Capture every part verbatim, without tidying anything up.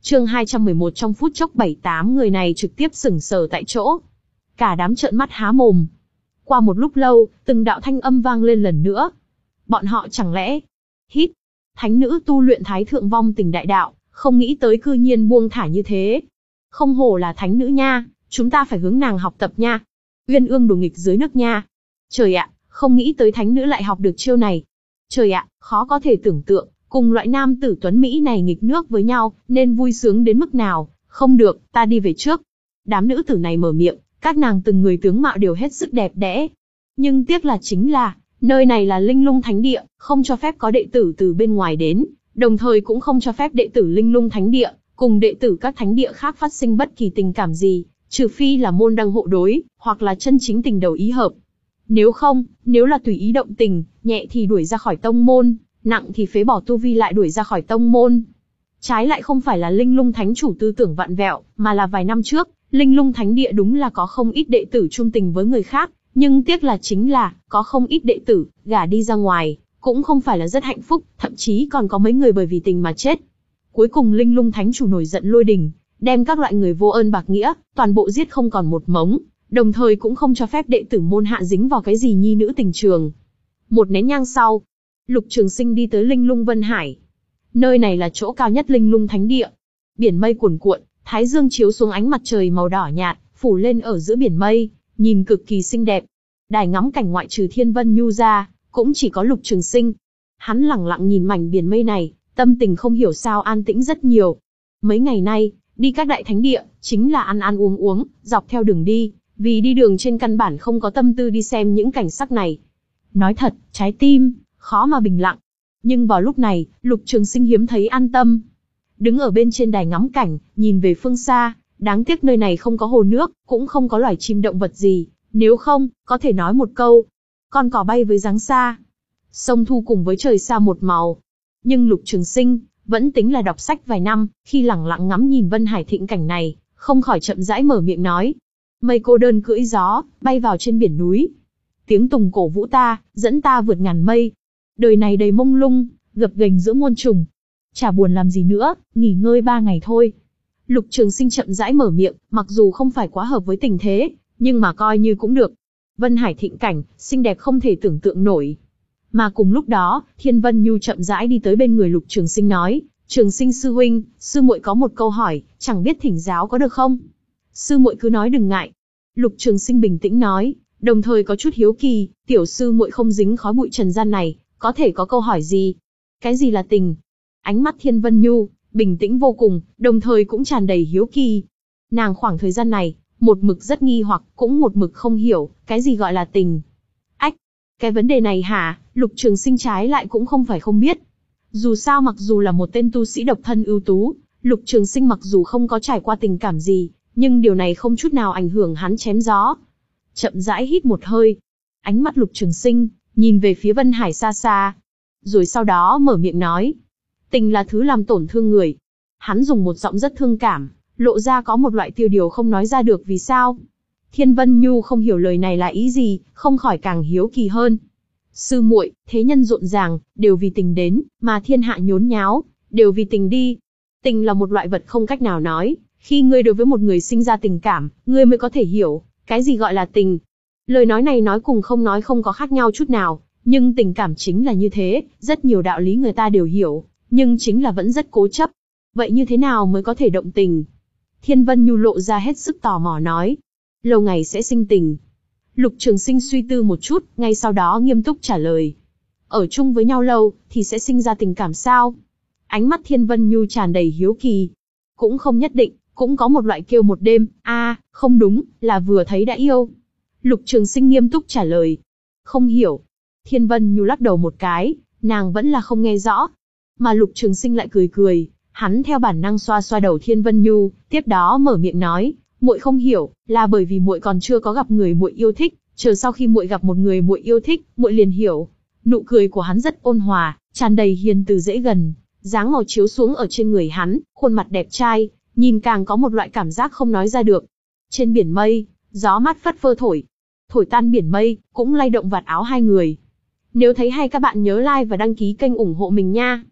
Chương hai trăm mười một trong phút chốc bảy tám người này trực tiếp sững sờ tại chỗ. Cả đám trợn mắt há mồm. Qua một lúc lâu, từng đạo thanh âm vang lên lần nữa. Bọn họ chẳng lẽ... Hít. Thánh nữ tu luyện Thái Thượng Vong Tình Đại Đạo, không nghĩ tới cư nhiên buông thả như thế. Không hổ là thánh nữ nha, chúng ta phải hướng nàng học tập nha. Uyên ương đồ nghịch dưới nước nha. Trời ạ, không nghĩ tới thánh nữ lại học được chiêu này. Trời ạ, khó có thể tưởng tượng, cùng loại nam tử tuấn Mỹ này nghịch nước với nhau, nên vui sướng đến mức nào. Không được, ta đi về trước. Đám nữ tử này mở miệng, các nàng từng người tướng mạo đều hết sức đẹp đẽ. Nhưng tiếc là chính là, nơi này là Linh Lung Thánh Địa, không cho phép có đệ tử từ bên ngoài đến, đồng thời cũng không cho phép đệ tử Linh Lung Thánh Địa, cùng đệ tử các thánh địa khác phát sinh bất kỳ tình cảm gì, trừ phi là môn đăng hộ đối, hoặc là chân chính tình đầu ý hợp. Nếu không, nếu là tùy ý động tình, nhẹ thì đuổi ra khỏi tông môn, nặng thì phế bỏ tu vi lại đuổi ra khỏi tông môn. Trái lại không phải là Linh Lung Thánh chủ tư tưởng vặn vẹo, mà là vài năm trước, Linh Lung Thánh Địa đúng là có không ít đệ tử trung tình với người khác, nhưng tiếc là chính là, có không ít đệ tử, gả đi ra ngoài, cũng không phải là rất hạnh phúc, thậm chí còn có mấy người bởi vì tình mà chết. Cuối cùng Linh Lung Thánh chủ nổi giận lôi đình, đem các loại người vô ơn bạc nghĩa, toàn bộ giết không còn một mống, đồng thời cũng không cho phép đệ tử môn hạ dính vào cái gì nhi nữ tình trường. Một nén nhang sau, Lục Trường Sinh đi tới Linh Lung Vân Hải. Nơi này là chỗ cao nhất Linh Lung Thánh Địa. Biển mây cuồn cuộn, thái dương chiếu xuống ánh mặt trời màu đỏ nhạt, phủ lên ở giữa biển mây, nhìn cực kỳ xinh đẹp. Đài ngắm cảnh ngoại trừ Thiên Vân Nhu ra, cũng chỉ có Lục Trường Sinh. Hắn lẳng lặng nhìn mảnh biển mây này, tâm tình không hiểu sao an tĩnh rất nhiều. Mấy ngày nay, đi các đại thánh địa, chính là ăn ăn uống uống, dọc theo đường đi, vì đi đường trên căn bản không có tâm tư đi xem những cảnh sắc này. Nói thật, trái tim, khó mà bình lặng. Nhưng vào lúc này, Lục Trường Sinh hiếm thấy an tâm. Đứng ở bên trên đài ngắm cảnh, nhìn về phương xa, đáng tiếc nơi này không có hồ nước, cũng không có loài chim động vật gì, nếu không, có thể nói một câu, con cò bay với dáng xa, sông thu cùng với trời xa một màu. Nhưng Lục Trường Sinh, vẫn tính là đọc sách vài năm, khi lẳng lặng ngắm nhìn Vân Hải thịnh cảnh này, không khỏi chậm rãi mở miệng nói. Mây cô đơn cưỡi gió, bay vào trên biển núi. Tiếng tùng cổ vũ ta, dẫn ta vượt ngàn mây. Đời này đầy mông lung, gập ghềnh giữa muôn trùng. Chả buồn làm gì nữa, nghỉ ngơi ba ngày thôi. Lục Trường Sinh chậm rãi mở miệng, mặc dù không phải quá hợp với tình thế, nhưng mà coi như cũng được. Vân Hải thịnh cảnh, xinh đẹp không thể tưởng tượng nổi. Mà cùng lúc đó, Thiên Vân Nhu chậm rãi đi tới bên người Lục Trường Sinh nói, Trường Sinh sư huynh, sư muội có một câu hỏi, chẳng biết thỉnh giáo có được không? Sư muội cứ nói đừng ngại. Lục Trường Sinh bình tĩnh nói, đồng thời có chút hiếu kỳ, tiểu sư muội không dính khói bụi trần gian này, có thể có câu hỏi gì? Cái gì là tình? Ánh mắt Thiên Vân Nhu, bình tĩnh vô cùng, đồng thời cũng tràn đầy hiếu kỳ. Nàng khoảng thời gian này, một mực rất nghi hoặc, cũng một mực không hiểu, cái gì gọi là tình. Ách, cái vấn đề này hả, Lục Trường Sinh trái lại cũng không phải không biết. Dù sao mặc dù là một tên tu sĩ độc thân ưu tú, Lục Trường Sinh mặc dù không có trải qua tình cảm gì, nhưng điều này không chút nào ảnh hưởng hắn chém gió. Chậm rãi hít một hơi, ánh mắt Lục Trường Sinh, nhìn về phía Vân Hải xa xa. Rồi sau đó mở miệng nói, tình là thứ làm tổn thương người. Hắn dùng một giọng rất thương cảm, lộ ra có một loại tiêu điều không nói ra được vì sao. Thiên Vân Nhu không hiểu lời này là ý gì, không khỏi càng hiếu kỳ hơn. Sư muội, thế nhân rộn ràng, đều vì tình đến, mà thiên hạ nhốn nháo, đều vì tình đi. Tình là một loại vật không cách nào nói, khi ngươi đối với một người sinh ra tình cảm, ngươi mới có thể hiểu, cái gì gọi là tình. Lời nói này nói cùng không nói không có khác nhau chút nào, nhưng tình cảm chính là như thế, rất nhiều đạo lý người ta đều hiểu, nhưng chính là vẫn rất cố chấp. Vậy như thế nào mới có thể động tình? Thiên Vân Nhu lộ ra hết sức tò mò nói. Lâu ngày sẽ sinh tình. Lục Trường Sinh suy tư một chút, ngay sau đó nghiêm túc trả lời. Ở chung với nhau lâu, thì sẽ sinh ra tình cảm sao? Ánh mắt Thiên Vân Nhu tràn đầy hiếu kỳ. Cũng không nhất định, cũng có một loại kêu một đêm, a, à, không đúng, là vừa thấy đã yêu. Lục Trường Sinh nghiêm túc trả lời. Không hiểu. Thiên Vân Nhu lắc đầu một cái, nàng vẫn là không nghe rõ. Mà Lục Trường Sinh lại cười cười, hắn theo bản năng xoa xoa đầu Thiên Vân Nhu, tiếp đó mở miệng nói, muội không hiểu, là bởi vì muội còn chưa có gặp người muội yêu thích, chờ sau khi muội gặp một người muội yêu thích, muội liền hiểu. Nụ cười của hắn rất ôn hòa, tràn đầy hiền từ dễ gần, dáng màu chiếu xuống ở trên người hắn, khuôn mặt đẹp trai, nhìn càng có một loại cảm giác không nói ra được. Trên biển mây, gió mát phất phơ thổi, thổi tan biển mây, cũng lay động vạt áo hai người. Nếu thấy hay các bạn nhớ like và đăng ký kênh ủng hộ mình nha.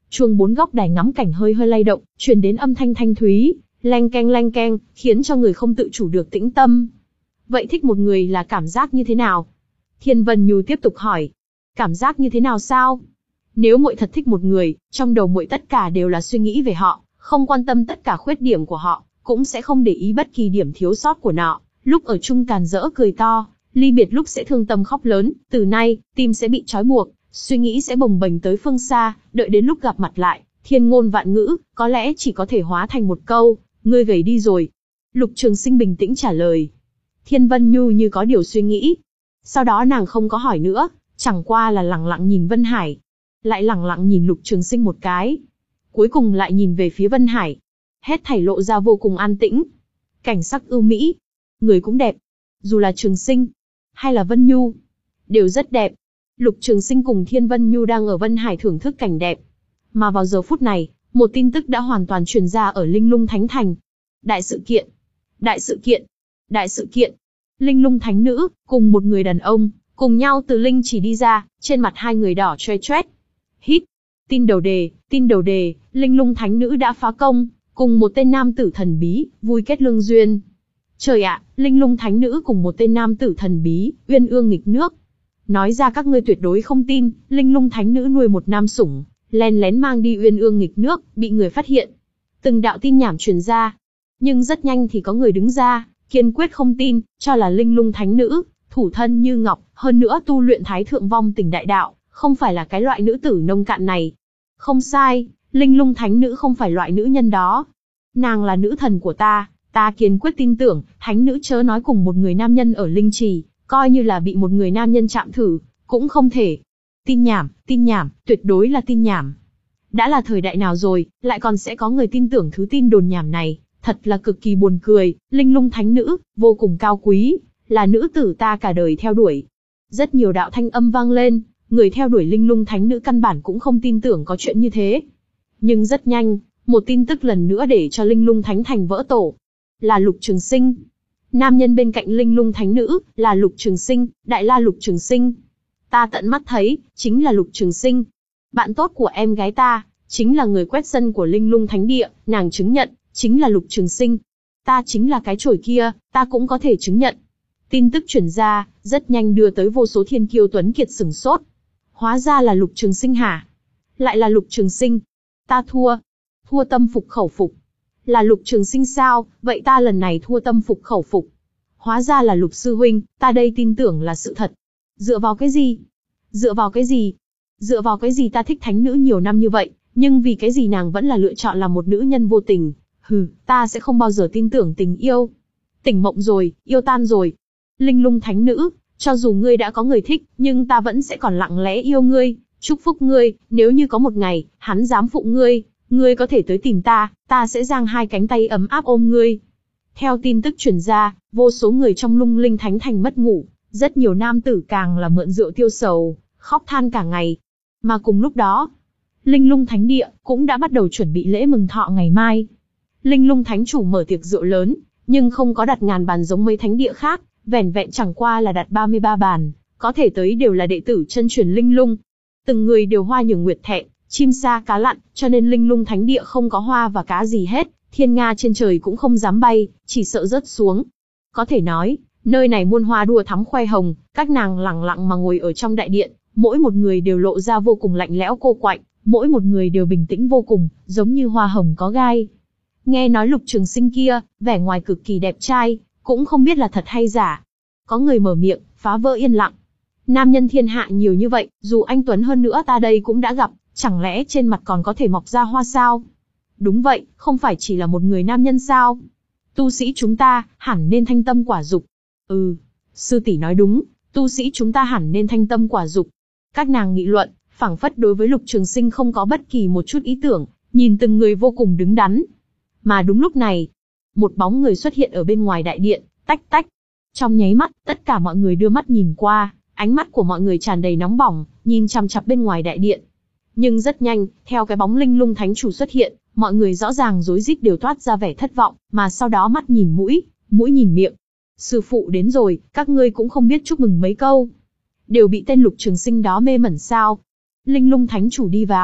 Chuông bốn góc đài ngắm cảnh hơi hơi lay động, truyền đến âm thanh thanh thúy, leng keng leng keng, khiến cho người không tự chủ được tĩnh tâm. Vậy thích một người là cảm giác như thế nào? Thiên Vân Nhu tiếp tục hỏi. Cảm giác như thế nào sao? Nếu muội thật thích một người, trong đầu muội tất cả đều là suy nghĩ về họ, không quan tâm tất cả khuyết điểm của họ, cũng sẽ không để ý bất kỳ điểm thiếu sót của họ. Lúc ở chung càn rỡ cười to, ly biệt lúc sẽ thương tâm khóc lớn, từ nay, tim sẽ bị trói buộc, suy nghĩ sẽ bồng bềnh tới phương xa, đợi đến lúc gặp mặt lại, thiên ngôn vạn ngữ, có lẽ chỉ có thể hóa thành một câu, ngươi gầy đi rồi. Lục Trường Sinh bình tĩnh trả lời. Thiên Vân Nhu như có điều suy nghĩ. Sau đó nàng không có hỏi nữa, chẳng qua là lẳng lặng nhìn Vân Hải. Lại lẳng lặng nhìn Lục Trường Sinh một cái. Cuối cùng lại nhìn về phía Vân Hải. Hết thảy lộ ra vô cùng an tĩnh. Cảnh sắc ưu mỹ. Người cũng đẹp. Dù là Trường Sinh, hay là Vân Nhu, đều rất đẹp. Lục Trường Sinh cùng Thiên Vân Nhu đang ở Vân Hải thưởng thức cảnh đẹp. Mà vào giờ phút này, một tin tức đã hoàn toàn truyền ra ở Linh Lung Thánh Thành. Đại sự kiện! Đại sự kiện! Đại sự kiện! Linh Lung Thánh Nữ, cùng một người đàn ông, cùng nhau từ Linh Chỉ đi ra, trên mặt hai người đỏ choe choét. Hít! Tin đầu đề, tin đầu đề, Linh Lung Thánh Nữ đã phá công, cùng một tên nam tử thần bí, vui kết lương duyên. Trời ạ, Linh Lung Thánh Nữ cùng một tên nam tử thần bí, uyên ương nghịch nước. Nói ra các ngươi tuyệt đối không tin, Linh Lung Thánh Nữ nuôi một nam sủng, lén lén mang đi uyên ương nghịch nước, bị người phát hiện. Từng đạo tin nhảm truyền ra. Nhưng rất nhanh thì có người đứng ra, kiên quyết không tin, cho là Linh Lung Thánh Nữ, thủ thân như ngọc, hơn nữa tu luyện Thái Thượng Vong Tình Đại Đạo, không phải là cái loại nữ tử nông cạn này. Không sai, Linh Lung Thánh Nữ không phải loại nữ nhân đó. Nàng là nữ thần của ta, ta kiên quyết tin tưởng, Thánh Nữ chớ nói cùng một người nam nhân ở Linh Trì, coi như là bị một người nam nhân chạm thử, cũng không thể. Tin nhảm, tin nhảm, tuyệt đối là tin nhảm. Đã là thời đại nào rồi, lại còn sẽ có người tin tưởng thứ tin đồn nhảm này, thật là cực kỳ buồn cười. Linh Lung Thánh Nữ, vô cùng cao quý, là nữ tử ta cả đời theo đuổi. Rất nhiều đạo thanh âm vang lên, người theo đuổi Linh Lung Thánh Nữ căn bản cũng không tin tưởng có chuyện như thế. Nhưng rất nhanh, một tin tức lần nữa để cho Linh Lung Thánh Thành vỡ tổ. Là Lục Trường Sinh. Nam nhân bên cạnh Linh Lung Thánh Nữ, là Lục Trường Sinh, Đại La Lục Trường Sinh. Ta tận mắt thấy, chính là Lục Trường Sinh. Bạn tốt của em gái ta, chính là người quét sân của Linh Lung Thánh Địa, nàng chứng nhận, chính là Lục Trường Sinh. Ta chính là cái chổi kia, ta cũng có thể chứng nhận. Tin tức truyền ra, rất nhanh đưa tới vô số thiên kiêu tuấn kiệt sửng sốt. Hóa ra là Lục Trường Sinh hả? Lại là Lục Trường Sinh. Ta thua. Thua tâm phục khẩu phục. Là Lục Trường Sinh sao, vậy ta lần này thua tâm phục khẩu phục. Hóa ra là Lục Sư Huynh, ta đây tin tưởng là sự thật. Dựa vào cái gì? Dựa vào cái gì? Dựa vào cái gì ta thích Thánh Nữ nhiều năm như vậy, nhưng vì cái gì nàng vẫn là lựa chọn là một nữ nhân vô tình? Hừ, ta sẽ không bao giờ tin tưởng tình yêu. Tỉnh mộng rồi, yêu tan rồi. Linh Lung Thánh Nữ, cho dù ngươi đã có người thích, nhưng ta vẫn sẽ còn lặng lẽ yêu ngươi, chúc phúc ngươi, nếu như có một ngày, hắn dám phụ ngươi, ngươi có thể tới tìm ta, ta sẽ giang hai cánh tay ấm áp ôm ngươi. Theo tin tức truyền ra, vô số người trong Lung Linh Thánh Thành mất ngủ, rất nhiều nam tử càng là mượn rượu tiêu sầu, khóc than cả ngày. Mà cùng lúc đó, Linh Lung Thánh Địa cũng đã bắt đầu chuẩn bị lễ mừng thọ ngày mai. Linh Lung Thánh Chủ mở tiệc rượu lớn, nhưng không có đặt ngàn bàn giống mấy thánh địa khác, vẻn vẹn chẳng qua là đặt ba mươi ba bàn, có thể tới đều là đệ tử chân truyền Linh Lung. Từng người đều hoa nhường nguyệt thẹn, chim sa cá lặn, cho nên Linh Lung Thánh Địa không có hoa và cá gì hết, thiên nga trên trời cũng không dám bay, chỉ sợ rớt xuống. Có thể nói, nơi này muôn hoa đua thắm khoe hồng, các nàng lẳng lặng mà ngồi ở trong đại điện, mỗi một người đều lộ ra vô cùng lạnh lẽo cô quạnh, mỗi một người đều bình tĩnh vô cùng, giống như hoa hồng có gai. Nghe nói Lục Trường Sinh kia, vẻ ngoài cực kỳ đẹp trai, cũng không biết là thật hay giả. Có người mở miệng, phá vỡ yên lặng. Nam nhân thiên hạ nhiều như vậy, dù anh tuấn hơn nữa ta đây cũng đã gặp, chẳng lẽ trên mặt còn có thể mọc ra hoa sao? Đúng vậy, không phải chỉ là một người nam nhân sao? Tu sĩ chúng ta, hẳn nên thanh tâm quả dục. Ừ, sư tỷ nói đúng, tu sĩ chúng ta hẳn nên thanh tâm quả dục. Các nàng nghị luận, phảng phất đối với Lục Trường Sinh không có bất kỳ một chút ý tưởng, nhìn từng người vô cùng đứng đắn. Mà đúng lúc này, một bóng người xuất hiện ở bên ngoài đại điện, tách tách. Trong nháy mắt, tất cả mọi người đưa mắt nhìn qua, ánh mắt của mọi người tràn đầy nóng bỏng, nhìn chằm chằm bên ngoài đại điện. Nhưng rất nhanh, theo cái bóng Linh Lung Thánh Chủ xuất hiện, mọi người rõ ràng rối rít đều toát ra vẻ thất vọng, mà sau đó mắt nhìn mũi, mũi nhìn miệng. Sư phụ đến rồi, các ngươi cũng không biết chúc mừng mấy câu. Đều bị tên Lục Trường Sinh đó mê mẩn sao? Linh Lung Thánh Chủ đi vào,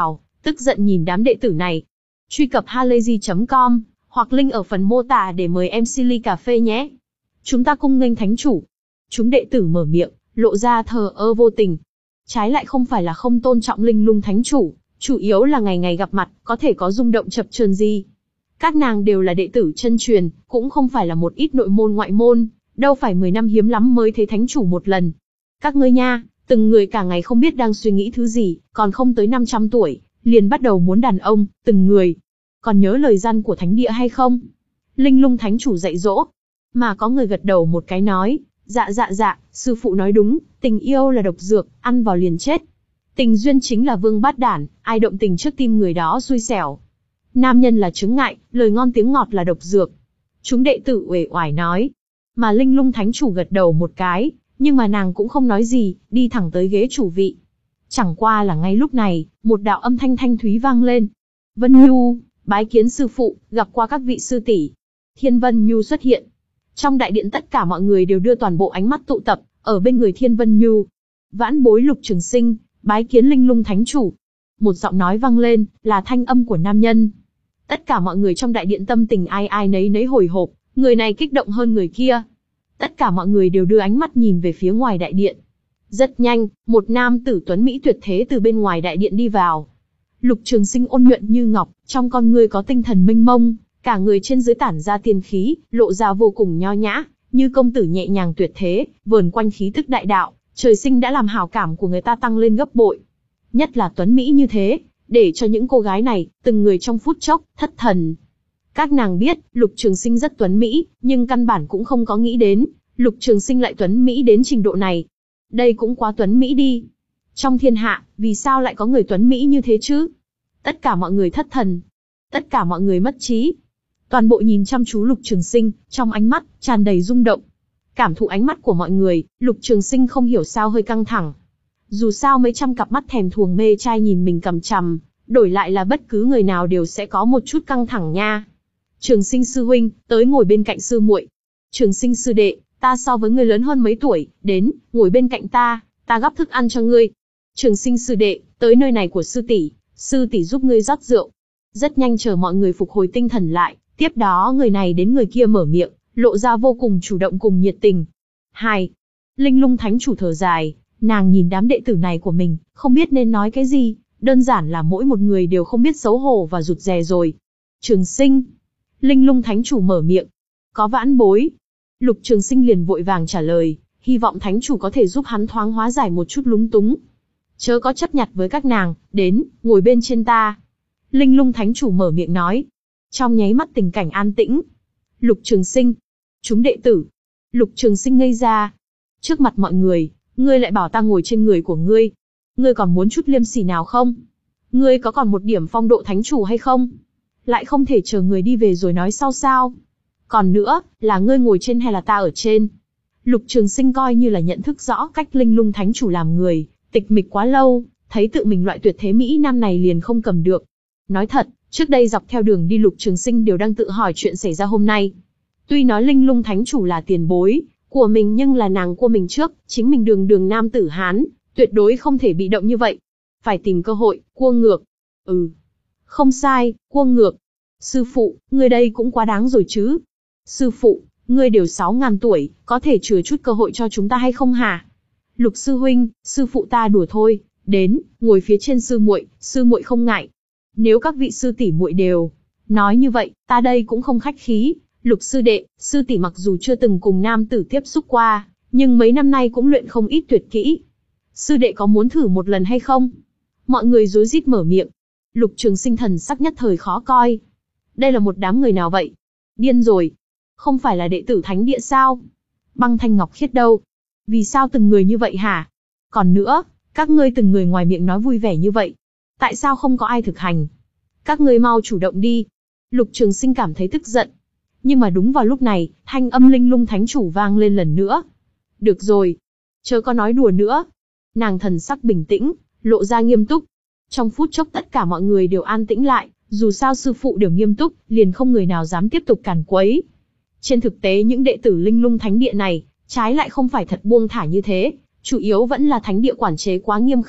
tức giận nhìn đám đệ tử này. Truy cập halayzi chấm com, hoặc link ở phần mô tả để mời em xê ly cà phê nhé. Chúng ta cung nghênh thánh chủ. Chúng đệ tử mở miệng, lộ ra thờ ơ vô tình. Trái lại không phải là không tôn trọng linh lung thánh chủ, chủ yếu là ngày ngày gặp mặt, có thể có rung động chập chờn gì. Các nàng đều là đệ tử chân truyền, cũng không phải là một ít nội môn ngoại môn, đâu phải mười năm hiếm lắm mới thấy thánh chủ một lần. Các ngươi nha, từng người cả ngày không biết đang suy nghĩ thứ gì, còn không tới năm trăm tuổi, liền bắt đầu muốn đàn ông, từng người. Còn nhớ lời gian của thánh địa hay không? Linh lung thánh chủ dạy dỗ. Mà có người gật đầu một cái nói, dạ dạ dạ, sư phụ nói đúng, tình yêu là độc dược, ăn vào liền chết. Tình duyên chính là vương bát đản, ai động tình trước tim người đó xui xẻo. Nam nhân là chướng ngại, lời ngon tiếng ngọt là độc dược. Chúng đệ tử uể oải nói. Mà linh lung thánh chủ gật đầu một cái, nhưng mà nàng cũng không nói gì, đi thẳng tới ghế chủ vị. Chẳng qua là ngay lúc này, một đạo âm thanh thanh thúy vang lên. Vân Nhu, bái kiến sư phụ, gặp qua các vị sư tỷ. Thiên Vân Nhu xuất hiện. Trong đại điện tất cả mọi người đều đưa toàn bộ ánh mắt tụ tập, ở bên người Thiên Vân Nhu. Vãn bối Lục Trường Sinh, bái kiến linh lung thánh chủ. Một giọng nói vang lên, là thanh âm của nam nhân. Tất cả mọi người trong đại điện tâm tình ai ai nấy nấy hồi hộp, người này kích động hơn người kia. Tất cả mọi người đều đưa ánh mắt nhìn về phía ngoài đại điện. Rất nhanh, một nam tử tuấn mỹ tuyệt thế từ bên ngoài đại điện đi vào. Lục Trường Sinh ôn nhuận như ngọc, trong con người có tinh thần mênh mông, cả người trên dưới tản ra tiên khí, lộ ra vô cùng nho nhã, như công tử nhẹ nhàng tuyệt thế, vờn quanh khí tức đại đạo, trời sinh đã làm hảo cảm của người ta tăng lên gấp bội. Nhất là tuấn mỹ như thế, để cho những cô gái này, từng người trong phút chốc, thất thần. Các nàng biết, Lục Trường Sinh rất tuấn mỹ, nhưng căn bản cũng không có nghĩ đến, Lục Trường Sinh lại tuấn mỹ đến trình độ này. Đây cũng quá tuấn mỹ đi. Trong thiên hạ, vì sao lại có người tuấn mỹ như thế chứ? Tất cả mọi người thất thần. Tất cả mọi người mất trí. Toàn bộ nhìn chăm chú Lục Trường Sinh, trong ánh mắt, tràn đầy rung động. Cảm thụ ánh mắt của mọi người, Lục Trường Sinh không hiểu sao hơi căng thẳng. Dù sao mấy trăm cặp mắt thèm thuồng mê trai nhìn mình cầm chằm, đổi lại là bất cứ người nào đều sẽ có một chút căng thẳng nha. Trường Sinh sư huynh, tới ngồi bên cạnh sư muội. Trường Sinh sư đệ, ta so với ngươi lớn hơn mấy tuổi, đến, ngồi bên cạnh ta, ta gắp thức ăn cho ngươi. Trường Sinh sư đệ, tới nơi này của sư tỷ, sư tỷ giúp ngươi rót rượu. Rất nhanh chờ mọi người phục hồi tinh thần lại, tiếp đó người này đến người kia mở miệng, lộ ra vô cùng chủ động cùng nhiệt tình. Hai, linh lung thánh chủ thở dài, nàng nhìn đám đệ tử này của mình, không biết nên nói cái gì, đơn giản là mỗi một người đều không biết xấu hổ và rụt rè rồi. Trường Sinh, linh lung thánh chủ mở miệng, có vãn bối. Lục Trường Sinh liền vội vàng trả lời, hy vọng thánh chủ có thể giúp hắn thoáng hóa giải một chút lúng túng. Chớ có chấp nhặt với các nàng, đến, ngồi bên trên ta. Linh lung thánh chủ mở miệng nói. Trong nháy mắt tình cảnh an tĩnh. Lục Trường Sinh, chúng đệ tử. Lục Trường Sinh ngây ra. Trước mặt mọi người, ngươi lại bảo ta ngồi trên người của ngươi. Ngươi còn muốn chút liêm sỉ nào không? Ngươi có còn một điểm phong độ thánh chủ hay không? Lại không thể chờ người đi về rồi nói sau sao? Còn nữa, là ngươi ngồi trên hay là ta ở trên? Lục Trường Sinh coi như là nhận thức rõ cách linh lung thánh chủ làm người, tịch mịch quá lâu, thấy tự mình loại tuyệt thế Mỹ Nam này liền không cầm được. Nói thật, trước đây dọc theo đường đi Lục Trường Sinh đều đang tự hỏi chuyện xảy ra hôm nay. Tuy nói linh lung thánh chủ là tiền bối của mình nhưng là nàng của mình trước, chính mình đường đường nam tử Hán, tuyệt đối không thể bị động như vậy. Phải tìm cơ hội, cua ngược. Ừ. Không sai, cua ngược. Sư phụ, ngươi đây cũng quá đáng rồi chứ. Sư phụ, ngươi đều sáu ngàn tuổi, có thể chừa chút cơ hội cho chúng ta hay không hả? Lục sư huynh, sư phụ ta đùa thôi, đến, ngồi phía trên sư muội, sư muội không ngại. Nếu các vị sư tỷ muội đều nói như vậy, ta đây cũng không khách khí. Lục sư đệ, sư tỷ mặc dù chưa từng cùng nam tử tiếp xúc qua, nhưng mấy năm nay cũng luyện không ít tuyệt kỹ. Sư đệ có muốn thử một lần hay không? Mọi người rối rít mở miệng. Lục Trường Sinh thần sắc nhất thời khó coi. Đây là một đám người nào vậy? Điên rồi. Không phải là đệ tử thánh địa sao? Băng Thanh Ngọc Khiết đâu? Vì sao từng người như vậy hả? Còn nữa, các ngươi từng người ngoài miệng nói vui vẻ như vậy. Tại sao không có ai thực hành? Các ngươi mau chủ động đi. Lục Trường Sinh cảm thấy tức giận. Nhưng mà đúng vào lúc này, thanh âm linh lung thánh chủ vang lên lần nữa. Được rồi. Chớ có nói đùa nữa. Nàng thần sắc bình tĩnh, lộ ra nghiêm túc. Trong phút chốc tất cả mọi người đều an tĩnh lại, dù sao sư phụ đều nghiêm túc, liền không người nào dám tiếp tục càn quấy. Trên thực tế những đệ tử linh lung thánh địa này, trái lại không phải thật buông thả như thế, chủ yếu vẫn là thánh địa quản chế quá nghiêm khắc,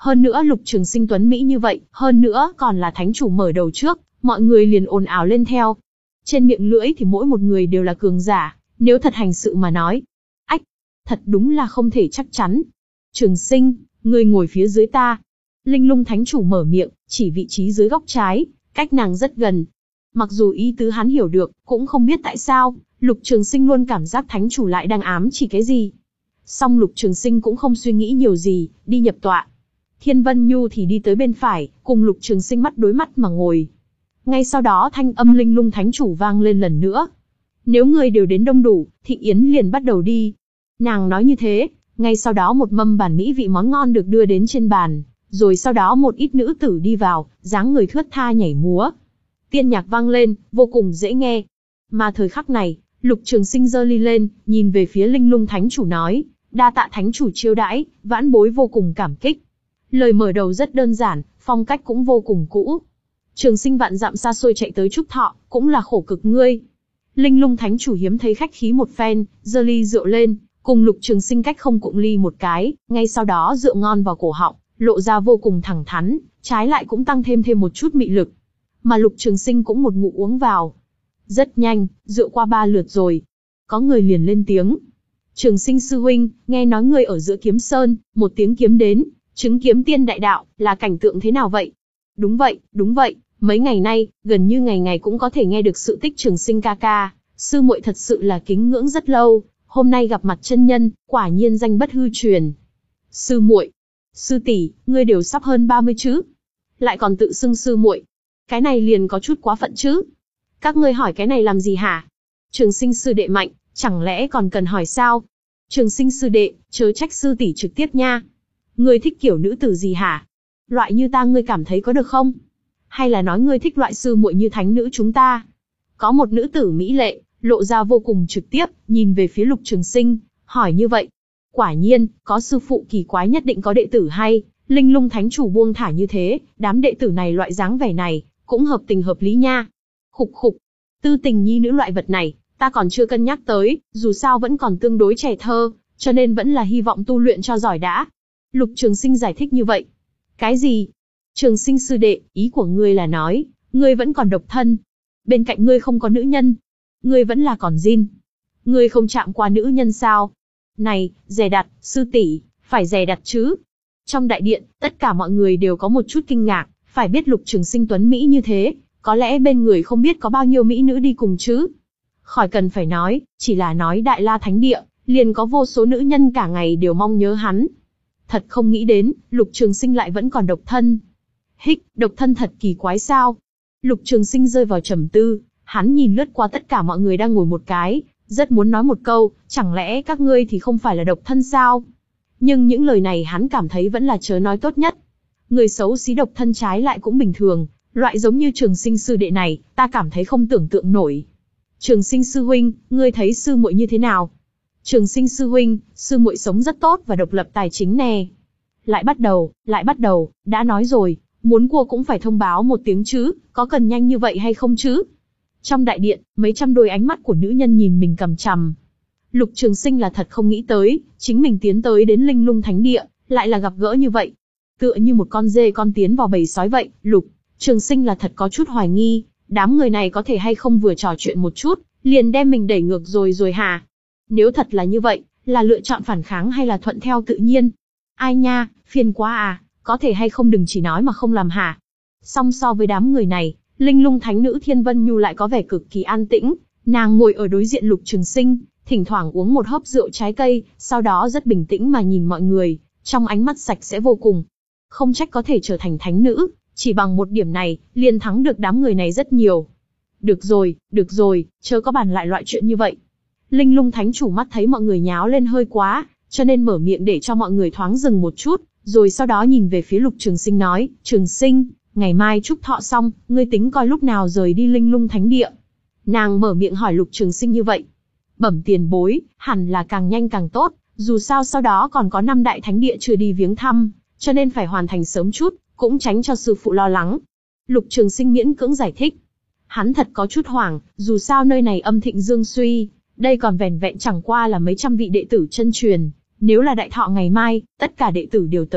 Hơn nữa Lục Trường Sinh tuấn mỹ như vậy, hơn nữa còn là thánh chủ mở đầu trước, mọi người liền ồn ào lên theo. Trên miệng lưỡi thì mỗi một người đều là cường giả, nếu thật hành sự mà nói, ách, thật đúng là không thể chắc chắn. Trường Sinh, ngươi ngồi phía dưới ta. Linh Lung thánh chủ mở miệng, chỉ vị trí dưới góc trái, cách nàng rất gần. Mặc dù ý tứ hắn hiểu được, cũng không biết tại sao, Lục Trường Sinh luôn cảm giác thánh chủ lại đang ám chỉ cái gì. Song Lục Trường Sinh cũng không suy nghĩ nhiều gì, đi nhập tọa. Thiên Vân Nhu thì đi tới bên phải, cùng Lục Trường Sinh mắt đối mắt mà ngồi. Ngay sau đó thanh âm Linh Lung thánh chủ vang lên lần nữa. Nếu người đều đến đông đủ, thị yến liền bắt đầu đi. Nàng nói như thế, ngay sau đó một mâm bàn mỹ vị món ngon được đưa đến trên bàn, rồi sau đó một ít nữ tử đi vào, dáng người thướt tha nhảy múa. Tiên nhạc vang lên, vô cùng dễ nghe. Mà thời khắc này, Lục Trường Sinh giơ ly lên, nhìn về phía Linh Lung thánh chủ nói, đa tạ thánh chủ chiêu đãi, vãn bối vô cùng cảm kích. Lời mở đầu rất đơn giản, phong cách cũng vô cùng cũ. Trường Sinh vạn dặm xa xôi chạy tới chúc thọ, cũng là khổ cực ngươi. Linh Lung thánh chủ hiếm thấy khách khí một phen, giơ ly rượu lên, cùng Lục Trường Sinh cách không cụng ly một cái, ngay sau đó rượu ngon vào cổ họng, lộ ra vô cùng thẳng thắn, trái lại cũng tăng thêm thêm một chút mị lực. Mà Lục Trường Sinh cũng một ngụm uống vào. Rất nhanh, rượu qua ba lượt rồi. Có người liền lên tiếng. Trường Sinh sư huynh, nghe nói ngươi ở giữa kiếm sơn, một tiếng kiếm đến, chứng kiếm tiên đại đạo, là cảnh tượng thế nào vậy? Đúng vậy, đúng vậy, mấy ngày nay, gần như ngày ngày cũng có thể nghe được sự tích Trường Sinh ca ca, sư muội thật sự là kính ngưỡng rất lâu, hôm nay gặp mặt chân nhân, quả nhiên danh bất hư truyền. Sư muội, sư tỷ, ngươi đều sắp hơn ba mươi chứ? Lại còn tự xưng sư muội. Cái này liền có chút quá phận chứ? Các ngươi hỏi cái này làm gì hả? Trường Sinh sư đệ mạnh, chẳng lẽ còn cần hỏi sao? Trường Sinh sư đệ, chớ trách sư tỷ trực tiếp nha. Ngươi thích kiểu nữ tử gì hả? Loại như ta ngươi cảm thấy có được không? Hay là nói ngươi thích loại sư muội như thánh nữ chúng ta? Có một nữ tử mỹ lệ, lộ ra vô cùng trực tiếp, nhìn về phía Lục Trường Sinh, hỏi như vậy. Quả nhiên, có sư phụ kỳ quái nhất định có đệ tử hay. Linh Lung thánh chủ buông thả như thế, đám đệ tử này loại dáng vẻ này, cũng hợp tình hợp lý nha. Khục khục, tư tình nhi nữ loại vật này, ta còn chưa cân nhắc tới, dù sao vẫn còn tương đối trẻ thơ, cho nên vẫn là hy vọng tu luyện cho giỏi đã. Lục Trường Sinh giải thích như vậy. Cái gì? Trường Sinh sư đệ, ý của ngươi là nói, ngươi vẫn còn độc thân. Bên cạnh ngươi không có nữ nhân. Ngươi vẫn là còn zin. Ngươi không chạm qua nữ nhân sao? Này, dè đặt, sư tỷ, phải dè đặt chứ. Trong đại điện, tất cả mọi người đều có một chút kinh ngạc, phải biết Lục Trường Sinh tuấn mỹ như thế, có lẽ bên người không biết có bao nhiêu mỹ nữ đi cùng chứ. Khỏi cần phải nói, chỉ là nói Đại La Thánh Địa, liền có vô số nữ nhân cả ngày đều mong nhớ hắn. Thật không nghĩ đến, Lục Trường Sinh lại vẫn còn độc thân. Hích, độc thân thật kỳ quái sao? Lục Trường Sinh rơi vào trầm tư, hắn nhìn lướt qua tất cả mọi người đang ngồi một cái, rất muốn nói một câu, chẳng lẽ các ngươi thì không phải là độc thân sao? Nhưng những lời này hắn cảm thấy vẫn là chớ nói tốt nhất. Người xấu xí độc thân trái lại cũng bình thường, loại giống như Trường Sinh sư đệ này, ta cảm thấy không tưởng tượng nổi. Trường Sinh sư huynh, ngươi thấy sư muội như thế nào? Trường Sinh sư huynh, sư muội sống rất tốt và độc lập tài chính nè. Lại bắt đầu, lại bắt đầu, đã nói rồi, muốn cua cũng phải thông báo một tiếng chứ, có cần nhanh như vậy hay không chứ? Trong đại điện, mấy trăm đôi ánh mắt của nữ nhân nhìn mình cằm chằm. Lục Trường Sinh là thật không nghĩ tới, chính mình tiến tới đến Linh Lung Thánh Địa, lại là gặp gỡ như vậy. Tựa như một con dê con tiến vào bầy sói vậy, Lục Trường Sinh là thật có chút hoài nghi, đám người này có thể hay không vừa trò chuyện một chút, liền đem mình đẩy ngược rồi rồi hả? Nếu thật là như vậy, là lựa chọn phản kháng hay là thuận theo tự nhiên? Ai nha, phiền quá à, có thể hay không đừng chỉ nói mà không làm hả? Song so với đám người này, Linh Lung Thánh Nữ Thiên Vân Nhu lại có vẻ cực kỳ an tĩnh, nàng ngồi ở đối diện Lục Trường Sinh, thỉnh thoảng uống một hớp rượu trái cây, sau đó rất bình tĩnh mà nhìn mọi người, trong ánh mắt sạch sẽ vô cùng. Không trách có thể trở thành thánh nữ, chỉ bằng một điểm này, liền thắng được đám người này rất nhiều. Được rồi, được rồi, chớ có bàn lại loại chuyện như vậy. Linh Lung Thánh chủ mắt thấy mọi người nháo lên hơi quá, cho nên mở miệng để cho mọi người thoáng dừng một chút, rồi sau đó nhìn về phía Lục Trường Sinh nói, Trường Sinh, ngày mai chúc thọ xong, ngươi tính coi lúc nào rời đi Linh Lung Thánh Địa. Nàng mở miệng hỏi Lục Trường Sinh như vậy. Bẩm tiền bối, hẳn là càng nhanh càng tốt, dù sao sau đó còn có năm đại thánh địa chưa đi viếng thăm, cho nên phải hoàn thành sớm chút, cũng tránh cho sư phụ lo lắng. Lục Trường Sinh miễn cưỡng giải thích. Hắn thật có chút hoảng, dù sao nơi này âm thịnh dương suy, đây còn vẻn vẹn chẳng qua là mấy trăm vị đệ tử chân truyền, nếu là đại thọ ngày mai, tất cả đệ tử đều tới,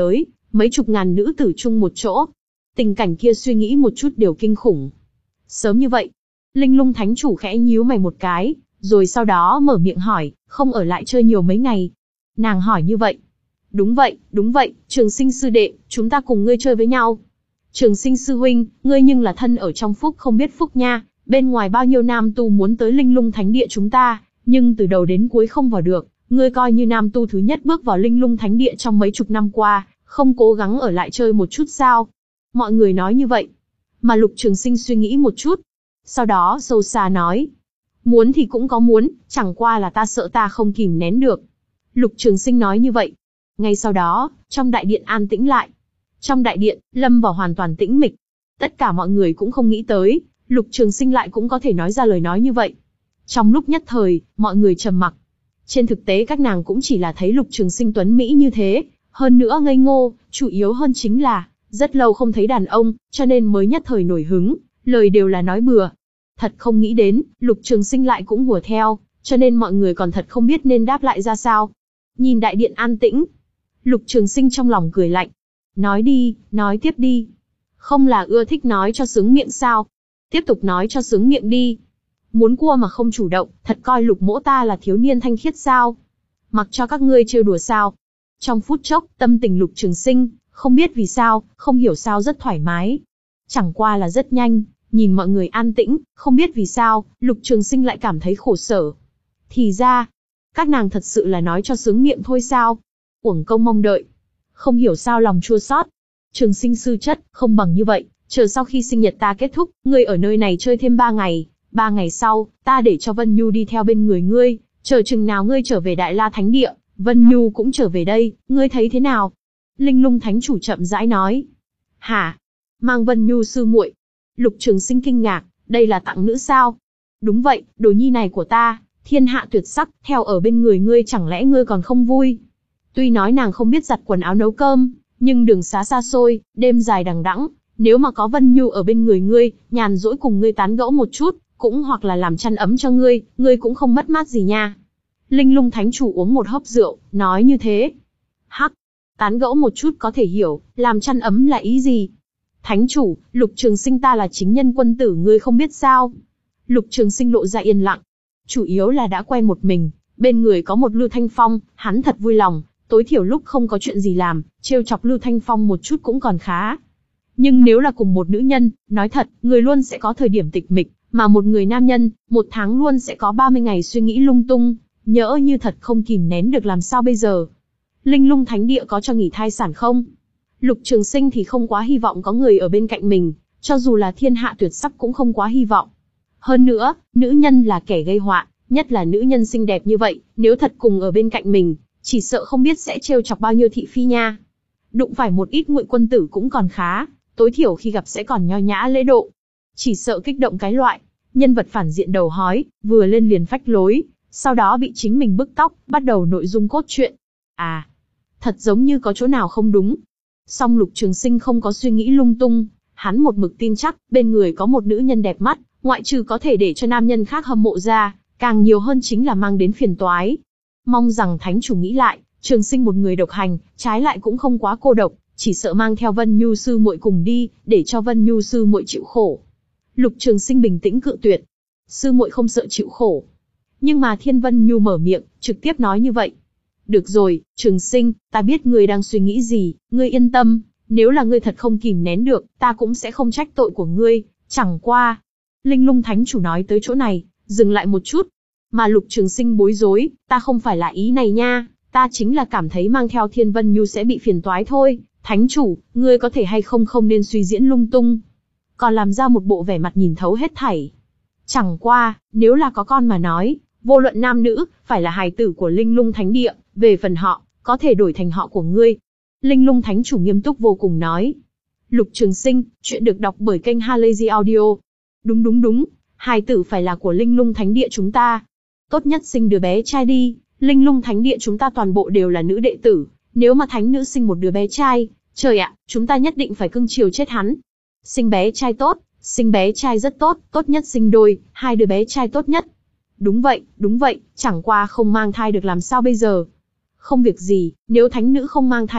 mấy chục ngàn nữ tử chung một chỗ. Tình cảnh kia suy nghĩ một chút đều kinh khủng. Sớm như vậy, Linh Lung Thánh Chủ khẽ nhíu mày một cái, rồi sau đó mở miệng hỏi, không ở lại chơi nhiều mấy ngày. Nàng hỏi như vậy. Đúng vậy, đúng vậy, Trường Sinh sư đệ, chúng ta cùng ngươi chơi với nhau. Trường Sinh sư huynh, ngươi nhưng là thân ở trong phúc không biết phúc nha, bên ngoài bao nhiêu nam tu muốn tới Linh Lung Thánh Địa chúng ta, nhưng từ đầu đến cuối không vào được, ngươi coi như nam tu thứ nhất bước vào Linh Lung Thánh Địa trong mấy chục năm qua, không cố gắng ở lại chơi một chút sao? Mọi người nói như vậy, mà Lục Trường Sinh suy nghĩ một chút, sau đó sâu xa nói, muốn thì cũng có muốn, chẳng qua là ta sợ ta không kìm nén được. Lục Trường Sinh nói như vậy. Ngay sau đó, trong đại điện an tĩnh lại. Trong đại điện, lâm vào hoàn toàn tĩnh mịch. Tất cả mọi người cũng không nghĩ tới, Lục Trường Sinh lại cũng có thể nói ra lời nói như vậy. Trong lúc nhất thời, mọi người trầm mặc. Trên thực tế các nàng cũng chỉ là thấy Lục Trường Sinh tuấn mỹ như thế, hơn nữa ngây ngô, chủ yếu hơn chính là, rất lâu không thấy đàn ông, cho nên mới nhất thời nổi hứng, lời đều là nói bừa. Thật không nghĩ đến, Lục Trường Sinh lại cũng hùa theo, cho nên mọi người còn thật không biết nên đáp lại ra sao. Nhìn đại điện an tĩnh, Lục Trường Sinh trong lòng cười lạnh. Nói đi, nói tiếp đi. Không là ưa thích nói cho sướng miệng sao? Tiếp tục nói cho sướng miệng đi. Muốn cua mà không chủ động, thật coi Lục mỗ ta là thiếu niên thanh khiết sao? Mặc cho các ngươi trêu đùa sao? Trong phút chốc, tâm tình Lục Trường Sinh, không biết vì sao, không hiểu sao rất thoải mái. Chẳng qua là rất nhanh, nhìn mọi người an tĩnh, không biết vì sao, Lục Trường Sinh lại cảm thấy khổ sở. Thì ra, các nàng thật sự là nói cho sướng miệng thôi sao? Uổng công mong đợi. Không hiểu sao lòng chua xót. Trường Sinh sư chất, không bằng như vậy, chờ sau khi sinh nhật ta kết thúc, ngươi ở nơi này chơi thêm ba ngày, ba ngày sau, ta để cho Vân Nhu đi theo bên người ngươi, chờ chừng nào ngươi trở về Đại La Thánh Địa, Vân Nhu cũng trở về đây, ngươi thấy thế nào? Linh Lung Thánh Chủ chậm rãi nói. Hả? Mang Vân Nhu sư muội? Lục Trường Sinh kinh ngạc, đây là tặng nữ sao? Đúng vậy, đồ nhi này của ta, thiên hạ tuyệt sắc, theo ở bên người ngươi chẳng lẽ ngươi còn không vui? Tuy nói nàng không biết giặt quần áo nấu cơm, nhưng đường xá xa xôi, đêm dài đằng đẵng, nếu mà có Vân Nhu ở bên người ngươi, nhàn rỗi cùng ngươi tán gẫu một chút, cũng hoặc là làm chăn ấm cho ngươi, ngươi cũng không mất mát gì nha. Linh Lung Thánh Chủ uống một hớp rượu, nói như thế. Hắc, tán gẫu một chút có thể hiểu, làm chăn ấm là ý gì? Thánh Chủ, Lục Trường Sinh ta là chính nhân quân tử ngươi không biết sao? Lục Trường Sinh lộ ra yên lặng. Chủ yếu là đã quen một mình, bên người có một Lưu Thanh Phong, hắn thật vui lòng, tối thiểu lúc không có chuyện gì làm, trêu chọc Lưu Thanh Phong một chút cũng còn khá. Nhưng nếu là cùng một nữ nhân, nói thật, người luôn sẽ có thời điểm tịch mịch, mà một người nam nhân, một tháng luôn sẽ có ba mươi ngày suy nghĩ lung tung, nhỡ như thật không kìm nén được làm sao bây giờ? Linh Lung Thánh Địa có cho nghỉ thai sản không? Lục Trường Sinh thì không quá hy vọng có người ở bên cạnh mình, cho dù là thiên hạ tuyệt sắc cũng không quá hy vọng. Hơn nữa, nữ nhân là kẻ gây họa, nhất là nữ nhân xinh đẹp như vậy, nếu thật cùng ở bên cạnh mình, chỉ sợ không biết sẽ trêu chọc bao nhiêu thị phi nha. Đụng phải một ít ngụy quân tử cũng còn khá, tối thiểu khi gặp sẽ còn nho nhã lễ độ. Chỉ sợ kích động cái loại, nhân vật phản diện đầu hói, vừa lên liền phách lối, sau đó bị chính mình bức tóc, bắt đầu nội dung cốt truyện. À, thật giống như có chỗ nào không đúng. Song Lục Trường Sinh không có suy nghĩ lung tung, hắn một mực tin chắc, bên người có một nữ nhân đẹp mắt, ngoại trừ có thể để cho nam nhân khác hâm mộ ra, càng nhiều hơn chính là mang đến phiền toái. Mong rằng Thánh Chủ nghĩ lại, Trường Sinh một người độc hành, trái lại cũng không quá cô độc, chỉ sợ mang theo Vân Nhu sư muội cùng đi, để cho Vân Nhu sư muội chịu khổ. Lục Trường Sinh bình tĩnh cự tuyệt. Sư muội không sợ chịu khổ. Nhưng mà Thiên Vân Nhu mở miệng, trực tiếp nói như vậy. Được rồi, Trường Sinh, ta biết ngươi đang suy nghĩ gì, ngươi yên tâm, nếu là ngươi thật không kìm nén được, ta cũng sẽ không trách tội của ngươi, chẳng qua. Linh Lung Thánh Chủ nói tới chỗ này, dừng lại một chút. Mà Lục Trường Sinh bối rối, ta không phải là ý này nha, ta chính là cảm thấy mang theo Thiên Vân Nhu sẽ bị phiền toái thôi. Thánh Chủ, ngươi có thể hay không không nên suy diễn lung tung. Còn làm ra một bộ vẻ mặt nhìn thấu hết thảy. Chẳng qua, nếu là có con mà nói, vô luận nam nữ, phải là hài tử của Linh Lung Thánh Địa, về phần họ, có thể đổi thành họ của ngươi. Linh Lung Thánh Chủ nghiêm túc vô cùng nói. Lục Trường Sinh, chuyện được đọc bởi kênh Halazy Audio. Đúng đúng đúng, hài tử phải là của Linh Lung Thánh Địa chúng ta. Tốt nhất sinh đứa bé trai đi, Linh Lung Thánh Địa chúng ta toàn bộ đều là nữ đệ tử, nếu mà thánh nữ sinh một đứa bé trai, trời ạ, chúng ta nhất định phải cưng chiều chết hắn. Sinh bé trai tốt, sinh bé trai rất tốt, tốt nhất sinh đôi, hai đứa bé trai tốt nhất. Đúng vậy, đúng vậy, chẳng qua không mang thai được làm sao bây giờ? Không việc gì, nếu thánh nữ không mang thai được,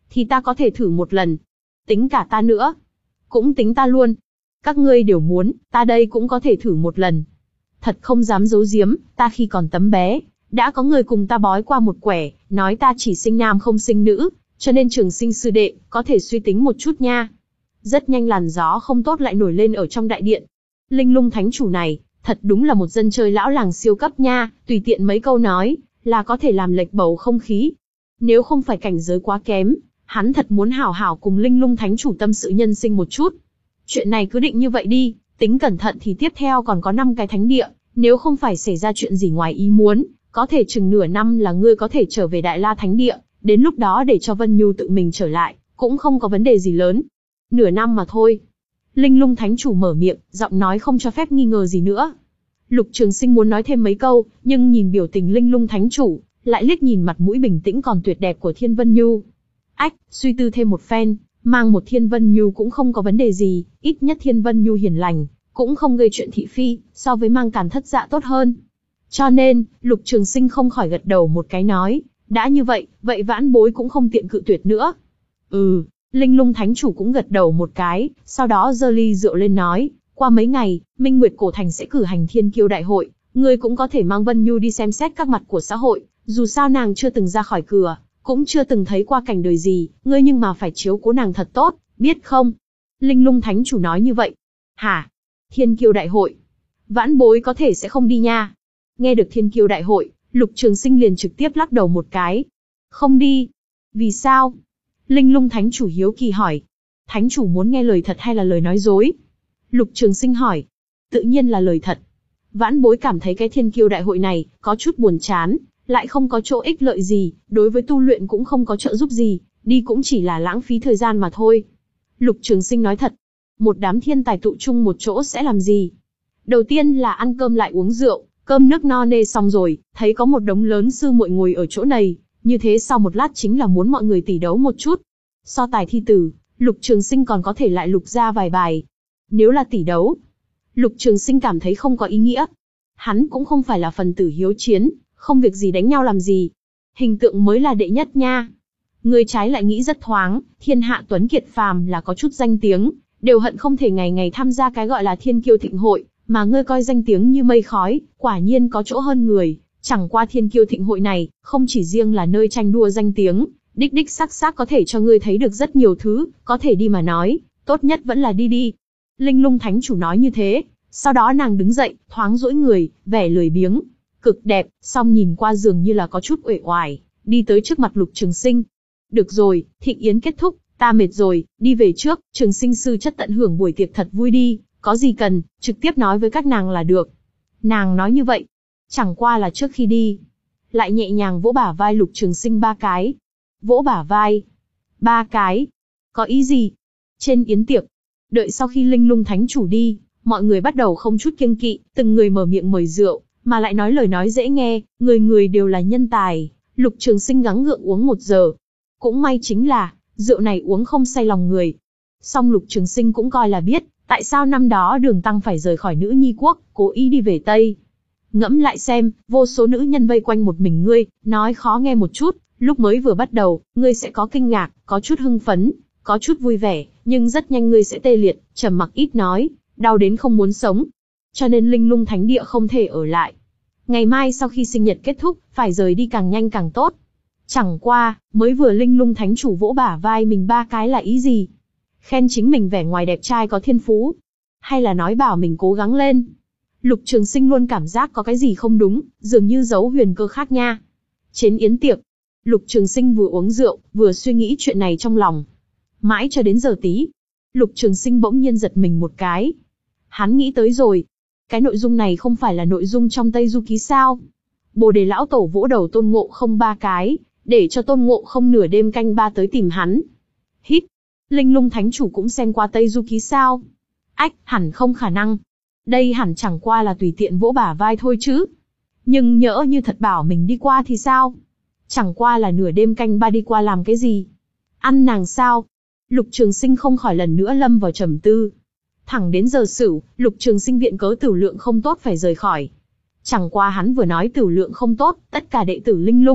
thì ta có thể thử một lần. Tính cả ta nữa. Cũng tính ta luôn. Các ngươi đều muốn, ta đây cũng có thể thử một lần. Thật không dám giấu giếm, ta khi còn tấm bé, đã có người cùng ta bói qua một quẻ, nói ta chỉ sinh nam không sinh nữ, cho nên Trường Sinh sư đệ, có thể suy tính một chút nha. Rất nhanh làn gió không tốt lại nổi lên ở trong đại điện. Linh Lung Thánh Chủ này, thật đúng là một dân chơi lão làng siêu cấp nha, tùy tiện mấy câu nói, là có thể làm lệch bầu không khí. Nếu không phải cảnh giới quá kém, hắn thật muốn hảo hảo cùng Linh Lung Thánh Chủ tâm sự nhân sinh một chút. Chuyện này cứ định như vậy đi, tính cẩn thận thì tiếp theo còn có năm cái thánh địa, nếu không phải xảy ra chuyện gì ngoài ý muốn, có thể chừng nửa năm là ngươi có thể trở về Đại La Thánh Địa, đến lúc đó để cho Vân Nhu tự mình trở lại, cũng không có vấn đề gì lớn. Nửa năm mà thôi. Linh Lung Thánh Chủ mở miệng, giọng nói không cho phép nghi ngờ gì nữa. Lục Trường Sinh muốn nói thêm mấy câu, nhưng nhìn biểu tình Linh Lung Thánh Chủ, lại liếc nhìn mặt mũi bình tĩnh còn tuyệt đẹp của Thiên Vân Nhu. Ách, suy tư thêm một phen, mang một Thiên Vân Nhu cũng không có vấn đề gì, ít nhất Thiên Vân Nhu hiền lành, cũng không gây chuyện thị phi, so với mang Càn Thất Dạ tốt hơn. Cho nên, Lục Trường Sinh không khỏi gật đầu một cái nói, đã như vậy, vậy vãn bối cũng không tiện cự tuyệt nữa. Ừ, Linh Lung Thánh Chủ cũng gật đầu một cái, sau đó giơ ly rượu lên nói, qua mấy ngày, Minh Nguyệt Cổ Thành sẽ cử hành Thiên Kiêu Đại Hội, ngươi cũng có thể mang Vân Nhu đi xem xét các mặt của xã hội, dù sao nàng chưa từng ra khỏi cửa, cũng chưa từng thấy qua cảnh đời gì, ngươi nhưng mà phải chiếu cố nàng thật tốt, biết không? Linh Lung Thánh Chủ nói như vậy. Hả? Thiên Kiêu Đại Hội? Vãn bối có thể sẽ không đi nha. Nghe được Thiên Kiêu Đại Hội, Lục Trường Sinh liền trực tiếp lắc đầu một cái. Không đi. Vì sao? Linh Lung Thánh Chủ hiếu kỳ hỏi. Thánh Chủ muốn nghe lời thật hay là lời nói dối? Lục Trường Sinh hỏi. Tự nhiên là lời thật. Vãn bối cảm thấy cái Thiên Kiêu Đại Hội này, có chút buồn chán, lại không có chỗ ích lợi gì, đối với tu luyện cũng không có trợ giúp gì, đi cũng chỉ là lãng phí thời gian mà thôi. Lục Trường Sinh nói thật. Một đám thiên tài tụ chung một chỗ sẽ làm gì? Đầu tiên là ăn cơm lại uống rượu, cơm nước no nê xong rồi, thấy có một đống lớn sư muội ngồi ở chỗ này, như thế sau một lát chính là muốn mọi người tỷ đấu một chút. So tài thi tử, Lục Trường Sinh còn có thể lại lục ra vài bài. Nếu là tỷ đấu, Lục Trường Sinh cảm thấy không có ý nghĩa. Hắn cũng không phải là phần tử hiếu chiến, không việc gì đánh nhau làm gì. Hình tượng mới là đệ nhất nha. Người trái lại nghĩ rất thoáng, thiên hạ tuấn kiệt phàm là có chút danh tiếng, đều hận không thể ngày ngày tham gia cái gọi là Thiên Kiêu Thịnh Hội, mà ngươi coi danh tiếng như mây khói, quả nhiên có chỗ hơn người. Chẳng qua Thiên Kiêu Thịnh Hội này, không chỉ riêng là nơi tranh đua danh tiếng, đích đích xác xác có thể cho ngươi thấy được rất nhiều thứ, có thể đi mà nói, tốt nhất vẫn là đi đi. Linh Lung Thánh Chủ nói như thế, sau đó nàng đứng dậy, thoáng duỗi người, vẻ lười biếng, cực đẹp, song nhìn qua dường như là có chút uể oải, đi tới trước mặt Lục Trường Sinh. Được rồi, thịnh yến kết thúc, ta mệt rồi, đi về trước, Trường Sinh sư chất tận hưởng buổi tiệc thật vui đi, có gì cần, trực tiếp nói với các nàng là được. Nàng nói như vậy, chẳng qua là trước khi đi, lại nhẹ nhàng vỗ bả vai Lục Trường Sinh ba cái. Vỗ bả vai? Ba cái? Có ý gì? Trên yến tiệc, đợi sau khi Linh Lung Thánh Chủ đi, mọi người bắt đầu không chút kiêng kỵ, từng người mở miệng mời rượu, mà lại nói lời nói dễ nghe, người người đều là nhân tài. Lục Trường Sinh gắng gượng uống một giờ. Cũng may chính là, rượu này uống không say lòng người. Song Lục Trường Sinh cũng coi là biết, tại sao năm đó Đường Tăng phải rời khỏi Nữ Nhi Quốc, cố ý đi về Tây. Ngẫm lại xem, vô số nữ nhân vây quanh một mình ngươi, nói khó nghe một chút, lúc mới vừa bắt đầu, ngươi sẽ có kinh ngạc, có chút hưng phấn, có chút vui vẻ, nhưng rất nhanh ngươi sẽ tê liệt, trầm mặc ít nói, đau đến không muốn sống. Cho nên Linh Lung Thánh Địa không thể ở lại. Ngày mai sau khi sinh nhật kết thúc, phải rời đi càng nhanh càng tốt. Chẳng qua, mới vừa Linh Lung Thánh Chủ vỗ bả vai mình ba cái là ý gì? Khen chính mình vẻ ngoài đẹp trai có thiên phú? Hay là nói bảo mình cố gắng lên? Lục Trường Sinh luôn cảm giác có cái gì không đúng, dường như giấu huyền cơ khác nha. Trên yến tiệc, Lục Trường Sinh vừa uống rượu, vừa suy nghĩ chuyện này trong lòng. Mãi cho đến giờ tí, Lục Trường Sinh bỗng nhiên giật mình một cái. Hắn nghĩ tới rồi. Cái nội dung này không phải là nội dung trong Tây Du Ký sao? Bồ Đề Lão Tổ vỗ đầu Tôn Ngộ Không ba cái, để cho Tôn Ngộ Không nửa đêm canh ba tới tìm hắn. Hít, Linh Lung Thánh Chủ cũng xem qua Tây Du Ký sao? Ách, hẳn không khả năng. Đây hẳn chẳng qua là tùy tiện vỗ bả vai thôi chứ. Nhưng nhỡ như thật bảo mình đi qua thì sao? Chẳng qua là nửa đêm canh ba đi qua làm cái gì? Ăn nàng sao? Lục Trường Sinh không khỏi lần nữa lâm vào trầm tư. Thẳng đến giờ Sửu, Lục Trường Sinh viện cớ Tửu Lượng không tốt phải rời khỏi. Chẳng qua hắn vừa nói Tửu Lượng không tốt, tất cả đệ tử Linh Lung,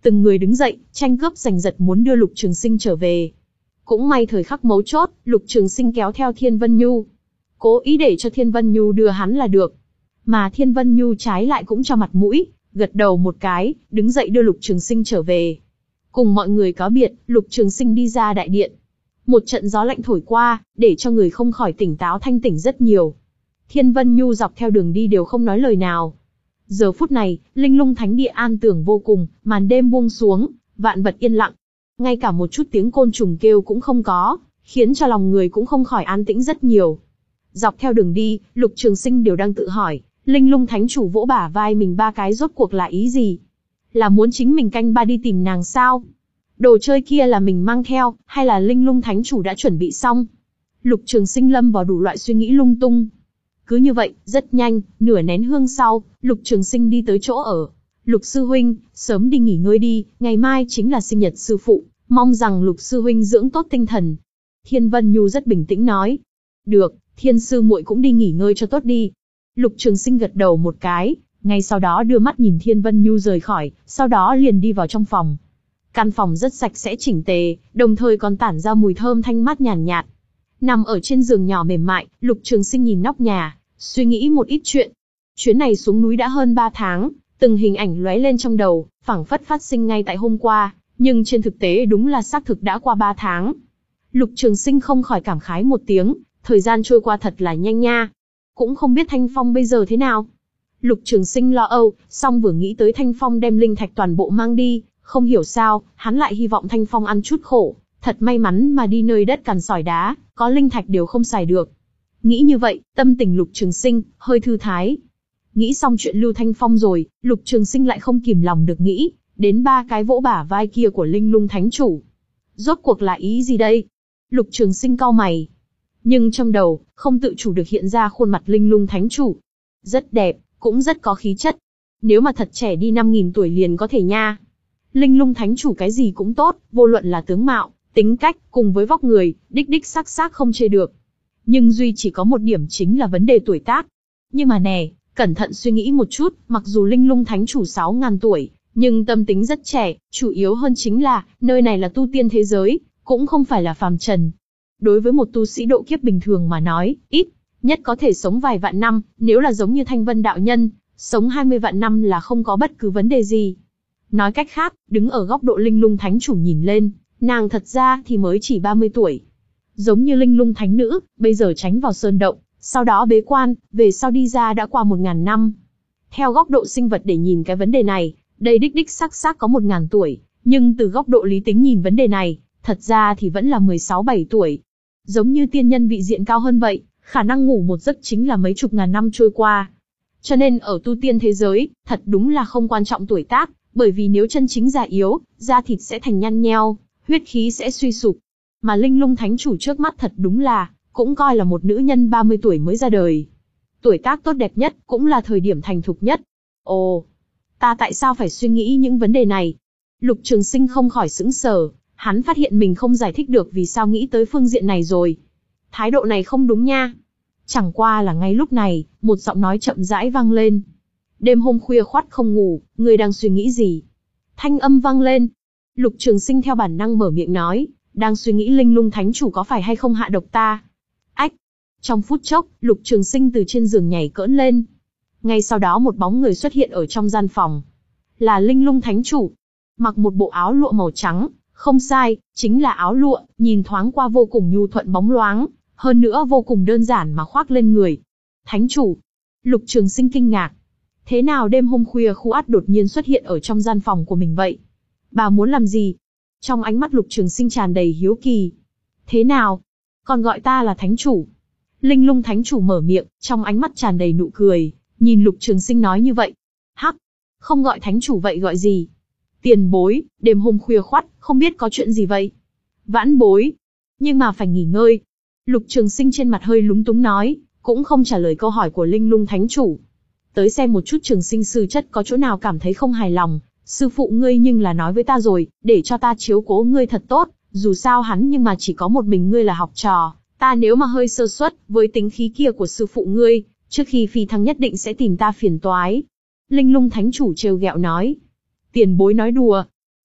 từng người đứng dậy, tranh cướp giành giật muốn đưa Lục Trường Sinh trở về. Cũng may thời khắc mấu chốt, Lục Trường Sinh kéo theo Thiên Vân Nhu. Cố ý để cho Thiên Vân Nhu đưa hắn là được. Mà Thiên Vân Nhu trái lại cũng cho mặt mũi, gật đầu một cái, đứng dậy đưa Lục Trường Sinh trở về. Cùng mọi người cáo biệt, Lục Trường Sinh đi ra đại điện. Một trận gió lạnh thổi qua, để cho người không khỏi tỉnh táo thanh tỉnh rất nhiều. Thiên Vân Nhu dọc theo đường đi đều không nói lời nào. Giờ phút này, Linh Lung Thánh Địa an tường vô cùng, màn đêm buông xuống, vạn vật yên lặng. Ngay cả một chút tiếng côn trùng kêu cũng không có, khiến cho lòng người cũng không khỏi an tĩnh rất nhiều. Dọc theo đường đi, Lục Trường Sinh đều đang tự hỏi, Linh Lung Thánh Chủ vỗ bả vai mình ba cái rốt cuộc là ý gì? Là muốn chính mình canh ba đi tìm nàng sao? Đồ chơi kia là mình mang theo, hay là Linh Lung Thánh Chủ đã chuẩn bị xong? Lục Trường Sinh lâm vào đủ loại suy nghĩ lung tung. Cứ như vậy, rất nhanh, nửa nén hương sau, Lục Trường Sinh đi tới chỗ ở. Lục Sư Huynh, sớm đi nghỉ ngơi đi, ngày mai chính là sinh nhật sư phụ, mong rằng Lục Sư Huynh dưỡng tốt tinh thần. Thiên Vân Nhu rất bình tĩnh nói. Được, Thiên Sư muội cũng đi nghỉ ngơi cho tốt đi. Lục Trường Sinh gật đầu một cái, ngay sau đó đưa mắt nhìn Thiên Vân Nhu rời khỏi, sau đó liền đi vào trong phòng. Căn phòng rất sạch sẽ chỉnh tề, đồng thời còn tản ra mùi thơm thanh mát nhàn nhạt, nhạt. Nằm ở trên giường nhỏ mềm mại, Lục Trường Sinh nhìn nóc nhà, suy nghĩ một ít chuyện. Chuyến này xuống núi đã hơn ba tháng, từng hình ảnh lóe lên trong đầu, phảng phất phát sinh ngay tại hôm qua, nhưng trên thực tế đúng là xác thực đã qua ba tháng. Lục Trường Sinh không khỏi cảm khái một tiếng, thời gian trôi qua thật là nhanh nha. Cũng không biết Thanh Phong bây giờ thế nào. Lục Trường Sinh lo âu, song vừa nghĩ tới Thanh Phong đem linh thạch toàn bộ mang đi, không hiểu sao, hắn lại hy vọng Thanh Phong ăn chút khổ. Thật may mắn mà đi nơi đất cằn sỏi đá, có linh thạch đều không xài được. Nghĩ như vậy, tâm tình Lục Trường Sinh hơi thư thái. Nghĩ xong chuyện Lưu Thanh Phong rồi, Lục Trường Sinh lại không kìm lòng được nghĩ đến ba cái vỗ bả vai kia của Linh Lung Thánh Chủ. Rốt cuộc là ý gì đây? Lục Trường Sinh cau mày. Nhưng trong đầu, không tự chủ được hiện ra khuôn mặt Linh Lung Thánh Chủ. Rất đẹp, cũng rất có khí chất. Nếu mà thật trẻ đi năm nghìn tuổi liền có thể nha. Linh Lung Thánh Chủ cái gì cũng tốt, vô luận là tướng mạo, tính cách, cùng với vóc người, đích đích xác xác không chê được. Nhưng duy chỉ có một điểm chính là vấn đề tuổi tác. Nhưng mà nè, cẩn thận suy nghĩ một chút, mặc dù Linh Lung Thánh Chủ sáu ngàn tuổi, nhưng tâm tính rất trẻ, chủ yếu hơn chính là, nơi này là tu tiên thế giới, cũng không phải là phàm trần. Đối với một tu sĩ độ kiếp bình thường mà nói, ít nhất có thể sống vài vạn năm, nếu là giống như Thanh Vân đạo nhân, sống hai mươi vạn năm là không có bất cứ vấn đề gì. Nói cách khác, đứng ở góc độ Linh Lung Thánh Chủ nhìn lên, nàng thật ra thì mới chỉ ba mươi tuổi. Giống như Linh Lung Thánh Nữ, bây giờ tránh vào sơn động, sau đó bế quan, về sau đi ra đã qua một ngàn năm. Theo góc độ sinh vật để nhìn cái vấn đề này, đây đích đích xác xác có một ngàn tuổi, nhưng từ góc độ lý tính nhìn vấn đề này, thật ra thì vẫn là mười sáu bảy tuổi. Giống như tiên nhân vị diện cao hơn vậy, khả năng ngủ một giấc chính là mấy chục ngàn năm trôi qua. Cho nên ở tu tiên thế giới, thật đúng là không quan trọng tuổi tác, bởi vì nếu chân chính già yếu, da thịt sẽ thành nhăn nheo, huyết khí sẽ suy sụp. Mà Linh Lung Thánh Chủ trước mắt thật đúng là, cũng coi là một nữ nhân ba mươi tuổi mới ra đời. Tuổi tác tốt đẹp nhất, cũng là thời điểm thành thục nhất. Ồ, ta tại sao phải suy nghĩ những vấn đề này? Lục Trường Sinh không khỏi sững sờ, hắn phát hiện mình không giải thích được vì sao nghĩ tới phương diện này rồi. Thái độ này không đúng nha. Chẳng qua là ngay lúc này, một giọng nói chậm rãi vang lên. Đêm hôm khuya khoắt không ngủ, ngươi đang suy nghĩ gì? Thanh âm vang lên. Lục Trường Sinh theo bản năng mở miệng nói, đang suy nghĩ Linh Lung Thánh Chủ có phải hay không hạ độc ta. Ách! Trong phút chốc, Lục Trường Sinh từ trên giường nhảy cỡn lên. Ngay sau đó một bóng người xuất hiện ở trong gian phòng. Là Linh Lung Thánh Chủ. Mặc một bộ áo lụa màu trắng, không sai, chính là áo lụa, nhìn thoáng qua vô cùng nhu thuận bóng loáng, hơn nữa vô cùng đơn giản mà khoác lên người. Thánh Chủ! Lục Trường Sinh kinh ngạc. Thế nào đêm hôm khuya khu át đột nhiên xuất hiện ở trong gian phòng của mình vậy? Bà muốn làm gì? Trong ánh mắt Lục Trường Sinh tràn đầy hiếu kỳ. Thế nào? Còn gọi ta là Thánh Chủ. Linh Lung Thánh Chủ mở miệng, trong ánh mắt tràn đầy nụ cười, nhìn Lục Trường Sinh nói như vậy. Hắc! Không gọi Thánh Chủ vậy gọi gì? Tiền bối, đêm hôm khuya khoắt, không biết có chuyện gì vậy? Vãn bối. Nhưng mà phải nghỉ ngơi. Lục Trường Sinh trên mặt hơi lúng túng nói, cũng không trả lời câu hỏi của Linh Lung Thánh Chủ. Tới xem một chút Trường Sinh sư chất có chỗ nào cảm thấy không hài lòng, sư phụ ngươi nhưng là nói với ta rồi, để cho ta chiếu cố ngươi thật tốt, dù sao hắn nhưng mà chỉ có một mình ngươi là học trò, ta nếu mà hơi sơ suất, với tính khí kia của sư phụ ngươi, trước khi phi thăng nhất định sẽ tìm ta phiền toái. Linh Lung Thánh Chủ trêu ghẹo nói. Tiền bối nói đùa.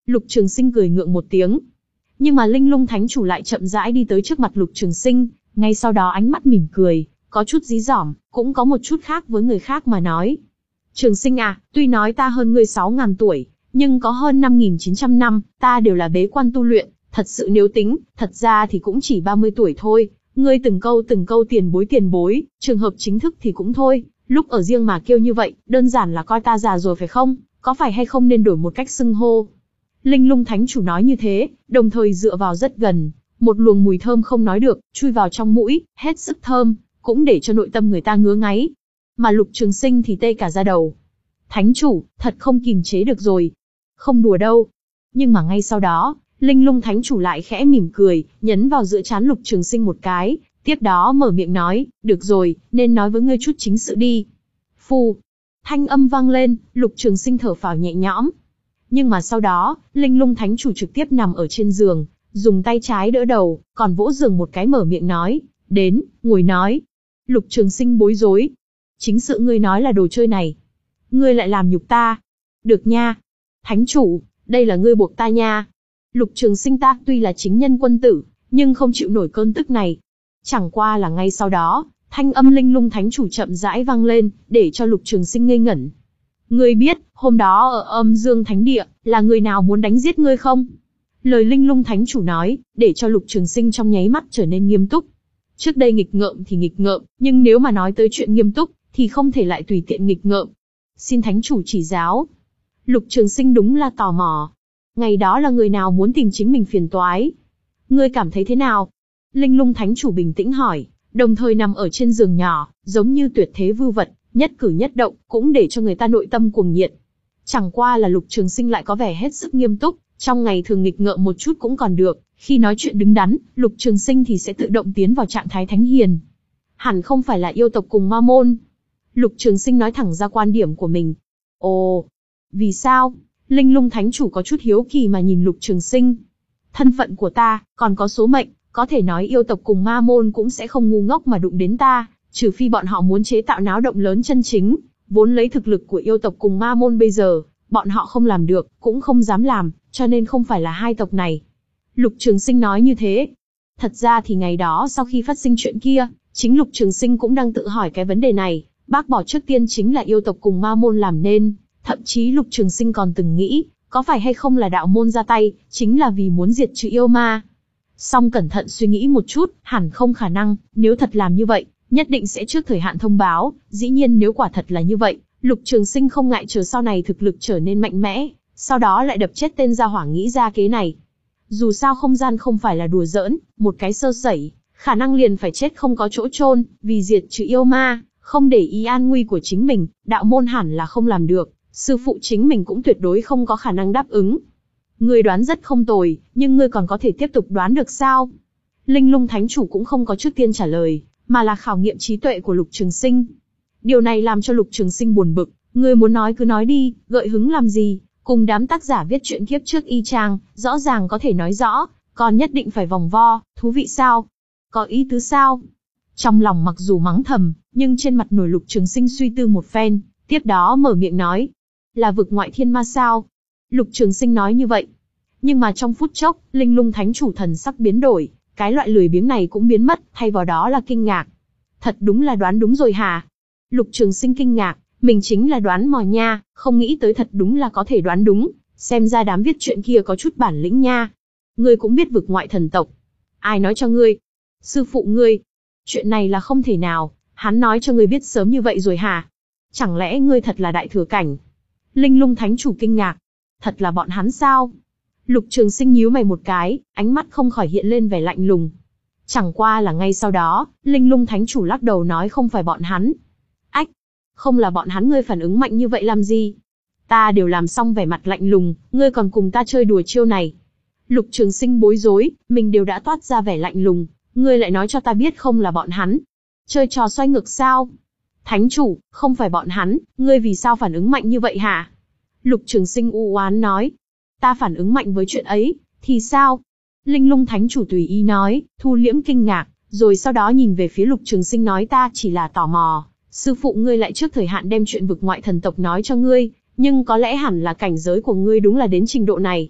Lục Trường Sinh cười ngượng một tiếng. Nhưng mà Linh Lung Thánh Chủ lại chậm rãi đi tới trước mặt Lục Trường Sinh, ngay sau đó ánh mắt mỉm cười, có chút dí dỏm, cũng có một chút khác với người khác mà nói. Trường Sinh à, tuy nói ta hơn ngươi sáu ngàn tuổi, nhưng có hơn năm nghìn chín trăm năm, ta đều là bế quan tu luyện, thật sự nếu tính, thật ra thì cũng chỉ ba mươi tuổi thôi. Ngươi từng câu từng câu tiền bối tiền bối, trường hợp chính thức thì cũng thôi, lúc ở riêng mà kêu như vậy, đơn giản là coi ta già rồi phải không? Có phải hay không nên đổi một cách xưng hô? Linh Lung Thánh Chủ nói như thế, đồng thời dựa vào rất gần, một luồng mùi thơm không nói được, chui vào trong mũi, hết sức thơm, cũng để cho nội tâm người ta ngứa ngáy. Mà Lục Trường Sinh thì tê cả da đầu. Thánh Chủ, thật không kìm chế được rồi. Không đùa đâu. Nhưng mà ngay sau đó, Linh Lung Thánh Chủ lại khẽ mỉm cười, nhấn vào giữa trán Lục Trường Sinh một cái, tiếp đó mở miệng nói, được rồi, nên nói với ngươi chút chính sự đi. Phù. Thanh âm vang lên, Lục Trường Sinh thở phào nhẹ nhõm. Nhưng mà sau đó, Linh Lung Thánh Chủ trực tiếp nằm ở trên giường, dùng tay trái đỡ đầu, còn vỗ giường một cái mở miệng nói, đến, ngồi nói. Lục Trường Sinh bối rối. Chính sự ngươi nói là đồ chơi này. Ngươi lại làm nhục ta. Được nha. Thánh Chủ, đây là ngươi buộc ta nha. Lục Trường Sinh ta tuy là chính nhân quân tử, nhưng không chịu nổi cơn tức này. Chẳng qua là ngay sau đó, thanh âm Linh Lung Thánh Chủ chậm rãi vang lên, để cho Lục Trường Sinh ngây ngẩn. Ngươi biết, hôm đó ở Âm Dương Thánh Địa, là người nào muốn đánh giết ngươi không? Lời Linh Lung Thánh Chủ nói, để cho Lục Trường Sinh trong nháy mắt trở nên nghiêm túc. Trước đây nghịch ngợm thì nghịch ngợm, nhưng nếu mà nói tới chuyện nghiêm túc, thì không thể lại tùy tiện nghịch ngợm. Xin Thánh Chủ chỉ giáo. Lục Trường Sinh đúng là tò mò. Ngày đó là người nào muốn tìm chính mình phiền toái? Ngươi cảm thấy thế nào? Linh Lung Thánh Chủ bình tĩnh hỏi, đồng thời nằm ở trên giường nhỏ, giống như tuyệt thế vưu vật, nhất cử nhất động, cũng để cho người ta nội tâm cuồng nhiệt. Chẳng qua là Lục Trường Sinh lại có vẻ hết sức nghiêm túc, trong ngày thường nghịch ngợm một chút cũng còn được, khi nói chuyện đứng đắn, Lục Trường Sinh thì sẽ tự động tiến vào trạng thái thánh hiền. Hẳn không phải là yêu tộc cùng ma môn. Lục Trường Sinh nói thẳng ra quan điểm của mình. Ồ, vì sao? Linh Lung Thánh Chủ có chút hiếu kỳ mà nhìn Lục Trường Sinh. Thân phận của ta, còn có số mệnh, có thể nói yêu tộc cùng ma môn cũng sẽ không ngu ngốc mà đụng đến ta, trừ phi bọn họ muốn chế tạo náo động lớn chân chính, vốn lấy thực lực của yêu tộc cùng ma môn bây giờ, bọn họ không làm được, cũng không dám làm, cho nên không phải là hai tộc này. Lục Trường Sinh nói như thế. Thật ra thì ngày đó sau khi phát sinh chuyện kia, chính Lục Trường Sinh cũng đang tự hỏi cái vấn đề này, bác bỏ trước tiên chính là yêu tộc cùng ma môn làm nên, thậm chí Lục Trường Sinh còn từng nghĩ, có phải hay không là đạo môn ra tay, chính là vì muốn diệt trừ yêu ma. Song cẩn thận suy nghĩ một chút, hẳn không khả năng, nếu thật làm như vậy, nhất định sẽ trước thời hạn thông báo, dĩ nhiên nếu quả thật là như vậy, Lục Trường Sinh không ngại chờ sau này thực lực trở nên mạnh mẽ, sau đó lại đập chết tên gia hỏa nghĩ ra kế này. Dù sao không gian không phải là đùa giỡn, một cái sơ sẩy, khả năng liền phải chết không có chỗ chôn, vì diệt trừ yêu ma, không để ý an nguy của chính mình, đạo môn hẳn là không làm được, sư phụ chính mình cũng tuyệt đối không có khả năng đáp ứng. Ngươi đoán rất không tồi, nhưng ngươi còn có thể tiếp tục đoán được sao? Linh Lung Thánh Chủ cũng không có trước tiên trả lời, mà là khảo nghiệm trí tuệ của Lục Trường Sinh. Điều này làm cho Lục Trường Sinh buồn bực, ngươi muốn nói cứ nói đi, gợi hứng làm gì, cùng đám tác giả viết truyện kiếp trước y chang, rõ ràng có thể nói rõ, còn nhất định phải vòng vo, thú vị sao? Có ý tứ sao? Trong lòng mặc dù mắng thầm, nhưng trên mặt nổi Lục Trường Sinh suy tư một phen, tiếp đó mở miệng nói, là vực ngoại thiên ma sao? Lục Trường Sinh nói như vậy. Nhưng mà trong phút chốc, Linh Lung Thánh Chủ thần sắc biến đổi, cái loại lười biếng này cũng biến mất, thay vào đó là kinh ngạc. Thật đúng là đoán đúng rồi hả? Lục Trường Sinh kinh ngạc, mình chính là đoán mò nha, không nghĩ tới thật đúng là có thể đoán đúng, xem ra đám viết chuyện kia có chút bản lĩnh nha. Ngươi cũng biết vực ngoại thần tộc. Ai nói cho ngươi? Sư phụ ngươi. Chuyện này là không thể nào, hắn nói cho ngươi biết sớm như vậy rồi hả? Chẳng lẽ ngươi thật là đại thừa cảnh? Linh Lung Thánh Chủ kinh ngạc. Thật là bọn hắn sao? Lục Trường Sinh nhíu mày một cái, ánh mắt không khỏi hiện lên vẻ lạnh lùng. Chẳng qua là ngay sau đó, Linh Lung Thánh Chủ lắc đầu nói không phải bọn hắn. Ách, không là bọn hắn, ngươi phản ứng mạnh như vậy làm gì? Ta đều làm xong vẻ mặt lạnh lùng, ngươi còn cùng ta chơi đùa chiêu này. Lục Trường Sinh bối rối, mình đều đã toát ra vẻ lạnh lùng, ngươi lại nói cho ta biết không là bọn hắn. Chơi trò xoay ngược sao? Thánh Chủ, không phải bọn hắn, ngươi vì sao phản ứng mạnh như vậy hả? Lục Trường Sinh u oán nói. Ta phản ứng mạnh với chuyện ấy, thì sao? Linh Lung Thánh Chủ tùy ý nói, thu liễm kinh ngạc, rồi sau đó nhìn về phía Lục Trường Sinh nói ta chỉ là tò mò, sư phụ ngươi lại trước thời hạn đem chuyện vực ngoại thần tộc nói cho ngươi, nhưng có lẽ hẳn là cảnh giới của ngươi đúng là đến trình độ này.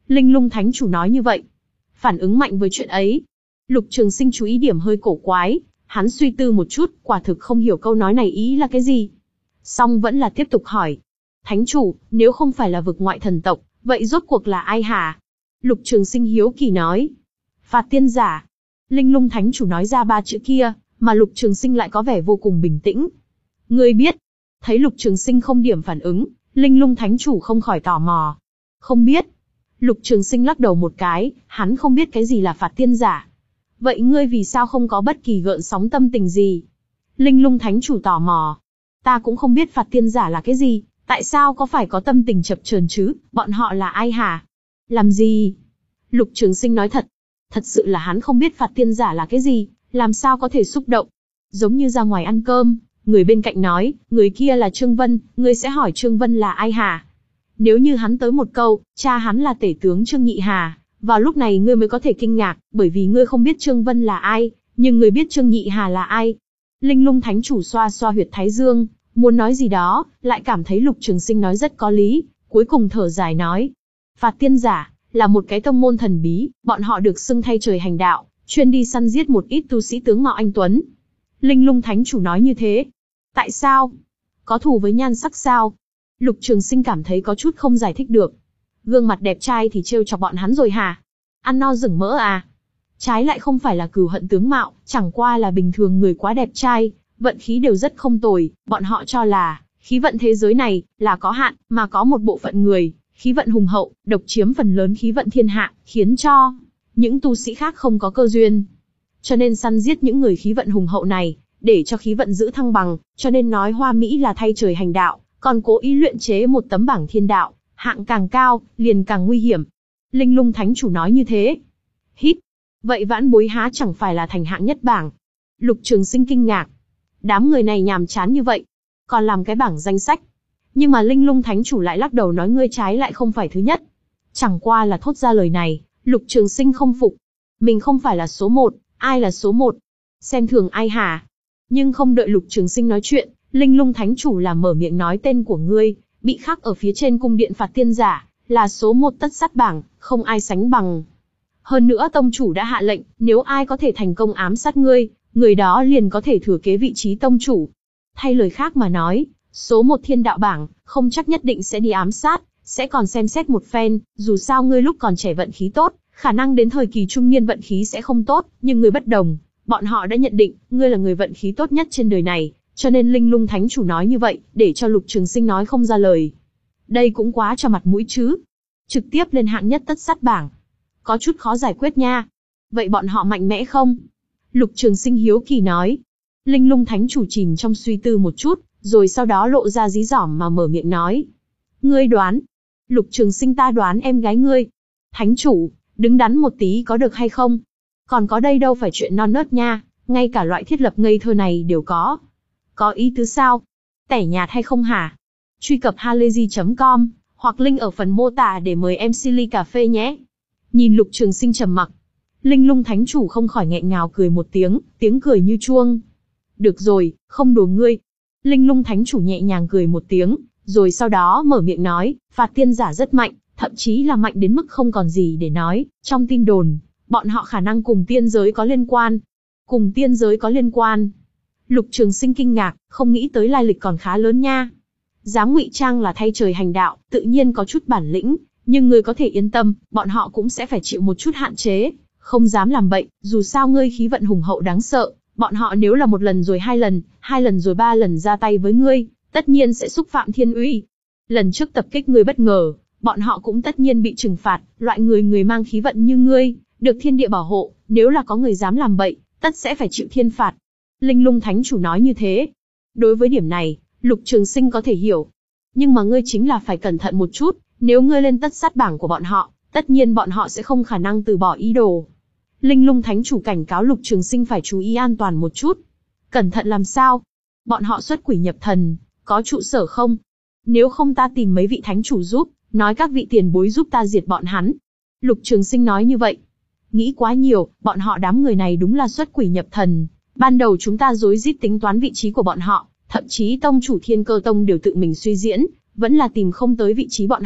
Linh Lung Thánh Chủ nói như vậy. Phản ứng mạnh với chuyện ấy. Lục Trường Sinh chú ý điểm hơi cổ quái, hắn suy tư một chút, quả thực không hiểu câu nói này ý là cái gì. Song vẫn là tiếp tục hỏi. Thánh Chủ, nếu không phải là vực ngoại thần tộc, vậy rốt cuộc là ai hả? Lục Trường Sinh hiếu kỳ nói. Phạt tiên giả. Linh Lung Thánh Chủ nói ra ba chữ kia, mà Lục Trường Sinh lại có vẻ vô cùng bình tĩnh. Ngươi biết. Thấy Lục Trường Sinh không điểm phản ứng, Linh Lung Thánh Chủ không khỏi tò mò. Không biết. Lục Trường Sinh lắc đầu một cái, hắn không biết cái gì là phạt tiên giả. Vậy ngươi vì sao không có bất kỳ gợn sóng tâm tình gì? Linh Lung Thánh Chủ tò mò. Ta cũng không biết phạt tiên giả là cái gì, tại sao có phải có tâm tình chập chờn chứ, bọn họ là ai hả? Làm gì? Lục Trường Sinh nói thật. Thật sự là hắn không biết phạt tiên giả là cái gì, làm sao có thể xúc động. Giống như ra ngoài ăn cơm, người bên cạnh nói, người kia là Trương Vân, ngươi sẽ hỏi Trương Vân là ai hả? Nếu như hắn tới một câu, cha hắn là tể tướng Trương Nhị Hà, vào lúc này ngươi mới có thể kinh ngạc, bởi vì ngươi không biết Trương Vân là ai, nhưng ngươi biết Trương Nhị Hà là ai. Linh Lung Thánh Chủ xoa xoa huyệt thái dương, muốn nói gì đó, lại cảm thấy Lục Trường Sinh nói rất có lý, cuối cùng thở dài nói. Phạt tiên giả, là một cái tông môn thần bí, bọn họ được xưng thay trời hành đạo, chuyên đi săn giết một ít tu sĩ tướng mạo anh tuấn. Linh Lung Thánh Chủ nói như thế. Tại sao? Có thù với nhan sắc sao? Lục Trường Sinh cảm thấy có chút không giải thích được. Gương mặt đẹp trai thì trêu chọc bọn hắn rồi hả? Ăn no rừng mỡ à? Trái lại không phải là cừu hận tướng mạo, chẳng qua là bình thường người quá đẹp trai, vận khí đều rất không tồi, bọn họ cho là, khí vận thế giới này, là có hạn, mà có một bộ phận người, khí vận hùng hậu, độc chiếm phần lớn khí vận thiên hạ, khiến cho những tu sĩ khác không có cơ duyên. Cho nên săn giết những người khí vận hùng hậu này, để cho khí vận giữ thăng bằng, cho nên nói Hoa Mỹ là thay trời hành đạo, còn cố ý luyện chế một tấm bảng thiên đạo, hạng càng cao, liền càng nguy hiểm. Linh Lung Thánh Chủ nói như thế. Hít. Vậy vãn bối há chẳng phải là thành hạng nhất bảng? Lục Trường Sinh kinh ngạc. Đám người này nhàm chán như vậy, còn làm cái bảng danh sách. Nhưng mà Linh Lung Thánh Chủ lại lắc đầu nói ngươi trái lại không phải thứ nhất. Chẳng qua là thốt ra lời này, Lục Trường Sinh không phục. Mình không phải là số một, ai là số một? Xem thường ai hả? Nhưng không đợi Lục Trường Sinh nói chuyện, Linh Lung Thánh Chủ là mở miệng nói tên của ngươi, bị khắc ở phía trên cung điện phạt tiên giả, là số một tất sát bảng, không ai sánh bằng. Hơn nữa tông chủ đã hạ lệnh, nếu ai có thể thành công ám sát ngươi, người đó liền có thể thừa kế vị trí tông chủ. Thay lời khác mà nói, số một thiên đạo bảng, không chắc nhất định sẽ đi ám sát, sẽ còn xem xét một phen, dù sao ngươi lúc còn trẻ vận khí tốt, khả năng đến thời kỳ trung niên vận khí sẽ không tốt, nhưng ngươi bất đồng, bọn họ đã nhận định, ngươi là người vận khí tốt nhất trên đời này, cho nên Linh Lung Thánh Chủ nói như vậy, để cho Lục Trường Sinh nói không ra lời. Đây cũng quá cho mặt mũi chứ. Trực tiếp lên hạng nhất tất sát bảng. Có chút khó giải quyết nha. Vậy bọn họ mạnh mẽ không? Lục Trường Sinh hiếu kỳ nói. Linh Lung Thánh Chủ chìm trong suy tư một chút, rồi sau đó lộ ra dí dỏm mà mở miệng nói. Ngươi đoán. Lục Trường Sinh ta đoán em gái ngươi. Thánh Chủ, đứng đắn một tí có được hay không? Còn có đây đâu phải chuyện non nớt nha, ngay cả loại thiết lập ngây thơ này đều có. Có ý tứ sao? Tẻ nhạt hay không hả? Truy cập halayzi chấm com, hoặc link ở phần mô tả để mời em xê ly cà phê nhé. Nhìn Lục Trường Sinh trầm mặc, Linh Lung Thánh Chủ không khỏi nghẹn ngào cười một tiếng, tiếng cười như chuông. Được rồi, không đùa ngươi. Linh Lung Thánh Chủ nhẹ nhàng cười một tiếng, rồi sau đó mở miệng nói, phạt tiên giả rất mạnh, thậm chí là mạnh đến mức không còn gì để nói. Trong tin đồn, bọn họ khả năng cùng tiên giới có liên quan. Cùng tiên giới có liên quan. Lục Trường Sinh kinh ngạc, không nghĩ tới lai lịch còn khá lớn nha. Dám ngụy trang là thay trời hành đạo, tự nhiên có chút bản lĩnh, nhưng ngươi có thể yên tâm, bọn họ cũng sẽ phải chịu một chút hạn chế, không dám làm bậy, dù sao ngươi khí vận hùng hậu đáng sợ, bọn họ nếu là một lần rồi hai lần, hai lần rồi ba lần ra tay với ngươi, tất nhiên sẽ xúc phạm thiên uy. Lần trước tập kích ngươi bất ngờ, bọn họ cũng tất nhiên bị trừng phạt, loại người người mang khí vận như ngươi, được thiên địa bảo hộ, nếu là có người dám làm bậy, tất sẽ phải chịu thiên phạt. Linh Lung Thánh Chủ nói như thế. Đối với điểm này, Lục Trường Sinh có thể hiểu. Nhưng mà ngươi chính là phải cẩn thận một chút, nếu ngươi lên tất sát bảng của bọn họ, tất nhiên bọn họ sẽ không khả năng từ bỏ ý đồ. Linh Lung Thánh Chủ cảnh cáo Lục Trường Sinh phải chú ý an toàn một chút. Cẩn thận làm sao? Bọn họ xuất quỷ nhập thần, có trụ sở không? Nếu không ta tìm mấy vị thánh chủ giúp, nói các vị tiền bối giúp ta diệt bọn hắn. Lục Trường Sinh nói như vậy. Nghĩ quá nhiều, bọn họ đám người này đúng là xuất quỷ nhập thần. Ban đầu chúng ta rối rít tính toán vị trí của bọn họ, thậm chí tông chủ Thiên Cơ Tông đều tự mình suy diễn, vẫn là tìm không tới vị trí bọn họ,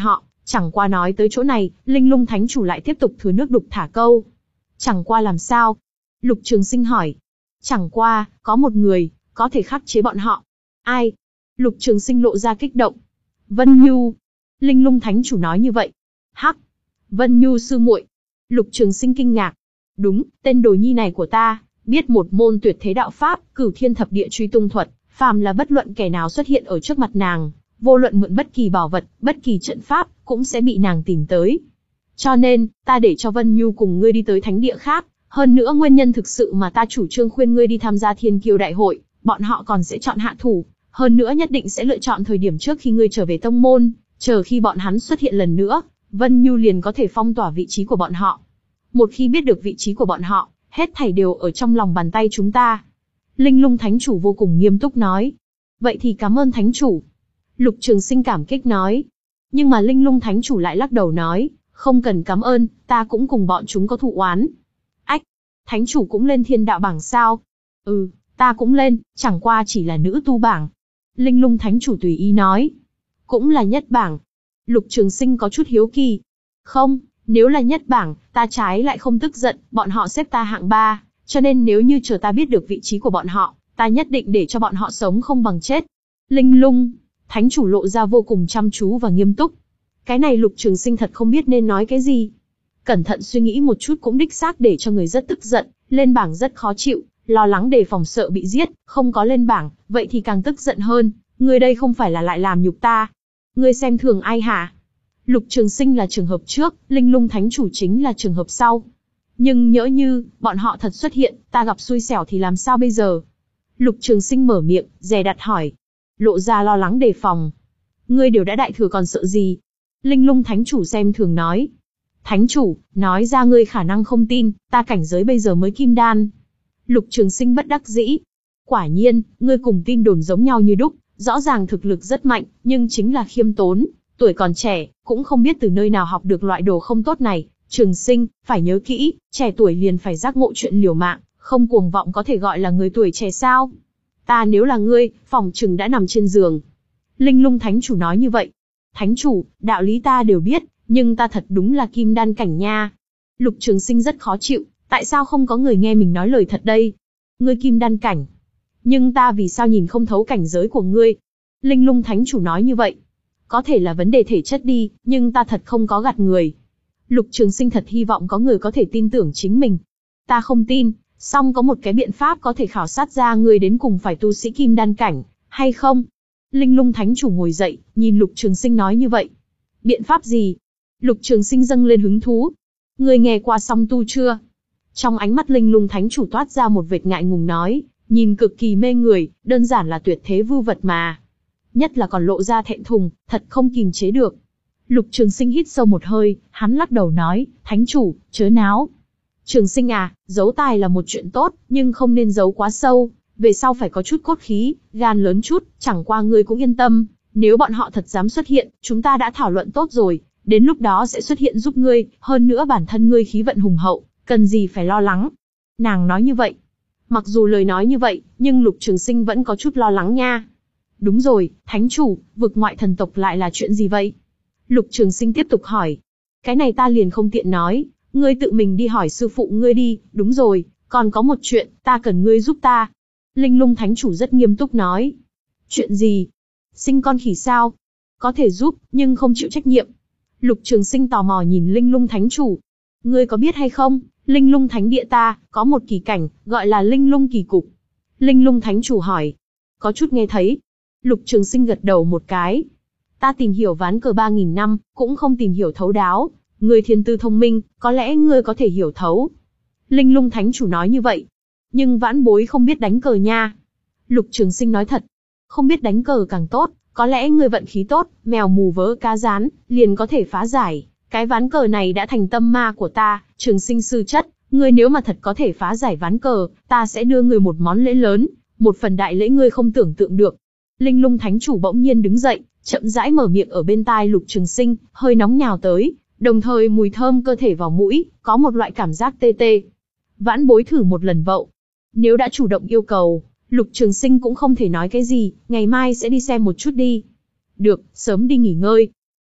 Chẳng qua nói tới chỗ này, Linh Lung Thánh Chủ lại tiếp tục thừa nước đục thả câu. Chẳng qua làm sao? Lục Trường Sinh hỏi. Chẳng qua, có một người, có thể khắc chế bọn họ. Ai? Lục Trường Sinh lộ ra kích động. Vân Nhu. Linh Lung Thánh Chủ nói như vậy. Hắc. Vân Nhu sư muội. Lục Trường Sinh kinh ngạc. Đúng, tên đồ nhi này của ta, biết một môn tuyệt thế đạo pháp, Cửu Thiên Thập Địa Truy Tung Thuật, phàm là bất luận kẻ nào xuất hiện ở trước mặt nàng, vô luận mượn bất kỳ bảo vật, bất kỳ trận pháp, cũng sẽ bị nàng tìm tới. Cho nên, ta để cho Vân Nhu cùng ngươi đi tới thánh địa khác, hơn nữa nguyên nhân thực sự mà ta chủ trương khuyên ngươi đi tham gia Thiên Kiêu Đại hội, bọn họ còn sẽ chọn hạ thủ, hơn nữa nhất định sẽ lựa chọn thời điểm trước khi ngươi trở về tông môn, chờ khi bọn hắn xuất hiện lần nữa, Vân Nhu liền có thể phong tỏa vị trí của bọn họ. Một khi biết được vị trí của bọn họ, hết thảy đều ở trong lòng bàn tay chúng ta. Linh Lung Thánh Chủ vô cùng nghiêm túc nói. Vậy thì cảm ơn Thánh Chủ. Lục Trường Sinh cảm kích nói. Nhưng mà Linh Lung Thánh Chủ lại lắc đầu nói, không cần cảm ơn, ta cũng cùng bọn chúng có thù oán. Ách, Thánh Chủ cũng lên thiên đạo bảng sao? Ừ, ta cũng lên, chẳng qua chỉ là nữ tu bảng. Linh Lung Thánh Chủ tùy ý nói. Cũng là nhất bảng. Lục Trường Sinh có chút hiếu kỳ. Không, nếu là nhất bảng, ta trái lại không tức giận, bọn họ xếp ta hạng ba, cho nên nếu như chờ ta biết được vị trí của bọn họ, ta nhất định để cho bọn họ sống không bằng chết. Linh Lung Thánh Chủ lộ ra vô cùng chăm chú và nghiêm túc. Cái này Lục Trường Sinh thật không biết nên nói cái gì. Cẩn thận suy nghĩ một chút cũng đích xác để cho người rất tức giận, lên bảng rất khó chịu, lo lắng đề phòng sợ bị giết, không có lên bảng, vậy thì càng tức giận hơn, người đây không phải là lại làm nhục ta. Ngươi xem thường ai hả? Lục Trường Sinh là trường hợp trước, Linh Lung Thánh Chủ chính là trường hợp sau. Nhưng nhỡ như, bọn họ thật xuất hiện, ta gặp xui xẻo thì làm sao bây giờ? Lục Trường Sinh mở miệng, dè đặt hỏi. Lộ ra lo lắng đề phòng. Ngươi đều đã đại thừa còn sợ gì? Linh Lung Thánh Chủ xem thường nói. Thánh Chủ, nói ra ngươi khả năng không tin, ta cảnh giới bây giờ mới kim đan. Lục Trường Sinh bất đắc dĩ. Quả nhiên, ngươi cùng tin đồn giống nhau như đúc, rõ ràng thực lực rất mạnh, nhưng chính là khiêm tốn. Tuổi còn trẻ, cũng không biết từ nơi nào học được loại đồ không tốt này. Trường Sinh, phải nhớ kỹ, trẻ tuổi liền phải giác ngộ chuyện liều mạng, không cuồng vọng có thể gọi là người tuổi trẻ sao? Ta nếu là ngươi, phòng chừng đã nằm trên giường. Linh Lung Thánh Chủ nói như vậy. Thánh Chủ, đạo lý ta đều biết, nhưng ta thật đúng là kim đan cảnh nha. Lục Trường Sinh rất khó chịu, tại sao không có người nghe mình nói lời thật đây? Ngươi kim đan cảnh. Nhưng ta vì sao nhìn không thấu cảnh giới của ngươi? Linh Lung Thánh Chủ nói như vậy. Có thể là vấn đề thể chất đi, nhưng ta thật không có gạt người. Lục Trường Sinh thật hy vọng có người có thể tin tưởng chính mình. Ta không tin, song có một cái biện pháp có thể khảo sát ra người đến cùng phải tu sĩ kim đan cảnh, hay không? Linh Lung Thánh Chủ ngồi dậy, nhìn Lục Trường Sinh nói như vậy. Biện pháp gì? Lục Trường Sinh dâng lên hứng thú. Ngươi nghe qua song tu chưa? Trong ánh mắt Linh Lung Thánh Chủ toát ra một vệt ngại ngùng nói, nhìn cực kỳ mê người, đơn giản là tuyệt thế vưu vật mà. Nhất là còn lộ ra thẹn thùng, thật không kìm chế được. Lục Trường Sinh hít sâu một hơi, hắn lắc đầu nói, Thánh Chủ, chớ náo. Trường Sinh à, giấu tài là một chuyện tốt, nhưng không nên giấu quá sâu, về sau phải có chút cốt khí, gan lớn chút, chẳng qua ngươi cũng yên tâm, nếu bọn họ thật dám xuất hiện, chúng ta đã thảo luận tốt rồi, đến lúc đó sẽ xuất hiện giúp ngươi, hơn nữa bản thân ngươi khí vận hùng hậu, cần gì phải lo lắng. Nàng nói như vậy. Mặc dù lời nói như vậy, nhưng Lục Trường Sinh vẫn có chút lo lắng nha. Đúng rồi, Thánh Chủ, vực ngoại thần tộc lại là chuyện gì vậy? Lục Trường Sinh tiếp tục hỏi. Cái này ta liền không tiện nói, ngươi tự mình đi hỏi sư phụ ngươi đi, đúng rồi, còn có một chuyện, ta cần ngươi giúp ta. Linh Lung Thánh Chủ rất nghiêm túc nói. Chuyện gì? Sinh con khỉ sao? Có thể giúp, nhưng không chịu trách nhiệm. Lục Trường Sinh tò mò nhìn Linh Lung Thánh Chủ. Ngươi có biết hay không, Linh Lung Thánh Địa ta, có một kỳ cảnh, gọi là Linh Lung Kỳ Cục. Linh Lung Thánh Chủ hỏi. Có chút nghe thấy. Lục Trường Sinh gật đầu một cái. Ta tìm hiểu ván cờ ba nghìn năm, cũng không tìm hiểu thấu đáo. Ngươi thiên tư thông minh, có lẽ ngươi có thể hiểu thấu. Linh Lung Thánh Chủ nói như vậy. Nhưng vãn bối không biết đánh cờ nha. Lục Trường Sinh nói thật. Không biết đánh cờ càng tốt, có lẽ ngươi vận khí tốt, mèo mù vớ cá rán, liền có thể phá giải. Cái ván cờ này đã thành tâm ma của ta, Trường Sinh sư chất. Ngươi nếu mà thật có thể phá giải ván cờ, ta sẽ đưa ngươi một món lễ lớn, một phần đại lễ ngươi không tưởng tượng được. Linh Lung Thánh Chủ bỗng nhiên đứng dậy, chậm rãi mở miệng ở bên tai Lục Trường Sinh, hơi nóng nhào tới, đồng thời mùi thơm cơ thể vào mũi, có một loại cảm giác tê tê. Vãn bối thử một lần vậu. Nếu đã chủ động yêu cầu, Lục Trường Sinh cũng không thể nói cái gì, ngày mai sẽ đi xem một chút đi. Được, sớm đi nghỉ ngơi.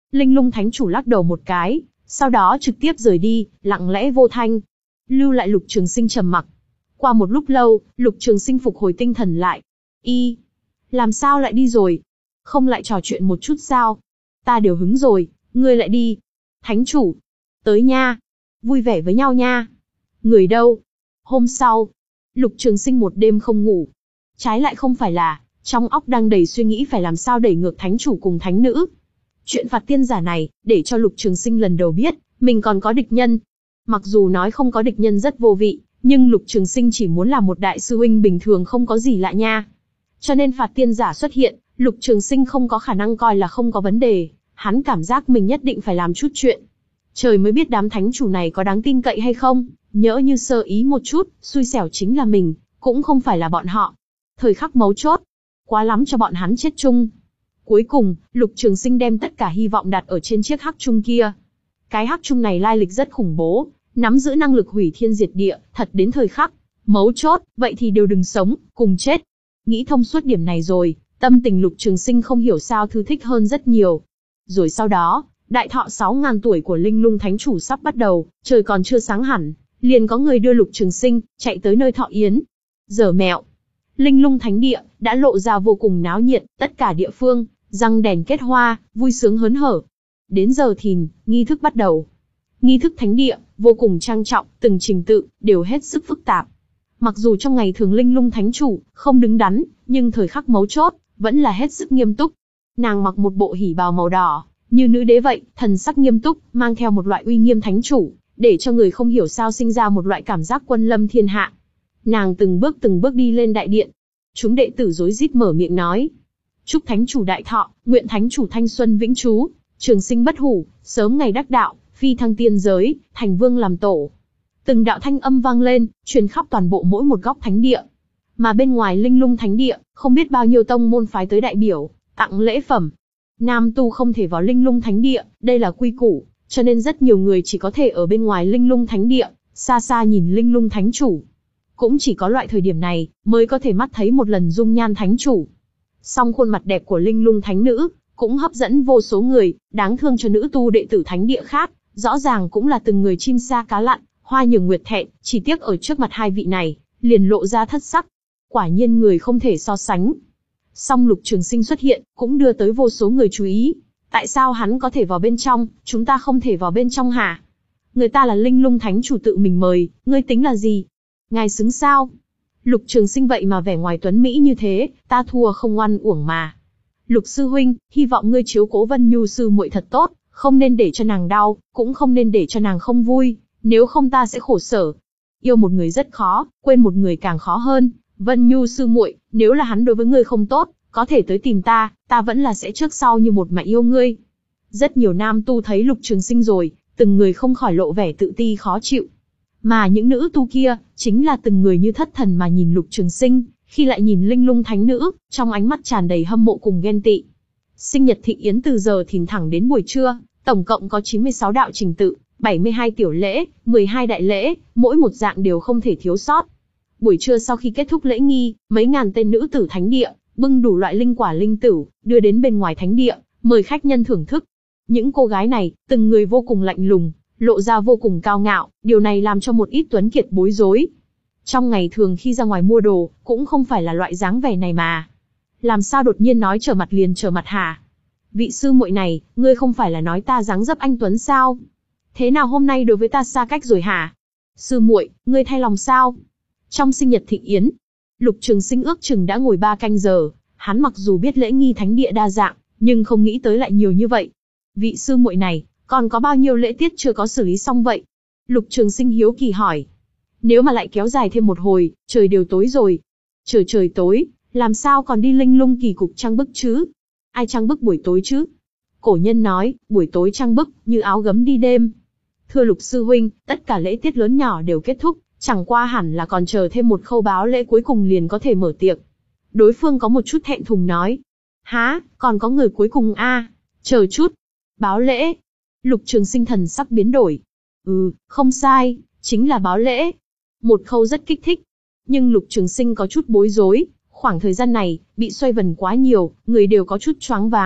Linh Lung Thánh Chủ lắc đầu một cái, sau đó trực tiếp rời đi, lặng lẽ vô thanh. Lưu lại Lục Trường Sinh trầm mặc. Qua một lúc lâu, Lục Trường Sinh phục hồi tinh thần lại. Y, làm sao lại đi rồi? Không lại trò chuyện một chút sao? Ta đều hứng rồi, ngươi lại đi. Thánh Chủ, tới nha. Vui vẻ với nhau nha. Người đâu? Hôm sau, Lục Trường Sinh một đêm không ngủ. Trái lại không phải là, trong óc đang đầy suy nghĩ phải làm sao đẩy ngược Thánh Chủ cùng Thánh Nữ. Chuyện phạt tiên giả này, để cho Lục Trường Sinh lần đầu biết, mình còn có địch nhân. Mặc dù nói không có địch nhân rất vô vị, nhưng Lục Trường Sinh chỉ muốn là một đại sư huynh bình thường không có gì lạ nha. Cho nên phạt tiên giả xuất hiện, Lục Trường Sinh không có khả năng coi là không có vấn đề, hắn cảm giác mình nhất định phải làm chút chuyện. Trời mới biết đám thánh chủ này có đáng tin cậy hay không, nhỡ như sơ ý một chút, xui xẻo chính là mình, cũng không phải là bọn họ. Thời khắc mấu chốt, quá lắm cho bọn hắn chết chung. Cuối cùng, Lục Trường Sinh đem tất cả hy vọng đặt ở trên chiếc hắc chung kia. Cái hắc chung này lai lịch rất khủng bố, nắm giữ năng lực hủy thiên diệt địa, thật đến thời khắc mấu chốt, vậy thì đều đừng sống, cùng chết. Nghĩ thông suốt điểm này rồi, tâm tình Lục Trường Sinh không hiểu sao thư thích hơn rất nhiều. Rồi sau đó, đại thọ sáu ngàn tuổi của Linh Lung Thánh Chủ sắp bắt đầu, trời còn chưa sáng hẳn, liền có người đưa Lục Trường Sinh chạy tới nơi thọ yến. Giờ mẹo, Linh Lung Thánh Địa đã lộ ra vô cùng náo nhiệt, tất cả địa phương răng đèn kết hoa, vui sướng hớn hở. Đến giờ thìn, nghi thức bắt đầu. Nghi thức thánh địa vô cùng trang trọng, từng trình tự đều hết sức phức tạp. Mặc dù trong ngày thường Linh Lung Thánh Chủ không đứng đắn, nhưng thời khắc mấu chốt vẫn là hết sức nghiêm túc. Nàng mặc một bộ hỉ bào màu đỏ, như nữ đế vậy, thần sắc nghiêm túc, mang theo một loại uy nghiêm thánh chủ, để cho người không hiểu sao sinh ra một loại cảm giác quân lâm thiên hạ. Nàng từng bước từng bước đi lên đại điện. Chúng đệ tử rối rít mở miệng nói: chúc thánh chủ đại thọ, nguyện thánh chủ thanh xuân vĩnh trú, trường sinh bất hủ, sớm ngày đắc đạo, phi thăng tiên giới, thành vương làm tổ. Từng đạo thanh âm vang lên, truyền khắp toàn bộ mỗi một góc thánh địa. Mà bên ngoài Linh Lung Thánh Địa, không biết bao nhiêu tông môn phái tới đại biểu, tặng lễ phẩm. Nam tu không thể vào Linh Lung Thánh Địa, đây là quy củ, cho nên rất nhiều người chỉ có thể ở bên ngoài Linh Lung Thánh Địa, xa xa nhìn Linh Lung Thánh Chủ. Cũng chỉ có loại thời điểm này, mới có thể mắt thấy một lần dung nhan Thánh Chủ. Song khuôn mặt đẹp của Linh Lung Thánh Nữ, cũng hấp dẫn vô số người, đáng thương cho nữ tu đệ tử Thánh Địa khác, rõ ràng cũng là từng người chim sa cá lặn, hoa nhường nguyệt thẹn, chỉ tiếc ở trước mặt hai vị này, liền lộ ra thất sắc. Quả nhiên người không thể so sánh. Song Lục Trường Sinh xuất hiện, cũng đưa tới vô số người chú ý. Tại sao hắn có thể vào bên trong, chúng ta không thể vào bên trong hả? Người ta là Linh Lung Thánh Chủ tự mình mời, ngươi tính là gì? Ngài xứng sao? Lục Trường Sinh vậy mà vẻ ngoài tuấn mỹ như thế, ta thua không oan uổng mà. Lục sư huynh, hy vọng ngươi chiếu cố Vân Nhu sư muội thật tốt, không nên để cho nàng đau, cũng không nên để cho nàng không vui, nếu không ta sẽ khổ sở. Yêu một người rất khó, quên một người càng khó hơn. Vân Nhu sư muội, nếu là hắn đối với ngươi không tốt, có thể tới tìm ta, ta vẫn là sẽ trước sau như một mà yêu ngươi. Rất nhiều nam tu thấy Lục Trường Sinh rồi, từng người không khỏi lộ vẻ tự ti khó chịu. Mà những nữ tu kia, chính là từng người như thất thần mà nhìn Lục Trường Sinh, khi lại nhìn Linh Lung Thánh Nữ, trong ánh mắt tràn đầy hâm mộ cùng ghen tị. Sinh nhật thị yến từ giờ thìn thẳng đến buổi trưa, tổng cộng có chín mươi sáu đạo trình tự, bảy mươi hai tiểu lễ, mười hai đại lễ, mỗi một dạng đều không thể thiếu sót. Buổi trưa sau khi kết thúc lễ nghi, mấy ngàn tên nữ tử thánh địa, bưng đủ loại linh quả linh tửu, đưa đến bên ngoài thánh địa, mời khách nhân thưởng thức. Những cô gái này, từng người vô cùng lạnh lùng, lộ ra vô cùng cao ngạo, điều này làm cho một ít tuấn kiệt bối rối. Trong ngày thường khi ra ngoài mua đồ, cũng không phải là loại dáng vẻ này mà. Làm sao đột nhiên nói trở mặt liền trở mặt hả? Vị sư muội này, ngươi không phải là nói ta dáng dấp anh tuấn sao? Thế nào hôm nay đối với ta xa cách rồi hả? Sư muội, ngươi thay lòng sao? Trong sinh nhật thị yến, Lục Trường Sinh ước chừng đã ngồi ba canh giờ, hắn mặc dù biết lễ nghi thánh địa đa dạng, nhưng không nghĩ tới lại nhiều như vậy. Vị sư muội này, còn có bao nhiêu lễ tiết chưa có xử lý xong vậy? Lục Trường Sinh hiếu kỳ hỏi. Nếu mà lại kéo dài thêm một hồi, trời đều tối rồi. Trời trời tối, làm sao còn đi linh lung kỳ cục trăng bức chứ? Ai trăng bức buổi tối chứ? Cổ nhân nói, buổi tối trăng bức, như áo gấm đi đêm. Thưa Lục sư huynh, tất cả lễ tiết lớn nhỏ đều kết thúc, chẳng qua hẳn là còn chờ thêm một khâu báo lễ cuối cùng liền có thể mở tiệc. Đối phương có một chút thẹn thùng nói. Hả, còn có người cuối cùng a? À? Chờ chút. Báo lễ. Lục Trường Sinh thần sắc biến đổi. Ừ, không sai, chính là báo lễ. Một khâu rất kích thích. Nhưng Lục Trường Sinh có chút bối rối, khoảng thời gian này, bị xoay vần quá nhiều, người đều có chút choáng váng.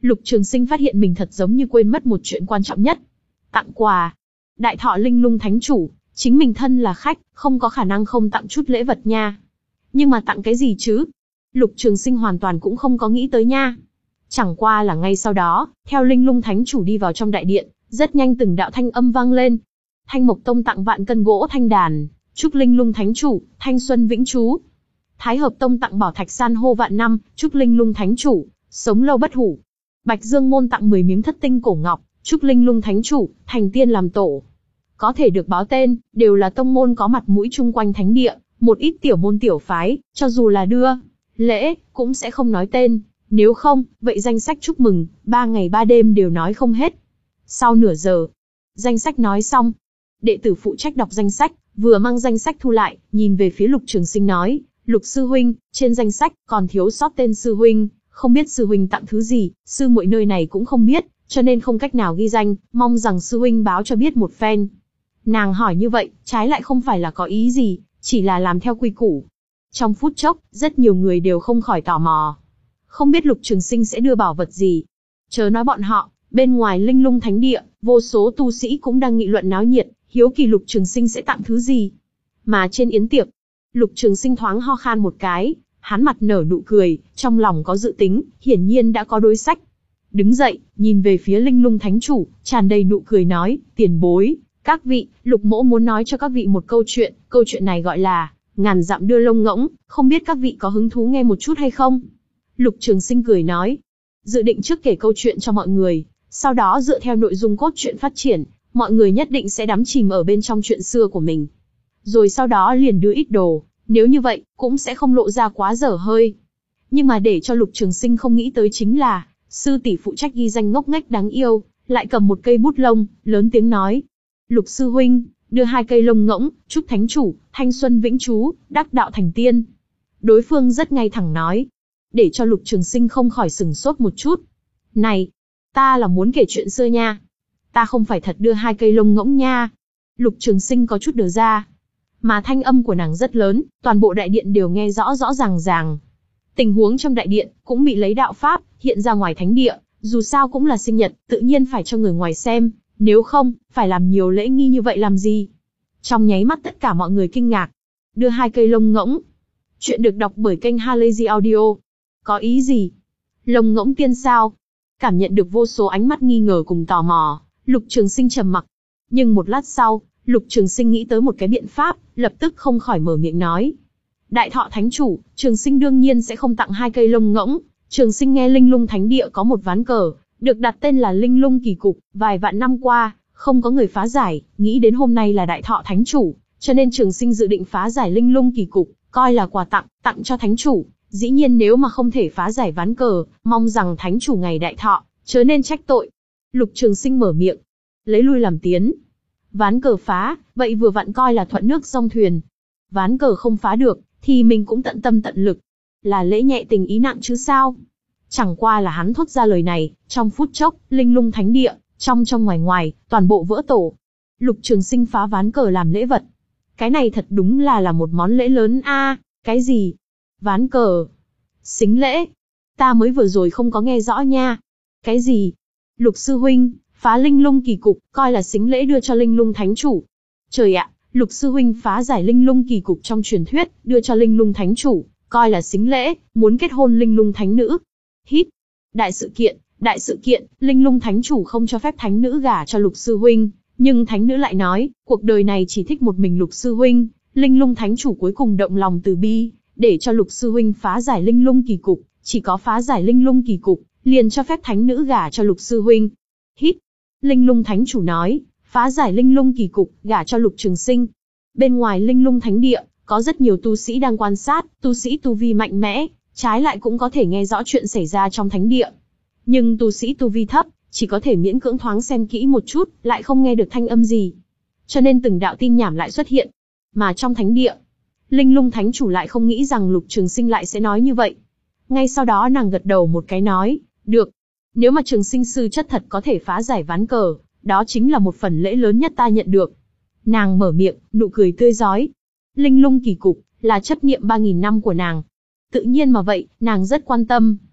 Lục Trường Sinh phát hiện mình thật giống như quên mất một chuyện quan trọng nhất. Tặng quà. Đại thọ Linh Lung Thánh Chủ, chính mình thân là khách, không có khả năng không tặng chút lễ vật nha. Nhưng mà tặng cái gì chứ? Lục Trường Sinh hoàn toàn cũng không có nghĩ tới nha. Chẳng qua là ngay sau đó, theo Linh Lung Thánh Chủ đi vào trong đại điện, rất nhanh từng đạo thanh âm vang lên. Thanh Mộc Tông tặng vạn cân gỗ thanh đàn, chúc Linh Lung Thánh Chủ thanh xuân vĩnh trú. Thái Hợp Tông tặng bảo thạch san hô vạn năm, chúc Linh Lung Thánh Chủ sống lâu bất hủ. Bạch Dương Môn tặng mười miếng thất tinh cổ ngọc, chúc Linh Lung Thánh Chủ thành tiên làm tổ. Có thể được báo tên, đều là tông môn có mặt mũi chung quanh thánh địa, một ít tiểu môn tiểu phái, cho dù là đưa lễ, cũng sẽ không nói tên, nếu không, vậy danh sách chúc mừng, ba ngày ba đêm đều nói không hết. Sau nửa giờ, danh sách nói xong, đệ tử phụ trách đọc danh sách, vừa mang danh sách thu lại, nhìn về phía Lục Trường Sinh nói, Lục sư huynh, trên danh sách còn thiếu sót tên sư huynh, không biết sư huynh tặng thứ gì, sư muội nơi này cũng không biết, cho nên không cách nào ghi danh, mong rằng sư huynh báo cho biết một phen. Nàng hỏi như vậy, trái lại không phải là có ý gì, chỉ là làm theo quy củ. Trong phút chốc, rất nhiều người đều không khỏi tò mò. Không biết Lục Trường Sinh sẽ đưa bảo vật gì. Chớ nói bọn họ, bên ngoài Linh Lung Thánh Địa, vô số tu sĩ cũng đang nghị luận náo nhiệt, hiếu kỳ Lục Trường Sinh sẽ tặng thứ gì. Mà trên yến tiệc, Lục Trường Sinh thoáng ho khan một cái, hắn mặt nở nụ cười, trong lòng có dự tính, hiển nhiên đã có đối sách. Đứng dậy, nhìn về phía Linh Lung Thánh Chủ, tràn đầy nụ cười nói, tiền bối, các vị, Lục mỗ muốn nói cho các vị một câu chuyện, câu chuyện này gọi là ngàn dặm đưa lông ngỗng, không biết các vị có hứng thú nghe một chút hay không? Lục Trường Sinh cười nói, dự định trước kể câu chuyện cho mọi người, sau đó dựa theo nội dung cốt truyện phát triển, mọi người nhất định sẽ đắm chìm ở bên trong chuyện xưa của mình. Rồi sau đó liền đưa ít đồ, nếu như vậy, cũng sẽ không lộ ra quá dở hơi. Nhưng mà để cho Lục Trường Sinh không nghĩ tới chính là, sư tỷ phụ trách ghi danh ngốc nghếch đáng yêu, lại cầm một cây bút lông, lớn tiếng nói. Lục sư huynh, đưa hai cây lông ngỗng, chúc thánh chủ, thanh xuân vĩnh trú, đắc đạo thành tiên. Đối phương rất ngay thẳng nói. Để cho Lục Trường Sinh không khỏi sừng sốt một chút. Này, ta là muốn kể chuyện xưa nha. Ta không phải thật đưa hai cây lông ngỗng nha. Lục Trường Sinh có chút đờ ra. Mà thanh âm của nàng rất lớn, toàn bộ đại điện đều nghe rõ rõ ràng ràng. Tình huống trong đại điện cũng bị lấy đạo pháp hiện ra ngoài thánh địa, dù sao cũng là sinh nhật, tự nhiên phải cho người ngoài xem, nếu không, phải làm nhiều lễ nghi như vậy làm gì? Trong nháy mắt tất cả mọi người kinh ngạc. Đưa hai cây lông ngỗng. Chuyện được đọc bởi kênh Halazy Audio. Có ý gì? Lông ngỗng tiên sao? Cảm nhận được vô số ánh mắt nghi ngờ cùng tò mò, Lục Trường Sinh trầm mặc. Nhưng một lát sau, Lục Trường Sinh nghĩ tới một cái biện pháp, lập tức không khỏi mở miệng nói. Đại thọ thánh chủ, Trường Sinh đương nhiên sẽ không tặng hai cây lông ngỗng. Trường Sinh nghe Linh Lung Thánh Địa có một ván cờ, được đặt tên là Linh Lung Kỳ Cục, vài vạn năm qua, không có người phá giải, nghĩ đến hôm nay là đại thọ thánh chủ, cho nên Trường Sinh dự định phá giải Linh Lung Kỳ Cục, coi là quà tặng, tặng cho thánh chủ. Dĩ nhiên nếu mà không thể phá giải ván cờ, mong rằng thánh chủ ngày đại thọ, chớ nên trách tội. Lục Trường Sinh mở miệng, lấy lui làm tiến. Ván cờ phá, vậy vừa vặn coi là thuận nước song thuyền. Ván cờ không phá được, thì mình cũng tận tâm tận lực. Là lễ nhẹ tình ý nặng chứ sao? Chẳng qua là hắn thốt ra lời này, trong phút chốc, Linh Lung Thánh Địa, trong trong ngoài ngoài, toàn bộ vỡ tổ. Lục Trường Sinh phá ván cờ làm lễ vật. Cái này thật đúng là là một món lễ lớn a. À, cái gì? Ván cờ? Xính lễ? Ta mới vừa rồi không có nghe rõ nha. Cái gì? Lục sư huynh, phá Linh Lung Kỳ Cục, coi là xính lễ đưa cho Linh Lung Thánh Chủ. Trời ạ, Lục sư huynh phá giải Linh Lung Kỳ Cục trong truyền thuyết, đưa cho Linh Lung Thánh Chủ, coi là xính lễ, muốn kết hôn Linh Lung Thánh Nữ. Hít. Đại sự kiện, đại sự kiện, Linh Lung Thánh Chủ không cho phép Thánh Nữ gả cho Lục sư huynh, nhưng Thánh Nữ lại nói, cuộc đời này chỉ thích một mình Lục sư huynh. Linh Lung Thánh Chủ cuối cùng động lòng từ bi, để cho Lục sư huynh phá giải Linh Lung Kỳ Cục, chỉ có phá giải Linh Lung Kỳ Cục, liền cho phép Thánh Nữ gả cho Lục sư huynh. Hít. Linh Lung Thánh Chủ nói, phá giải Linh Lung Kỳ Cục, gả cho Lục Trường Sinh. Bên ngoài Linh Lung Thánh Địa, có rất nhiều tu sĩ đang quan sát, tu sĩ tu vi mạnh mẽ, trái lại cũng có thể nghe rõ chuyện xảy ra trong thánh địa. Nhưng tu sĩ tu vi thấp, chỉ có thể miễn cưỡng thoáng xem kỹ một chút, lại không nghe được thanh âm gì. Cho nên từng đạo tin nhảm lại xuất hiện. Mà trong thánh địa, Linh Lung Thánh Chủ lại không nghĩ rằng Lục Trường Sinh lại sẽ nói như vậy. Ngay sau đó nàng gật đầu một cái nói, được. Nếu mà Trường Sinh sư chất thật có thể phá giải ván cờ, đó chính là một phần lễ lớn nhất ta nhận được. Nàng mở miệng, nụ cười tươi rói. Linh Lung Kỳ Cục, là chấp niệm ba nghìn năm của nàng. Tự nhiên mà vậy, nàng rất quan tâm.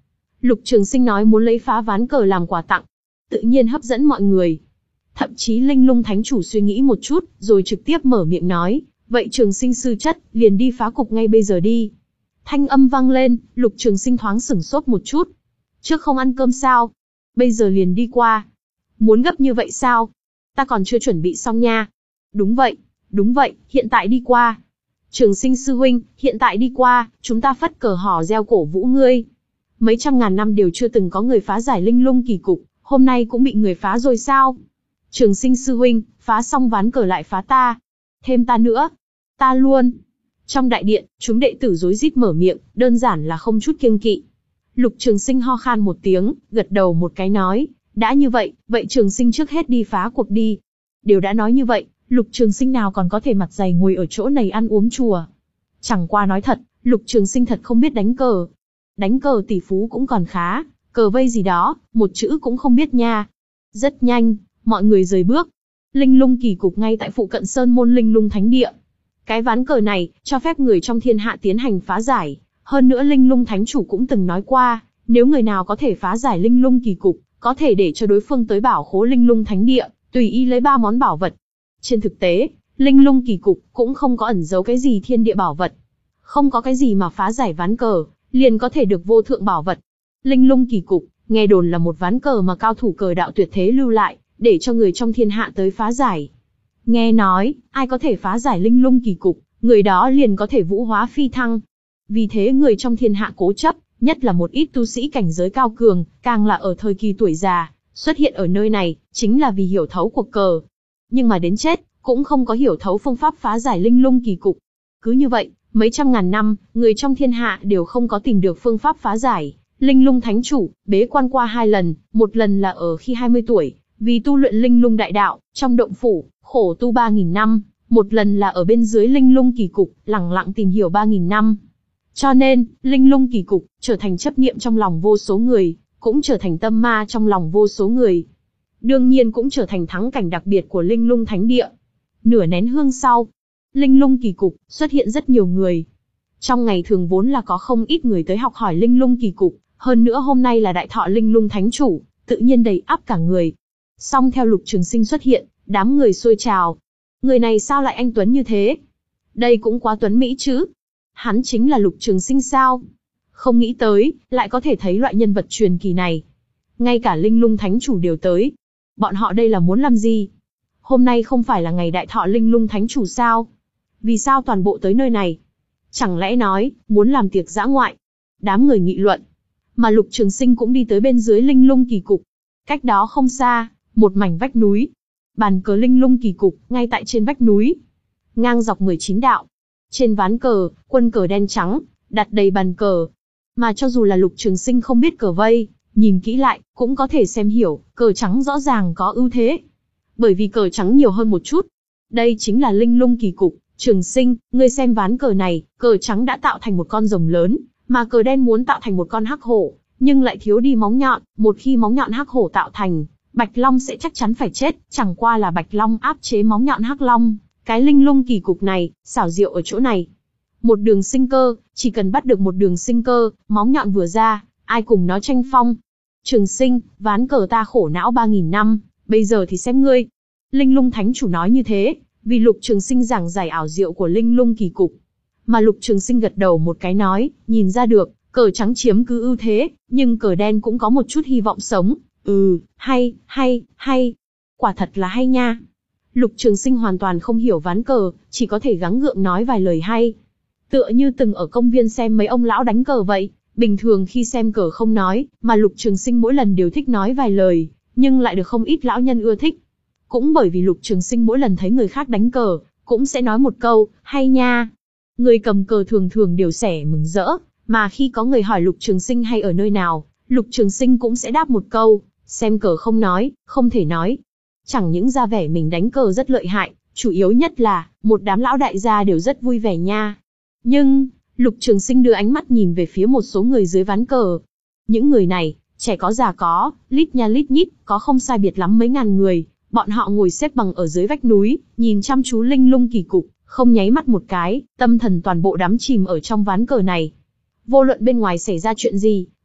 Lục Trường Sinh nói muốn lấy phá ván cờ làm quà tặng, tự nhiên hấp dẫn mọi người. Thậm chí Linh Lung Thánh Chủ suy nghĩ một chút, rồi trực tiếp mở miệng nói, vậy Trường Sinh sư chất, liền đi phá cục ngay bây giờ đi. Thanh âm vang lên, Lục Trường Sinh thoáng sửng sốt một chút. Trước không ăn cơm sao? Bây giờ liền đi qua. Muốn gấp như vậy sao? Ta còn chưa chuẩn bị xong nha. Đúng vậy, đúng vậy, hiện tại đi qua. Trường Sinh sư huynh, hiện tại đi qua, chúng ta phất cờ hò reo cổ vũ ngươi. Mấy trăm ngàn năm đều chưa từng có người phá giải linh lung kỳ cục, hôm nay cũng bị người phá rồi sao? Trường Sinh sư huynh, phá xong ván cờ lại phá ta. Thêm ta nữa. Ta luôn. Trong đại điện, chúng đệ tử rối rít mở miệng, đơn giản là không chút kiêng kỵ. Lục Trường Sinh ho khan một tiếng, gật đầu một cái nói, đã như vậy, vậy Trường Sinh trước hết đi phá cuộc đi. Đều đã nói như vậy, Lục Trường Sinh nào còn có thể mặt dày ngồi ở chỗ này ăn uống chùa. Chẳng qua nói thật, Lục Trường Sinh thật không biết đánh cờ. Đánh cờ tỷ phú cũng còn khá, cờ vây gì đó, một chữ cũng không biết nha. Rất nhanh, mọi người rời bước. Linh lung kỳ cục ngay tại phụ cận Sơn Môn Linh Lung Thánh Địa. Cái ván cờ này, cho phép người trong thiên hạ tiến hành phá giải. Hơn nữa Linh Lung Thánh Chủ cũng từng nói qua, nếu người nào có thể phá giải Linh Lung kỳ cục, có thể để cho đối phương tới bảo khố Linh Lung Thánh Địa, tùy ý lấy ba món bảo vật. Trên thực tế, Linh Lung kỳ cục cũng không có ẩn giấu cái gì thiên địa bảo vật. Không có cái gì mà phá giải ván cờ, liền có thể được vô thượng bảo vật. Linh Lung kỳ cục, nghe đồn là một ván cờ mà cao thủ cờ đạo tuyệt thế lưu lại, để cho người trong thiên hạ tới phá giải. Nghe nói, ai có thể phá giải Linh Lung kỳ cục, người đó liền có thể vũ hóa phi thăng. Vì thế người trong thiên hạ cố chấp, nhất là một ít tu sĩ cảnh giới cao cường, càng là ở thời kỳ tuổi già, xuất hiện ở nơi này, chính là vì hiểu thấu cuộc cờ. Nhưng mà đến chết, cũng không có hiểu thấu phương pháp phá giải Linh Lung kỳ cục. Cứ như vậy, mấy trăm ngàn năm, người trong thiên hạ đều không có tìm được phương pháp phá giải. Linh Lung Thánh Chủ, bế quan qua hai lần, một lần là ở khi hai mươi tuổi, vì tu luyện Linh Lung đại đạo, trong động phủ, khổ tu ba nghìn năm, một lần là ở bên dưới Linh Lung kỳ cục, lẳng lặng tìm hiểu ba nghìn năm. Cho nên, Linh Lung kỳ cục, trở thành chấp niệm trong lòng vô số người, cũng trở thành tâm ma trong lòng vô số người. Đương nhiên cũng trở thành thắng cảnh đặc biệt của Linh Lung Thánh Địa. Nửa nén hương sau, Linh Lung kỳ cục, xuất hiện rất nhiều người. Trong ngày thường vốn là có không ít người tới học hỏi Linh Lung kỳ cục, hơn nữa hôm nay là đại thọ Linh Lung Thánh Chủ, tự nhiên đầy ắp cả người. Song theo Lục Trường Sinh xuất hiện, đám người xôi trào. Người này sao lại anh tuấn như thế? Đây cũng quá tuấn mỹ chứ. Hắn chính là Lục Trường Sinh sao? Không nghĩ tới, lại có thể thấy loại nhân vật truyền kỳ này. Ngay cả Linh Lung Thánh Chủ đều tới. Bọn họ đây là muốn làm gì? Hôm nay không phải là ngày đại thọ Linh Lung Thánh Chủ sao? Vì sao toàn bộ tới nơi này? Chẳng lẽ nói, muốn làm tiệc dã ngoại? Đám người nghị luận. Mà Lục Trường Sinh cũng đi tới bên dưới Linh Lung kỳ cục. Cách đó không xa, một mảnh vách núi. Bàn cờ Linh Lung kỳ cục, ngay tại trên vách núi. Ngang dọc mười chín đạo. Trên ván cờ, quân cờ đen trắng, đặt đầy bàn cờ. Mà cho dù là Lục Trường Sinh không biết cờ vây, nhìn kỹ lại, cũng có thể xem hiểu, cờ trắng rõ ràng có ưu thế. Bởi vì cờ trắng nhiều hơn một chút. Đây chính là Linh Lung kỳ cục. Trường Sinh, ngươi xem ván cờ này, cờ trắng đã tạo thành một con rồng lớn, mà cờ đen muốn tạo thành một con hắc hổ, nhưng lại thiếu đi móng nhọn, một khi móng nhọn hắc hổ tạo thành, Bạch Long sẽ chắc chắn phải chết, chẳng qua là Bạch Long áp chế móng nhọn hắc long. Cái Linh Lung kỳ cục này, xảo diệu ở chỗ này. Một đường sinh cơ, chỉ cần bắt được một đường sinh cơ, móng nhọn vừa ra, ai cùng nó tranh phong. Trường Sinh, ván cờ ta khổ não ba nghìn năm, bây giờ thì xem ngươi. Linh Lung Thánh Chủ nói như thế, vì Lục Trường Sinh giảng giải ảo diệu của Linh Lung kỳ cục. Mà Lục Trường Sinh gật đầu một cái nói, nhìn ra được, cờ trắng chiếm cứ ưu thế, nhưng cờ đen cũng có một chút hy vọng sống. Ừ, hay, hay, hay. Quả thật là hay nha. Lục Trường Sinh hoàn toàn không hiểu ván cờ, chỉ có thể gắng gượng nói vài lời hay. Tựa như từng ở công viên xem mấy ông lão đánh cờ vậy, bình thường khi xem cờ không nói, mà Lục Trường Sinh mỗi lần đều thích nói vài lời, nhưng lại được không ít lão nhân ưa thích. Cũng bởi vì Lục Trường Sinh mỗi lần thấy người khác đánh cờ, cũng sẽ nói một câu, hay nha. Người cầm cờ thường thường đều sẻ mừng rỡ, mà khi có người hỏi Lục Trường Sinh hay ở nơi nào, Lục Trường Sinh cũng sẽ đáp một câu, xem cờ không nói, không thể nói. Chẳng những ra vẻ mình đánh cờ rất lợi hại, chủ yếu nhất là, một đám lão đại gia đều rất vui vẻ nha. Nhưng, Lục Trường Sinh đưa ánh mắt nhìn về phía một số người dưới ván cờ. Những người này, trẻ có già có, lít nha lít nhít, có không sai biệt lắm mấy ngàn người. Bọn họ ngồi xếp bằng ở dưới vách núi, nhìn chăm chú Linh Lung kỳ cục, không nháy mắt một cái, tâm thần toàn bộ đắm chìm ở trong ván cờ này. Vô luận bên ngoài xảy ra chuyện gì,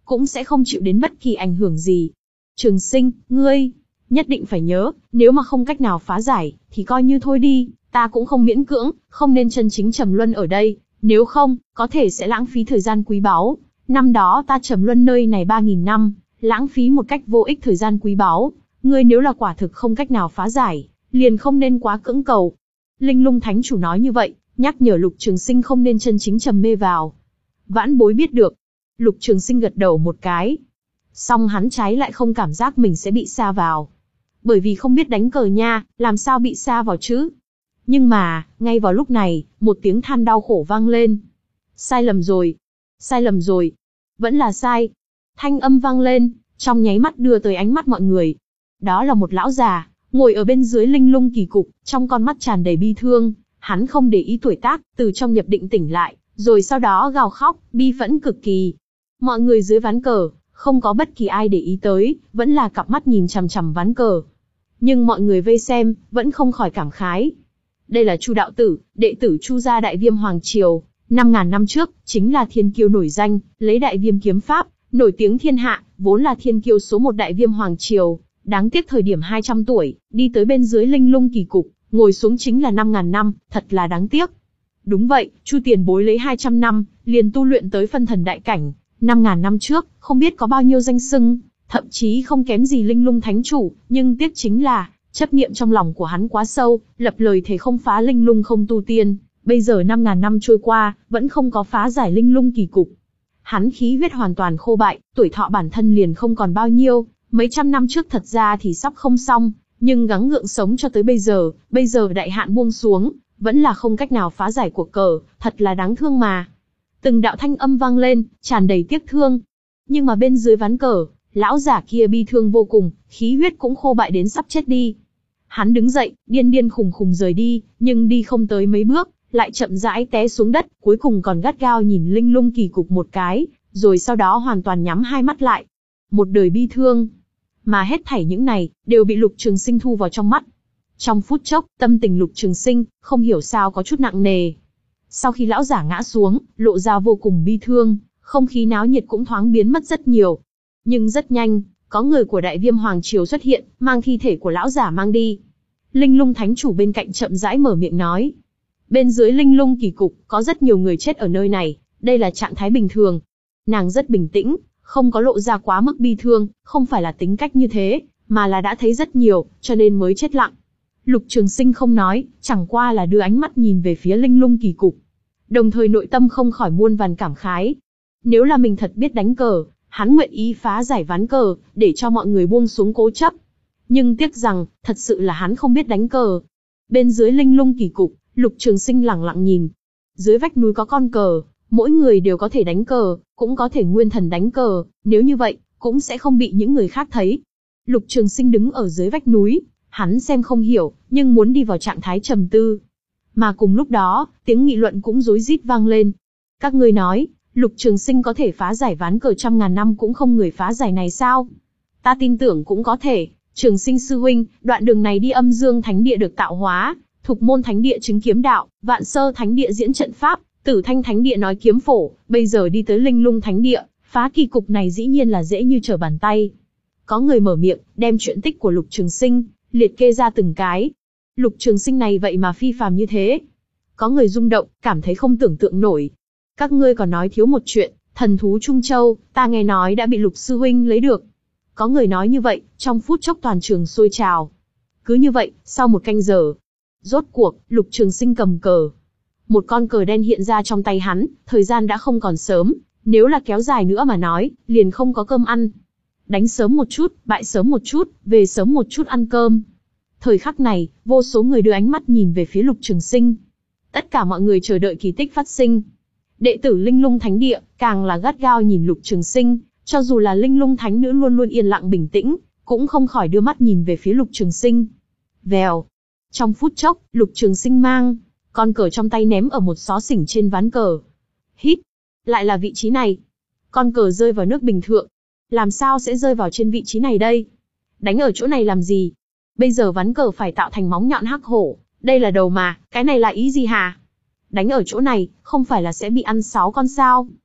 cũng sẽ không chịu đến bất kỳ ảnh hưởng gì. Trường Sinh, ngươi, nhất định phải nhớ, nếu mà không cách nào phá giải, thì coi như thôi đi, ta cũng không miễn cưỡng, không nên chân chính trầm luân ở đây, nếu không, có thể sẽ lãng phí thời gian quý báu. Năm đó ta trầm luân nơi này ba nghìn năm, lãng phí một cách vô ích thời gian quý báu, ngươi nếu là quả thực không cách nào phá giải, liền không nên quá cưỡng cầu. Linh Lung Thánh Chủ nói như vậy, nhắc nhở Lục Trường Sinh không nên chân chính trầm mê vào. Vãn bối biết được. Lục Trường Sinh gật đầu một cái. Song hắn trái lại không cảm giác mình sẽ bị sa vào. Bởi vì không biết đánh cờ nha, làm sao bị sa vào chứ? Nhưng mà, ngay vào lúc này, một tiếng than đau khổ vang lên. Sai lầm rồi. Sai lầm rồi. Vẫn là sai. Thanh âm vang lên, trong nháy mắt đưa tới ánh mắt mọi người. Đó là một lão già, ngồi ở bên dưới linh lung kỳ cục, trong con mắt tràn đầy bi thương. Hắn không để ý tuổi tác, từ trong nhập định tỉnh lại, rồi sau đó gào khóc, bi phẫn cực kỳ. Mọi người dưới ván cờ, không có bất kỳ ai để ý tới, vẫn là cặp mắt nhìn chằm chằm ván cờ. Nhưng mọi người vây xem, vẫn không khỏi cảm khái. Đây là Chu đạo tử, đệ tử Chu gia Đại Viêm Hoàng Triều, năm ngàn năm trước, chính là thiên kiêu nổi danh, lấy Đại Viêm kiếm pháp, nổi tiếng thiên hạ, vốn là thiên kiêu số một Đại Viêm Hoàng Triều. Đáng tiếc thời điểm hai trăm tuổi, đi tới bên dưới linh lung kỳ cục, ngồi xuống chính là năm ngàn năm, thật là đáng tiếc. Đúng vậy, Chu tiền bối lấy hai trăm năm, liền tu luyện tới phân thần đại cảnh, năm ngàn năm trước, không biết có bao nhiêu danh xưng, thậm chí không kém gì linh lung thánh chủ, nhưng tiếc chính là, chấp niệm trong lòng của hắn quá sâu, lập lời thề không phá linh lung không tu tiên, bây giờ năm ngàn năm trôi qua, vẫn không có phá giải linh lung kỳ cục. Hắn khí huyết hoàn toàn khô bại, tuổi thọ bản thân liền không còn bao nhiêu, mấy trăm năm trước thật ra thì sắp không xong, nhưng gắng gượng sống cho tới bây giờ, bây giờ đại hạn buông xuống, vẫn là không cách nào phá giải cuộc cờ, thật là đáng thương mà. Từng đạo thanh âm vang lên, tràn đầy tiếc thương. Nhưng mà bên dưới ván cờ, lão giả kia bi thương vô cùng, khí huyết cũng khô bại đến sắp chết đi. Hắn đứng dậy, điên điên khùng khùng rời đi, nhưng đi không tới mấy bước, lại chậm rãi té xuống đất, cuối cùng còn gắt gao nhìn linh lung kỳ cục một cái, rồi sau đó hoàn toàn nhắm hai mắt lại. Một đời bi thương. Mà hết thảy những này, đều bị Lục Trường Sinh thu vào trong mắt. Trong phút chốc, tâm tình Lục Trường Sinh, không hiểu sao có chút nặng nề. Sau khi lão giả ngã xuống, lộ ra vô cùng bi thương, không khí náo nhiệt cũng thoáng biến mất rất nhiều. Nhưng rất nhanh, có người của Đại Viêm Hoàng Triều xuất hiện, mang thi thể của lão giả mang đi. Linh Lung Thánh Chủ bên cạnh chậm rãi mở miệng nói. Bên dưới Linh Lung kỳ cục, có rất nhiều người chết ở nơi này, đây là trạng thái bình thường. Nàng rất bình tĩnh, không có lộ ra quá mức bi thương, không phải là tính cách như thế, mà là đã thấy rất nhiều, cho nên mới chết lặng. Lục Trường Sinh không nói, chẳng qua là đưa ánh mắt nhìn về phía linh lung kỳ cục. Đồng thời nội tâm không khỏi muôn vàn cảm khái. Nếu là mình thật biết đánh cờ, hắn nguyện ý phá giải ván cờ, để cho mọi người buông xuống cố chấp. Nhưng tiếc rằng, thật sự là hắn không biết đánh cờ. Bên dưới linh lung kỳ cục, Lục Trường Sinh lặng lặng nhìn. Dưới vách núi có con cờ, mỗi người đều có thể đánh cờ, cũng có thể nguyên thần đánh cờ, nếu như vậy, cũng sẽ không bị những người khác thấy. Lục Trường Sinh đứng ở dưới vách núi, hắn xem không hiểu, nhưng muốn đi vào trạng thái trầm tư. Mà cùng lúc đó, tiếng nghị luận cũng rối rít vang lên. Các ngươi nói, Lục Trường Sinh có thể phá giải ván cờ trăm ngàn năm cũng không người phá giải này sao? Ta tin tưởng cũng có thể. Trường Sinh sư huynh, đoạn đường này đi Âm Dương Thánh Địa được tạo hóa, Thục Môn Thánh Địa chứng kiếm đạo, Vạn Sơ Thánh Địa diễn trận pháp, Tử Thanh Thánh Địa nói kiếm phổ, bây giờ đi tới Linh Lung Thánh Địa, phá kỳ cục này dĩ nhiên là dễ như trở bàn tay. Có người mở miệng, đem chuyện tích của Lục Trường Sinh liệt kê ra từng cái. Lục Trường Sinh này vậy mà phi phàm như thế. Có người rung động, cảm thấy không tưởng tượng nổi. Các ngươi còn nói thiếu một chuyện, thần thú Trung Châu, ta nghe nói đã bị Lục sư huynh lấy được. Có người nói như vậy, trong phút chốc toàn trường sôi trào. Cứ như vậy, sau một canh giờ, rốt cuộc, Lục Trường Sinh cầm cờ. Một con cờ đen hiện ra trong tay hắn, thời gian đã không còn sớm, nếu là kéo dài nữa mà nói, liền không có cơm ăn. Đánh sớm một chút, bại sớm một chút, về sớm một chút ăn cơm. Thời khắc này, vô số người đưa ánh mắt nhìn về phía Lục Trường Sinh. Tất cả mọi người chờ đợi kỳ tích phát sinh. Đệ tử Linh Lung Thánh Địa, càng là gắt gao nhìn Lục Trường Sinh, cho dù là Linh Lung Thánh Nữ luôn luôn yên lặng bình tĩnh, cũng không khỏi đưa mắt nhìn về phía Lục Trường Sinh. Vèo. Trong phút chốc, Lục Trường Sinh mang con cờ trong tay ném ở một xó xỉnh trên ván cờ. Hít. Lại là vị trí này. Con cờ rơi vào nước bình thường. Làm sao sẽ rơi vào trên vị trí này đây? Đánh ở chỗ này làm gì? Bây giờ ván cờ phải tạo thành móng nhọn hắc hổ, đây là đầu mà, cái này là ý gì hả? Đánh ở chỗ này, không phải là sẽ bị ăn sáu con sao?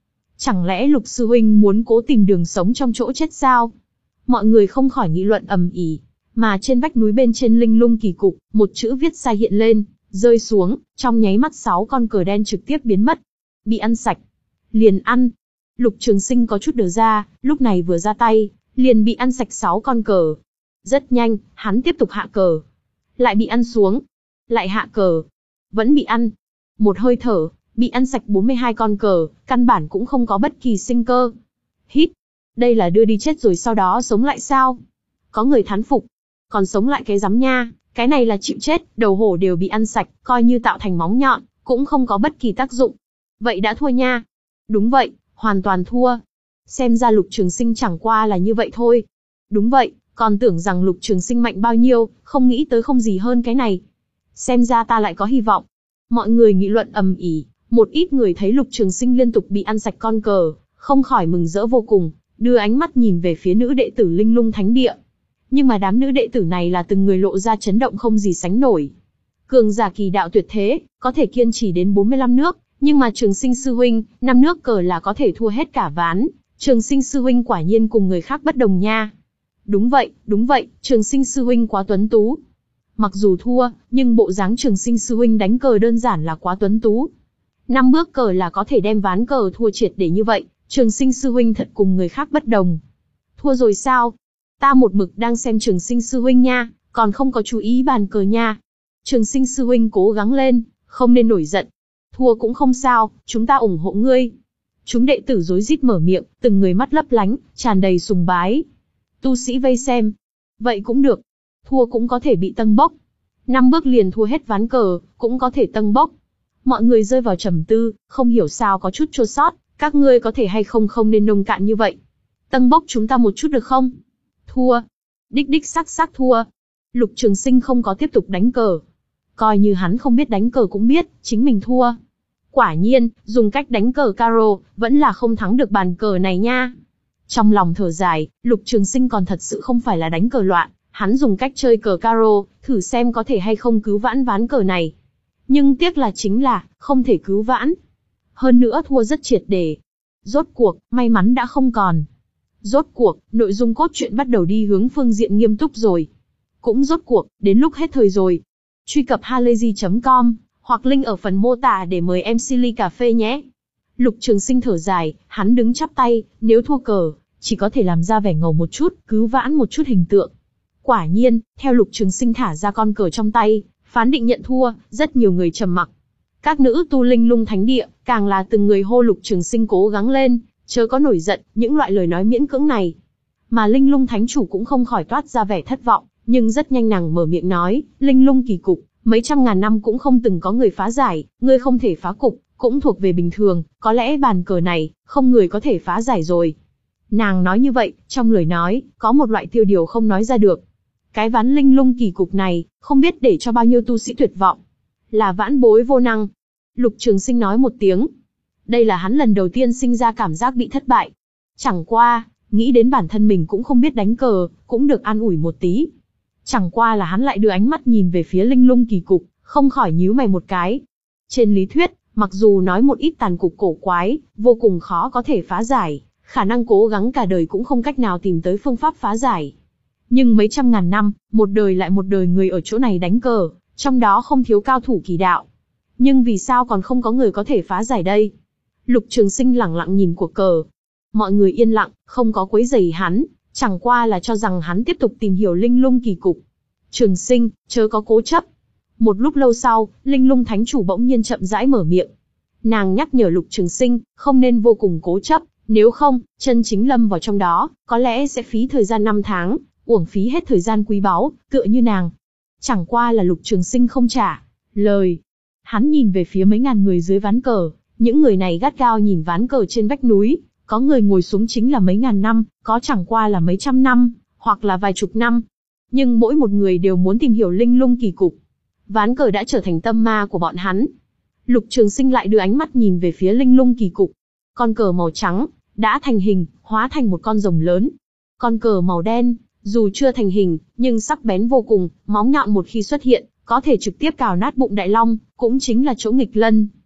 Chẳng lẽ Lục sư huynh muốn cố tìm đường sống trong chỗ chết sao? Mọi người không khỏi nghị luận ầm ĩ, mà trên vách núi bên trên linh lung kỳ cục, một chữ viết sai hiện lên, rơi xuống, trong nháy mắt sáu con cờ đen trực tiếp biến mất. Bị ăn sạch. Liền ăn. Lục Trường Sinh có chút đờ ra, lúc này vừa ra tay, liền bị ăn sạch sáu con cờ. Rất nhanh, hắn tiếp tục hạ cờ. Lại bị ăn xuống. Lại hạ cờ. Vẫn bị ăn. Một hơi thở, bị ăn sạch bốn mươi hai con cờ, căn bản cũng không có bất kỳ sinh cơ. Hít. Đây là đưa đi chết rồi sau đó sống lại sao? Có người thán phục. Còn sống lại cái rắm nha, cái này là chịu chết, đầu hổ đều bị ăn sạch, coi như tạo thành móng nhọn, cũng không có bất kỳ tác dụng. Vậy đã thua nha. Đúng vậy, hoàn toàn thua. Xem ra Lục Trường Sinh chẳng qua là như vậy thôi. Đúng vậy, còn tưởng rằng Lục Trường Sinh mạnh bao nhiêu, không nghĩ tới không gì hơn cái này. Xem ra ta lại có hy vọng. Mọi người nghị luận ầm ĩ, một ít người thấy Lục Trường Sinh liên tục bị ăn sạch con cờ, không khỏi mừng rỡ vô cùng, đưa ánh mắt nhìn về phía nữ đệ tử Linh Lung Thánh Địa. Nhưng mà đám nữ đệ tử này là từng người lộ ra chấn động không gì sánh nổi. Cường giả kỳ đạo tuyệt thế, có thể kiên trì đến bốn mươi lăm nước, nhưng mà Trường Sinh sư huynh, năm nước cờ là có thể thua hết cả ván. Trường Sinh sư huynh quả nhiên cùng người khác bất đồng nha. Đúng vậy, đúng vậy, Trường Sinh sư huynh quá tuấn tú. Mặc dù thua, nhưng bộ dáng Trường Sinh sư huynh đánh cờ đơn giản là quá tuấn tú. Năm bước cờ là có thể đem ván cờ thua triệt để như vậy, Trường Sinh sư huynh thật cùng người khác bất đồng. Thua rồi sao? Ta một mực đang xem Trường Sinh sư huynh nha, còn không có chú ý bàn cờ nha. Trường Sinh sư huynh cố gắng lên, không nên nổi giận. Thua cũng không sao, chúng ta ủng hộ ngươi. Chúng đệ tử rối rít mở miệng, từng người mắt lấp lánh, tràn đầy sùng bái. Tu sĩ vây xem. Vậy cũng được. Thua cũng có thể bị tâng bốc. Năm bước liền thua hết ván cờ, cũng có thể tâng bốc. Mọi người rơi vào trầm tư, không hiểu sao có chút chua xót. Các ngươi có thể hay không không nên nông cạn như vậy. Tâng bốc chúng ta một chút được không? Thua. Đích đích sắc sắc thua. Lục Trường Sinh không có tiếp tục đánh cờ. Coi như hắn không biết đánh cờ cũng biết, chính mình thua. Quả nhiên, dùng cách đánh cờ caro, vẫn là không thắng được bàn cờ này nha. Trong lòng thở dài, Lục Trường Sinh còn thật sự không phải là đánh cờ loạn, hắn dùng cách chơi cờ caro, thử xem có thể hay không cứu vãn ván cờ này. Nhưng tiếc là chính là, không thể cứu vãn. Hơn nữa thua rất triệt để. Rốt cuộc, may mắn đã không còn. Rốt cuộc, nội dung cốt truyện bắt đầu đi hướng phương diện nghiêm túc rồi. Cũng rốt cuộc, đến lúc hết thời rồi. Truy cập halayzi chấm com, hoặc link ở phần mô tả để mời em xê ly cà phê nhé. Lục Trường Sinh thở dài, hắn đứng chắp tay, nếu thua cờ, chỉ có thể làm ra vẻ ngầu một chút, cứu vãn một chút hình tượng. Quả nhiên, theo Lục Trường Sinh thả ra con cờ trong tay, phán định nhận thua, rất nhiều người trầm mặc. Các nữ tu Linh Lung Thánh Địa, càng là từng người hô Lục Trường Sinh cố gắng lên, chớ có nổi giận, những loại lời nói miễn cưỡng này. Mà Linh Lung Thánh Chủ cũng không khỏi toát ra vẻ thất vọng, nhưng rất nhanh nàng mở miệng nói, Linh Lung kỳ cục, mấy trăm ngàn năm cũng không từng có người phá giải, ngươi không thể phá cục, cũng thuộc về bình thường, có lẽ bàn cờ này, không người có thể phá giải rồi. Nàng nói như vậy, trong lời nói, có một loại tiêu điều không nói ra được. Cái ván Linh Lung kỳ cục này, không biết để cho bao nhiêu tu sĩ tuyệt vọng. Là vãn bối vô năng. Lục Trường Sinh nói một tiếng. Đây là hắn lần đầu tiên sinh ra cảm giác bị thất bại. Chẳng qua, nghĩ đến bản thân mình cũng không biết đánh cờ, cũng được an ủi một tí. Chẳng qua là hắn lại đưa ánh mắt nhìn về phía Linh Lung kỳ cục, không khỏi nhíu mày một cái. Trên lý thuyết, mặc dù nói một ít tàn cục cổ quái, vô cùng khó có thể phá giải, khả năng cố gắng cả đời cũng không cách nào tìm tới phương pháp phá giải. Nhưng mấy trăm ngàn năm, một đời lại một đời người ở chỗ này đánh cờ, trong đó không thiếu cao thủ kỳ đạo. Nhưng vì sao còn không có người có thể phá giải đây? Lục Trường Sinh lẳng lặng nhìn cuộc cờ. Mọi người yên lặng, không có quấy rầy hắn, chẳng qua là cho rằng hắn tiếp tục tìm hiểu Linh Lung kỳ cục. Trường Sinh, chớ có cố chấp. Một lúc lâu sau, Linh Lung Thánh Chủ bỗng nhiên chậm rãi mở miệng. Nàng nhắc nhở Lục Trường Sinh, không nên vô cùng cố chấp, nếu không, chân chính lâm vào trong đó, có lẽ sẽ phí thời gian năm tháng, uổng phí hết thời gian quý báu, tựa như nàng. Chẳng qua là Lục Trường Sinh không trả lời. Hắn nhìn về phía mấy ngàn người dưới ván cờ, những người này gắt gao nhìn ván cờ trên vách núi, có người ngồi xuống chính là mấy ngàn năm, có chẳng qua là mấy trăm năm, hoặc là vài chục năm. Nhưng mỗi một người đều muốn tìm hiểu Linh Lung kỳ cục. Ván cờ đã trở thành tâm ma của bọn hắn. Lục Trường Sinh lại đưa ánh mắt nhìn về phía Linh Lung kỳ cục. Con cờ màu trắng, đã thành hình, hóa thành một con rồng lớn. Con cờ màu đen, dù chưa thành hình, nhưng sắc bén vô cùng, móng nhọn một khi xuất hiện, có thể trực tiếp cào nát bụng đại long, cũng chính là chỗ nghịch lân.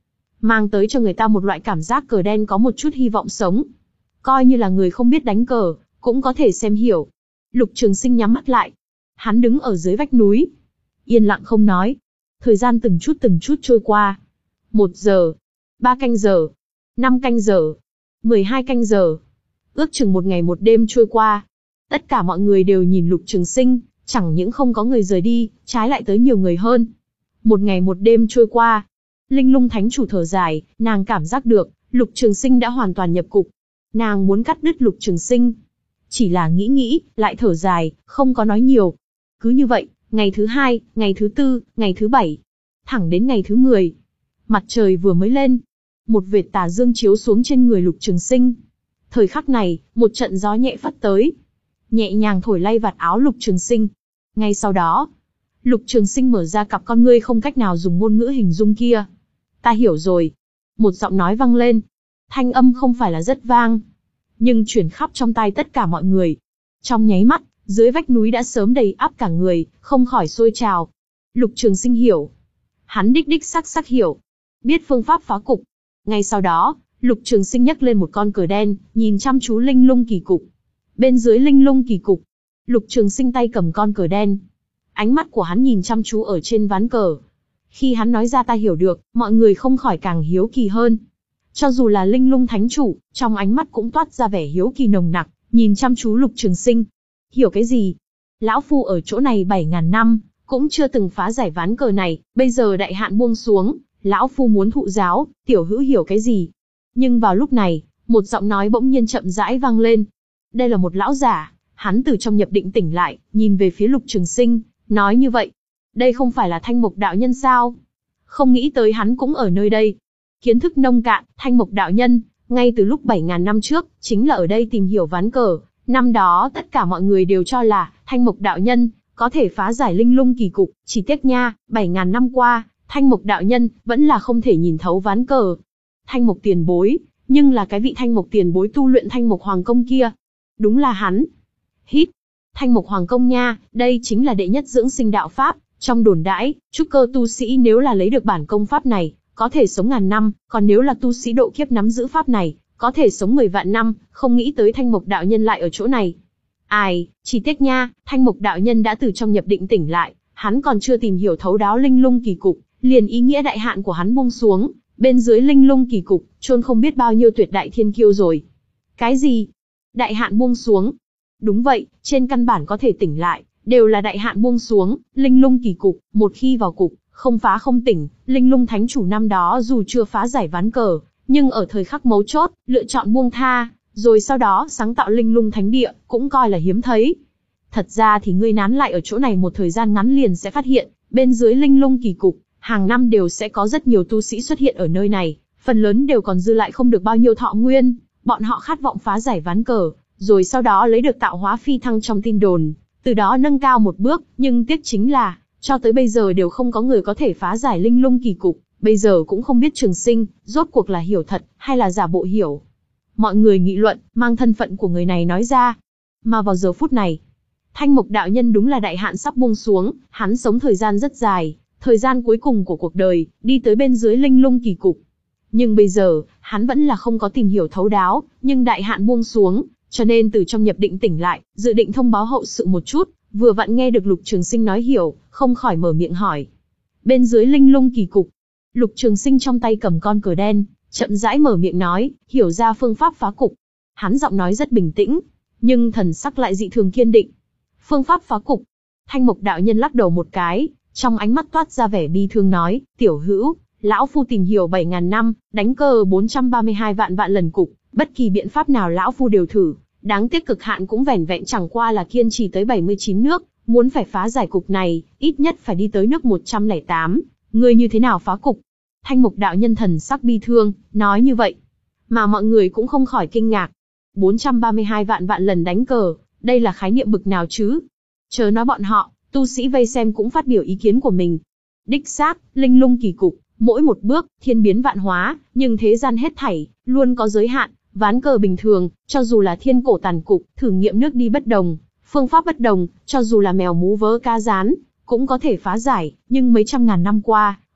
mang tới cho người ta một loại cảm giác cờ đen có một chút hy vọng sống. Coi như là người không biết đánh cờ, cũng có thể xem hiểu. Lục Trường Sinh nhắm mắt lại. Hắn đứng ở dưới vách núi, yên lặng không nói. Thời gian từng chút từng chút trôi qua. Một giờ, ba canh giờ, năm canh giờ, mười hai canh giờ. Ước chừng một ngày một đêm trôi qua. Tất cả mọi người đều nhìn Lục Trường Sinh, chẳng những không có người rời đi, trái lại tới nhiều người hơn. Một ngày một đêm trôi qua. Linh Lung Thánh Chủ thở dài, nàng cảm giác được, Lục Trường Sinh đã hoàn toàn nhập cục. Nàng muốn cắt đứt Lục Trường Sinh. Chỉ là nghĩ nghĩ, lại thở dài, không có nói nhiều. Cứ như vậy, ngày thứ hai, ngày thứ tư, ngày thứ bảy, thẳng đến ngày thứ mười. Mặt trời vừa mới lên, một vệt tà dương chiếu xuống trên người Lục Trường Sinh. Thời khắc này, một trận gió nhẹ phất tới, nhẹ nhàng thổi lay vạt áo Lục Trường Sinh. Ngay sau đó, Lục Trường Sinh mở ra cặp con ngươi không cách nào dùng ngôn ngữ hình dung kia. Ta hiểu rồi. Một giọng nói vang lên. Thanh âm không phải là rất vang, nhưng truyền khắp trong tai tất cả mọi người. Trong nháy mắt, dưới vách núi đã sớm đầy ắp cả người, không khỏi sôi trào. Lục Trường Sinh hiểu. Hắn đích đích xác xác hiểu. Biết phương pháp phá cục. Ngay sau đó, Lục Trường Sinh nhấc lên một con cờ đen, nhìn chăm chú linh lung kỳ cục. Bên dưới linh lung kỳ cục, Lục Trường Sinh tay cầm con cờ đen. Ánh mắt của hắn nhìn chăm chú ở trên ván cờ. Khi hắn nói ra ta hiểu được, mọi người không khỏi càng hiếu kỳ hơn. Cho dù là Linh Lung Thánh Chủ, trong ánh mắt cũng toát ra vẻ hiếu kỳ nồng nặc, nhìn chăm chú Lục Trường Sinh. Hiểu cái gì? Lão Phu ở chỗ này bảy ngàn năm, cũng chưa từng phá giải ván cờ này, bây giờ đại hạn buông xuống, Lão Phu muốn thụ giáo, tiểu hữu hiểu cái gì? Nhưng vào lúc này, một giọng nói bỗng nhiên chậm rãi vang lên. Đây là một lão giả, hắn từ trong nhập định tỉnh lại, nhìn về phía Lục Trường Sinh, nói như vậy. Đây không phải là Thanh Mộc đạo nhân sao? Không nghĩ tới hắn cũng ở nơi đây. Kiến thức nông cạn, Thanh Mộc đạo nhân, ngay từ lúc bảy ngàn năm trước, chính là ở đây tìm hiểu ván cờ. Năm đó tất cả mọi người đều cho là, Thanh Mộc đạo nhân, có thể phá giải linh lung kỳ cục, chỉ tiếc nha, bảy ngàn năm qua, Thanh Mộc đạo nhân, vẫn là không thể nhìn thấu ván cờ. Thanh Mộc tiền bối, nhưng là cái vị Thanh Mộc tiền bối tu luyện Thanh Mộc Hoàng Công kia. Đúng là hắn. Hít. Thanh Mộc Hoàng Công nha, đây chính là đệ nhất dưỡng sinh đạo pháp. Trong đồn đãi, trúc cơ tu sĩ nếu là lấy được bản công pháp này, có thể sống ngàn năm, còn nếu là tu sĩ độ kiếp nắm giữ pháp này, có thể sống mười vạn năm, không nghĩ tới Thanh Mộc đạo nhân lại ở chỗ này. Ai, chỉ tiếc nha, Thanh Mộc đạo nhân đã từ trong nhập định tỉnh lại, hắn còn chưa tìm hiểu thấu đáo linh lung kỳ cục, liền ý nghĩa đại hạn của hắn buông xuống, bên dưới linh lung kỳ cục, chôn không biết bao nhiêu tuyệt đại thiên kiêu rồi. Cái gì? Đại hạn buông xuống? Đúng vậy, trên căn bản có thể tỉnh lại, đều là đại hạn buông xuống, linh lung kỳ cục, một khi vào cục, không phá không tỉnh, linh lung thánh chủ năm đó dù chưa phá giải ván cờ, nhưng ở thời khắc mấu chốt, lựa chọn buông tha, rồi sau đó sáng tạo linh lung thánh địa, cũng coi là hiếm thấy. Thật ra thì ngươi nán lại ở chỗ này một thời gian ngắn liền sẽ phát hiện, bên dưới linh lung kỳ cục, hàng năm đều sẽ có rất nhiều tu sĩ xuất hiện ở nơi này, phần lớn đều còn dư lại không được bao nhiêu thọ nguyên, bọn họ khát vọng phá giải ván cờ, rồi sau đó lấy được tạo hóa phi thăng trong tin đồn, từ đó nâng cao một bước, nhưng tiếc chính là, cho tới bây giờ đều không có người có thể phá giải linh lung kỳ cục, bây giờ cũng không biết Trường Sinh, rốt cuộc là hiểu thật, hay là giả bộ hiểu. Mọi người nghị luận, mang thân phận của người này nói ra. Mà vào giờ phút này, Thanh Mộc đạo nhân đúng là đại hạn sắp buông xuống, hắn sống thời gian rất dài, thời gian cuối cùng của cuộc đời, đi tới bên dưới linh lung kỳ cục. Nhưng bây giờ, hắn vẫn là không có tìm hiểu thấu đáo, nhưng đại hạn buông xuống, cho nên từ trong nhập định tỉnh lại, dự định thông báo hậu sự một chút, vừa vặn nghe được Lục Trường Sinh nói hiểu, không khỏi mở miệng hỏi. Bên dưới linh lung kỳ cục, Lục Trường Sinh trong tay cầm con cờ đen, chậm rãi mở miệng nói, hiểu ra phương pháp phá cục. Hắn giọng nói rất bình tĩnh, nhưng thần sắc lại dị thường kiên định. Phương pháp phá cục. Thanh Mộc đạo nhân lắc đầu một cái, trong ánh mắt toát ra vẻ bi thương nói, tiểu hữu, lão phu tìm hiểu bảy ngàn năm, đánh cờ bốn trăm ba mươi hai vạn vạn lần cục, bất kỳ biện pháp nào lão phu đều thử, đáng tiếc cực hạn cũng vẻn vẹn chẳng qua là kiên trì tới bảy mươi chín nước, muốn phải phá giải cục này, ít nhất phải đi tới nước một trăm lẻ tám, ngươi như thế nào phá cục? Thanh Mộc đạo nhân thần sắc bi thương, nói như vậy, mà mọi người cũng không khỏi kinh ngạc. bốn trăm ba mươi hai vạn vạn lần đánh cờ, đây là khái niệm bực nào chứ? Chớ nói bọn họ, tu sĩ vây xem cũng phát biểu ý kiến của mình. Đích xác, linh lung kỳ cục, mỗi một bước, thiên biến vạn hóa, nhưng thế gian hết thảy, luôn có giới hạn, ván cờ bình thường, cho dù là thiên cổ tàn cục, thử nghiệm nước đi bất đồng, phương pháp bất đồng, cho dù là mèo mú vớ cá rán, cũng có thể phá giải, nhưng mấy trăm ngàn năm qua,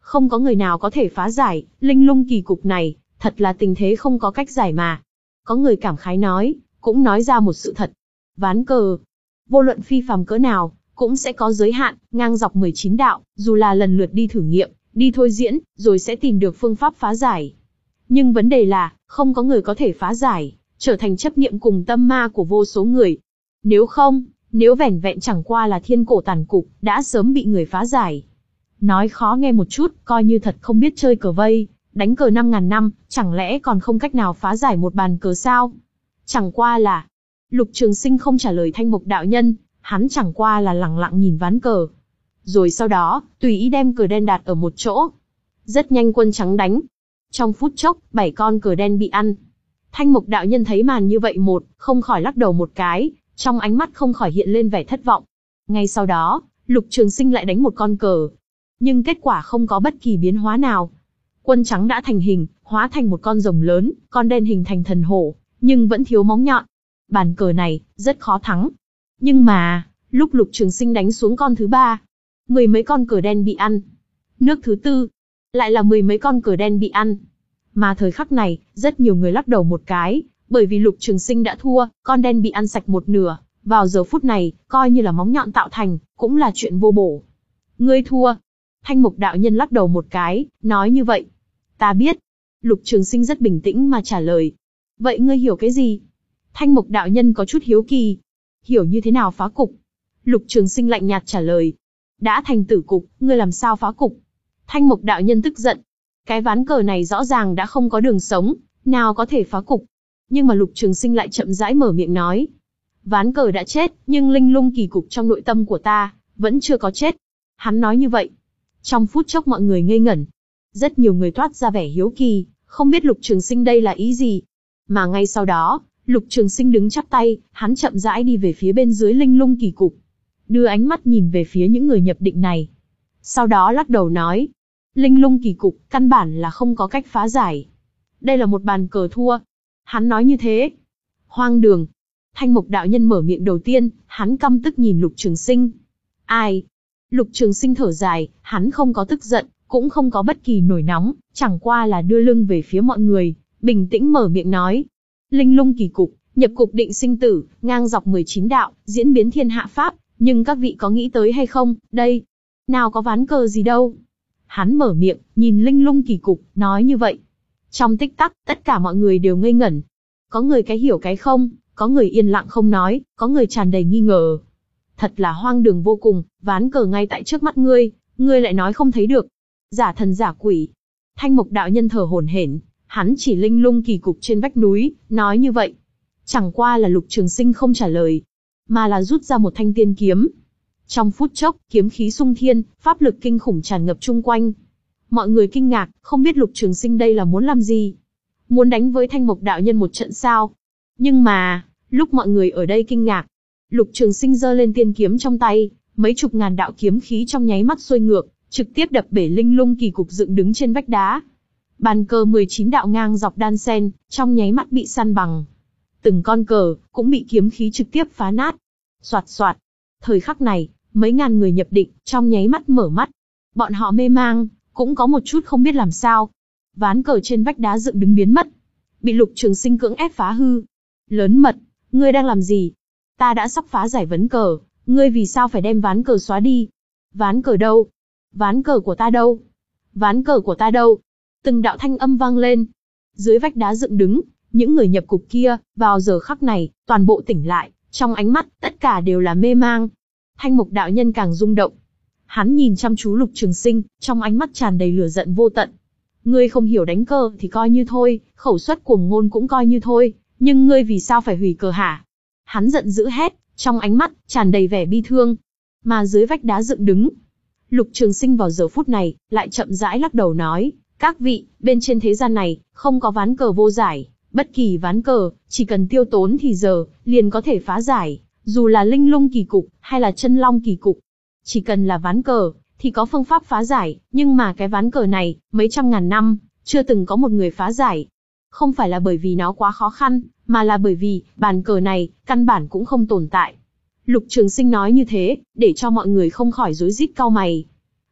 Không có người nào có thể phá giải, linh lung kỳ cục này, thật là tình thế không có cách giải mà. Có người cảm khái nói, cũng nói ra một sự thật. Ván cờ, vô luận phi phàm cỡ nào, cũng sẽ có giới hạn, ngang dọc mười chín đạo, dù là lần lượt đi thử nghiệm, đi thôi diễn, rồi sẽ tìm được phương pháp phá giải. Nhưng vấn đề là, không có người có thể phá giải, trở thành chấp niệm cùng tâm ma của vô số người. Nếu không, nếu vẻn vẹn chẳng qua là thiên cổ tàn cục, đã sớm bị người phá giải. Nói khó nghe một chút, coi như thật không biết chơi cờ vây, đánh cờ năm ngàn năm, chẳng lẽ còn không cách nào phá giải một bàn cờ sao? Chẳng qua là, Lục Trường Sinh không trả lời Thanh Mục đạo nhân, hắn chẳng qua là lẳng lặng nhìn ván cờ. Rồi sau đó, tùy ý đem cờ đen đặt ở một chỗ. Rất nhanh quân trắng đánh. Trong phút chốc, bảy con cờ đen bị ăn. Thanh Mục đạo nhân thấy màn như vậy một, không khỏi lắc đầu một cái, trong ánh mắt không khỏi hiện lên vẻ thất vọng. Ngay sau đó, Lục Trường Sinh lại đánh một con cờ. Nhưng kết quả không có bất kỳ biến hóa nào. Quân trắng đã thành hình, hóa thành một con rồng lớn, con đen hình thành thần hổ, nhưng vẫn thiếu móng nhọn. Bàn cờ này, rất khó thắng. Nhưng mà, lúc Lục Trường Sinh đánh xuống con thứ ba, mười mấy con cờ đen bị ăn. Nước thứ tư, lại là mười mấy con cờ đen bị ăn. Mà thời khắc này, rất nhiều người lắc đầu một cái, bởi vì Lục Trường Sinh đã thua, con đen bị ăn sạch một nửa. Vào giờ phút này, coi như là móng nhọn tạo thành, cũng là chuyện vô bổ. Ngươi thua. Thanh Mục đạo nhân lắc đầu một cái, nói như vậy. Ta biết. Lục Trường Sinh rất bình tĩnh mà trả lời. Vậy ngươi hiểu cái gì? Thanh Mục đạo nhân có chút hiếu kỳ. Hiểu như thế nào phá cục? Lục Trường Sinh lạnh nhạt trả lời. Đã thành tử cục, ngươi làm sao phá cục? Thanh Mục đạo nhân tức giận. Cái ván cờ này rõ ràng đã không có đường sống, nào có thể phá cục. Nhưng mà Lục Trường Sinh lại chậm rãi mở miệng nói. Ván cờ đã chết, nhưng linh lung kỳ cục trong nội tâm của ta, vẫn chưa có chết. Hắn nói như vậy. Trong phút chốc mọi người ngây ngẩn. Rất nhiều người toát ra vẻ hiếu kỳ, không biết Lục Trường Sinh đây là ý gì. Mà ngay sau đó, Lục Trường Sinh đứng chắp tay, hắn chậm rãi đi về phía bên dưới linh lung kỳ cục. Đưa ánh mắt nhìn về phía những người nhập định này. Sau đó lắc đầu nói. Linh lung kỳ cục, căn bản là không có cách phá giải. Đây là một bàn cờ thua. Hắn nói như thế. Hoang đường. Thanh Mục đạo nhân mở miệng đầu tiên, hắn căm tức nhìn Lục Trường Sinh. Ai? Lục Trường Sinh thở dài, hắn không có tức giận, cũng không có bất kỳ nổi nóng, chẳng qua là đưa lưng về phía mọi người, bình tĩnh mở miệng nói. Linh lung kỳ cục, nhập cục định sinh tử, ngang dọc mười chín đạo, diễn biến thiên hạ pháp, nhưng các vị có nghĩ tới hay không, đây, nào có ván cờ gì đâu. Hắn mở miệng, nhìn linh lung kỳ cục, nói như vậy. Trong tích tắc, tất cả mọi người đều ngây ngẩn. Có người cái hiểu cái không, có người yên lặng không nói, có người tràn đầy nghi ngờ. Thật là hoang đường vô cùng, ván cờ ngay tại trước mắt ngươi, ngươi lại nói không thấy được. Giả thần giả quỷ. Thanh Mục đạo nhân thở hổn hển, hắn chỉ linh lung kỳ cục trên vách núi, nói như vậy. Chẳng qua là Lục Trường Sinh không trả lời, mà là rút ra một thanh tiên kiếm. Trong phút chốc, kiếm khí xung thiên, pháp lực kinh khủng tràn ngập chung quanh. Mọi người kinh ngạc, không biết Lục Trường Sinh đây là muốn làm gì. Muốn đánh với Thanh Mục đạo nhân một trận sao? Nhưng mà, lúc mọi người ở đây kinh ngạc, Lục Trường Sinh giơ lên tiên kiếm trong tay, mấy chục ngàn đạo kiếm khí trong nháy mắt xuôi ngược, trực tiếp đập bể linh lung kỳ cục dựng đứng trên vách đá. Bàn cờ mười chín đạo ngang dọc đan sen, trong nháy mắt bị san bằng. Từng con cờ cũng bị kiếm khí trực tiếp phá nát. Soạt soạt. Thời khắc này, mấy ngàn người nhập định, trong nháy mắt mở mắt. Bọn họ mê mang, cũng có một chút không biết làm sao. Ván cờ trên vách đá dựng đứng biến mất, bị Lục Trường Sinh cưỡng ép phá hư. Lớn mật, ngươi đang làm gì? Ta đã sắp phá giải ván cờ, ngươi vì sao phải đem ván cờ xóa đi? Ván cờ đâu? Ván cờ của ta đâu? Ván cờ của ta đâu? Từng đạo thanh âm vang lên. Dưới vách đá dựng đứng, những người nhập cục kia, vào giờ khắc này, toàn bộ tỉnh lại, trong ánh mắt, tất cả đều là mê mang. Thanh Mục đạo nhân càng rung động. Hắn nhìn chăm chú Lục Trường Sinh, trong ánh mắt tràn đầy lửa giận vô tận. Ngươi không hiểu đánh cờ thì coi như thôi, khẩu suất cuồng ngôn cũng coi như thôi, nhưng ngươi vì sao phải hủy cờ hả? Hắn giận dữ hét, trong ánh mắt, tràn đầy vẻ bi thương. Mà dưới vách đá dựng đứng, Lục Trường Sinh vào giờ phút này, lại chậm rãi lắc đầu nói, các vị, bên trên thế gian này, không có ván cờ vô giải, bất kỳ ván cờ, chỉ cần tiêu tốn thì giờ, liền có thể phá giải, dù là linh lung kỳ cục, hay là chân long kỳ cục. Chỉ cần là ván cờ, thì có phương pháp phá giải, nhưng mà cái ván cờ này, mấy trăm ngàn năm, chưa từng có một người phá giải. Không phải là bởi vì nó quá khó khăn, mà là bởi vì, bàn cờ này, căn bản cũng không tồn tại. Lục Trường Sinh nói như thế, để cho mọi người không khỏi rối rít cau mày.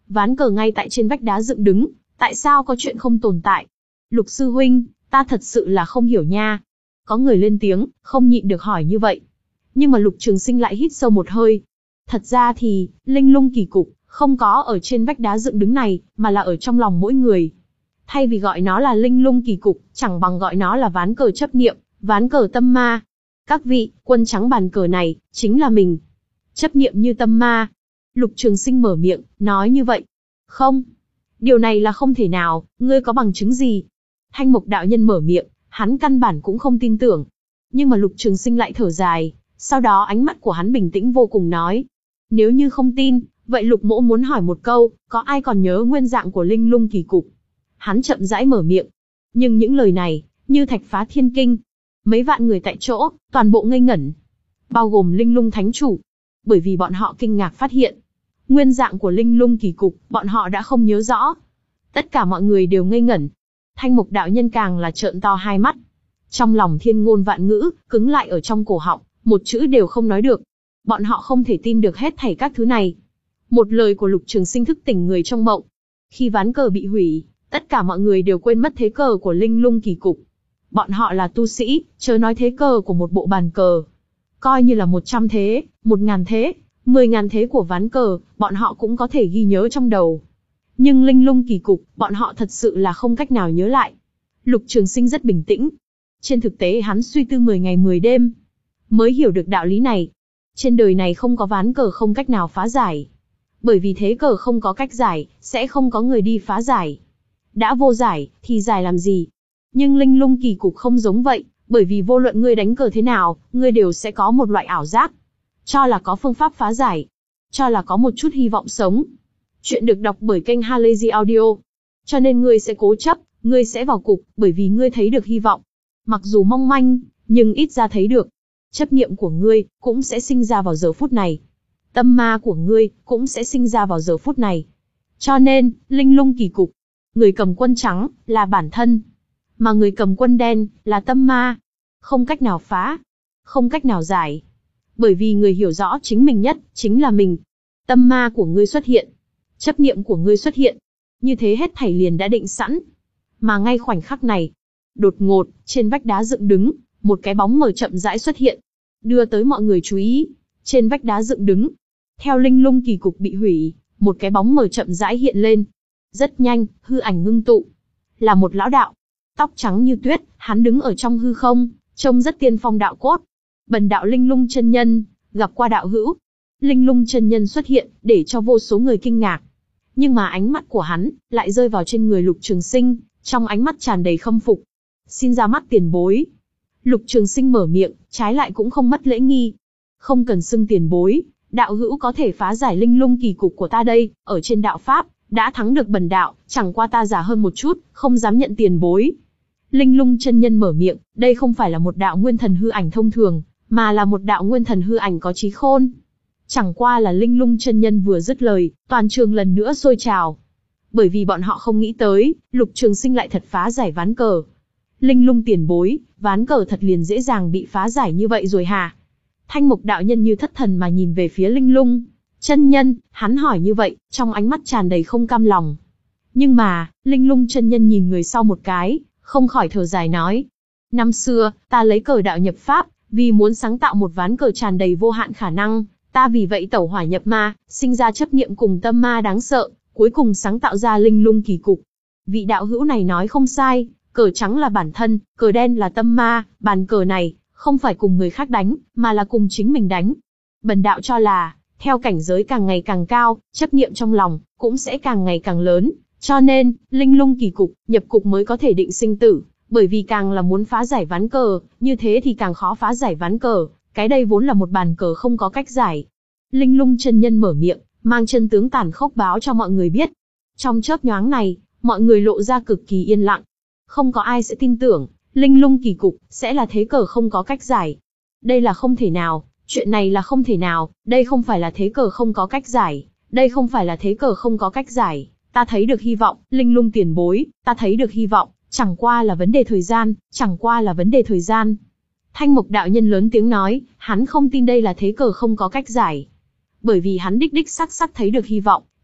ván cờ ngay tại trên vách đá dựng đứng, tại sao có chuyện không tồn tại? Lục sư huynh, ta thật sự là không hiểu nha. Có người lên tiếng, không nhịn được hỏi như vậy. Nhưng mà Lục Trường Sinh lại hít sâu một hơi. Thật ra thì, linh lung kỳ cục, không có ở trên vách đá dựng đứng này, mà là ở trong lòng mỗi người. Thay vì gọi nó là linh lung kỳ cục, chẳng bằng gọi nó là ván cờ chấp niệm, ván cờ tâm ma. Các vị, quân trắng bàn cờ này, chính là mình. Chấp niệm như tâm ma. Lục Trường Sinh mở miệng, nói như vậy. Không. Điều này là không thể nào, ngươi có bằng chứng gì? Thanh Mộc đạo nhân mở miệng, hắn căn bản cũng không tin tưởng. Nhưng mà Lục Trường Sinh lại thở dài, sau đó ánh mắt của hắn bình tĩnh vô cùng nói. Nếu như không tin, vậy Lục mỗ muốn hỏi một câu, có ai còn nhớ nguyên dạng của linh lung kỳ cục? Hắn chậm rãi mở miệng. Nhưng những lời này, như thạch phá thiên kinh. Mấy vạn người tại chỗ, toàn bộ ngây ngẩn. Bao gồm linh lung thánh chủ. Bởi vì bọn họ kinh ngạc phát hiện. Nguyên dạng của linh lung kỳ cục, bọn họ đã không nhớ rõ. Tất cả mọi người đều ngây ngẩn. Thanh Mộc đạo nhân càng là trợn to hai mắt. Trong lòng thiên ngôn vạn ngữ, cứng lại ở trong cổ họng, một chữ đều không nói được. Bọn họ không thể tin được hết thảy các thứ này. Một lời của Lục Trường Sinh thức tỉnh người trong mộng. Khi ván cờ bị hủy, tất cả mọi người đều quên mất thế cờ của linh lung kỳ cục. Bọn họ là tu sĩ, chớ nói thế cờ của một bộ bàn cờ. Coi như là một trăm thế, một ngàn thế, mười ngàn thế của ván cờ, bọn họ cũng có thể ghi nhớ trong đầu. Nhưng linh lung kỳ cục, bọn họ thật sự là không cách nào nhớ lại. Lục Trường Sinh rất bình tĩnh. Trên thực tế hắn suy tư mười ngày mười đêm, mới hiểu được đạo lý này. Trên đời này không có ván cờ không cách nào phá giải. Bởi vì thế cờ không có cách giải, sẽ không có người đi phá giải. Đã vô giải, thì giải làm gì? Nhưng linh lung kỳ cục không giống vậy, bởi vì vô luận ngươi đánh cờ thế nào, ngươi đều sẽ có một loại ảo giác. Cho là có phương pháp phá giải. Cho là có một chút hy vọng sống. Chuyện được đọc bởi kênh Halazy Audio. Cho nên ngươi sẽ cố chấp, ngươi sẽ vào cục, bởi vì ngươi thấy được hy vọng. Mặc dù mong manh, nhưng ít ra thấy được. Chấp niệm của ngươi, cũng sẽ sinh ra vào giờ phút này. Tâm ma của ngươi, cũng sẽ sinh ra vào giờ phút này. Cho nên, linh lung kỳ cục. Người cầm quân trắng, là bản thân. Mà người cầm quân đen, là tâm ma. Không cách nào phá. Không cách nào giải. Bởi vì người hiểu rõ chính mình nhất, chính là mình. Tâm ma của ngươi xuất hiện. Chấp niệm của ngươi xuất hiện. Như thế hết thảy liền đã định sẵn. Mà ngay khoảnh khắc này, đột ngột, trên vách đá dựng đứng, một cái bóng mờ chậm rãi xuất hiện. Đưa tới mọi người chú ý. Trên vách đá dựng đứng, theo linh lung kỳ cục bị hủy, một cái bóng mờ chậm rãi hiện lên. Rất nhanh, hư ảnh ngưng tụ. Là một lão đạo. Tóc trắng như tuyết, hắn đứng ở trong hư không, trông rất tiên phong đạo cốt. Bần đạo linh lung chân nhân, gặp qua đạo hữu. Linh lung chân nhân xuất hiện, để cho vô số người kinh ngạc. Nhưng mà ánh mắt của hắn, lại rơi vào trên người Lục Trường Sinh, trong ánh mắt tràn đầy khâm phục. Xin ra mắt tiền bối. Lục Trường Sinh mở miệng, trái lại cũng không mất lễ nghi. Không cần xưng tiền bối, đạo hữu có thể phá giải linh lung kỳ cục của ta đây, ở trên đạo pháp, đã thắng được bần đạo, chẳng qua ta già hơn một chút, không dám nhận tiền bối. Linh lung chân nhân mở miệng, đây không phải là một đạo nguyên thần hư ảnh thông thường, mà là một đạo nguyên thần hư ảnh có trí khôn. Chẳng qua là linh lung chân nhân vừa dứt lời, toàn trường lần nữa sôi trào. Bởi vì bọn họ không nghĩ tới, Lục Trường Sinh lại thật phá giải ván cờ. Linh lung tiền bối, ván cờ thật liền dễ dàng bị phá giải như vậy rồi hả? Thanh Mộc đạo nhân như thất thần mà nhìn về phía linh lung chân nhân, hắn hỏi như vậy, trong ánh mắt tràn đầy không cam lòng. Nhưng mà, linh lung chân nhân nhìn người sau một cái, không khỏi thở dài nói. Năm xưa, ta lấy cờ đạo nhập pháp, vì muốn sáng tạo một ván cờ tràn đầy vô hạn khả năng, ta vì vậy tẩu hỏa nhập ma, sinh ra chấp niệm cùng tâm ma đáng sợ, cuối cùng sáng tạo ra linh lung kỳ cục. Vị đạo hữu này nói không sai, cờ trắng là bản thân, cờ đen là tâm ma, bàn cờ này, không phải cùng người khác đánh, mà là cùng chính mình đánh. Bần đạo cho là, theo cảnh giới càng ngày càng cao, chấp niệm trong lòng, cũng sẽ càng ngày càng lớn. Cho nên, linh lung kỳ cục, nhập cục mới có thể định sinh tử, bởi vì càng là muốn phá giải ván cờ, như thế thì càng khó phá giải ván cờ, cái đây vốn là một bàn cờ không có cách giải. Linh lung chân nhân mở miệng, mang chân tướng tàn khốc báo cho mọi người biết. Trong chớp nhoáng này, mọi người lộ ra cực kỳ yên lặng. Không có ai sẽ tin tưởng, linh lung kỳ cục, sẽ là thế cờ không có cách giải. Đây là không thể nào, chuyện này là không thể nào, đây không phải là thế cờ không có cách giải, đây không phải là thế cờ không có cách giải. Ta thấy được hy vọng, linh lung tiền bối, ta thấy được hy vọng, chẳng qua là vấn đề thời gian, chẳng qua là vấn đề thời gian. Thanh Mộc đạo nhân lớn tiếng nói, hắn không tin đây là thế cờ không có cách giải. Bởi vì hắn đích đích sắc sắc thấy được hy vọng,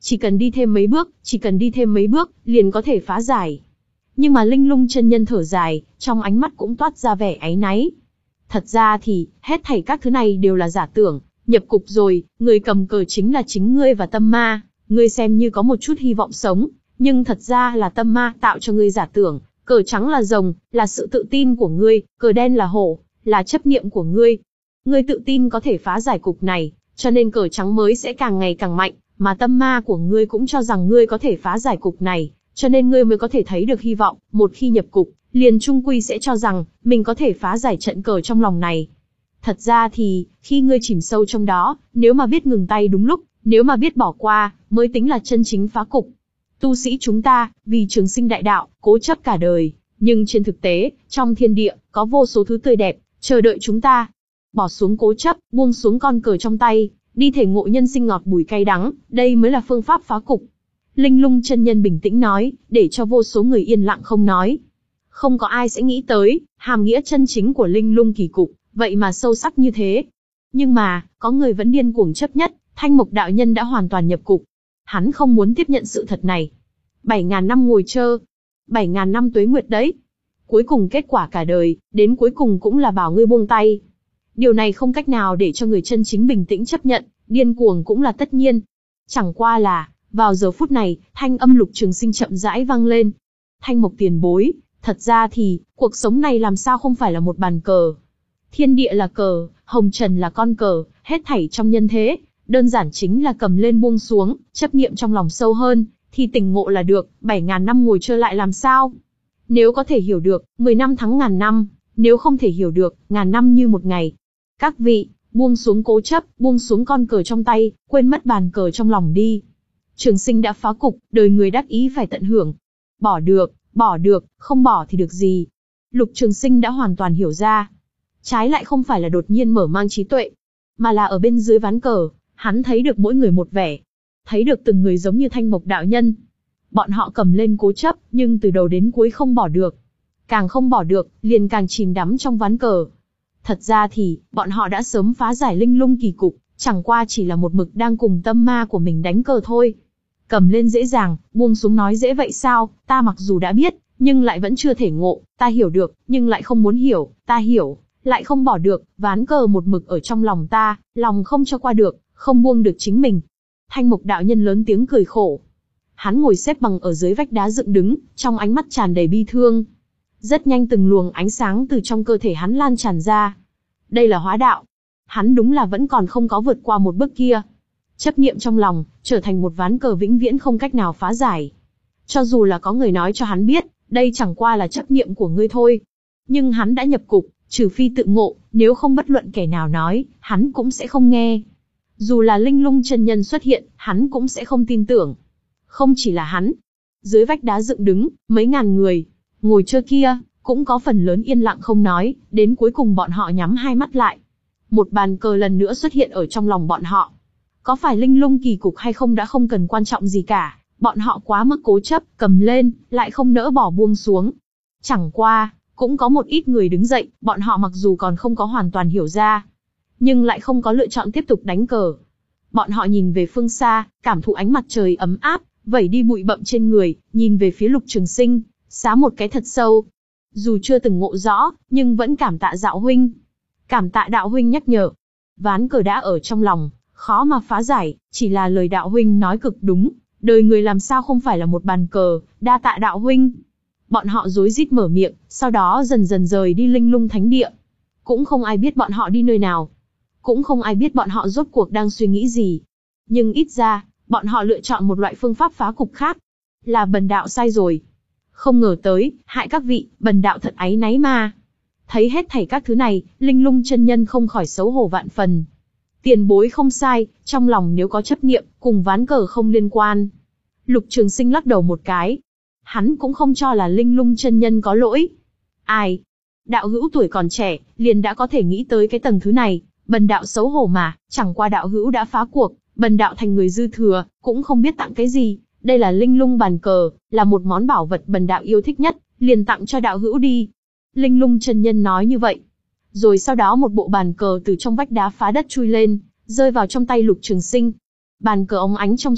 chỉ cần đi thêm mấy bước, chỉ cần đi thêm mấy bước, liền có thể phá giải. Nhưng mà Linh Lung chân nhân thở dài, trong ánh mắt cũng toát ra vẻ áy náy. Thật ra thì, hết thảy các thứ này đều là giả tưởng, nhập cục rồi, người cầm cờ chính là chính ngươi và tâm ma, ngươi xem như có một chút hy vọng sống, nhưng thật ra là tâm ma tạo cho ngươi giả tưởng, cờ trắng là rồng, là sự tự tin của ngươi, cờ đen là hổ, là chấp niệm của ngươi. Ngươi tự tin có thể phá giải cục này, cho nên cờ trắng mới sẽ càng ngày càng mạnh, mà tâm ma của ngươi cũng cho rằng ngươi có thể phá giải cục này, cho nên ngươi mới có thể thấy được hy vọng, một khi nhập cục, liền trung quy sẽ cho rằng, mình có thể phá giải trận cờ trong lòng này. Thật ra thì, khi ngươi chìm sâu trong đó, nếu mà biết ngừng tay đúng lúc, nếu mà biết bỏ qua, mới tính là chân chính phá cục. Tu sĩ chúng ta, vì trường sinh đại đạo, cố chấp cả đời, nhưng trên thực tế, trong thiên địa, có vô số thứ tươi đẹp, chờ đợi chúng ta. Bỏ xuống cố chấp, buông xuống con cờ trong tay, đi thể ngộ nhân sinh ngọt bùi cay đắng, đây mới là phương pháp phá cục. Linh Lung chân nhân bình tĩnh nói, để cho vô số người yên lặng không nói. Không có ai sẽ nghĩ tới, hàm nghĩa chân chính của Linh Lung kỳ cục, vậy mà sâu sắc như thế. Nhưng mà, có người vẫn điên cuồng chấp nhất, Thanh Mộc đạo nhân đã hoàn toàn nhập cục. Hắn không muốn tiếp nhận sự thật này. Bảy ngàn năm ngồi chơ, bảy ngàn năm tuế nguyệt đấy. Cuối cùng kết quả cả đời, đến cuối cùng cũng là bảo ngươi buông tay. Điều này không cách nào để cho người chân chính bình tĩnh chấp nhận, điên cuồng cũng là tất nhiên. Chẳng qua là, vào giờ phút này, thanh âm Lục Trường Sinh chậm rãi vang lên. Thanh Mộc tiền bối, thật ra thì, cuộc sống này làm sao không phải là một bàn cờ. Thiên địa là cờ, hồng trần là con cờ, hết thảy trong nhân thế, đơn giản chính là cầm lên buông xuống, chấp niệm trong lòng sâu hơn, thì tỉnh ngộ là được, bảy ngàn năm ngồi chơi lại làm sao? Nếu có thể hiểu được, mười năm thắng ngàn năm, nếu không thể hiểu được, ngàn năm như một ngày. Các vị, buông xuống cố chấp, buông xuống con cờ trong tay, quên mất bàn cờ trong lòng đi. Trường Sinh đã phá cục, đời người đắc ý phải tận hưởng. Bỏ được, bỏ được, không bỏ thì được gì. Lục Trường Sinh đã hoàn toàn hiểu ra. Trái lại không phải là đột nhiên mở mang trí tuệ, mà là ở bên dưới ván cờ, hắn thấy được mỗi người một vẻ. Thấy được từng người giống như Thanh Mộc đạo nhân. Bọn họ cầm lên cố chấp, nhưng từ đầu đến cuối không bỏ được. Càng không bỏ được, liền càng chìm đắm trong ván cờ. Thật ra thì, bọn họ đã sớm phá giải Linh Lung kỳ cục, chẳng qua chỉ là một mực đang cùng tâm ma của mình đánh cờ thôi. Cầm lên dễ dàng, buông xuống nói dễ vậy sao, ta mặc dù đã biết, nhưng lại vẫn chưa thể ngộ, ta hiểu được, nhưng lại không muốn hiểu, ta hiểu, lại không bỏ được, ván cờ một mực ở trong lòng ta, lòng không cho qua được, không buông được chính mình. Thanh Mộc đạo nhân lớn tiếng cười khổ. Hắn ngồi xếp bằng ở dưới vách đá dựng đứng, trong ánh mắt tràn đầy bi thương. Rất nhanh từng luồng ánh sáng từ trong cơ thể hắn lan tràn ra. Đây là hóa đạo. Hắn đúng là vẫn còn không có vượt qua một bước kia. Chấp niệm trong lòng, trở thành một ván cờ vĩnh viễn không cách nào phá giải. Cho dù là có người nói cho hắn biết, đây chẳng qua là chấp niệm của ngươi thôi. Nhưng hắn đã nhập cục, trừ phi tự ngộ, nếu không bất luận kẻ nào nói, hắn cũng sẽ không nghe. Dù là Linh Lung chân nhân xuất hiện, hắn cũng sẽ không tin tưởng. Không chỉ là hắn. Dưới vách đá dựng đứng, mấy ngàn người, ngồi chơi kia, cũng có phần lớn yên lặng không nói, đến cuối cùng bọn họ nhắm hai mắt lại. Một bàn cờ lần nữa xuất hiện ở trong lòng bọn họ. Có phải Linh Lung kỳ cục hay không đã không cần quan trọng gì cả, bọn họ quá mức cố chấp, cầm lên, lại không nỡ bỏ buông xuống. Chẳng qua, cũng có một ít người đứng dậy, bọn họ mặc dù còn không có hoàn toàn hiểu ra, nhưng lại không có lựa chọn tiếp tục đánh cờ. Bọn họ nhìn về phương xa, cảm thụ ánh mặt trời ấm áp, vẩy đi bụi bặm trên người, nhìn về phía Lục Trường Sinh, xá một cái thật sâu. Dù chưa từng ngộ rõ, nhưng vẫn cảm tạ Dạo huynh. Cảm tạ Đạo huynh nhắc nhở. Ván cờ đã ở trong lòng, khó mà phá giải, chỉ là lời Đạo huynh nói cực đúng, đời người làm sao không phải là một bàn cờ, đa tạ Đạo huynh. Bọn họ rối rít mở miệng, sau đó dần dần rời đi Linh Lung thánh địa. Cũng không ai biết bọn họ đi nơi nào. Cũng không ai biết bọn họ rốt cuộc đang suy nghĩ gì. Nhưng ít ra, bọn họ lựa chọn một loại phương pháp phá cục khác. Là bần đạo sai rồi. Không ngờ tới, hại các vị, bần đạo thật áy náy mà. Thấy hết thảy các thứ này, Linh Lung chân nhân không khỏi xấu hổ vạn phần. Tiền bối không sai, trong lòng nếu có chấp niệm, cùng ván cờ không liên quan. Lục Trường Sinh lắc đầu một cái. Hắn cũng không cho là Linh Lung chân nhân có lỗi. Ai? Đạo hữu tuổi còn trẻ, liền đã có thể nghĩ tới cái tầng thứ này. Bần đạo xấu hổ mà, chẳng qua đạo hữu đã phá cuộc, bần đạo thành người dư thừa, cũng không biết tặng cái gì. Đây là Linh Lung bàn cờ, là một món bảo vật bần đạo yêu thích nhất, liền tặng cho đạo hữu đi. Linh Lung chân nhân nói như vậy. Rồi sau đó một bộ bàn cờ từ trong vách đá phá đất chui lên, rơi vào trong tay Lục Trường Sinh. Bàn cờ óng ánh trong suốt,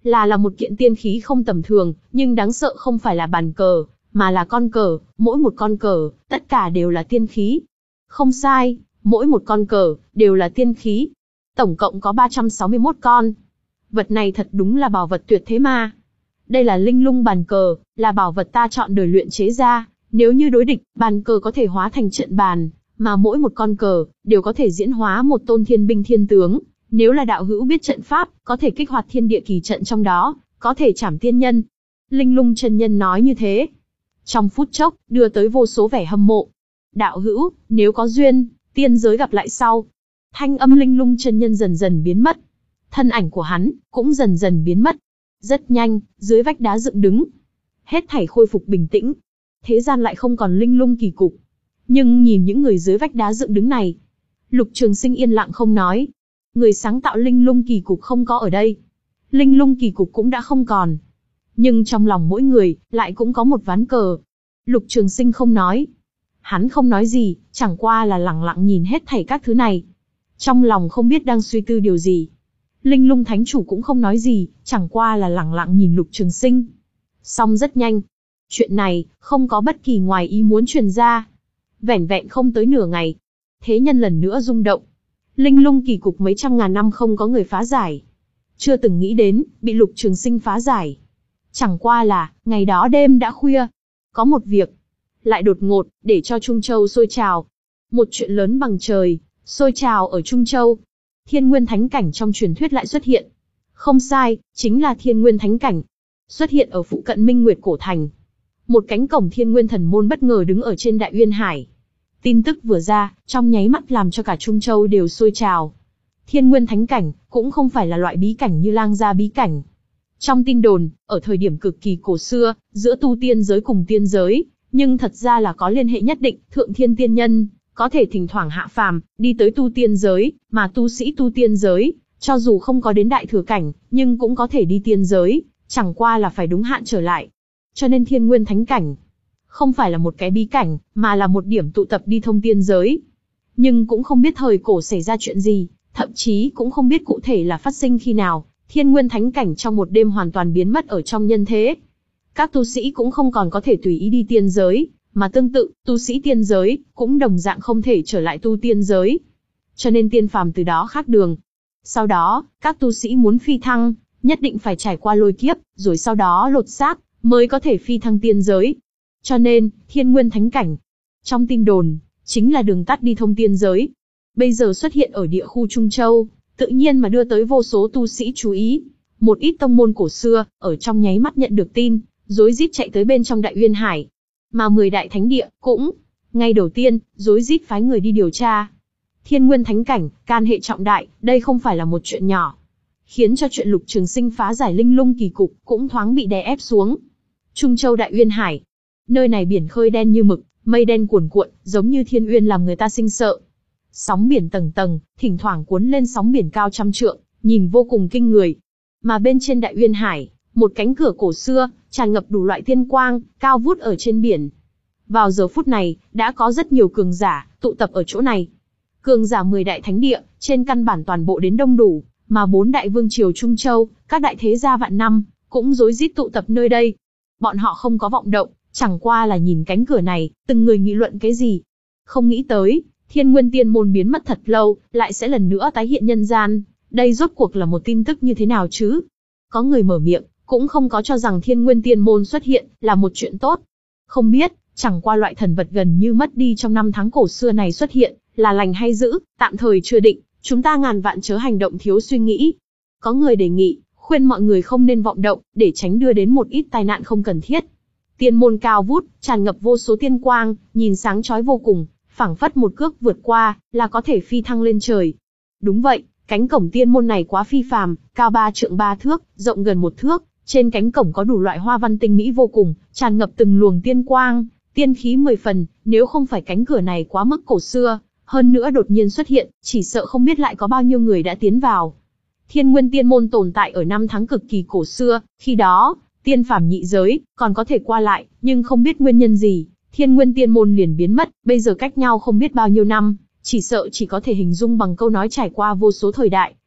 là là một kiện tiên khí không tầm thường, nhưng đáng sợ không phải là bàn cờ, mà là con cờ, mỗi một con cờ, tất cả đều là tiên khí. Không sai, mỗi một con cờ, đều là tiên khí. Tổng cộng có ba trăm sáu mươi mốt con. Vật này thật đúng là bảo vật tuyệt thế mà. Đây là linh lung bàn cờ, là bảo vật ta chọn đời luyện chế ra. Nếu như đối địch, bàn cờ có thể hóa thành trận bàn, mà mỗi một con cờ, đều có thể diễn hóa một tôn thiên binh thiên tướng. Nếu là đạo hữu biết trận pháp, có thể kích hoạt thiên địa kỳ trận trong đó, có thể trảm tiên nhân. Linh lung chân nhân nói như thế. Trong phút chốc, đưa tới vô số vẻ hâm mộ. Đạo hữu, nếu có duyên, tiên giới gặp lại sau. Thanh âm linh lung chân nhân dần dần biến mất. Thân ảnh của hắn, cũng dần dần biến mất. Rất nhanh, dưới vách đá dựng đứng. Hết thảy khôi phục bình tĩnh. Thế gian lại không còn linh lung kỳ cục. Nhưng nhìn những người dưới vách đá dựng đứng này, Lục Trường Sinh yên lặng không nói. Người sáng tạo linh lung kỳ cục không có ở đây. Linh lung kỳ cục cũng đã không còn. Nhưng trong lòng mỗi người, lại cũng có một ván cờ. Lục Trường Sinh không nói. Hắn không nói gì, chẳng qua là lặng lặng nhìn hết thảy các thứ này. Trong lòng không biết đang suy tư điều gì. Linh lung thánh chủ cũng không nói gì, chẳng qua là lặng lặng nhìn Lục Trường Sinh. Xong rất nhanh. Chuyện này, không có bất kỳ ngoài ý muốn truyền ra. Vẻn vẹn không tới nửa ngày. Thế nhân lần nữa rung động. Linh lung kỳ cục mấy trăm ngàn năm không có người phá giải. Chưa từng nghĩ đến, bị Lục Trường Sinh phá giải. Chẳng qua là, ngày đó đêm đã khuya. Có một việc, lại đột ngột, để cho Trung Châu sôi trào. Một chuyện lớn bằng trời, sôi trào ở Trung Châu. Thiên Nguyên Thánh Cảnh trong truyền thuyết lại xuất hiện. Không sai, chính là Thiên Nguyên Thánh Cảnh. Xuất hiện ở phụ cận Minh Nguyệt Cổ Thành. Một cánh cổng Thiên Nguyên Thần Môn bất ngờ đứng ở trên Đại Uyên Hải. Tin tức vừa ra, trong nháy mắt làm cho cả Trung Châu đều sôi trào. Thiên Nguyên Thánh Cảnh, cũng không phải là loại bí cảnh như Lang Gia bí cảnh. Trong tin đồn, ở thời điểm cực kỳ cổ xưa, giữa tu tiên giới cùng tiên giới, nhưng thật ra là có liên hệ nhất định, Thượng Thiên Tiên Nhân, có thể thỉnh thoảng hạ phàm, đi tới tu tiên giới, mà tu sĩ tu tiên giới, cho dù không có đến đại thừa cảnh, nhưng cũng có thể đi tiên giới, chẳng qua là phải đúng hạn trở lại. Cho nên Thiên Nguyên Thánh Cảnh, không phải là một cái bí cảnh, mà là một điểm tụ tập đi thông tiên giới. Nhưng cũng không biết thời cổ xảy ra chuyện gì, thậm chí cũng không biết cụ thể là phát sinh khi nào, Thiên Nguyên Thánh Cảnh trong một đêm hoàn toàn biến mất ở trong nhân thế. Các tu sĩ cũng không còn có thể tùy ý đi tiên giới, mà tương tự, tu sĩ tiên giới, cũng đồng dạng không thể trở lại tu tiên giới. Cho nên tiên phàm từ đó khác đường. Sau đó, các tu sĩ muốn phi thăng, nhất định phải trải qua lôi kiếp, rồi sau đó lột xác, mới có thể phi thăng tiên giới. Cho nên, Thiên Nguyên Thánh Cảnh, trong tin đồn, chính là đường tắt đi thông tiên giới. Bây giờ xuất hiện ở địa khu Trung Châu, tự nhiên mà đưa tới vô số tu sĩ chú ý. Một ít tông môn cổ xưa, ở trong nháy mắt nhận được tin, rối rít chạy tới bên trong Đại Uyên Hải. Mà mười đại thánh địa, cũng, ngay đầu tiên, rối rít phái người đi điều tra. Thiên Nguyên Thánh Cảnh, can hệ trọng đại, đây không phải là một chuyện nhỏ. Khiến cho chuyện Lục Trường Sinh phá giải linh lung kỳ cục, cũng thoáng bị đè ép xuống. Trung Châu Đại Uyên Hải. Nơi này biển khơi đen như mực, mây đen cuồn cuộn, giống như thiên uyên làm người ta sinh sợ. Sóng biển tầng tầng, thỉnh thoảng cuốn lên sóng biển cao trăm trượng, nhìn vô cùng kinh người. Mà bên trên Đại Uyên Hải, một cánh cửa cổ xưa, tràn ngập đủ loại tiên quang, cao vút ở trên biển. Vào giờ phút này, đã có rất nhiều cường giả, tụ tập ở chỗ này. Cường giả mười đại thánh địa, trên căn bản toàn bộ đến đông đủ, mà bốn đại vương triều Trung Châu, các đại thế gia vạn năm, cũng rối rít tụ tập nơi đây. Bọn họ không có vọng động, chẳng qua là nhìn cánh cửa này, từng người nghị luận cái gì. Không nghĩ tới, Thiên Nguyên Tiên Môn biến mất thật lâu, lại sẽ lần nữa tái hiện nhân gian. Đây rốt cuộc là một tin tức như thế nào chứ? Có người mở miệng, cũng không có cho rằng Thiên Nguyên Tiên Môn xuất hiện là một chuyện tốt. Không biết, chẳng qua loại thần vật gần như mất đi trong năm tháng cổ xưa này xuất hiện, là lành hay dữ, tạm thời chưa định, chúng ta ngàn vạn chớ hành động thiếu suy nghĩ. Có người đề nghị, khuyên mọi người không nên vọng động, để tránh đưa đến một ít tai nạn không cần thiết. Tiên môn cao vút, tràn ngập vô số tiên quang, nhìn sáng chói vô cùng, phảng phất một cước vượt qua, là có thể phi thăng lên trời. Đúng vậy, cánh cổng tiên môn này quá phi phàm, cao ba trượng ba thước, rộng gần một thước, trên cánh cổng có đủ loại hoa văn tinh mỹ vô cùng, tràn ngập từng luồng tiên quang, tiên khí mười phần, nếu không phải cánh cửa này quá mức cổ xưa, hơn nữa đột nhiên xuất hiện, chỉ sợ không biết lại có bao nhiêu người đã tiến vào. Thiên Nguyên Tiên Môn tồn tại ở năm tháng cực kỳ cổ xưa, khi đó, tiên phàm nhị giới, còn có thể qua lại, nhưng không biết nguyên nhân gì, Thiên Nguyên Tiên Môn liền biến mất, bây giờ cách nhau không biết bao nhiêu năm, chỉ sợ chỉ có thể hình dung bằng câu nói trải qua vô số thời đại,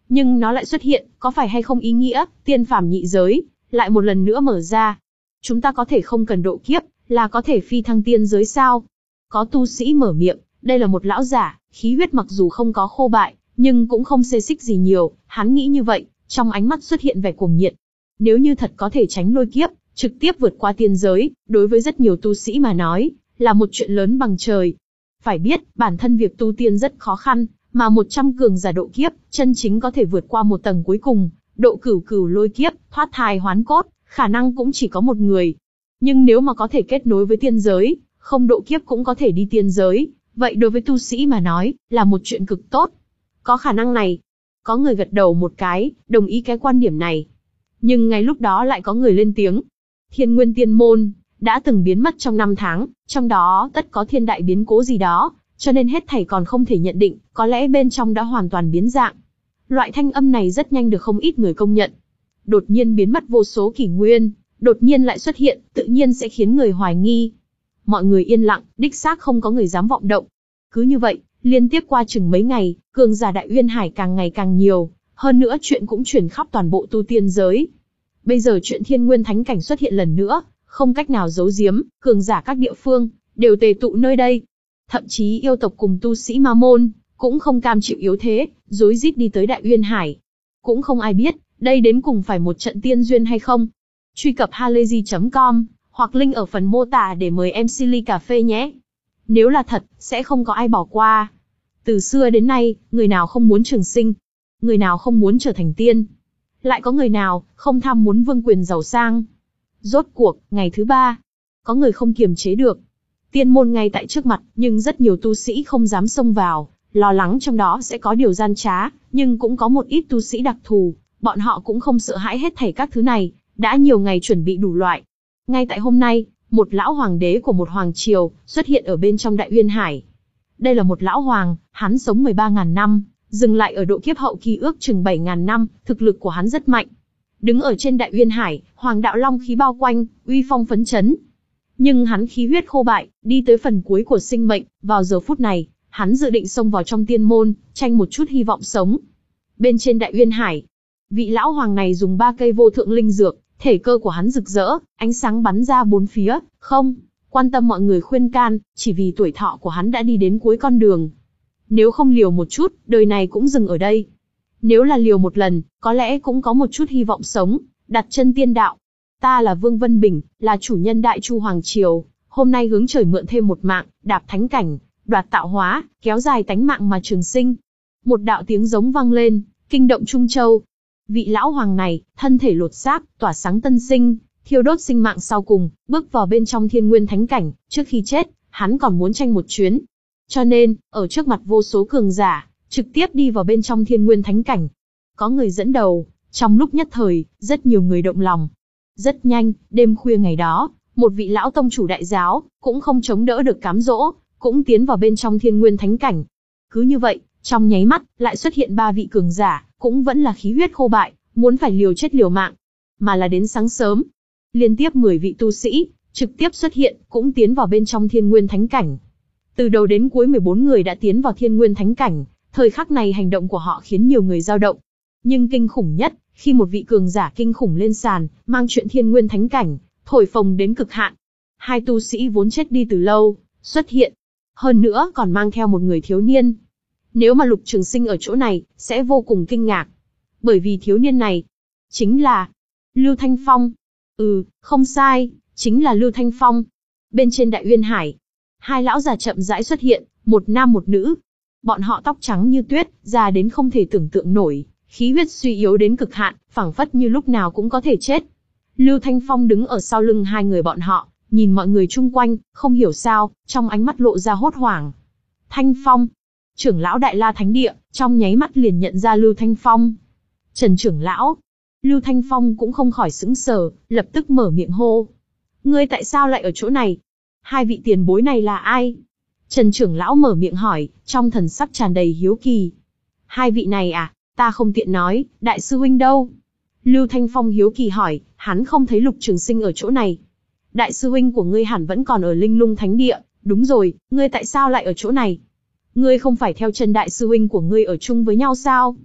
Nhưng nó lại xuất hiện, có phải hay không ý nghĩa, tiên phàm nhị giới, lại một lần nữa mở ra. Chúng ta có thể không cần độ kiếp, là có thể phi thăng tiên giới sao? Có tu sĩ mở miệng, đây là một lão giả, khí huyết mặc dù không có khô bại, nhưng cũng không xê xích gì nhiều, hắn nghĩ như vậy, trong ánh mắt xuất hiện vẻ cuồng nhiệt. Nếu như thật có thể tránh lôi kiếp, trực tiếp vượt qua tiên giới, đối với rất nhiều tu sĩ mà nói, là một chuyện lớn bằng trời. Phải biết, bản thân việc tu tiên rất khó khăn, mà một trăm cường giả độ kiếp, chân chính có thể vượt qua một tầng cuối cùng, độ cửu cửu lôi kiếp, thoát thai hoán cốt, khả năng cũng chỉ có một người. Nhưng nếu mà có thể kết nối với tiên giới, không độ kiếp cũng có thể đi tiên giới, vậy đối với tu sĩ mà nói, là một chuyện cực tốt. Có khả năng này. Có người gật đầu một cái, đồng ý cái quan điểm này. Nhưng ngay lúc đó lại có người lên tiếng. Thiên Nguyên Tiên Môn đã từng biến mất trong năm tháng, trong đó tất có thiên đại biến cố gì đó, cho nên hết thảy còn không thể nhận định, có lẽ bên trong đã hoàn toàn biến dạng. Loại thanh âm này rất nhanh được không ít người công nhận. Đột nhiên biến mất vô số kỷ nguyên, đột nhiên lại xuất hiện, tự nhiên sẽ khiến người hoài nghi. Mọi người yên lặng, đích xác không có người dám vọng động. Cứ như vậy, liên tiếp qua chừng mấy ngày, cường giả Đại Uyên Hải càng ngày càng nhiều, hơn nữa chuyện cũng truyền khắp toàn bộ tu tiên giới. Bây giờ chuyện Thiên Nguyên Thánh Cảnh xuất hiện lần nữa, không cách nào giấu giếm, cường giả các địa phương đều tề tụ nơi đây. Thậm chí yêu tộc cùng tu sĩ Ma Môn cũng không cam chịu yếu thế, rối rít đi tới Đại Uyên Hải. Cũng không ai biết, đây đến cùng phải một trận tiên duyên hay không. Truy cập halayzi chấm com hoặc link ở phần mô tả để mời em xê ly cà phê nhé. Nếu là thật, sẽ không có ai bỏ qua. Từ xưa đến nay, người nào không muốn trường sinh? Người nào không muốn trở thành tiên? Lại có người nào không tham muốn vương quyền giàu sang? Rốt cuộc, ngày thứ ba, có người không kiềm chế được. Tiên môn ngay tại trước mặt, nhưng rất nhiều tu sĩ không dám xông vào, lo lắng trong đó sẽ có điều gian trá, nhưng cũng có một ít tu sĩ đặc thù, bọn họ cũng không sợ hãi hết thảy các thứ này, đã nhiều ngày chuẩn bị đủ loại. Ngay tại hôm nay, một lão hoàng đế của một hoàng triều xuất hiện ở bên trong Đại Uyên Hải. Đây là một lão hoàng, hắn sống mười ba nghìn năm, dừng lại ở độ kiếp hậu kỳ ước chừng bảy nghìn năm, thực lực của hắn rất mạnh. Đứng ở trên Đại Uyên Hải, hoàng đạo long khí bao quanh, uy phong phấn chấn. Nhưng hắn khí huyết khô bại, đi tới phần cuối của sinh mệnh, vào giờ phút này, hắn dự định xông vào trong tiên môn, tranh một chút hy vọng sống. Bên trên Đại Uyên Hải, vị lão hoàng này dùng ba cây vô thượng linh dược, thể cơ của hắn rực rỡ, ánh sáng bắn ra bốn phía, không quan tâm mọi người khuyên can, chỉ vì tuổi thọ của hắn đã đi đến cuối con đường. Nếu không liều một chút, đời này cũng dừng ở đây. Nếu là liều một lần, có lẽ cũng có một chút hy vọng sống, đặt chân tiên đạo. Ta là Vương Vân Bình, là chủ nhân Đại Chu Hoàng Triều, hôm nay hướng trời mượn thêm một mạng, đạp thánh cảnh, đoạt tạo hóa, kéo dài tánh mạng mà trường sinh. Một đạo tiếng giống vang lên, kinh động Trung Châu. Vị lão hoàng này, thân thể lột xác, tỏa sáng tân sinh, thiêu đốt sinh mạng sau cùng, bước vào bên trong Thiên Nguyên Thánh Cảnh, trước khi chết, hắn còn muốn tranh một chuyến. Cho nên, ở trước mặt vô số cường giả, trực tiếp đi vào bên trong Thiên Nguyên Thánh Cảnh. Có người dẫn đầu, trong lúc nhất thời, rất nhiều người động lòng. Rất nhanh, đêm khuya ngày đó, một vị lão tông chủ đại giáo, cũng không chống đỡ được cám dỗ, cũng tiến vào bên trong Thiên Nguyên Thánh Cảnh. Cứ như vậy, trong nháy mắt, lại xuất hiện ba vị cường giả, cũng vẫn là khí huyết khô bại, muốn phải liều chết liều mạng. Mà là đến sáng sớm, liên tiếp mười vị tu sĩ, trực tiếp xuất hiện, cũng tiến vào bên trong Thiên Nguyên Thánh Cảnh. Từ đầu đến cuối mười bốn người đã tiến vào Thiên Nguyên Thánh Cảnh, thời khắc này hành động của họ khiến nhiều người dao động. Nhưng kinh khủng nhất, khi một vị cường giả kinh khủng lên sàn, mang chuyện Thiên Nguyên Thánh Cảnh, thổi phồng đến cực hạn. Hai tu sĩ vốn chết đi từ lâu, xuất hiện. Hơn nữa còn mang theo một người thiếu niên. Nếu mà Lục Trường Sinh ở chỗ này, sẽ vô cùng kinh ngạc. Bởi vì thiếu niên này, chính là Lưu Thanh Phong. Ừ, không sai, chính là Lưu Thanh Phong. Bên trên Đại Uyên Hải, hai lão già chậm rãi xuất hiện, một nam một nữ. Bọn họ tóc trắng như tuyết, già đến không thể tưởng tượng nổi, khí huyết suy yếu đến cực hạn, phảng phất như lúc nào cũng có thể chết. Lưu Thanh Phong đứng ở sau lưng hai người bọn họ, nhìn mọi người chung quanh, không hiểu sao, trong ánh mắt lộ ra hốt hoảng. Thanh Phong, trưởng lão Đại La Thánh Địa, trong nháy mắt liền nhận ra Lưu Thanh Phong. Trần trưởng lão. Lưu Thanh Phong cũng không khỏi sững sờ, lập tức mở miệng hô. Ngươi tại sao lại ở chỗ này? Hai vị tiền bối này là ai? Trần trưởng lão mở miệng hỏi, trong thần sắc tràn đầy hiếu kỳ. Hai vị này à, ta không tiện nói, đại sư huynh đâu? Lưu Thanh Phong hiếu kỳ hỏi, hắn không thấy Lục Trường Sinh ở chỗ này. Đại sư huynh của ngươi hẳn vẫn còn ở Linh Lung Thánh Địa, đúng rồi, ngươi tại sao lại ở chỗ này? Ngươi không phải theo chân đại sư huynh của ngươi ở chung với nhau sao?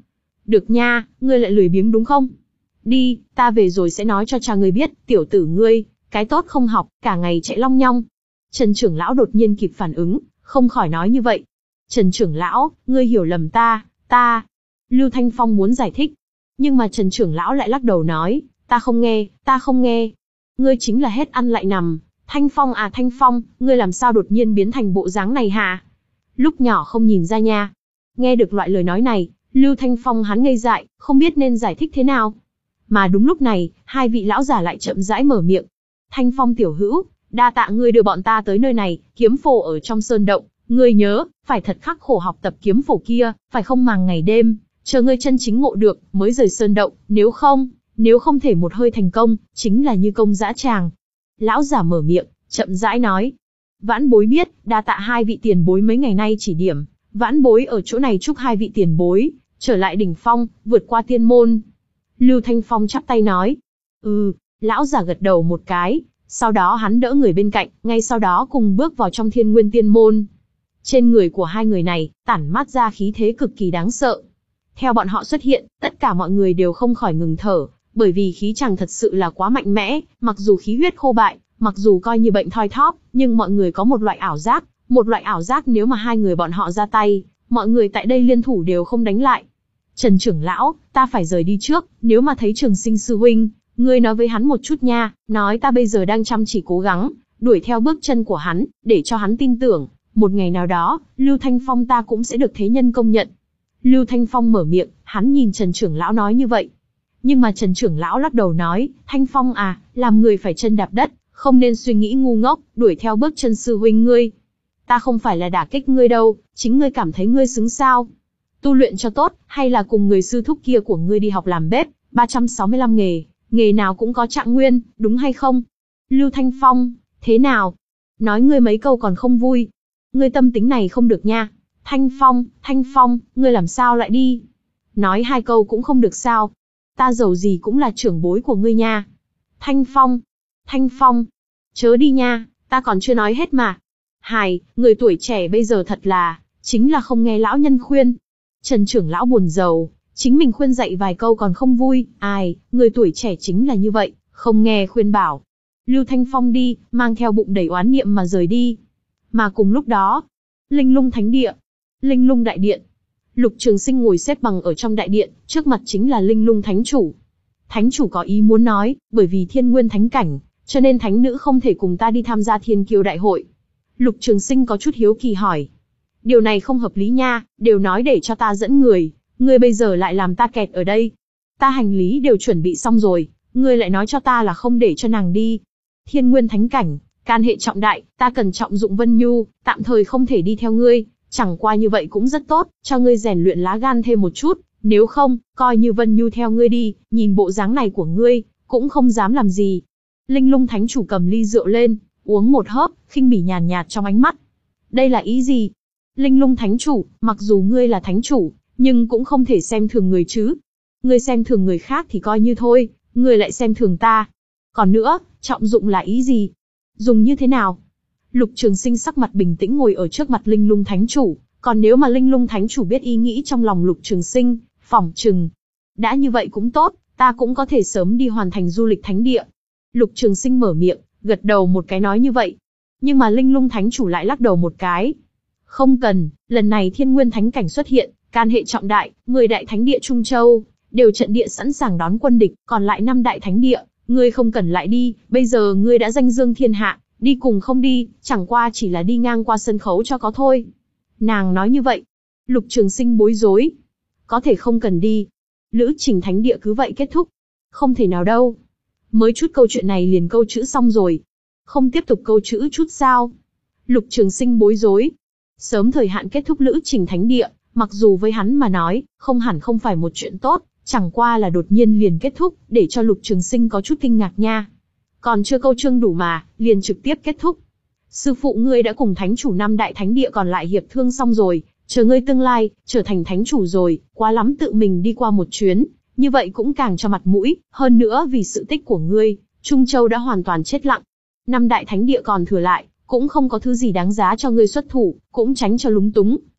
Được nha, ngươi lại lười biếng đúng không? Đi, ta về rồi sẽ nói cho cha ngươi biết, tiểu tử ngươi, cái tốt không học, cả ngày chạy long nhong. Trần trưởng lão đột nhiên kịp phản ứng, không khỏi nói như vậy. Trần trưởng lão, ngươi hiểu lầm ta, ta... Lưu Thanh Phong muốn giải thích. Nhưng mà Trần trưởng lão lại lắc đầu nói, ta không nghe, ta không nghe. Ngươi chính là hết ăn lại nằm. Thanh Phong à Thanh Phong, ngươi làm sao đột nhiên biến thành bộ dáng này hả? Lúc nhỏ không nhìn ra nha. Nghe được loại lời nói này, Lưu Thanh Phong hắn ngây dại, không biết nên giải thích thế nào. Mà đúng lúc này, hai vị lão giả lại chậm rãi mở miệng. Thanh Phong tiểu hữu, đa tạ ngươi đưa bọn ta tới nơi này, kiếm phổ ở trong sơn động. Ngươi nhớ, phải thật khắc khổ học tập kiếm phổ kia, phải không màng ngày đêm, chờ ngươi chân chính ngộ được, mới rời sơn động, nếu không, nếu không thể một hơi thành công, chính là như công dã tràng. Lão giả mở miệng, chậm rãi nói. Vãn bối biết, đa tạ hai vị tiền bối mấy ngày nay chỉ điểm, vãn bối ở chỗ này chúc hai vị tiền bối, trở lại đỉnh phong, vượt qua tiên môn. Lưu Thanh Phong chắp tay nói. Ừ, lão giả gật đầu một cái, sau đó hắn đỡ người bên cạnh, ngay sau đó cùng bước vào trong Thiên Nguyên Tiên Môn. Trên người của hai người này, tản mát ra khí thế cực kỳ đáng sợ. Theo bọn họ xuất hiện, tất cả mọi người đều không khỏi ngừng thở, bởi vì khí chàng thật sự là quá mạnh mẽ, mặc dù khí huyết khô bại, mặc dù coi như bệnh thoi thóp, nhưng mọi người có một loại ảo giác, một loại ảo giác nếu mà hai người bọn họ ra tay, mọi người tại đây liên thủ đều không đánh lại. Trần trưởng lão, ta phải rời đi trước, nếu mà thấy Trường Sinh sư huynh, ngươi nói với hắn một chút nha, nói ta bây giờ đang chăm chỉ cố gắng, đuổi theo bước chân của hắn, để cho hắn tin tưởng, một ngày nào đó, Lưu Thanh Phong ta cũng sẽ được thế nhân công nhận. Lưu Thanh Phong mở miệng, hắn nhìn Trần trưởng lão nói như vậy. Nhưng mà Trần trưởng lão lắc đầu nói, Thanh Phong à, làm người phải chân đạp đất, không nên suy nghĩ ngu ngốc, đuổi theo bước chân sư huynh ngươi. Ta không phải là đả kích ngươi đâu, chính ngươi cảm thấy ngươi xứng sao. Tu luyện cho tốt, hay là cùng người sư thúc kia của ngươi đi học làm bếp, ba trăm sáu mươi lăm nghề, nghề nào cũng có trạng nguyên, đúng hay không? Lưu Thanh Phong, thế nào? Nói ngươi mấy câu còn không vui. Ngươi tâm tính này không được nha. Thanh Phong, Thanh Phong, ngươi làm sao lại đi? Nói hai câu cũng không được sao? Ta dầu gì cũng là trưởng bối của ngươi nha. Thanh Phong, Thanh Phong, chớ đi nha, ta còn chưa nói hết mà. Hài, người tuổi trẻ bây giờ thật là, chính là không nghe lão nhân khuyên. Trần trưởng lão buồn rầu, chính mình khuyên dạy vài câu còn không vui, ai, người tuổi trẻ chính là như vậy, không nghe khuyên bảo. Lưu Thanh Phong đi, mang theo bụng đầy oán niệm mà rời đi. Mà cùng lúc đó, Linh Lung Thánh Địa, Linh Lung Đại Điện. Lục Trường Sinh ngồi xếp bằng ở trong đại điện, trước mặt chính là Linh Lung Thánh Chủ. Thánh Chủ có ý muốn nói, bởi vì Thiên Nguyên Thánh Cảnh, cho nên Thánh Nữ không thể cùng ta đi tham gia Thiên Kiêu Đại hội. Lục Trường Sinh có chút hiếu kỳ hỏi. Điều này không hợp lý nha, đều nói để cho ta dẫn người, ngươi bây giờ lại làm ta kẹt ở đây. Ta hành lý đều chuẩn bị xong rồi, ngươi lại nói cho ta là không để cho nàng đi. Thiên Nguyên Thánh Cảnh, can hệ trọng đại, ta cần trọng dụng Vân Nhu, tạm thời không thể đi theo ngươi, chẳng qua như vậy cũng rất tốt, cho ngươi rèn luyện lá gan thêm một chút, nếu không, coi như Vân Nhu theo ngươi đi, nhìn bộ dáng này của ngươi, cũng không dám làm gì. Linh Lung Thánh Chủ cầm ly rượu lên, uống một hớp, khinh bỉ nhàn nhạt trong ánh mắt. Đây là ý gì? Linh Lung Thánh Chủ, mặc dù ngươi là Thánh Chủ, nhưng cũng không thể xem thường người chứ. Ngươi xem thường người khác thì coi như thôi, ngươi lại xem thường ta. Còn nữa, trọng dụng là ý gì? Dùng như thế nào? Lục Trường Sinh sắc mặt bình tĩnh ngồi ở trước mặt Linh Lung Thánh Chủ, còn nếu mà Linh Lung Thánh Chủ biết ý nghĩ trong lòng Lục Trường Sinh, phỏng chừng. Đã như vậy cũng tốt, ta cũng có thể sớm đi hoàn thành du lịch thánh địa. Lục Trường Sinh mở miệng, gật đầu một cái nói như vậy. Nhưng mà Linh Lung Thánh Chủ lại lắc đầu một cái. Không cần, lần này Thiên Nguyên Thánh Cảnh xuất hiện, can hệ trọng đại, mười đại thánh địa Trung Châu, đều trận địa sẵn sàng đón quân địch, còn lại năm đại thánh địa, ngươi không cần lại đi, bây giờ ngươi đã danh dương thiên hạ, đi cùng không đi, chẳng qua chỉ là đi ngang qua sân khấu cho có thôi. Nàng nói như vậy, Lục Trường Sinh bối rối. Có thể không cần đi. Lữ trình thánh địa cứ vậy kết thúc. Không thể nào đâu. Mới chút câu chuyện này liền câu chữ xong rồi. Không tiếp tục câu chữ chút sao? Lục Trường Sinh bối rối. Sớm thời hạn kết thúc lữ trình thánh địa, mặc dù với hắn mà nói, không hẳn không phải một chuyện tốt, chẳng qua là đột nhiên liền kết thúc, để cho Lục Trường Sinh có chút kinh ngạc nha. Còn chưa câu chương đủ mà, liền trực tiếp kết thúc. Sư phụ ngươi đã cùng thánh chủ năm đại thánh địa còn lại hiệp thương xong rồi, chờ ngươi tương lai, trở thành thánh chủ rồi, quá lắm tự mình đi qua một chuyến, như vậy cũng càng cho mặt mũi, hơn nữa vì sự tích của ngươi, Trung Châu đã hoàn toàn chết lặng. Năm đại thánh địa còn thừa lại, cũng không có thứ gì đáng giá cho ngươi xuất thủ, cũng tránh cho lúng túng.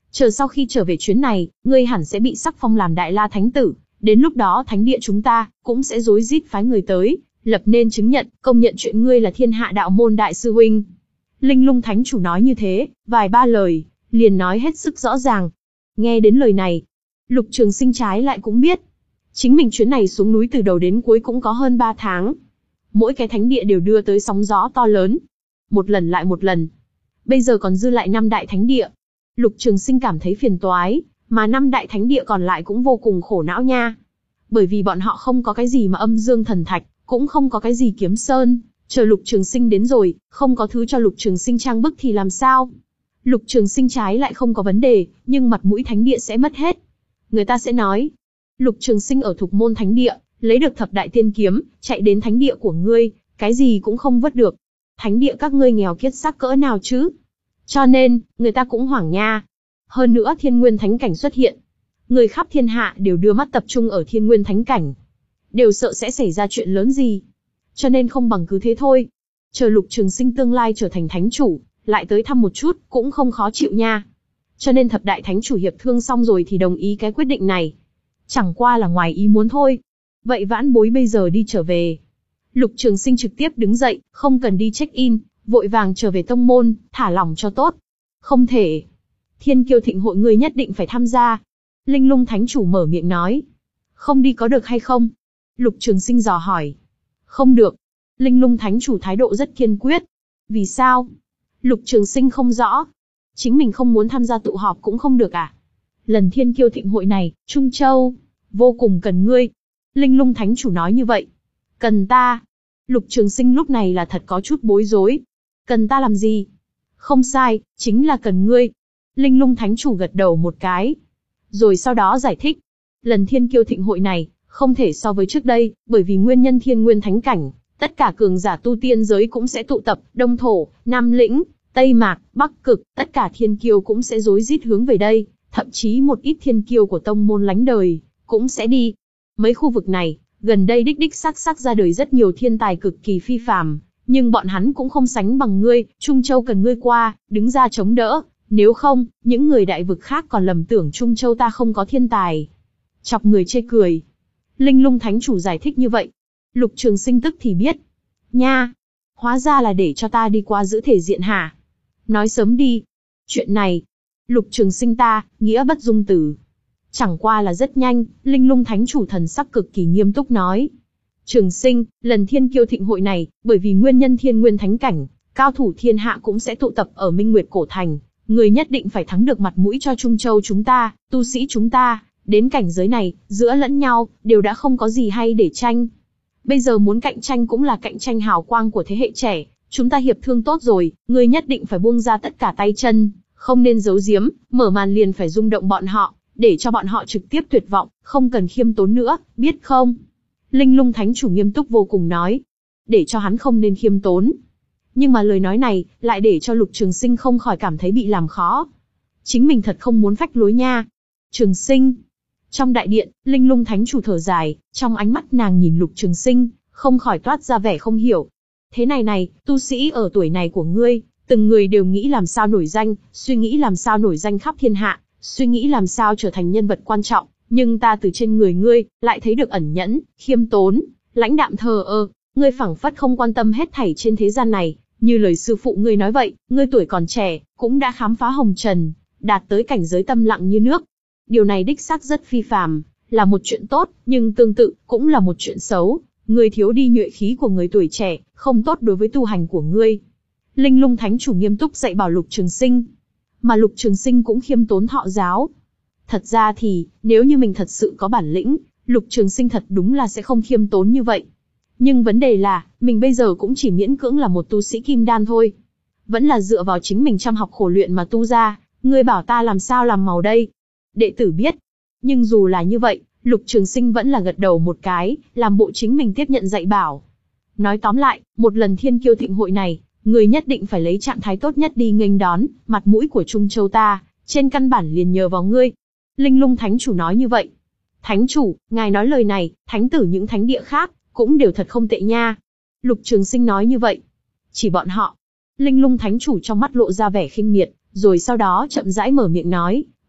Chờ sau khi trở về chuyến này, ngươi hẳn sẽ bị sắc phong làm Đại La Thánh Tử, đến lúc đó thánh địa chúng ta cũng sẽ rối rít phái người tới, lập nên chứng nhận, công nhận chuyện ngươi là Thiên Hạ Đạo môn đại sư huynh. Linh Lung Thánh chủ nói như thế, vài ba lời, liền nói hết sức rõ ràng. Nghe đến lời này, Lục Trường Sinh trái lại cũng biết, chính mình chuyến này xuống núi từ đầu đến cuối cũng có hơn ba tháng. Mỗi cái thánh địa đều đưa tới sóng gió to lớn. Một lần lại một lần. Bây giờ còn dư lại năm đại thánh địa. Lục Trường Sinh cảm thấy phiền toái, mà năm đại thánh địa còn lại cũng vô cùng khổ não nha. Bởi vì bọn họ không có cái gì mà âm dương thần thạch, cũng không có cái gì kiếm sơn. Chờ Lục Trường Sinh đến rồi, không có thứ cho Lục Trường Sinh trang bức thì làm sao? Lục Trường Sinh trái lại không có vấn đề, nhưng mặt mũi thánh địa sẽ mất hết. Người ta sẽ nói, Lục Trường Sinh ở Thục Môn Thánh Địa, lấy được thập đại tiên kiếm, chạy đến thánh địa của ngươi, cái gì cũng không vớt được. Thánh địa các ngươi nghèo kiết xác cỡ nào chứ? Cho nên, người ta cũng hoảng nha. Hơn nữa Thiên Nguyên Thánh Cảnh xuất hiện. Người khắp thiên hạ đều đưa mắt tập trung ở Thiên Nguyên Thánh Cảnh. Đều sợ sẽ xảy ra chuyện lớn gì. Cho nên không bằng cứ thế thôi. Chờ Lục Trường Sinh tương lai trở thành thánh chủ, lại tới thăm một chút, cũng không khó chịu nha. Cho nên thập đại thánh chủ hiệp thương xong rồi thì đồng ý cái quyết định này. Chẳng qua là ngoài ý muốn thôi. Vậy vãn bối bây giờ đi trở về. Lục Trường Sinh trực tiếp đứng dậy, không cần đi check-in, vội vàng trở về tông môn, thả lỏng cho tốt. Không thể. Thiên Kiêu Thịnh hội ngươi nhất định phải tham gia. Linh Lung Thánh chủ mở miệng nói. Không đi có được hay không? Lục Trường Sinh dò hỏi. Không được. Linh Lung Thánh chủ thái độ rất kiên quyết. Vì sao? Lục Trường Sinh không rõ. Chính mình không muốn tham gia tụ họp cũng không được à? Lần Thiên Kiêu Thịnh hội này, Trung Châu vô cùng cần ngươi. Linh Lung Thánh chủ nói như vậy. Cần ta? Lục Trường Sinh lúc này là thật có chút bối rối. Cần ta làm gì? Không sai, chính là cần ngươi. Linh Lung Thánh chủ gật đầu một cái. Rồi sau đó giải thích. Lần Thiên Kiêu Thịnh hội này, không thể so với trước đây, bởi vì nguyên nhân Thiên Nguyên Thánh Cảnh, tất cả cường giả tu tiên giới cũng sẽ tụ tập, Đông Thổ, Nam Lĩnh, Tây Mạc, Bắc Cực, tất cả thiên kiêu cũng sẽ rối rít hướng về đây, thậm chí một ít thiên kiêu của tông môn lánh đời, cũng sẽ đi. Mấy khu vực này, gần đây đích đích xác xác ra đời rất nhiều thiên tài cực kỳ phi phàm, nhưng bọn hắn cũng không sánh bằng ngươi, Trung Châu cần ngươi qua, đứng ra chống đỡ, nếu không, những người đại vực khác còn lầm tưởng Trung Châu ta không có thiên tài. Chọc người chê cười. Linh Lung Thánh chủ giải thích như vậy. Lục Trường Sinh tức thì biết. Nha, hóa ra là để cho ta đi qua giữ thể diện hả? Nói sớm đi. Chuyện này, Lục Trường Sinh ta, nghĩa bất dung tử. Chẳng qua là rất nhanh, Linh Lung Thánh chủ thần sắc cực kỳ nghiêm túc nói. Trường Sinh, lần Thiên Kiêu Thịnh hội này, bởi vì nguyên nhân Thiên Nguyên Thánh Cảnh, cao thủ thiên hạ cũng sẽ tụ tập ở Minh Nguyệt Cổ Thành. Người nhất định phải thắng được mặt mũi cho Trung Châu chúng ta, tu sĩ chúng ta. Đến cảnh giới này, giữa lẫn nhau, đều đã không có gì hay để tranh. Bây giờ muốn cạnh tranh cũng là cạnh tranh hào quang của thế hệ trẻ. Chúng ta hiệp thương tốt rồi, ngươi nhất định phải buông ra tất cả tay chân, không nên giấu giếm, mở màn liền phải rung động bọn họ, để cho bọn họ trực tiếp tuyệt vọng, không cần khiêm tốn nữa, biết không? Linh Lung Thánh chủ nghiêm túc vô cùng nói, để cho hắn không nên khiêm tốn. Nhưng mà lời nói này, lại để cho Lục Trường Sinh không khỏi cảm thấy bị làm khó. Chính mình thật không muốn phách lối nha. Trường Sinh. Trong đại điện, Linh Lung Thánh chủ thở dài, trong ánh mắt nàng nhìn Lục Trường Sinh, không khỏi toát ra vẻ không hiểu. Thế này này, tu sĩ ở tuổi này của ngươi, từng người đều nghĩ làm sao nổi danh, suy nghĩ làm sao nổi danh khắp thiên hạ, suy nghĩ làm sao trở thành nhân vật quan trọng, nhưng ta từ trên người ngươi, lại thấy được ẩn nhẫn, khiêm tốn, lãnh đạm thờ ơ, ngươi phảng phất không quan tâm hết thảy trên thế gian này, như lời sư phụ ngươi nói vậy, ngươi tuổi còn trẻ, cũng đã khám phá hồng trần, đạt tới cảnh giới tâm lặng như nước. Điều này đích xác rất phi phàm, là một chuyện tốt, nhưng tương tự, cũng là một chuyện xấu. Ngươi thiếu đi nhuệ khí của người tuổi trẻ, không tốt đối với tu hành của ngươi. Linh Lung Thánh chủ nghiêm túc dạy bảo Lục Trường Sinh. Mà Lục Trường Sinh cũng khiêm tốn thọ giáo. Thật ra thì, nếu như mình thật sự có bản lĩnh, Lục Trường Sinh thật đúng là sẽ không khiêm tốn như vậy. Nhưng vấn đề là, mình bây giờ cũng chỉ miễn cưỡng là một tu sĩ kim đan thôi. Vẫn là dựa vào chính mình chăm học khổ luyện mà tu ra, ngươi bảo ta làm sao làm màu đây? Đệ tử biết. Nhưng dù là như vậy, Lục Trường Sinh vẫn là gật đầu một cái, làm bộ chính mình tiếp nhận dạy bảo. Nói tóm lại, một lần Thiên Kiêu Thịnh hội này, người nhất định phải lấy trạng thái tốt nhất đi nghênh đón, mặt mũi của Trung Châu ta, trên căn bản liền nhờ vào ngươi. Linh Lung Thánh chủ nói như vậy. Thánh chủ, ngài nói lời này, thánh tử những thánh địa khác, cũng đều thật không tệ nha. Lục Trường Sinh nói như vậy. Chỉ bọn họ. Linh Lung Thánh chủ trong mắt lộ ra vẻ khinh miệt, rồi sau đó chậm rãi mở miệng nói,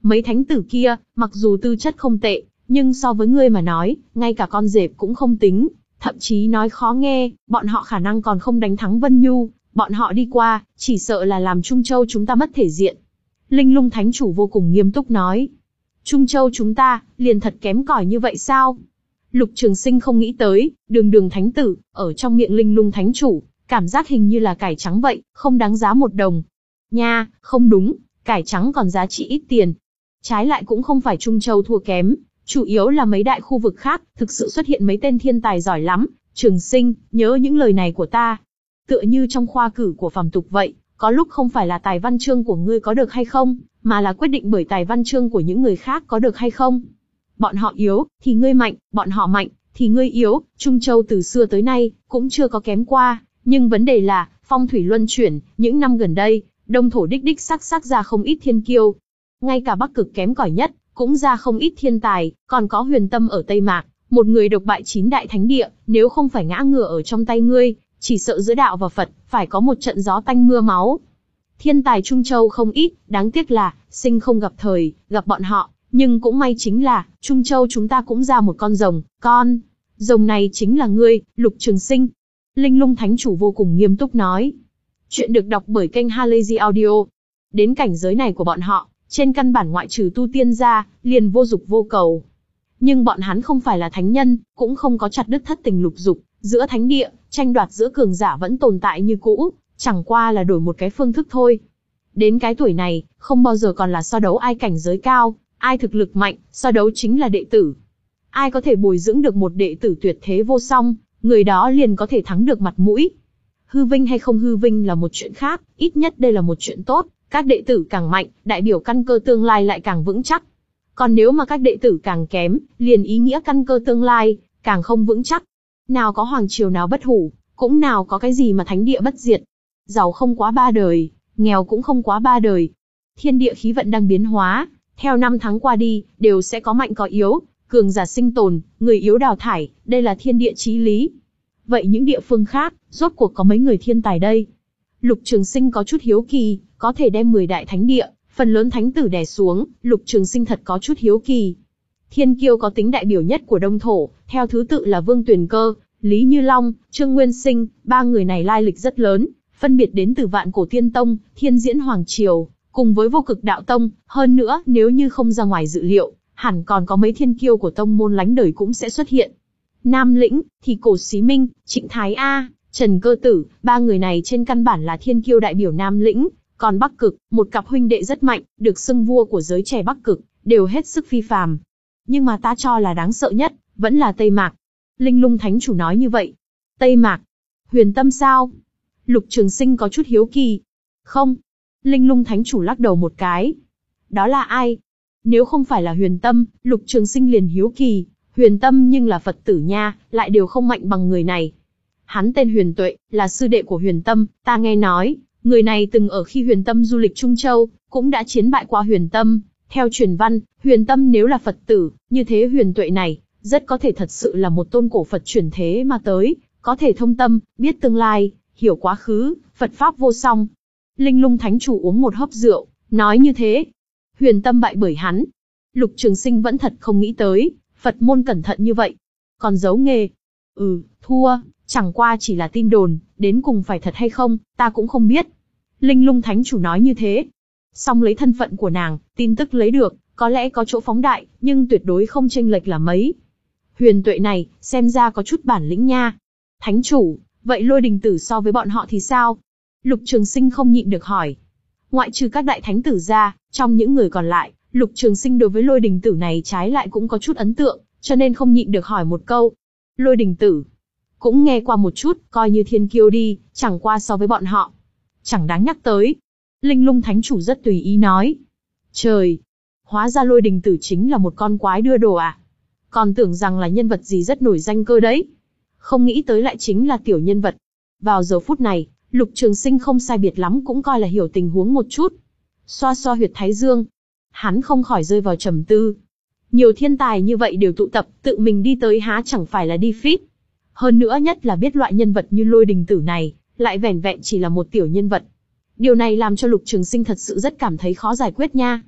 Mấy thánh tử kia, mặc dù tư chất không tệ, nhưng so với ngươi mà nói, ngay cả con rệp cũng không tính. Thậm chí nói khó nghe, bọn họ khả năng còn không đánh thắng Vân Nhu, bọn họ đi qua, chỉ sợ là làm Trung Châu chúng ta mất thể diện. Linh Lung Thánh Chủ vô cùng nghiêm túc nói. Trung Châu chúng ta, liền thật kém cỏi như vậy sao? Lục Trường Sinh không nghĩ tới, đường đường thánh tử, ở trong miệng Linh Lung Thánh Chủ, cảm giác hình như là cải trắng vậy, không đáng giá một đồng. Nha, không đúng, cải trắng còn giá trị ít tiền. Trái lại cũng không phải Trung Châu thua kém, chủ yếu là mấy đại khu vực khác, thực sự xuất hiện mấy tên thiên tài giỏi lắm. Trường Sinh, nhớ những lời này của ta. Tựa như trong khoa cử của phàm tục vậy, có lúc không phải là tài văn chương của ngươi có được hay không, mà là quyết định bởi tài văn chương của những người khác có được hay không. Bọn họ yếu, thì ngươi mạnh, bọn họ mạnh, thì ngươi yếu. Trung Châu từ xưa tới nay, cũng chưa có kém qua, nhưng vấn đề là, phong thủy luân chuyển, những năm gần đây, đông thổ đích đích sắc sắc ra không ít thiên kiêu. Ngay cả Bắc Cực kém cỏi nhất, cũng ra không ít thiên tài, còn có Huyền Tâm ở Tây Mạc, một người độc bại chín đại thánh địa, nếu không phải ngã ngửa ở trong tay ngươi, chỉ sợ giữa đạo và Phật, phải có một trận gió tanh mưa máu. Thiên tài Trung Châu không ít, đáng tiếc là, sinh không gặp thời, gặp bọn họ, nhưng cũng may chính là, Trung Châu chúng ta cũng ra một con rồng, con. Rồng này chính là ngươi, Lục Trường Sinh. Linh Lung Thánh Chủ vô cùng nghiêm túc nói. Chuyện được đọc bởi kênh Halazy Audio. Đến cảnh giới này của bọn họ, trên căn bản ngoại trừ tu tiên ra, liền vô dục vô cầu. Nhưng bọn hắn không phải là thánh nhân, cũng không có chặt đứt thất tình lục dục, giữa thánh địa, tranh đoạt giữa cường giả vẫn tồn tại như cũ, chẳng qua là đổi một cái phương thức thôi. Đến cái tuổi này, không bao giờ còn là so đấu ai cảnh giới cao, ai thực lực mạnh, so đấu chính là đệ tử. Ai có thể bồi dưỡng được một đệ tử tuyệt thế vô song, người đó liền có thể thắng được mặt mũi. Hư vinh hay không hư vinh là một chuyện khác, ít nhất đây là một chuyện tốt, các đệ tử càng mạnh, đại biểu căn cơ tương lai lại càng vững chắc. Còn nếu mà các đệ tử càng kém, liền ý nghĩa căn cơ tương lai, càng không vững chắc. Nào có hoàng triều nào bất hủ, cũng nào có cái gì mà thánh địa bất diệt. Giàu không quá ba đời, nghèo cũng không quá ba đời. Thiên địa khí vận đang biến hóa, theo năm tháng qua đi, đều sẽ có mạnh có yếu, cường giả sinh tồn, người yếu đào thải, đây là thiên địa chí lý. Vậy những địa phương khác, rốt cuộc có mấy người thiên tài đây? Lục Trường Sinh có chút hiếu kỳ, có thể đem mười đại thánh địa, phần lớn thánh tử đè xuống, Lục Trường Sinh thật có chút hiếu kỳ. Thiên kiêu có tính đại biểu nhất của Đông Thổ, theo thứ tự là Vương Tuyền Cơ, Lý Như Long, Trương Nguyên Sinh, ba người này lai lịch rất lớn, phân biệt đến từ Vạn Cổ Tiên Tông, Thiên Diễn Hoàng Triều, cùng với Vô Cực Đạo Tông, hơn nữa nếu như không ra ngoài dự liệu, hẳn còn có mấy thiên kiêu của tông môn lánh đời cũng sẽ xuất hiện. Nam Lĩnh, thì Cổ Xí Minh, Trịnh Thái A, Trần Cơ Tử, ba người này trên căn bản là thiên kiêu đại biểu Nam Lĩnh, còn Bắc Cực, một cặp huynh đệ rất mạnh, được xưng vua của giới trẻ Bắc Cực, đều hết sức phi phàm. Nhưng mà ta cho là đáng sợ nhất, vẫn là Tây Mạc. Linh Lung Thánh Chủ nói như vậy. Tây Mạc? Huyền Tâm sao? Lục Trường Sinh có chút hiếu kỳ. Không. Linh Lung Thánh Chủ lắc đầu một cái. Đó là ai? Nếu không phải là Huyền Tâm, Lục Trường Sinh liền hiếu kỳ. Huyền Tâm nhưng là Phật tử nha, lại đều không mạnh bằng người này. Hắn tên Huyền Tuệ, là sư đệ của Huyền Tâm, ta nghe nói, người này từng ở khi Huyền Tâm du lịch Trung Châu, cũng đã chiến bại qua Huyền Tâm. Theo truyền văn, Huyền Tâm nếu là Phật tử, như thế Huyền Tuệ này, rất có thể thật sự là một tôn cổ Phật chuyển thế mà tới, có thể thông tâm, biết tương lai, hiểu quá khứ, Phật Pháp vô song. Linh Lung Thánh Chủ uống một hớp rượu, nói như thế. Huyền Tâm bại bởi hắn. Lục Trường Sinh vẫn thật không nghĩ tới, Phật môn cẩn thận như vậy. Còn giấu nghề. Ừ, thua, chẳng qua chỉ là tin đồn, đến cùng phải thật hay không, ta cũng không biết. Linh Lung Thánh Chủ nói như thế. Song lấy thân phận của nàng, tin tức lấy được, có lẽ có chỗ phóng đại, nhưng tuyệt đối không chênh lệch là mấy. Huyền Tuệ này, xem ra có chút bản lĩnh nha. Thánh Chủ, vậy Lôi Đình Tử so với bọn họ thì sao? Lục Trường Sinh không nhịn được hỏi. Ngoại trừ các đại thánh tử ra, trong những người còn lại, Lục Trường Sinh đối với Lôi Đình Tử này trái lại cũng có chút ấn tượng, cho nên không nhịn được hỏi một câu. Lôi Đình Tử, cũng nghe qua một chút, coi như thiên kiêu đi, chẳng qua so với bọn họ, chẳng đáng nhắc tới. Linh Lung Thánh Chủ rất tùy ý nói. Trời, hóa ra Lôi Đình Tử chính là một con quái đưa đồ à? Còn tưởng rằng là nhân vật gì rất nổi danh cơ đấy. Không nghĩ tới lại chính là tiểu nhân vật. Vào giờ phút này, Lục Trường Sinh không sai biệt lắm cũng coi là hiểu tình huống một chút. Xoa xoa huyệt thái dương, hắn không khỏi rơi vào trầm tư. Nhiều thiên tài như vậy đều tụ tập, tự mình đi tới há chẳng phải là đi phít. Hơn nữa nhất là biết loại nhân vật như Lôi Đình Tử này, lại vẻn vẹn chỉ là một tiểu nhân vật. Điều này làm cho Lục Trường Sinh thật sự rất cảm thấy khó giải quyết nha.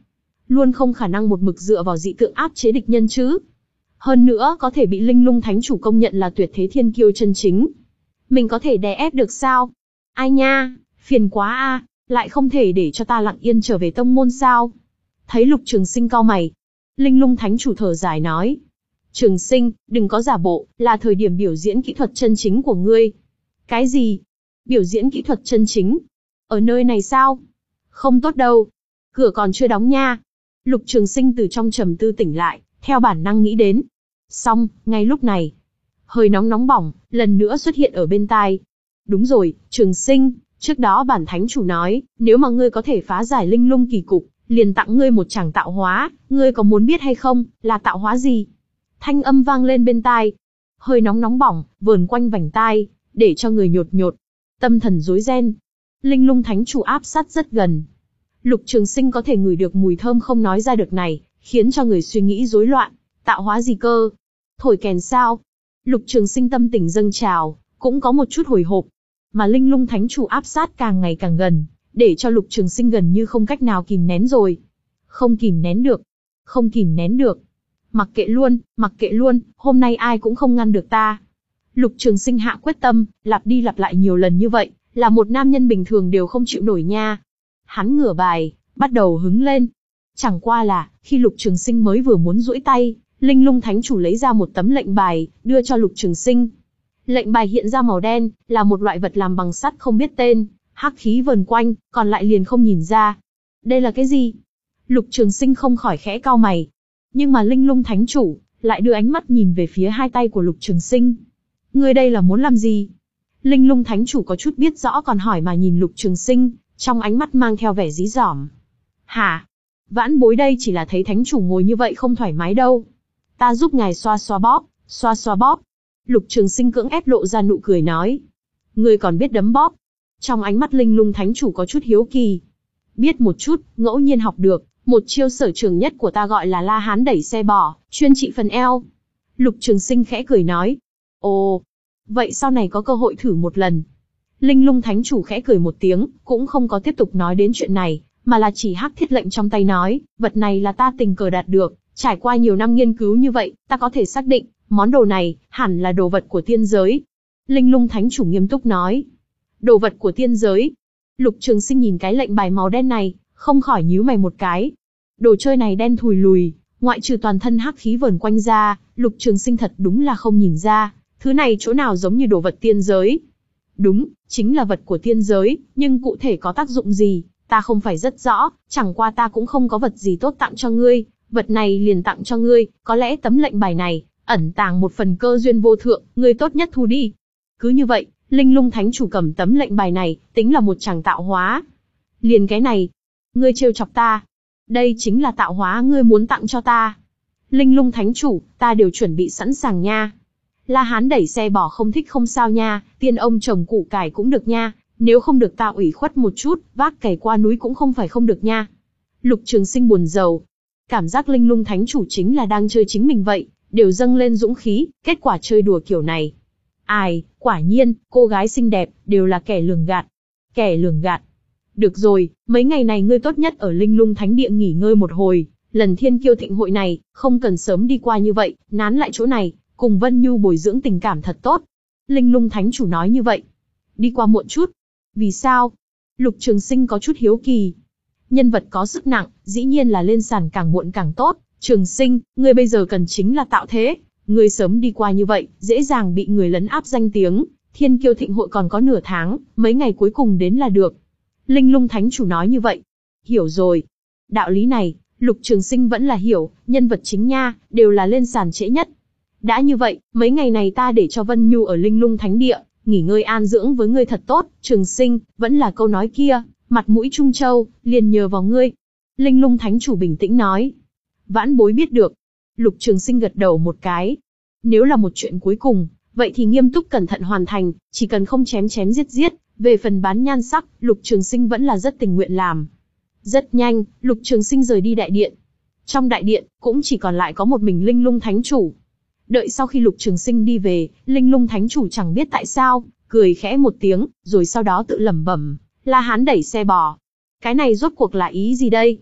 luôn không khả năng một mực dựa vào dị tượng áp chế địch nhân chứ. Hơn nữa có thể bị Linh Lung Thánh Chủ công nhận là tuyệt thế thiên kiêu chân chính. Mình có thể đè ép được sao? Ai nha, phiền quá a, lại không thể để cho ta lặng yên trở về tông môn sao? Thấy Lục Trường Sinh cau mày, Linh Lung Thánh Chủ thở dài nói. Trường Sinh, đừng có giả bộ, là thời điểm biểu diễn kỹ thuật chân chính của ngươi. Cái gì? Biểu diễn kỹ thuật chân chính? Ở nơi này sao? Không tốt đâu. Cửa còn chưa đóng nha. Lục Trường Sinh từ trong trầm tư tỉnh lại, theo bản năng nghĩ đến. Xong, ngay lúc này, hơi nóng nóng bỏng, lần nữa xuất hiện ở bên tai. Đúng rồi, Trường Sinh, trước đó bản thánh chủ nói, nếu mà ngươi có thể phá giải linh lung kỳ cục, liền tặng ngươi một tràng tạo hóa, ngươi có muốn biết hay không, là tạo hóa gì? Thanh âm vang lên bên tai. Hơi nóng nóng bỏng, vờn quanh vành tai, để cho người nhột nhột. Tâm thần rối ren. Linh lung thánh chủ áp sát rất gần. Lục Trường Sinh có thể ngửi được mùi thơm không nói ra được này, khiến cho người suy nghĩ rối loạn. Tạo hóa gì cơ? Thổi kèn sao? Lục Trường Sinh tâm tình dâng trào, cũng có một chút hồi hộp. Mà Linh Lung Thánh Chủ áp sát càng ngày càng gần, để cho Lục Trường Sinh gần như không cách nào kìm nén rồi. Không kìm nén được. Không kìm nén được. Mặc kệ luôn, mặc kệ luôn, hôm nay ai cũng không ngăn được ta. Lục Trường Sinh hạ quyết tâm, lặp đi lặp lại nhiều lần như vậy, là một nam nhân bình thường đều không chịu nổi nha. Hắn ngửa bài, bắt đầu hứng lên. Chẳng qua là, khi Lục Trường Sinh mới vừa muốn duỗi tay, Linh Lung Thánh Chủ lấy ra một tấm lệnh bài, đưa cho Lục Trường Sinh. Lệnh bài hiện ra màu đen, là một loại vật làm bằng sắt không biết tên, hắc khí vờn quanh, còn lại liền không nhìn ra. Đây là cái gì? Lục Trường Sinh không khỏi khẽ cau mày. Nhưng mà Linh Lung Thánh Chủ lại đưa ánh mắt nhìn về phía hai tay của Lục Trường Sinh. Ngươi đây là muốn làm gì? Linh Lung Thánh Chủ có chút biết rõ còn hỏi mà nhìn Lục Trường Sinh, trong ánh mắt mang theo vẻ dí dỏm. Hả? Vãn bối đây chỉ là thấy Thánh Chủ ngồi như vậy không thoải mái đâu. Ta giúp ngài xoa xoa bóp, xoa xoa bóp. Lục Trường Sinh cưỡng ép lộ ra nụ cười nói. Ngươi còn biết đấm bóp? Trong ánh mắt Linh Lung Thánh Chủ có chút hiếu kỳ. Biết một chút, ngẫu nhiên học được, một chiêu sở trường nhất của ta gọi là La Hán đẩy xe bò, chuyên trị phần eo. Lục Trường Sinh khẽ cười nói. Ồ, vậy sau này có cơ hội thử một lần. Linh Lung Thánh Chủ khẽ cười một tiếng, cũng không có tiếp tục nói đến chuyện này, mà là chỉ hắc thiết lệnh trong tay nói, vật này là ta tình cờ đạt được, trải qua nhiều năm nghiên cứu như vậy, ta có thể xác định, món đồ này, hẳn là đồ vật của tiên giới. Linh Lung Thánh Chủ nghiêm túc nói. Đồ vật của tiên giới. Lục Trường Sinh nhìn cái lệnh bài màu đen này, không khỏi nhíu mày một cái. Đồ chơi này đen thùi lùi, ngoại trừ toàn thân hắc khí vờn quanh ra, Lục Trường Sinh thật đúng là không nhìn ra, thứ này chỗ nào giống như đồ vật tiên giới. Đúng, chính là vật của tiên giới, nhưng cụ thể có tác dụng gì, ta không phải rất rõ, chẳng qua ta cũng không có vật gì tốt tặng cho ngươi, vật này liền tặng cho ngươi, có lẽ tấm lệnh bài này ẩn tàng một phần cơ duyên vô thượng, ngươi tốt nhất thu đi. Cứ như vậy, Linh Lung Thánh Chủ cầm tấm lệnh bài này, tính là một chàng tạo hóa. Liền cái này, ngươi trêu chọc ta. Đây chính là tạo hóa ngươi muốn tặng cho ta. Linh Lung Thánh Chủ, ta đều chuẩn bị sẵn sàng nha. La Hán đẩy xe bò không thích không sao nha, tiên ông trồng củ cải cũng được nha, nếu không được ta ủy khuất một chút, vác cày qua núi cũng không phải không được nha. Lục Trường Sinh buồn rầu. Cảm giác Linh Lung Thánh Chủ chính là đang chơi chính mình vậy, đều dâng lên dũng khí, kết quả chơi đùa kiểu này. Ai, quả nhiên, cô gái xinh đẹp, đều là kẻ lường gạt. Kẻ lường gạt. Được rồi, mấy ngày này ngươi tốt nhất ở Linh Lung Thánh Địa nghỉ ngơi một hồi, lần thiên kiêu thịnh hội này, không cần sớm đi qua như vậy, nán lại chỗ này, cùng Vân Nhu bồi dưỡng tình cảm thật tốt. Linh Lung Thánh Chủ nói như vậy. Đi qua muộn chút. Vì sao? Lục Trường Sinh có chút hiếu kỳ. Nhân vật có sức nặng, dĩ nhiên là lên sàn càng muộn càng tốt. Trường Sinh, ngươi bây giờ cần chính là tạo thế. Ngươi sớm đi qua như vậy, dễ dàng bị người lấn áp danh tiếng. Thiên kiêu thịnh hội còn có nửa tháng, mấy ngày cuối cùng đến là được. Linh Lung Thánh Chủ nói như vậy. Hiểu rồi. Đạo lý này, Lục Trường Sinh vẫn là hiểu, nhân vật chính nha, đều là lên sàn trễ nhất. Đã như vậy, mấy ngày này ta để cho Vân Nhu ở Linh Lung Thánh Địa, nghỉ ngơi an dưỡng với ngươi thật tốt, Trường Sinh, vẫn là câu nói kia, mặt mũi Trung Châu, liền nhờ vào ngươi. Linh Lung Thánh Chủ bình tĩnh nói. Vãn bối biết được. Lục Trường Sinh gật đầu một cái. Nếu là một chuyện cuối cùng, vậy thì nghiêm túc cẩn thận hoàn thành, chỉ cần không chém chém giết giết, về phần bán nhan sắc, Lục Trường Sinh vẫn là rất tình nguyện làm. Rất nhanh, Lục Trường Sinh rời đi đại điện. Trong đại điện, cũng chỉ còn lại có một mình Linh Lung Thánh Chủ. Đợi sau khi Lục Trường Sinh đi về, Linh Lung Thánh Chủ chẳng biết tại sao, cười khẽ một tiếng, rồi sau đó tự lẩm bẩm, La Hán đẩy xe bò. Cái này rốt cuộc là ý gì đây?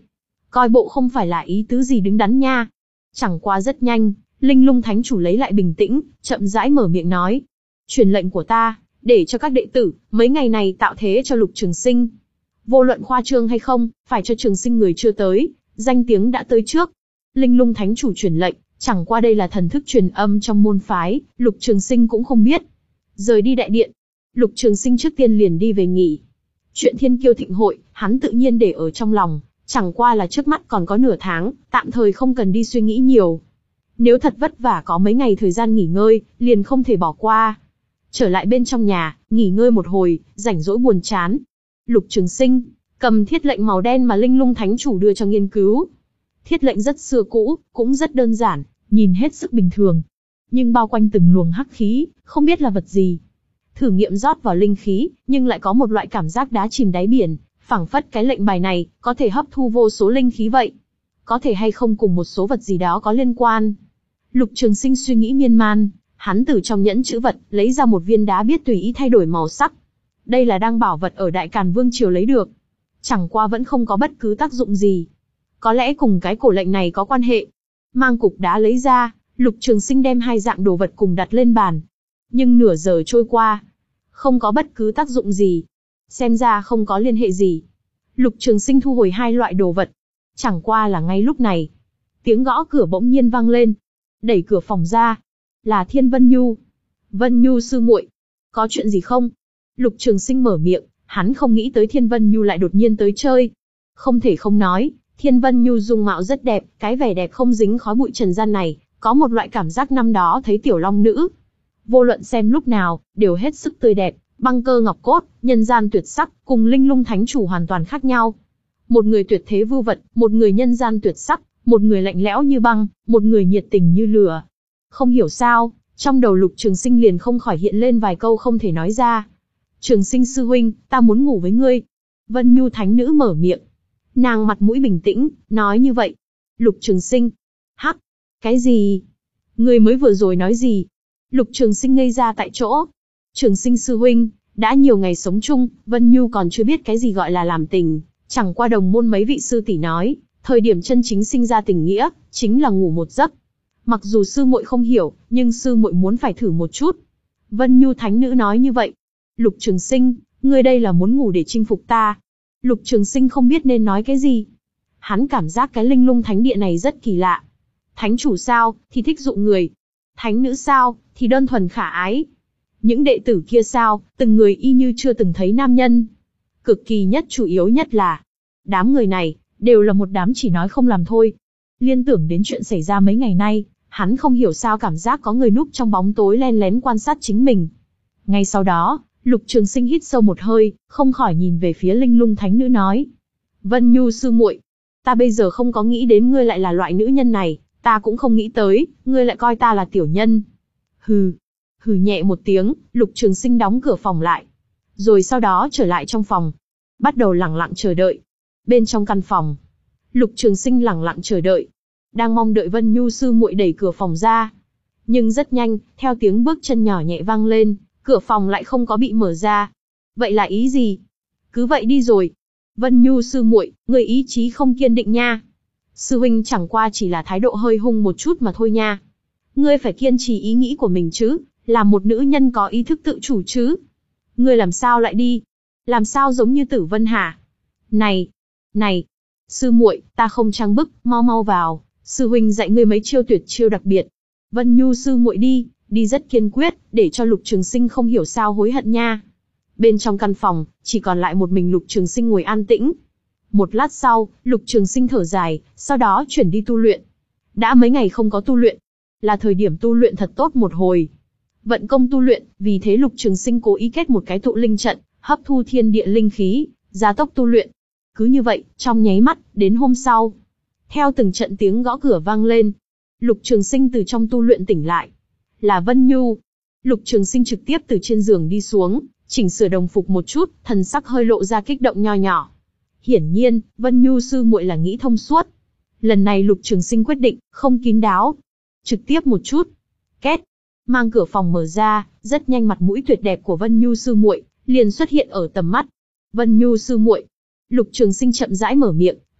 coi bộ không phải là ý tứ gì đứng đắn nha. Chẳng qua rất nhanh, Linh Lung Thánh Chủ lấy lại bình tĩnh, chậm rãi mở miệng nói. Truyền lệnh của ta, để cho các đệ tử, mấy ngày này tạo thế cho Lục Trường Sinh. Vô luận khoa trương hay không, phải cho Trường Sinh người chưa tới, danh tiếng đã tới trước. Linh Lung Thánh Chủ truyền lệnh, chẳng qua đây là thần thức truyền âm trong môn phái, Lục Trường Sinh cũng không biết. Rời đi đại điện, Lục Trường Sinh trước tiên liền đi về nghỉ. Chuyện Thiên Kiêu Thịnh Hội, hắn tự nhiên để ở trong lòng, chẳng qua là trước mắt còn có nửa tháng, tạm thời không cần đi suy nghĩ nhiều. Nếu thật vất vả có mấy ngày thời gian nghỉ ngơi, liền không thể bỏ qua. Trở lại bên trong nhà, nghỉ ngơi một hồi, rảnh rỗi buồn chán. Lục Trường Sinh cầm thiết lệnh màu đen mà Linh Lung Thánh Chủ đưa cho nghiên cứu. Thiết lệnh rất xưa cũ, cũng rất đơn giản, nhìn hết sức bình thường. Nhưng bao quanh từng luồng hắc khí, không biết là vật gì. Thử nghiệm rót vào linh khí, nhưng lại có một loại cảm giác đá chìm đáy biển, phảng phất cái lệnh bài này, có thể hấp thu vô số linh khí vậy. Có thể hay không cùng một số vật gì đó có liên quan. Lục Trường Sinh suy nghĩ miên man, hắn từ trong nhẫn chữ vật, lấy ra một viên đá biết tùy ý thay đổi màu sắc. Đây là đang bảo vật ở Đại Càn Vương Triều lấy được. Chẳng qua vẫn không có bất cứ tác dụng gì. Có lẽ cùng cái cổ lệnh này có quan hệ. Mang cục đá lấy ra, Lục Trường Sinh đem hai dạng đồ vật cùng đặt lên bàn. Nhưng nửa giờ trôi qua, không có bất cứ tác dụng gì. Xem ra không có liên hệ gì. Lục Trường Sinh thu hồi hai loại đồ vật. Chẳng qua là ngay lúc này, tiếng gõ cửa bỗng nhiên vang lên. Đẩy cửa phòng ra, là Thiên Vân Nhu. Vân Nhu sư muội, có chuyện gì không? Lục Trường Sinh mở miệng, hắn không nghĩ tới Thiên Vân Nhu lại đột nhiên tới chơi. Không thể không nói, Thiên Vân Nhu dung mạo rất đẹp, cái vẻ đẹp không dính khói bụi trần gian này, có một loại cảm giác năm đó thấy tiểu long nữ. Vô luận xem lúc nào, đều hết sức tươi đẹp, băng cơ ngọc cốt, nhân gian tuyệt sắc, cùng Linh Lung Thánh Chủ hoàn toàn khác nhau. Một người tuyệt thế vưu vật, một người nhân gian tuyệt sắc, một người lạnh lẽo như băng, một người nhiệt tình như lửa. Không hiểu sao, trong đầu Lục Trường Sinh liền không khỏi hiện lên vài câu không thể nói ra. Trường Sinh sư huynh, ta muốn ngủ với ngươi. Vân Nhu Thánh Nữ mở miệng. Nàng mặt mũi bình tĩnh, nói như vậy. Lục Trường Sinh. Hắc. Cái gì? Ngươi mới vừa rồi nói gì? Lục Trường Sinh ngây ra tại chỗ. Trường Sinh sư huynh, đã nhiều ngày sống chung, Vân Nhu còn chưa biết cái gì gọi là làm tình. Chẳng qua đồng môn mấy vị sư tỷ nói, thời điểm chân chính sinh ra tình nghĩa, chính là ngủ một giấc. Mặc dù sư muội không hiểu, nhưng sư muội muốn phải thử một chút. Vân Nhu Thánh Nữ nói như vậy. Lục Trường Sinh, ngươi đây là muốn ngủ để chinh phục ta. Lục Trường Sinh không biết nên nói cái gì. Hắn cảm giác cái Linh Lung Thánh Địa này rất kỳ lạ. Thánh chủ sao, thì thích dụ người. Thánh nữ sao, thì đơn thuần khả ái. Những đệ tử kia sao, từng người y như chưa từng thấy nam nhân. Cực kỳ nhất chủ yếu nhất là, đám người này, đều là một đám chỉ nói không làm thôi. Liên tưởng đến chuyện xảy ra mấy ngày nay, hắn không hiểu sao cảm giác có người núp trong bóng tối len lén quan sát chính mình. Ngay sau đó, Lục Trường Sinh hít sâu một hơi, không khỏi nhìn về phía Linh Lung Thánh Nữ nói. Vân Nhu sư muội, ta bây giờ không có nghĩ đến ngươi lại là loại nữ nhân này, ta cũng không nghĩ tới, ngươi lại coi ta là tiểu nhân. Hừ, hừ nhẹ một tiếng, Lục Trường Sinh đóng cửa phòng lại. Rồi sau đó trở lại trong phòng, bắt đầu lẳng lặng chờ đợi. Bên trong căn phòng, Lục Trường Sinh lẳng lặng chờ đợi, đang mong đợi Vân Nhu sư muội đẩy cửa phòng ra. Nhưng rất nhanh, theo tiếng bước chân nhỏ nhẹ vang lên, cửa phòng lại không có bị mở ra. Vậy là ý gì? Cứ vậy đi rồi. Vân Nhu sư muội, người ý chí không kiên định nha. Sư huynh chẳng qua chỉ là thái độ hơi hung một chút mà thôi nha. Ngươi phải kiên trì ý nghĩ của mình chứ, là một nữ nhân có ý thức tự chủ chứ. Ngươi làm sao lại đi? Làm sao giống như Tử Vân hả? Này, này, sư muội, ta không trang bức, mau mau vào, sư huynh dạy ngươi mấy chiêu tuyệt chiêu đặc biệt. Vân Nhu sư muội đi, đi rất kiên quyết, để cho Lục Trường Sinh không hiểu sao hối hận nha. Bên trong căn phòng, chỉ còn lại một mình Lục Trường Sinh ngồi an tĩnh. Một lát sau, Lục Trường Sinh thở dài, sau đó chuyển đi tu luyện. Đã mấy ngày không có tu luyện, là thời điểm tu luyện thật tốt một hồi. Vận công tu luyện, vì thế Lục Trường Sinh cố ý kết một cái tụ linh trận, hấp thu thiên địa linh khí, gia tốc tu luyện. Cứ như vậy, trong nháy mắt, đến hôm sau, theo từng trận tiếng gõ cửa vang lên, Lục Trường Sinh từ trong tu luyện tỉnh lại. Là Vân Nhu. Lục Trường Sinh trực tiếp từ trên giường đi xuống, chỉnh sửa đồng phục một chút, thần sắc hơi lộ ra kích động nho nhỏ. Hiển nhiên, Vân Nhu sư muội là nghĩ thông suốt. Lần này Lục Trường Sinh quyết định, không kín đáo. Trực tiếp một chút. Két. Mang cửa phòng mở ra, rất nhanh mặt mũi tuyệt đẹp của Vân Nhu sư muội liền xuất hiện ở tầm mắt. Vân Nhu sư muội. Lục Trường Sinh chậm rãi mở miệng,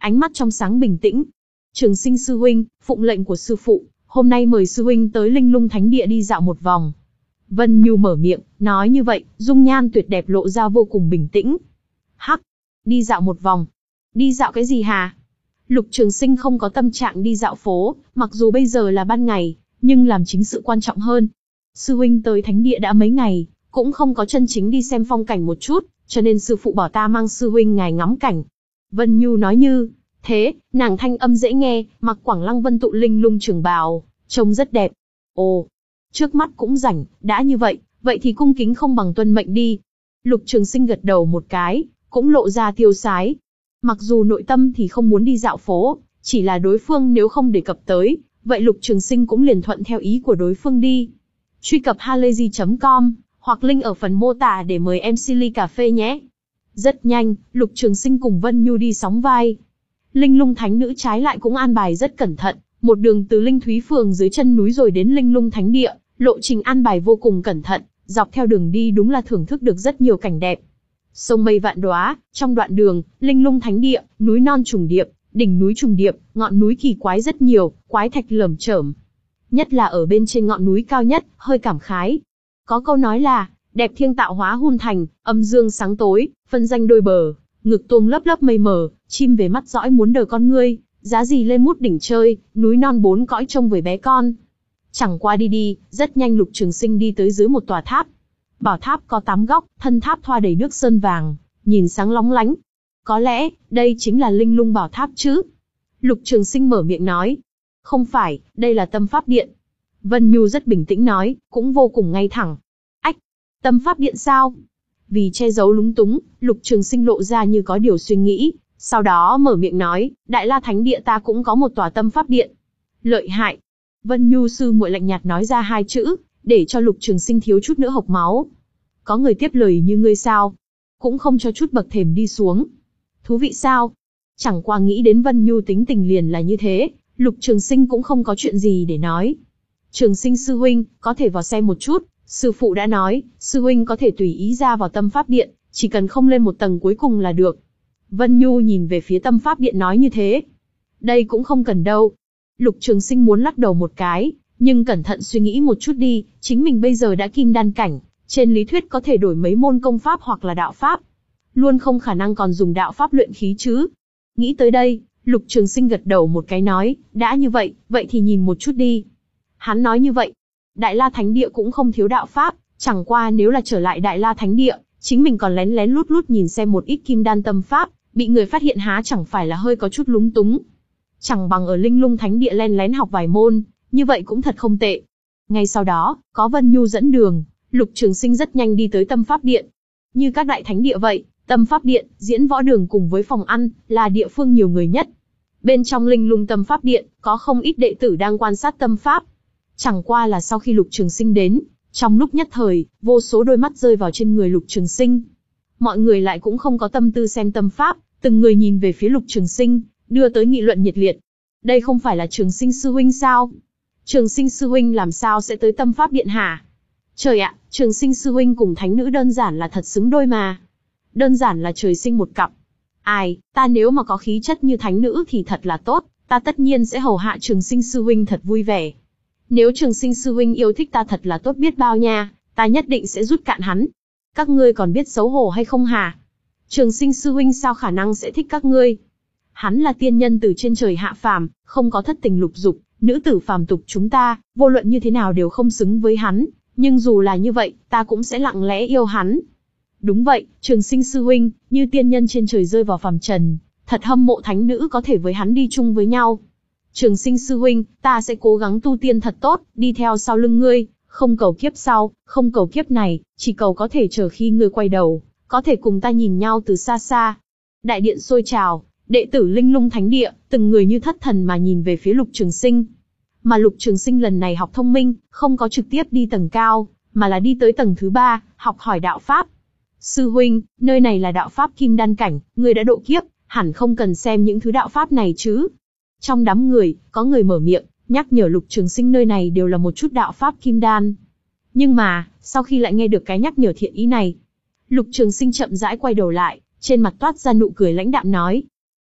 ánh mắt trong sáng bình tĩnh. Trường Sinh sư huynh, phụng lệnh của sư phụ, hôm nay mời sư huynh tới Linh Lung Thánh Địa đi dạo một vòng. Vân Nhu mở miệng, nói như vậy, dung nhan tuyệt đẹp lộ ra vô cùng bình tĩnh. Hắc, đi dạo một vòng. Đi dạo cái gì hả? Lục Trường Sinh không có tâm trạng đi dạo phố, mặc dù bây giờ là ban ngày, nhưng làm chính sự quan trọng hơn. Sư huynh tới Thánh Địa đã mấy ngày, cũng không có chân chính đi xem phong cảnh một chút, cho nên sư phụ bảo ta mang sư huynh ngài ngắm cảnh. Vân Nhu nói như thế, nàng thanh âm dễ nghe, mặc Quảng Lăng Vân tụ linh lung trường bào, trông rất đẹp. Ồ, trước mắt cũng rảnh, đã như vậy, vậy thì cung kính không bằng tuân mệnh đi. Lục Trường Sinh gật đầu một cái, cũng lộ ra tiêu sái. Mặc dù nội tâm thì không muốn đi dạo phố, chỉ là đối phương nếu không đề cập tới, vậy Lục Trường Sinh cũng liền thuận theo ý của đối phương đi. Truy cập halayzi chấm com, hoặc link ở phần mô tả để mời em xê ly cà phê nhé. Rất nhanh, Lục Trường Sinh cùng Vân Nhu đi sóng vai. Linh Lung Thánh Nữ trái lại cũng an bài rất cẩn thận, một đường từ Linh Thúy Phường dưới chân núi rồi đến Linh Lung Thánh Địa, lộ trình an bài vô cùng cẩn thận, dọc theo đường đi đúng là thưởng thức được rất nhiều cảnh đẹp. Sông mây vạn đóa, trong đoạn đường, Linh Lung Thánh Địa, núi non trùng điệp, đỉnh núi trùng điệp, ngọn núi kỳ quái rất nhiều, quái thạch lởm chởm. Nhất là ở bên trên ngọn núi cao nhất, hơi cảm khái. Có câu nói là, đẹp thiêng tạo hóa hun thành, âm dương sáng tối, phân danh đôi bờ, ngực tuông lấp lấp mây mờ, chim về mắt dõi muốn đờ con ngươi, giá gì lên mút đỉnh chơi, núi non bốn cõi trông với bé con. Chẳng qua đi đi, rất nhanh Lục Trường Sinh đi tới dưới một tòa tháp. Bảo tháp có tám góc, thân tháp thoa đầy nước sơn vàng, nhìn sáng lóng lánh. Có lẽ, đây chính là Linh Lung Bảo Tháp chứ? Lục Trường Sinh mở miệng nói. Không phải, đây là Tâm Pháp Điện. Vân Nhu rất bình tĩnh nói, cũng vô cùng ngay thẳng. Ách, Tâm Pháp Điện sao? Vì che giấu lúng túng, Lục Trường Sinh lộ ra như có điều suy nghĩ, sau đó mở miệng nói, Đại La Thánh Địa ta cũng có một tòa Tâm Pháp Điện. Lợi hại. Vân Nhu sư muội lạnh nhạt nói ra hai chữ, để cho Lục Trường Sinh thiếu chút nữa hộc máu. Có người tiếp lời như ngươi sao? Cũng không cho chút bậc thềm đi xuống. Thú vị sao? Chẳng qua nghĩ đến Vân Nhu tính tình liền là như thế, Lục Trường Sinh cũng không có chuyện gì để nói. Trường Sinh sư huynh, có thể vào xem một chút, sư phụ đã nói, sư huynh có thể tùy ý ra vào Tâm Pháp Điện, chỉ cần không lên một tầng cuối cùng là được. Vân Nhu nhìn về phía Tâm Pháp Điện nói như thế. Đây cũng không cần đâu. Lục Trường Sinh muốn lắc đầu một cái, nhưng cẩn thận suy nghĩ một chút đi, chính mình bây giờ đã kim đan cảnh, trên lý thuyết có thể đổi mấy môn công pháp hoặc là đạo pháp. Luôn không khả năng còn dùng đạo pháp luyện khí chứ. Nghĩ tới đây, Lục Trường Sinh gật đầu một cái nói, đã như vậy, vậy thì nhìn một chút đi. Hắn nói như vậy, Đại La Thánh Địa cũng không thiếu đạo pháp, chẳng qua nếu là trở lại Đại La Thánh Địa, chính mình còn lén lén lút lút nhìn xem một ít kim đan tâm pháp, bị người phát hiện há chẳng phải là hơi có chút lúng túng. Chẳng bằng ở Linh Lung Thánh Địa lén lén học vài môn, như vậy cũng thật không tệ. Ngay sau đó, có Vân Nhu dẫn đường, Lục Trường Sinh rất nhanh đi tới Tâm Pháp Điện. Như các đại thánh địa vậy, Tâm Pháp Điện, diễn võ đường cùng với phòng ăn, là địa phương nhiều người nhất. Bên trong Linh Lung Tâm Pháp Điện, có không ít đệ tử đang quan sát tâm pháp. Chẳng qua là sau khi Lục Trường Sinh đến, trong lúc nhất thời, vô số đôi mắt rơi vào trên người Lục Trường Sinh. Mọi người lại cũng không có tâm tư xem tâm pháp, từng người nhìn về phía Lục Trường Sinh, đưa tới nghị luận nhiệt liệt. Đây không phải là Trường Sinh sư huynh sao? Trường Sinh sư huynh làm sao sẽ tới Tâm Pháp Điện hả? Trời ạ, Trường Sinh sư huynh cùng thánh nữ đơn giản là thật xứng đôi mà. Đơn giản là trời sinh một cặp. Ai, ta nếu mà có khí chất như thánh nữ thì thật là tốt, ta tất nhiên sẽ hầu hạ Trường Sinh sư huynh thật vui vẻ. Nếu Trường Sinh sư huynh yêu thích ta thật là tốt biết bao nha, ta nhất định sẽ rút cạn hắn. Các ngươi còn biết xấu hổ hay không hả? Trường Sinh sư huynh sao khả năng sẽ thích các ngươi? Hắn là tiên nhân từ trên trời hạ phàm, không có thất tình lục dục, nữ tử phàm tục chúng ta, vô luận như thế nào đều không xứng với hắn, nhưng dù là như vậy, ta cũng sẽ lặng lẽ yêu hắn. Đúng vậy, Trường Sinh sư huynh, như tiên nhân trên trời rơi vào phàm trần, thật hâm mộ thánh nữ có thể với hắn đi chung với nhau. Trường Sinh sư huynh, ta sẽ cố gắng tu tiên thật tốt, đi theo sau lưng ngươi, không cầu kiếp sau, không cầu kiếp này, chỉ cầu có thể chờ khi ngươi quay đầu, có thể cùng ta nhìn nhau từ xa xa. Đại điện sôi trào, đệ tử Linh Lung Thánh Địa, từng người như thất thần mà nhìn về phía Lục Trường Sinh. Mà Lục Trường Sinh lần này học thông minh, không có trực tiếp đi tầng cao, mà là đi tới tầng thứ ba, học hỏi đạo pháp. Sư huynh, nơi này là đạo pháp kim đan cảnh, ngươi đã độ kiếp, hẳn không cần xem những thứ đạo pháp này chứ. Trong đám người, có người mở miệng, nhắc nhở Lục Trường Sinh nơi này đều là một chút đạo pháp kim đan. Nhưng mà, sau khi lại nghe được cái nhắc nhở thiện ý này, Lục Trường Sinh chậm rãi quay đầu lại, trên mặt toát ra nụ cười lãnh đạm nói.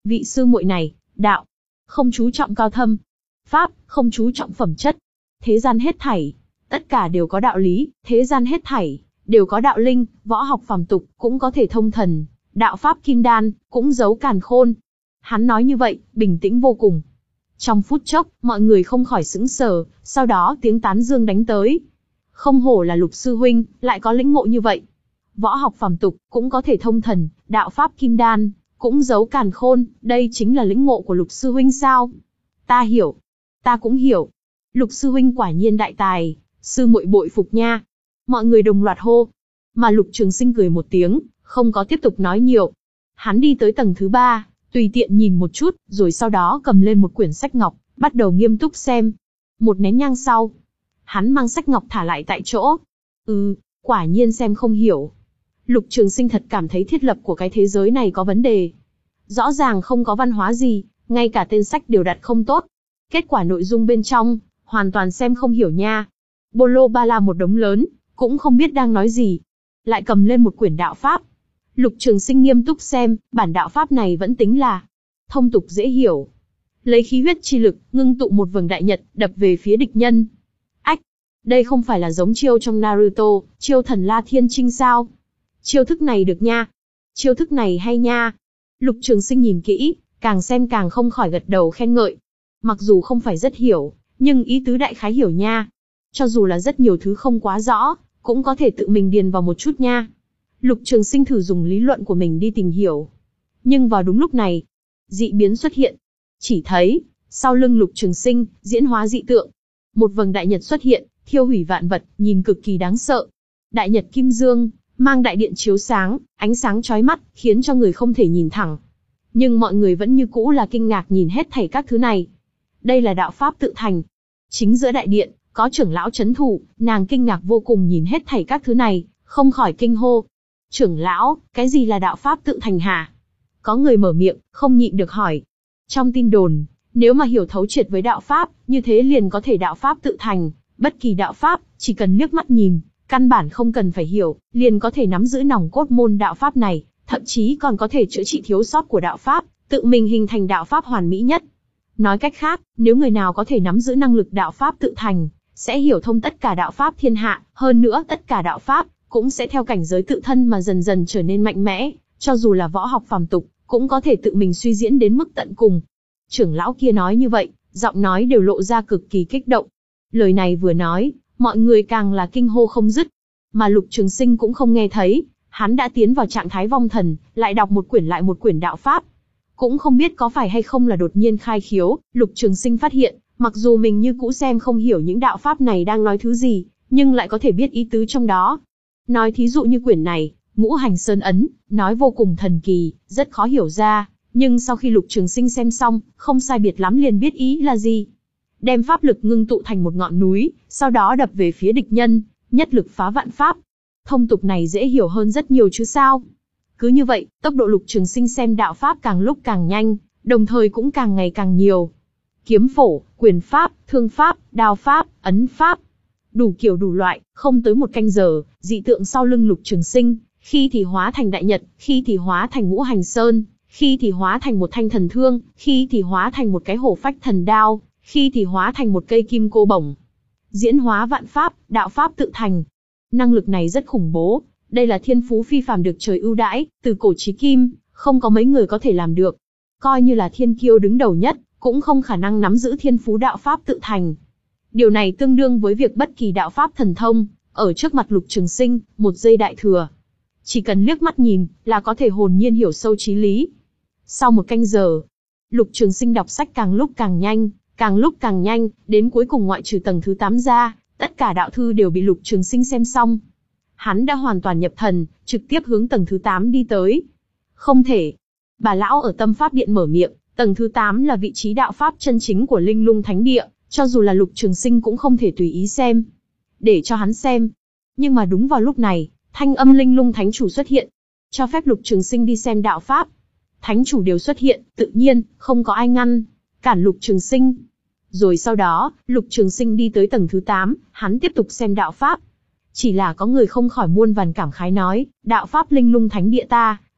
Vị sư muội này, đạo, không chú trọng cao thâm. Pháp, không chú trọng phẩm chất. Thế gian hết thảy, tất cả đều có đạo lý, thế gian hết thảy, đều có đạo linh, võ học phàm tục, cũng có thể thông thần, đạo pháp kim đan, cũng giấu càn khôn. Hắn nói như vậy, bình tĩnh vô cùng. Trong phút chốc, mọi người không khỏi sững sờ, sau đó tiếng tán dương đánh tới. Không hổ là Lục sư huynh, lại có lĩnh ngộ như vậy. Võ học phàm tục, cũng có thể thông thần, đạo pháp kim đan, cũng giấu càn khôn, đây chính là lĩnh ngộ của Lục sư huynh sao? Ta hiểu, ta cũng hiểu. Lục sư huynh quả nhiên đại tài, sư muội bội phục nha. Mọi người đồng loạt hô. Mà Lục Trường Sinh cười một tiếng, không có tiếp tục nói nhiều. Hắn đi tới tầng thứ ba, tùy tiện nhìn một chút, rồi sau đó cầm lên một quyển sách ngọc, bắt đầu nghiêm túc xem. Một nén nhang sau, hắn mang sách ngọc thả lại tại chỗ. Ừ, quả nhiên xem không hiểu. Lục Trường Sinh thật cảm thấy thiết lập của cái thế giới này có vấn đề. Rõ ràng không có văn hóa gì, ngay cả tên sách đều đặt không tốt. Kết quả nội dung bên trong, hoàn toàn xem không hiểu nha. Bô lô ba la một đống lớn, cũng không biết đang nói gì. Lại cầm lên một quyển đạo pháp. Lục Trường Sinh nghiêm túc xem, bản đạo pháp này vẫn tính là thông tục dễ hiểu. Lấy khí huyết chi lực, ngưng tụ một vầng đại nhật, đập về phía địch nhân. Ách, đây không phải là giống chiêu trong Naruto, chiêu thần La Thiên Trinh sao? Chiêu thức này được nha. Chiêu thức này hay nha. Lục Trường Sinh nhìn kỹ, càng xem càng không khỏi gật đầu khen ngợi. Mặc dù không phải rất hiểu, nhưng ý tứ đại khái hiểu nha. Cho dù là rất nhiều thứ không quá rõ, cũng có thể tự mình điền vào một chút nha. Lục Trường Sinh thử dùng lý luận của mình đi tìm hiểu. Nhưng vào đúng lúc này, dị biến xuất hiện. Chỉ thấy, sau lưng Lục Trường Sinh, diễn hóa dị tượng. Một vầng đại nhật xuất hiện, thiêu hủy vạn vật, nhìn cực kỳ đáng sợ. Đại nhật kim dương, mang đại điện chiếu sáng, ánh sáng chói mắt, khiến cho người không thể nhìn thẳng. Nhưng mọi người vẫn như cũ là kinh ngạc nhìn hết thảy các thứ này. Đây là đạo pháp tự thành. Chính giữa đại điện, có trưởng lão trấn thủ, nàng kinh ngạc vô cùng nhìn hết thảy các thứ này, không khỏi kinh hô. Trưởng lão, cái gì là đạo pháp tự thành hả? Có người mở miệng, không nhịn được hỏi. Trong tin đồn, nếu mà hiểu thấu triệt với đạo pháp, như thế liền có thể đạo pháp tự thành. Bất kỳ đạo pháp, chỉ cần liếc mắt nhìn, căn bản không cần phải hiểu, liền có thể nắm giữ nòng cốt môn đạo pháp này, thậm chí còn có thể chữa trị thiếu sót của đạo pháp, tự mình hình thành đạo pháp hoàn mỹ nhất. Nói cách khác, nếu người nào có thể nắm giữ năng lực đạo pháp tự thành, sẽ hiểu thông tất cả đạo pháp thiên hạ, hơn nữa tất cả đạo pháp cũng sẽ theo cảnh giới tự thân mà dần dần trở nên mạnh mẽ, cho dù là võ học phàm tục, cũng có thể tự mình suy diễn đến mức tận cùng. Trưởng lão kia nói như vậy, giọng nói đều lộ ra cực kỳ kích động. Lời này vừa nói, mọi người càng là kinh hô không dứt. Mà Lục Trường Sinh cũng không nghe thấy, hắn đã tiến vào trạng thái vong thần, lại đọc một quyển lại một quyển đạo pháp. Cũng không biết có phải hay không là đột nhiên khai khiếu, Lục Trường Sinh phát hiện, mặc dù mình như cũ xem không hiểu những đạo pháp này đang nói thứ gì, nhưng lại có thể biết ý tứ trong đó. Nói thí dụ như quyển này, Ngũ Hành Sơn Ấn, nói vô cùng thần kỳ, rất khó hiểu ra, nhưng sau khi Lục Trường Sinh xem xong, không sai biệt lắm liền biết ý là gì. Đem pháp lực ngưng tụ thành một ngọn núi, sau đó đập về phía địch nhân, nhất lực phá vạn pháp. Thông tục này dễ hiểu hơn rất nhiều chứ sao. Cứ như vậy, tốc độ Lục Trường Sinh xem đạo pháp càng lúc càng nhanh, đồng thời cũng càng ngày càng nhiều. Kiếm phổ, quyền pháp, thương pháp, đao pháp, ấn pháp, đủ kiểu đủ loại, không tới một canh giờ, dị tượng sau lưng Lục Trường Sinh, khi thì hóa thành đại nhật, khi thì hóa thành ngũ hành sơn, khi thì hóa thành một thanh thần thương, khi thì hóa thành một cái hổ phách thần đao, khi thì hóa thành một cây kim cô bổng. Diễn hóa vạn pháp, đạo pháp tự thành. Năng lực này rất khủng bố, đây là thiên phú phi phàm được trời ưu đãi, từ cổ chí kim, không có mấy người có thể làm được. Coi như là thiên kiêu đứng đầu nhất, cũng không khả năng nắm giữ thiên phú đạo pháp tự thành. Điều này tương đương với việc bất kỳ đạo pháp thần thông, ở trước mặt Lục Trường Sinh, một giây đại thừa. Chỉ cần liếc mắt nhìn, là có thể hồn nhiên hiểu sâu chí lý. Sau một canh giờ, Lục Trường Sinh đọc sách càng lúc càng nhanh, càng lúc càng nhanh, đến cuối cùng ngoại trừ tầng thứ tám ra, tất cả đạo thư đều bị Lục Trường Sinh xem xong. Hắn đã hoàn toàn nhập thần, trực tiếp hướng tầng thứ tám đi tới. Không thể. Bà lão ở Tâm Pháp Điện mở miệng, tầng thứ tám là vị trí đạo pháp chân chính của Linh Lung Thánh Địa, cho dù là Lục Trường Sinh cũng không thể tùy ý xem. Để cho hắn xem. Nhưng mà đúng vào lúc này, thanh âm Linh Lung Thánh Chủ xuất hiện, cho phép Lục Trường Sinh đi xem đạo pháp. Thánh chủ đều xuất hiện, tự nhiên, không có ai ngăn cản Lục Trường Sinh. Rồi sau đó, Lục Trường Sinh đi tới tầng thứ tám, hắn tiếp tục xem đạo pháp. Chỉ là có người không khỏi muôn vàn cảm khái nói, đạo pháp Linh Lung Thánh Địa ta,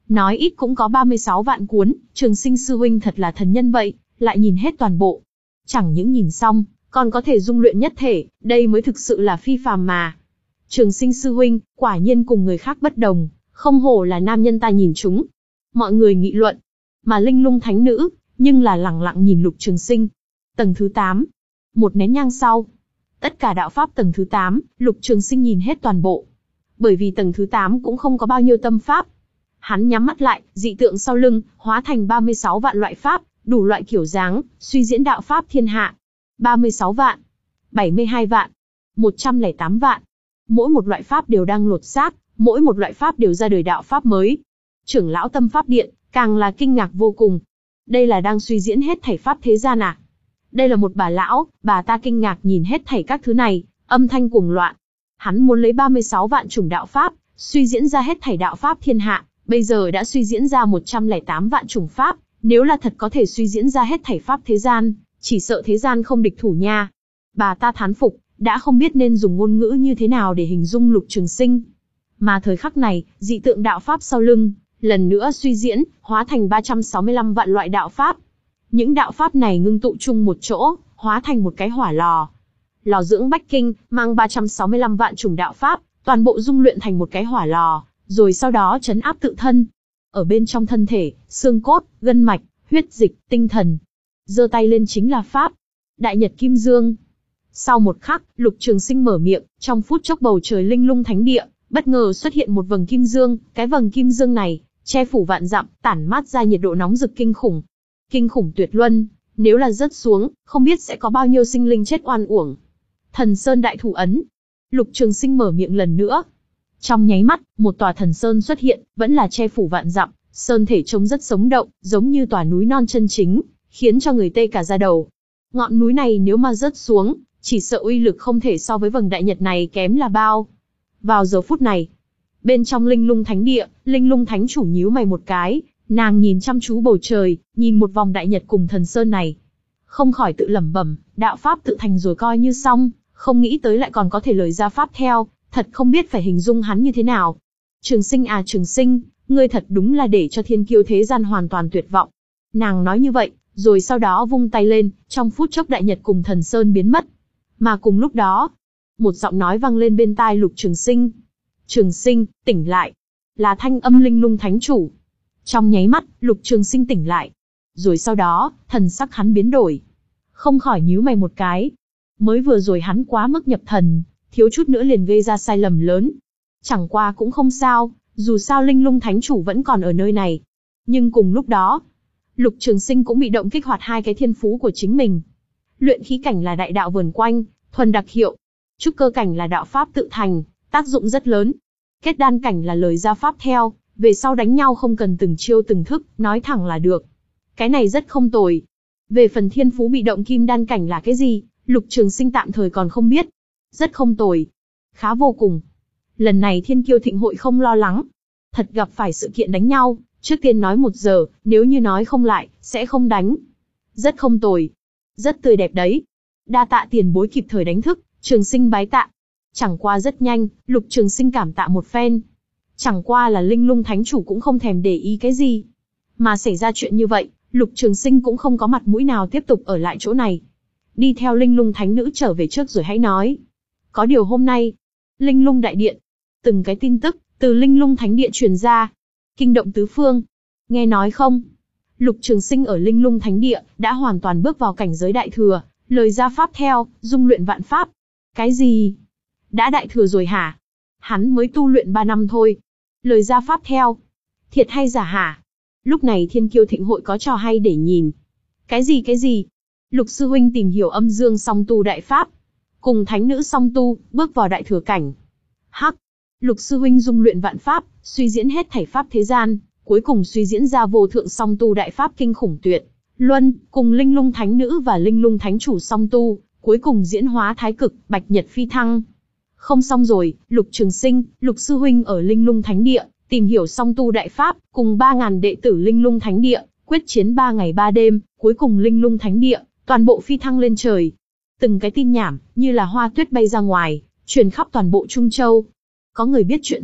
Nói ít cũng có ba mươi sáu vạn cuốn, Trường Sinh sư huynh thật là thần nhân vậy, lại nhìn hết toàn bộ. Chẳng những nhìn xong, còn có thể dung luyện nhất thể, đây mới thực sự là phi phàm mà. Trường Sinh sư huynh, quả nhiên cùng người khác bất đồng, không hổ là nam nhân ta nhìn chúng. Mọi người nghị luận, mà Linh Lung Thánh Nữ, nhưng là lẳng lặng nhìn Lục Trường Sinh. Tầng thứ tám. Một nén nhang sau. Tất cả đạo pháp tầng thứ tám, Lục Trường Sinh nhìn hết toàn bộ. Bởi vì tầng thứ tám cũng không có bao nhiêu tâm pháp. Hắn nhắm mắt lại, dị tượng sau lưng, hóa thành ba mươi sáu vạn loại pháp, đủ loại kiểu dáng, suy diễn đạo pháp thiên hạ. ba mươi sáu vạn, bảy mươi hai vạn, một trăm lẻ tám vạn. Mỗi một loại pháp đều đang lột xác, mỗi một loại pháp đều ra đời đạo pháp mới. Trưởng lão Tâm Pháp Điện, càng là kinh ngạc vô cùng. Đây là đang suy diễn hết thảy pháp thế gian à? Đây là một bà lão, bà ta kinh ngạc nhìn hết thảy các thứ này, âm thanh cuồng loạn. Hắn muốn lấy ba mươi sáu vạn chủng đạo pháp, suy diễn ra hết thảy đạo pháp thiên hạ, bây giờ đã suy diễn ra một trăm lẻ tám vạn chủng pháp, nếu là thật có thể suy diễn ra hết thảy pháp thế gian, chỉ sợ thế gian không địch thủ nha. Bà ta thán phục, đã không biết nên dùng ngôn ngữ như thế nào để hình dung Lục Trường Sinh. Mà thời khắc này, dị tượng đạo pháp sau lưng, lần nữa suy diễn, hóa thành ba trăm sáu mươi lăm vạn loại đạo pháp. Những đạo pháp này ngưng tụ chung một chỗ, hóa thành một cái hỏa lò. Lò dưỡng Bách Kinh, mang ba trăm sáu mươi lăm vạn chủng đạo pháp, toàn bộ dung luyện thành một cái hỏa lò, rồi sau đó trấn áp tự thân. Ở bên trong thân thể, xương cốt, gân mạch, huyết dịch, tinh thần. Giơ tay lên chính là pháp. Đại Nhật Kim Dương. Sau một khắc, Lục Trường Sinh mở miệng, trong phút chốc bầu trời Linh Lung Thánh Địa, bất ngờ xuất hiện một vầng kim dương, cái vầng kim dương này, che phủ vạn dặm, tản mát ra nhiệt độ nóng rực kinh khủng. Kinh khủng tuyệt luân, nếu là rớt xuống, không biết sẽ có bao nhiêu sinh linh chết oan uổng. Thần Sơn Đại Thủ Ấn. Lục Trường Sinh mở miệng lần nữa. Trong nháy mắt, một tòa thần sơn xuất hiện, vẫn là che phủ vạn dặm, sơn thể trông rất sống động, giống như tòa núi non chân chính, khiến cho người tê cả da đầu. Ngọn núi này nếu mà rớt xuống, chỉ sợ uy lực không thể so với vầng đại nhật này kém là bao. Vào giờ phút này, bên trong Linh Lung Thánh Địa, Linh Lung Thánh chủ nhíu mày một cái, nàng nhìn chăm chú bầu trời, nhìn một vòng đại nhật cùng thần sơn này, không khỏi tự lẩm bẩm, đạo pháp tự thành rồi coi như xong, không nghĩ tới lại còn có thể lời ra pháp theo, thật không biết phải hình dung hắn như thế nào. Trường Sinh à Trường Sinh, ngươi thật đúng là để cho thiên kiêu thế gian hoàn toàn tuyệt vọng. Nàng nói như vậy, rồi sau đó vung tay lên, trong phút chốc đại nhật cùng thần sơn biến mất. Mà cùng lúc đó, một giọng nói vang lên bên tai Lục Trường Sinh. Trường Sinh, tỉnh lại. Là thanh âm Linh Lung Thánh chủ. Trong nháy mắt, Lục Trường Sinh tỉnh lại. Rồi sau đó, thần sắc hắn biến đổi. Không khỏi nhíu mày một cái. Mới vừa rồi hắn quá mức nhập thần, thiếu chút nữa liền gây ra sai lầm lớn. Chẳng qua cũng không sao, dù sao Linh Lung Thánh chủ vẫn còn ở nơi này. Nhưng cùng lúc đó, Lục Trường Sinh cũng bị động kích hoạt hai cái thiên phú của chính mình. Luyện khí cảnh là đại đạo vườn quanh, thuần đặc hiệu. Trúc cơ cảnh là đạo pháp tự thành, tác dụng rất lớn. Kết đan cảnh là lời ra pháp theo, về sau đánh nhau không cần từng chiêu từng thức, nói thẳng là được. Cái này rất không tồi. Về phần thiên phú bị động kim đan cảnh là cái gì, Lục Trường Sinh tạm thời còn không biết. Rất không tồi. Khá vô cùng. Lần này thiên kiêu thịnh hội không lo lắng. Thật gặp phải sự kiện đánh nhau, trước tiên nói một giờ, nếu như nói không lại, sẽ không đánh. Rất không tồi. Rất tươi đẹp đấy. Đa tạ tiền bối kịp thời đánh thức, Trường Sinh bái tạ. Chẳng qua rất nhanh, Lục Trường Sinh cảm tạ một phen. Chẳng qua là Linh Lung Thánh chủ cũng không thèm để ý cái gì. Mà xảy ra chuyện như vậy, Lục Trường Sinh cũng không có mặt mũi nào tiếp tục ở lại chỗ này. Đi theo Linh Lung Thánh nữ trở về trước rồi hãy nói. Có điều hôm nay, Linh Lung Đại Điện, từng cái tin tức từ Linh Lung Thánh Điện truyền ra, kinh động tứ phương. Nghe nói không? Lục Trường Sinh ở Linh Lung Thánh Địa đã hoàn toàn bước vào cảnh giới đại thừa, lời ra pháp theo, dung luyện vạn pháp. Cái gì? Đã đại thừa rồi hả? Hắn mới tu luyện ba năm thôi. Lời ra pháp theo. Thiệt hay giả hả? Lúc này thiên kiêu thịnh hội có trò hay để nhìn. Cái gì cái gì? Lục sư huynh tìm hiểu âm dương song tu đại pháp. Cùng thánh nữ song tu, bước vào đại thừa cảnh. Hắc! Lục sư huynh dung luyện vạn pháp, suy diễn hết thảy pháp thế gian, cuối cùng suy diễn ra vô thượng song tu đại pháp kinh khủng tuyệt luân, cùng Linh Lung Thánh nữ và Linh Lung Thánh chủ song tu, cuối cùng diễn hóa thái cực, bạch nhật phi thăng. Không xong rồi, Lục Trường Sinh, Lục sư huynh ở Linh Lung Thánh Địa, tìm hiểu song tu đại pháp, cùng ba ngàn đệ tử Linh Lung Thánh Địa, quyết chiến ba ngày ba đêm, cuối cùng Linh Lung Thánh Địa, toàn bộ phi thăng lên trời. Từng cái tin nhảm, như là hoa tuyết bay ra ngoài, truyền khắp toàn bộ Trung Châu. Có người biết chuyện thật,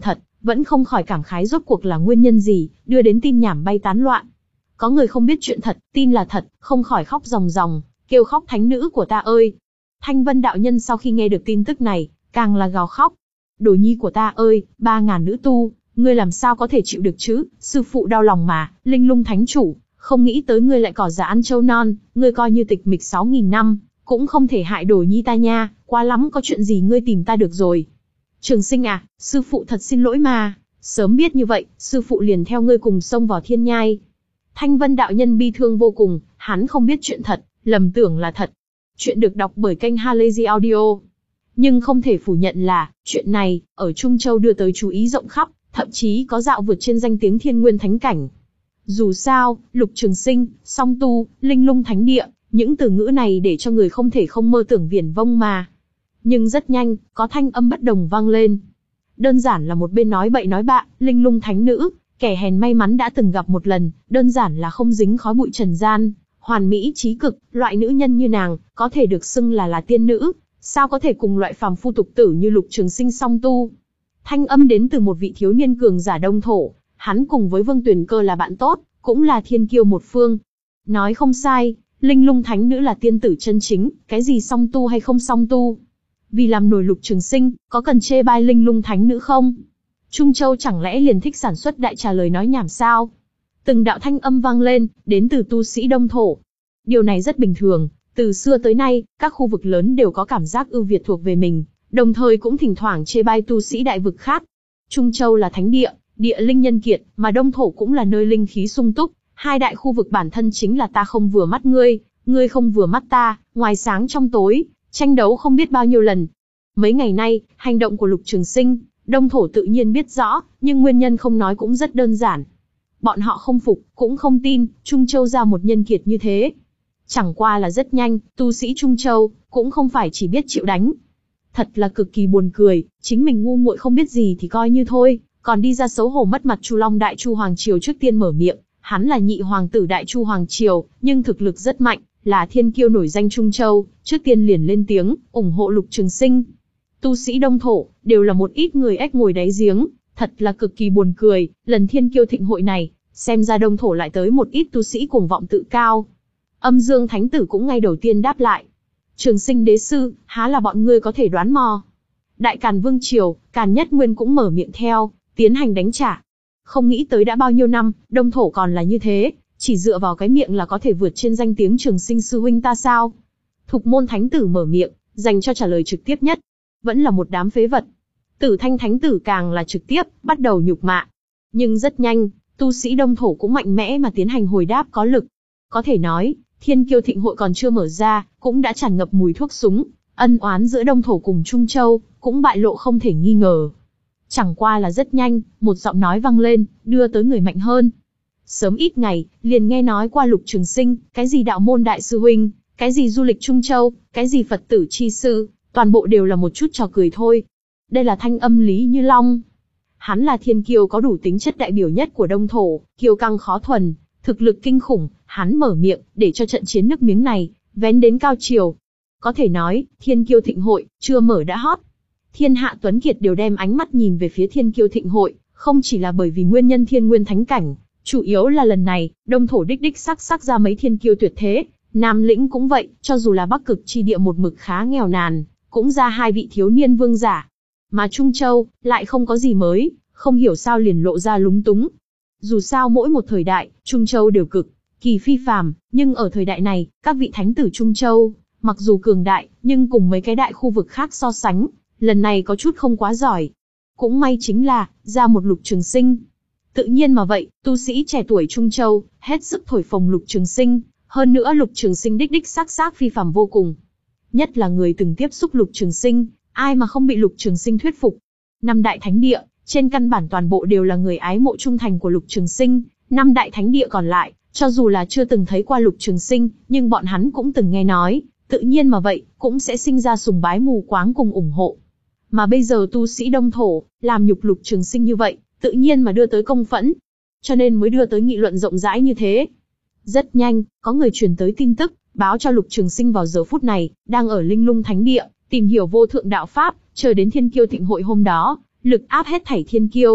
vẫn không khỏi cảm khái rốt cuộc là nguyên nhân gì, đưa đến tin nhảm bay tán loạn. Có người không biết chuyện thật, tin là thật, không khỏi khóc ròng ròng, kêu khóc thánh nữ của ta ơi. Thanh Vân đạo nhân sau khi nghe được tin tức này, càng là gào khóc. Đồ nhi của ta ơi, ba ngàn nữ tu, ngươi làm sao có thể chịu được chứ, sư phụ đau lòng mà, Linh Lung thánh chủ, không nghĩ tới ngươi lại cỏ già ăn trâu non, ngươi coi như tịch mịch sáu nghìn năm, cũng không thể hại đồ nhi ta nha, quá lắm có chuyện gì ngươi tìm ta được rồi. Trường Sinh à, sư phụ thật xin lỗi mà, sớm biết như vậy, sư phụ liền theo ngươi cùng xông vào thiên nhai. Thanh Vân đạo nhân bi thương vô cùng, hắn không biết chuyện thật, lầm tưởng là thật. Chuyện được đọc bởi kênh Halazy Audio. Nhưng không thể phủ nhận là, chuyện này, ở Trung Châu đưa tới chú ý rộng khắp, thậm chí có dạo vượt trên danh tiếng thiên nguyên thánh cảnh. Dù sao, Lục Trường Sinh, Song Tu, Linh Lung Thánh Địa, những từ ngữ này để cho người không thể không mơ tưởng viển vông mà. Nhưng rất nhanh, có thanh âm bất đồng vang lên. Đơn giản là một bên nói bậy nói bạ, Linh Lung Thánh Nữ, kẻ hèn may mắn đã từng gặp một lần, đơn giản là không dính khói bụi trần gian, hoàn mỹ trí cực, loại nữ nhân như nàng, có thể được xưng là là tiên nữ, sao có thể cùng loại phàm phu tục tử như Lục Trường Sinh Song Tu. Thanh âm đến từ một vị thiếu niên cường giả Đông Thổ, hắn cùng với Vương Tuyền Cơ là bạn tốt, cũng là thiên kiêu một phương. Nói không sai, Linh Lung Thánh Nữ là tiên tử chân chính, cái gì Song Tu hay không Song Tu. Vì làm nổi Lục Trường Sinh, có cần chê bai Linh Lung Thánh Nữ không? Trung Châu chẳng lẽ liền thích sản xuất đại trà lời nói nhảm sao? Từng đạo thanh âm vang lên, đến từ tu sĩ Đông Thổ. Điều này rất bình thường, từ xưa tới nay, các khu vực lớn đều có cảm giác ưu việt thuộc về mình, đồng thời cũng thỉnh thoảng chê bai tu sĩ đại vực khác. Trung Châu là thánh địa, địa linh nhân kiệt, mà Đông Thổ cũng là nơi linh khí sung túc, hai đại khu vực bản thân chính là ta không vừa mắt ngươi, ngươi không vừa mắt ta, ngoài sáng trong tối, tranh đấu không biết bao nhiêu lần. Mấy ngày nay, hành động của Lục Trường Sinh, Đông Thổ tự nhiên biết rõ, nhưng nguyên nhân không nói cũng rất đơn giản. Bọn họ không phục, cũng không tin, Trung Châu ra một nhân kiệt như thế. Chẳng qua là rất nhanh, tu sĩ Trung Châu, cũng không phải chỉ biết chịu đánh. Thật là cực kỳ buồn cười, chính mình ngu muội không biết gì thì coi như thôi, còn đi ra xấu hổ mất mặt Chu Long Đại Chu Hoàng Triều trước tiên mở miệng, hắn là nhị hoàng tử Đại Chu Hoàng Triều, nhưng thực lực rất mạnh, là thiên kiêu nổi danh Trung Châu, trước tiên liền lên tiếng, ủng hộ Lục Trường Sinh. Tu sĩ Đông Thổ, đều là một ít người ếch ngồi đáy giếng, thật là cực kỳ buồn cười, lần thiên kiêu thịnh hội này, xem ra Đông Thổ lại tới một ít tu sĩ cuồng vọng tự cao. Âm Dương Thánh Tử cũng ngay đầu tiên đáp lại. Trường Sinh đế sư, há là bọn ngươi có thể đoán mò. Đại Càn Vương Triều, Càn Nhất Nguyên cũng mở miệng theo, tiến hành đánh trả. Không nghĩ tới đã bao nhiêu năm, Đông Thổ còn là như thế, chỉ dựa vào cái miệng là có thể vượt trên danh tiếng Trường Sinh sư huynh ta sao? Thục Môn Thánh Tử mở miệng, dành cho trả lời trực tiếp nhất. Vẫn là một đám phế vật. Tử Thanh Thánh Tử càng là trực tiếp, bắt đầu nhục mạ. Nhưng rất nhanh, tu sĩ Đông Thổ cũng mạnh mẽ mà tiến hành hồi đáp có lực. Có thể nói, thiên kiêu thịnh hội còn chưa mở ra, cũng đã tràn ngập mùi thuốc súng, ân oán giữa Đông Thổ cùng Trung Châu, cũng bại lộ không thể nghi ngờ. Chẳng qua là rất nhanh, một giọng nói vang lên, đưa tới người mạnh hơn. Sớm ít ngày, liền nghe nói qua Lục Trường Sinh, cái gì đạo môn đại sư huynh, cái gì du lịch Trung Châu, cái gì Phật tử chi sư, toàn bộ đều là một chút trò cười thôi. Đây là thanh âm Lý Như Long. Hắn là thiên kiêu có đủ tính chất đại biểu nhất của Đông Thổ, kiêu căng khó thuần, thực lực kinh khủng, hắn mở miệng, để cho trận chiến nước miếng này, vén đến cao chiều. Có thể nói, thiên kiêu thịnh hội, chưa mở đã hot. Thiên hạ tuấn kiệt đều đem ánh mắt nhìn về phía thiên kiêu thịnh hội, không chỉ là bởi vì nguyên nhân thiên nguyên thánh cảnh, chủ yếu là lần này, Đông Thổ đích đích sắc sắc ra mấy thiên kiêu tuyệt thế, Nam Lĩnh cũng vậy, cho dù là Bắc Cực chi địa một mực khá nghèo nàn, cũng ra hai vị thiếu niên vương giả. Mà Trung Châu, lại không có gì mới, không hiểu sao liền lộ ra lúng túng. Dù sao mỗi một thời đại, Trung Châu đều cực kỳ phi phàm, nhưng ở thời đại này, các vị thánh tử Trung Châu, mặc dù cường đại, nhưng cùng mấy cái đại khu vực khác so sánh, lần này có chút không quá giỏi. Cũng may chính là, ra một Lục Trường Sinh. Tự nhiên mà vậy, tu sĩ trẻ tuổi Trung Châu, hết sức thổi phồng Lục Trường Sinh, hơn nữa Lục Trường Sinh đích đích xác xác phi phàm vô cùng. Nhất là người từng tiếp xúc Lục Trường Sinh, ai mà không bị Lục Trường Sinh thuyết phục. Năm đại thánh địa, trên căn bản toàn bộ đều là người ái mộ trung thành của Lục Trường Sinh, năm đại thánh địa còn lại, cho dù là chưa từng thấy qua Lục Trường Sinh, nhưng bọn hắn cũng từng nghe nói, tự nhiên mà vậy, cũng sẽ sinh ra sùng bái mù quáng cùng ủng hộ. Mà bây giờ tu sĩ Đông Thổ, làm nhục Lục Trường Sinh như vậy, tự nhiên mà đưa tới công phẫn, cho nên mới đưa tới nghị luận rộng rãi như thế. Rất nhanh, có người truyền tới tin tức, báo cho Lục Trường Sinh vào giờ phút này, đang ở Linh Lung Thánh Địa, tìm hiểu vô thượng đạo Pháp, chờ đến thiên kiêu thịnh hội hôm đó, lực áp hết thảy thiên kiêu.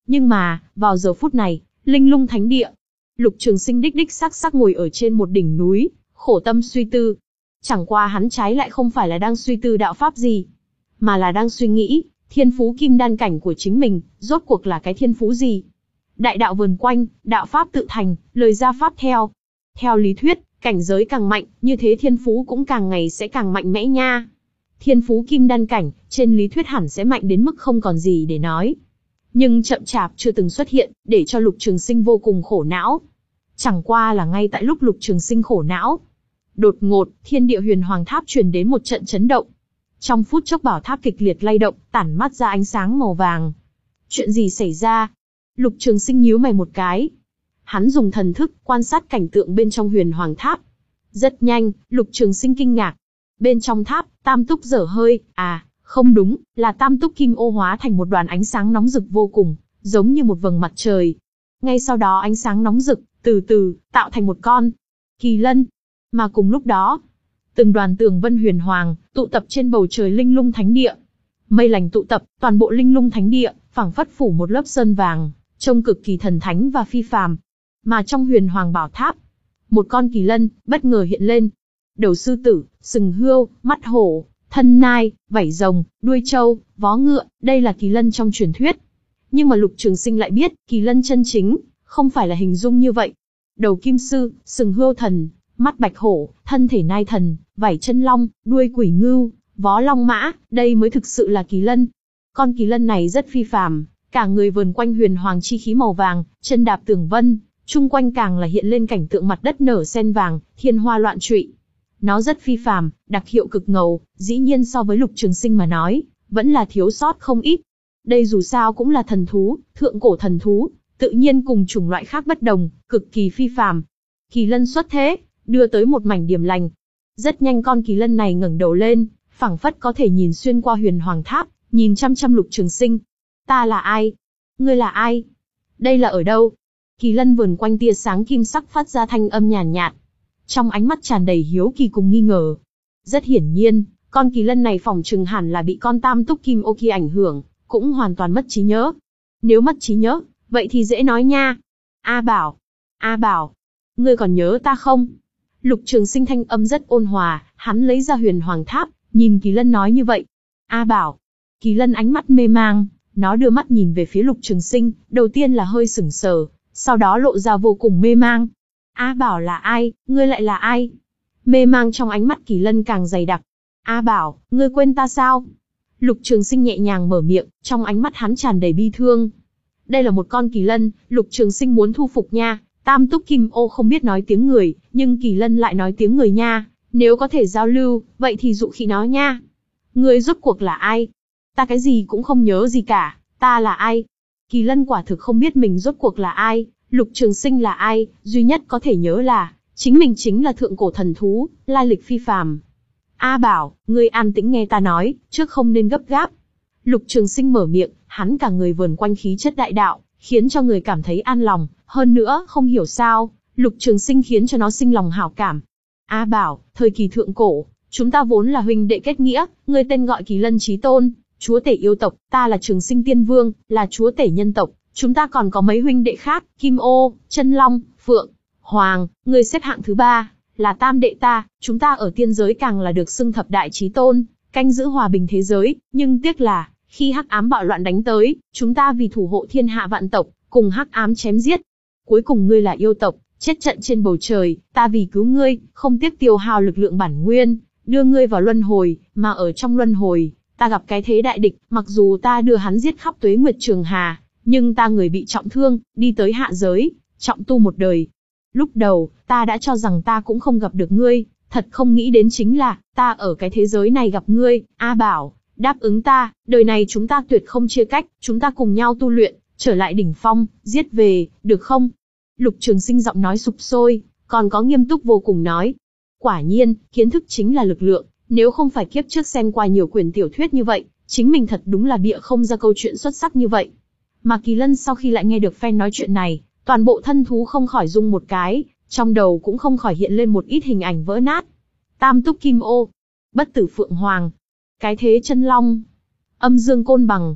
Nhưng mà, vào giờ phút này, Linh Lung Thánh Địa, Lục Trường Sinh đích đích xác xác ngồi ở trên một đỉnh núi, khổ tâm suy tư. Chẳng qua hắn trái lại không phải là đang suy tư đạo pháp gì, mà là đang suy nghĩ, thiên phú kim đan cảnh của chính mình, rốt cuộc là cái thiên phú gì? Đại đạo vần quanh, đạo pháp tự thành, lời ra pháp theo. Theo lý thuyết, cảnh giới càng mạnh, như thế thiên phú cũng càng ngày sẽ càng mạnh mẽ nha. Thiên phú kim đan cảnh, trên lý thuyết hẳn sẽ mạnh đến mức không còn gì để nói. Nhưng chậm chạp chưa từng xuất hiện, để cho Lục Trường Sinh vô cùng khổ não. Chẳng qua là ngay tại lúc Lục Trường Sinh khổ não, đột ngột, thiên địa huyền hoàng tháp truyền đến một trận chấn động. Trong phút chốc bảo tháp kịch liệt lay động, tản mắt ra ánh sáng màu vàng. Chuyện gì xảy ra? Lục Trường Sinh nhíu mày một cái. Hắn dùng thần thức quan sát cảnh tượng bên trong huyền hoàng tháp. Rất nhanh, Lục Trường Sinh kinh ngạc. Bên trong tháp, tam túc dở hơi, à, không đúng, là tam túc kim ô hóa thành một đoàn ánh sáng nóng rực vô cùng, giống như một vầng mặt trời. Ngay sau đó ánh sáng nóng rực, từ từ, tạo thành một con kỳ lân. Mà cùng lúc đó, từng đoàn tường vân huyền hoàng, tụ tập trên bầu trời Linh Lung Thánh Địa. Mây lành tụ tập, toàn bộ Linh Lung Thánh Địa, phảng phất phủ một lớp sơn vàng, trông cực kỳ thần thánh và phi phàm. Mà trong huyền hoàng bảo tháp, một con kỳ lân, bất ngờ hiện lên. Đầu sư tử, sừng hươu, mắt hổ, thân nai, vảy rồng, đuôi trâu, vó ngựa, đây là kỳ lân trong truyền thuyết. Nhưng mà Lục Trường Sinh lại biết, kỳ lân chân chính, không phải là hình dung như vậy. Đầu kim sư, sừng hươu thần, mắt bạch hổ, thân thể nai thần, vảy chân long, đuôi quỷ ngưu, vó long mã, đây mới thực sự là kỳ lân. Con kỳ lân này rất phi phàm, cả người vờn quanh huyền hoàng chi khí màu vàng, chân đạp tường vân, chung quanh càng là hiện lên cảnh tượng mặt đất nở sen vàng, thiên hoa loạn trụy. Nó rất phi phàm, đặc hiệu cực ngầu, dĩ nhiên so với Lục Trường Sinh mà nói, vẫn là thiếu sót không ít. Đây dù sao cũng là thần thú, thượng cổ thần thú, tự nhiên cùng chủng loại khác bất đồng, cực kỳ phi phàm. Kỳ lân xuất thế, đưa tới một mảnh điểm lành. Rất nhanh con kỳ lân này ngẩng đầu lên, phảng phất có thể nhìn xuyên qua huyền hoàng tháp, nhìn chăm chăm Lục Trường Sinh. Ta là ai? Ngươi là ai? Đây là ở đâu? Kỳ lân vườn quanh tia sáng kim sắc phát ra thanh âm nhàn nhạt, trong ánh mắt tràn đầy hiếu kỳ cùng nghi ngờ. Rất hiển nhiên, con kỳ lân này phỏng chừng hẳn là bị con tam túc kim ô kia ảnh hưởng, cũng hoàn toàn mất trí nhớ. Nếu mất trí nhớ, vậy thì dễ nói nha. A Bảo, A Bảo, ngươi còn nhớ ta không? Lục Trường Sinh thanh âm rất ôn hòa, hắn lấy ra huyền hoàng tháp, nhìn kỳ lân nói như vậy. A Bảo, kỳ lân ánh mắt mê mang, nó đưa mắt nhìn về phía Lục Trường Sinh, đầu tiên là hơi sững sờ, sau đó lộ ra vô cùng mê mang. A Bảo là ai, ngươi lại là ai? Mê mang trong ánh mắt kỳ lân càng dày đặc. A Bảo, ngươi quên ta sao? Lục Trường Sinh nhẹ nhàng mở miệng, trong ánh mắt hắn tràn đầy bi thương. Đây là một con kỳ lân, Lục Trường Sinh muốn thu phục nha. Tam túc kim ô không biết nói tiếng người, nhưng kỳ lân lại nói tiếng người nha. Nếu có thể giao lưu, vậy thì dụ khí nó nha. Ngươi rốt cuộc là ai? Ta cái gì cũng không nhớ gì cả, ta là ai? Kỳ lân quả thực không biết mình rốt cuộc là ai, Lục Trường Sinh là ai, duy nhất có thể nhớ là, chính mình chính là thượng cổ thần thú, lai lịch phi phàm. A Bảo, ngươi an tĩnh nghe ta nói, trước không nên gấp gáp. Lục Trường Sinh mở miệng, hắn cả người vờn quanh khí chất đại đạo, khiến cho người cảm thấy an lòng, hơn nữa, không hiểu sao, Lục Trường Sinh khiến cho nó sinh lòng hảo cảm. A Bảo, thời kỳ thượng cổ, chúng ta vốn là huynh đệ kết nghĩa, ngươi tên gọi Kỳ Lân Chí Tôn, chúa tể yêu tộc, ta là Trường Sinh Tiên Vương, là chúa tể nhân tộc, chúng ta còn có mấy huynh đệ khác, Kim Ô, Chân Long, Phượng, Hoàng, ngươi xếp hạng thứ ba, là tam đệ ta, chúng ta ở tiên giới càng là được xưng thập đại chí tôn, canh giữ hòa bình thế giới, nhưng tiếc là, khi hắc ám bạo loạn đánh tới, chúng ta vì thủ hộ thiên hạ vạn tộc, cùng hắc ám chém giết. Cuối cùng ngươi là yêu tộc, chết trận trên bầu trời, ta vì cứu ngươi, không tiếc tiêu hao lực lượng bản nguyên, đưa ngươi vào luân hồi, mà ở trong luân hồi, ta gặp cái thế đại địch, mặc dù ta đưa hắn giết khắp tuế nguyệt trường hà, nhưng ta người bị trọng thương, đi tới hạ giới, trọng tu một đời. Lúc đầu, ta đã cho rằng ta cũng không gặp được ngươi, thật không nghĩ đến chính là, ta ở cái thế giới này gặp ngươi, A Bảo, đáp ứng ta, đời này chúng ta tuyệt không chia cách, chúng ta cùng nhau tu luyện, trở lại đỉnh phong, giết về, được không? Lục Trường Sinh giọng nói sục sôi, còn có nghiêm túc vô cùng nói. Quả nhiên, kiến thức chính là lực lượng, nếu không phải kiếp trước xem qua nhiều quyển tiểu thuyết như vậy, chính mình thật đúng là bịa không ra câu chuyện xuất sắc như vậy. Mà Kỳ Lân sau khi lại nghe được phen nói chuyện này, toàn bộ thân thú không khỏi rung một cái, trong đầu cũng không khỏi hiện lên một ít hình ảnh vỡ nát. Tam túc kim ô, bất tử phượng hoàng, cái thế chân long, âm dương côn bằng.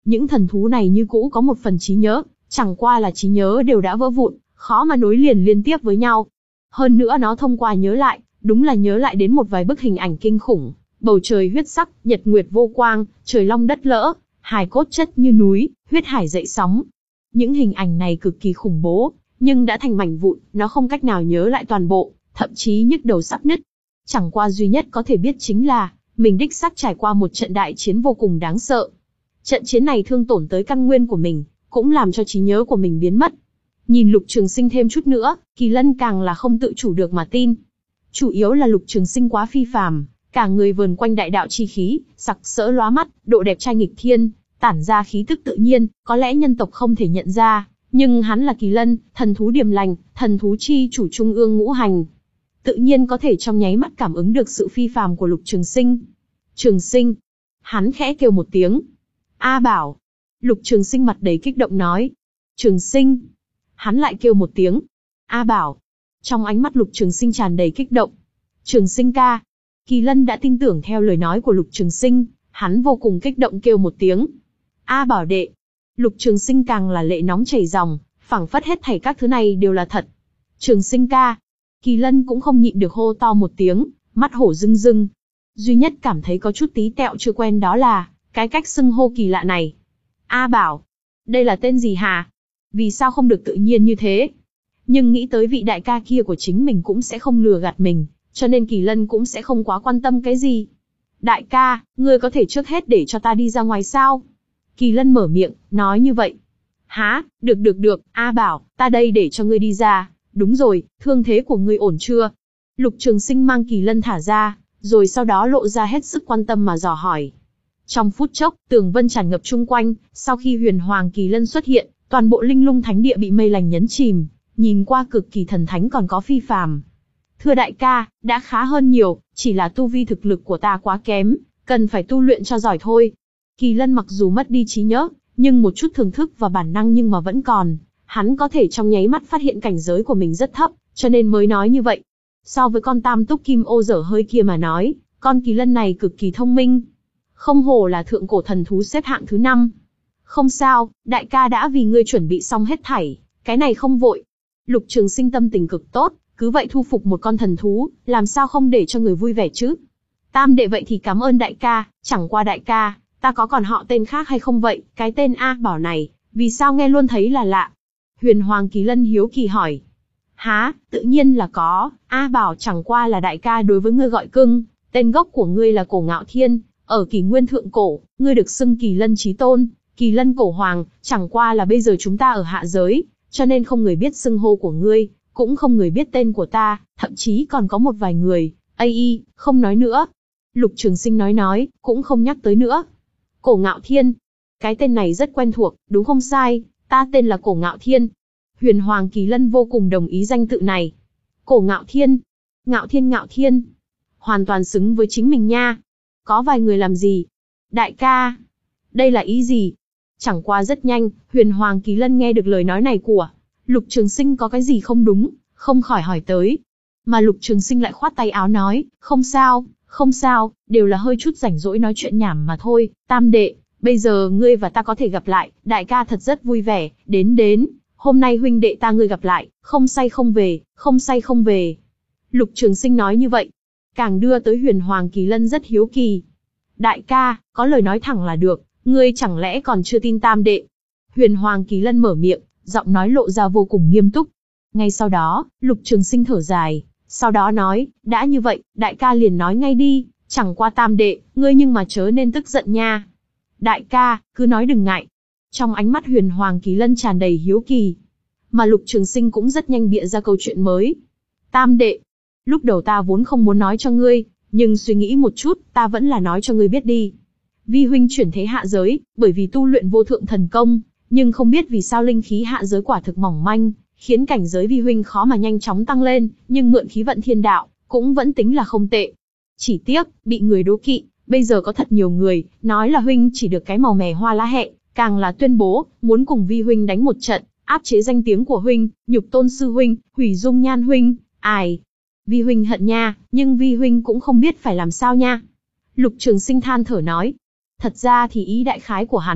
Những thần thú này như cũ có một phần trí nhớ, chẳng qua là trí nhớ đều đã vỡ vụn, khó mà nối liền liên tiếp với nhau. Hơn nữa nó thông qua nhớ lại, đúng là nhớ lại đến một vài bức hình ảnh kinh khủng, bầu trời huyết sắc, nhật nguyệt vô quang, trời long đất lỡ, hài cốt chất như núi, huyết hải dậy sóng. Những hình ảnh này cực kỳ khủng bố, nhưng đã thành mảnh vụn, nó không cách nào nhớ lại toàn bộ, thậm chí nhức đầu sắp nứt. Chẳng qua duy nhất có thể biết chính là, mình đích xác trải qua một trận đại chiến vô cùng đáng sợ. Trận chiến này thương tổn tới căn nguyên của mình, cũng làm cho trí nhớ của mình biến mất. Nhìn Lục Trường Sinh thêm chút nữa, Kỳ Lân càng là không tự chủ được mà tin. Chủ yếu là Lục Trường Sinh quá phi phàm, cả người vờn quanh đại đạo chi khí, sặc sỡ lóa mắt, độ đẹp trai nghịch thiên, tản ra khí tức tự nhiên, có lẽ nhân tộc không thể nhận ra, nhưng hắn là Kỳ Lân, thần thú điềm lành, thần thú chi chủ trung ương ngũ hành, tự nhiên có thể trong nháy mắt cảm ứng được sự phi phàm của Lục Trường Sinh. Trường Sinh, hắn khẽ kêu một tiếng. A Bảo. Lục Trường Sinh mặt đầy kích động nói. Trường Sinh. Hắn lại kêu một tiếng. A Bảo. Trong ánh mắt Lục Trường Sinh tràn đầy kích động. Trường Sinh ca. Kỳ Lân đã tin tưởng theo lời nói của Lục Trường Sinh, hắn vô cùng kích động kêu một tiếng. A Bảo đệ. Lục Trường Sinh càng là lệ nóng chảy ròng, phảng phất hết thảy các thứ này đều là thật. Trường Sinh ca. Kỳ Lân cũng không nhịn được hô to một tiếng, mắt hổ rưng rưng. Duy nhất cảm thấy có chút tí tẹo chưa quen đó là, cái cách xưng hô kỳ lạ này. A Bảo. Đây là tên gì hả? Vì sao không được tự nhiên như thế? Nhưng nghĩ tới vị đại ca kia của chính mình cũng sẽ không lừa gạt mình, cho nên Kỳ Lân cũng sẽ không quá quan tâm cái gì. Đại ca, ngươi có thể trước hết để cho ta đi ra ngoài sao? Kỳ Lân mở miệng, nói như vậy. Hả, được được được, A Bảo, ta đây để cho ngươi đi ra. Đúng rồi, thương thế của ngươi ổn chưa? Lục Trường Sinh mang Kỳ Lân thả ra, rồi sau đó lộ ra hết sức quan tâm mà dò hỏi. Trong phút chốc, tường vân tràn ngập chung quanh, sau khi Huyền Hoàng Kỳ Lân xuất hiện, toàn bộ linh lung thánh địa bị mây lành nhấn chìm, nhìn qua cực kỳ thần thánh còn có phi phàm. Thưa đại ca, đã khá hơn nhiều, chỉ là tu vi thực lực của ta quá kém, cần phải tu luyện cho giỏi thôi. Kỳ Lân mặc dù mất đi trí nhớ, nhưng một chút thưởng thức và bản năng nhưng mà vẫn còn. Hắn có thể trong nháy mắt phát hiện cảnh giới của mình rất thấp, cho nên mới nói như vậy. So với con tam túc kim ô dở hơi kia mà nói, con Kỳ Lân này cực kỳ thông minh. Không hổ là thượng cổ thần thú xếp hạng thứ năm. Không sao, đại ca đã vì ngươi chuẩn bị xong hết thảy, cái này không vội. Lục Trường Sinh tâm tình cực tốt, cứ vậy thu phục một con thần thú, làm sao không để cho người vui vẻ chứ? Tam đệ vậy thì cảm ơn đại ca, chẳng qua đại ca, ta có còn họ tên khác hay không vậy? Cái tên A Bảo này, vì sao nghe luôn thấy là lạ? Huyền Hoàng Kỳ Lân hiếu kỳ hỏi. Hả, tự nhiên là có, A Bảo chẳng qua là đại ca đối với ngươi gọi cưng, tên gốc của ngươi là Cổ Ngạo Thiên, ở kỷ nguyên thượng cổ, ngươi được xưng Kỳ Lân Chí Tôn, Kỳ Lân Cổ Hoàng, chẳng qua là bây giờ chúng ta ở hạ giới, cho nên không người biết xưng hô của ngươi, cũng không người biết tên của ta, thậm chí còn có một vài người, ai, không nói nữa. Lục Trường Sinh nói nói, cũng không nhắc tới nữa. Cổ Ngạo Thiên, cái tên này rất quen thuộc, đúng không sai, ta tên là Cổ Ngạo Thiên. Huyền Hoàng Kỳ Lân vô cùng đồng ý danh tự này. Cổ Ngạo Thiên, Ngạo Thiên Ngạo Thiên, hoàn toàn xứng với chính mình nha. Có vài người làm gì? Đại ca, đây là ý gì? Chẳng qua rất nhanh, Huyền Hoàng Kỳ Lân nghe được lời nói này của Lục Trường Sinh có cái gì không đúng, không khỏi hỏi tới. Mà Lục Trường Sinh lại khoát tay áo nói, không sao, không sao, đều là hơi chút rảnh rỗi nói chuyện nhảm mà thôi. Tam đệ, bây giờ ngươi và ta có thể gặp lại, đại ca thật rất vui vẻ, đến đến, hôm nay huynh đệ ta ngươi gặp lại, không say không về, không say không về. Lục Trường Sinh nói như vậy, càng đưa tới Huyền Hoàng Kỳ Lân rất hiếu kỳ. Đại ca, có lời nói thẳng là được, ngươi chẳng lẽ còn chưa tin tam đệ? Huyền Hoàng Kỳ Lân mở miệng, giọng nói lộ ra vô cùng nghiêm túc. Ngay sau đó, Lục Trường Sinh thở dài, sau đó nói, đã như vậy, đại ca liền nói ngay đi, chẳng qua tam đệ, ngươi nhưng mà chớ nên tức giận nha. Đại ca, cứ nói đừng ngại. Trong ánh mắt Huyền Hoàng Kỳ Lân tràn đầy hiếu kỳ. Mà Lục Trường Sinh cũng rất nhanh bịa ra câu chuyện mới. Tam đệ, lúc đầu ta vốn không muốn nói cho ngươi, nhưng suy nghĩ một chút, ta vẫn là nói cho ngươi biết đi. Vi huynh chuyển thế hạ giới, bởi vì tu luyện vô thượng thần công, nhưng không biết vì sao linh khí hạ giới quả thực mỏng manh, khiến cảnh giới vi huynh khó mà nhanh chóng tăng lên, nhưng mượn khí vận thiên đạo, cũng vẫn tính là không tệ. Chỉ tiếc, bị người đố kỵ, bây giờ có thật nhiều người, nói là huynh chỉ được cái màu mè hoa lá hẹ, càng là tuyên bố, muốn cùng vi huynh đánh một trận, áp chế danh tiếng của huynh, nhục tôn sư huynh, hủy dung nhan huynh, ai. Vi huynh hận nha, nhưng vi huynh cũng không biết phải làm sao nha. Lục Trường Sinh than thở nói. Thật ra thì ý đại khái của hắn,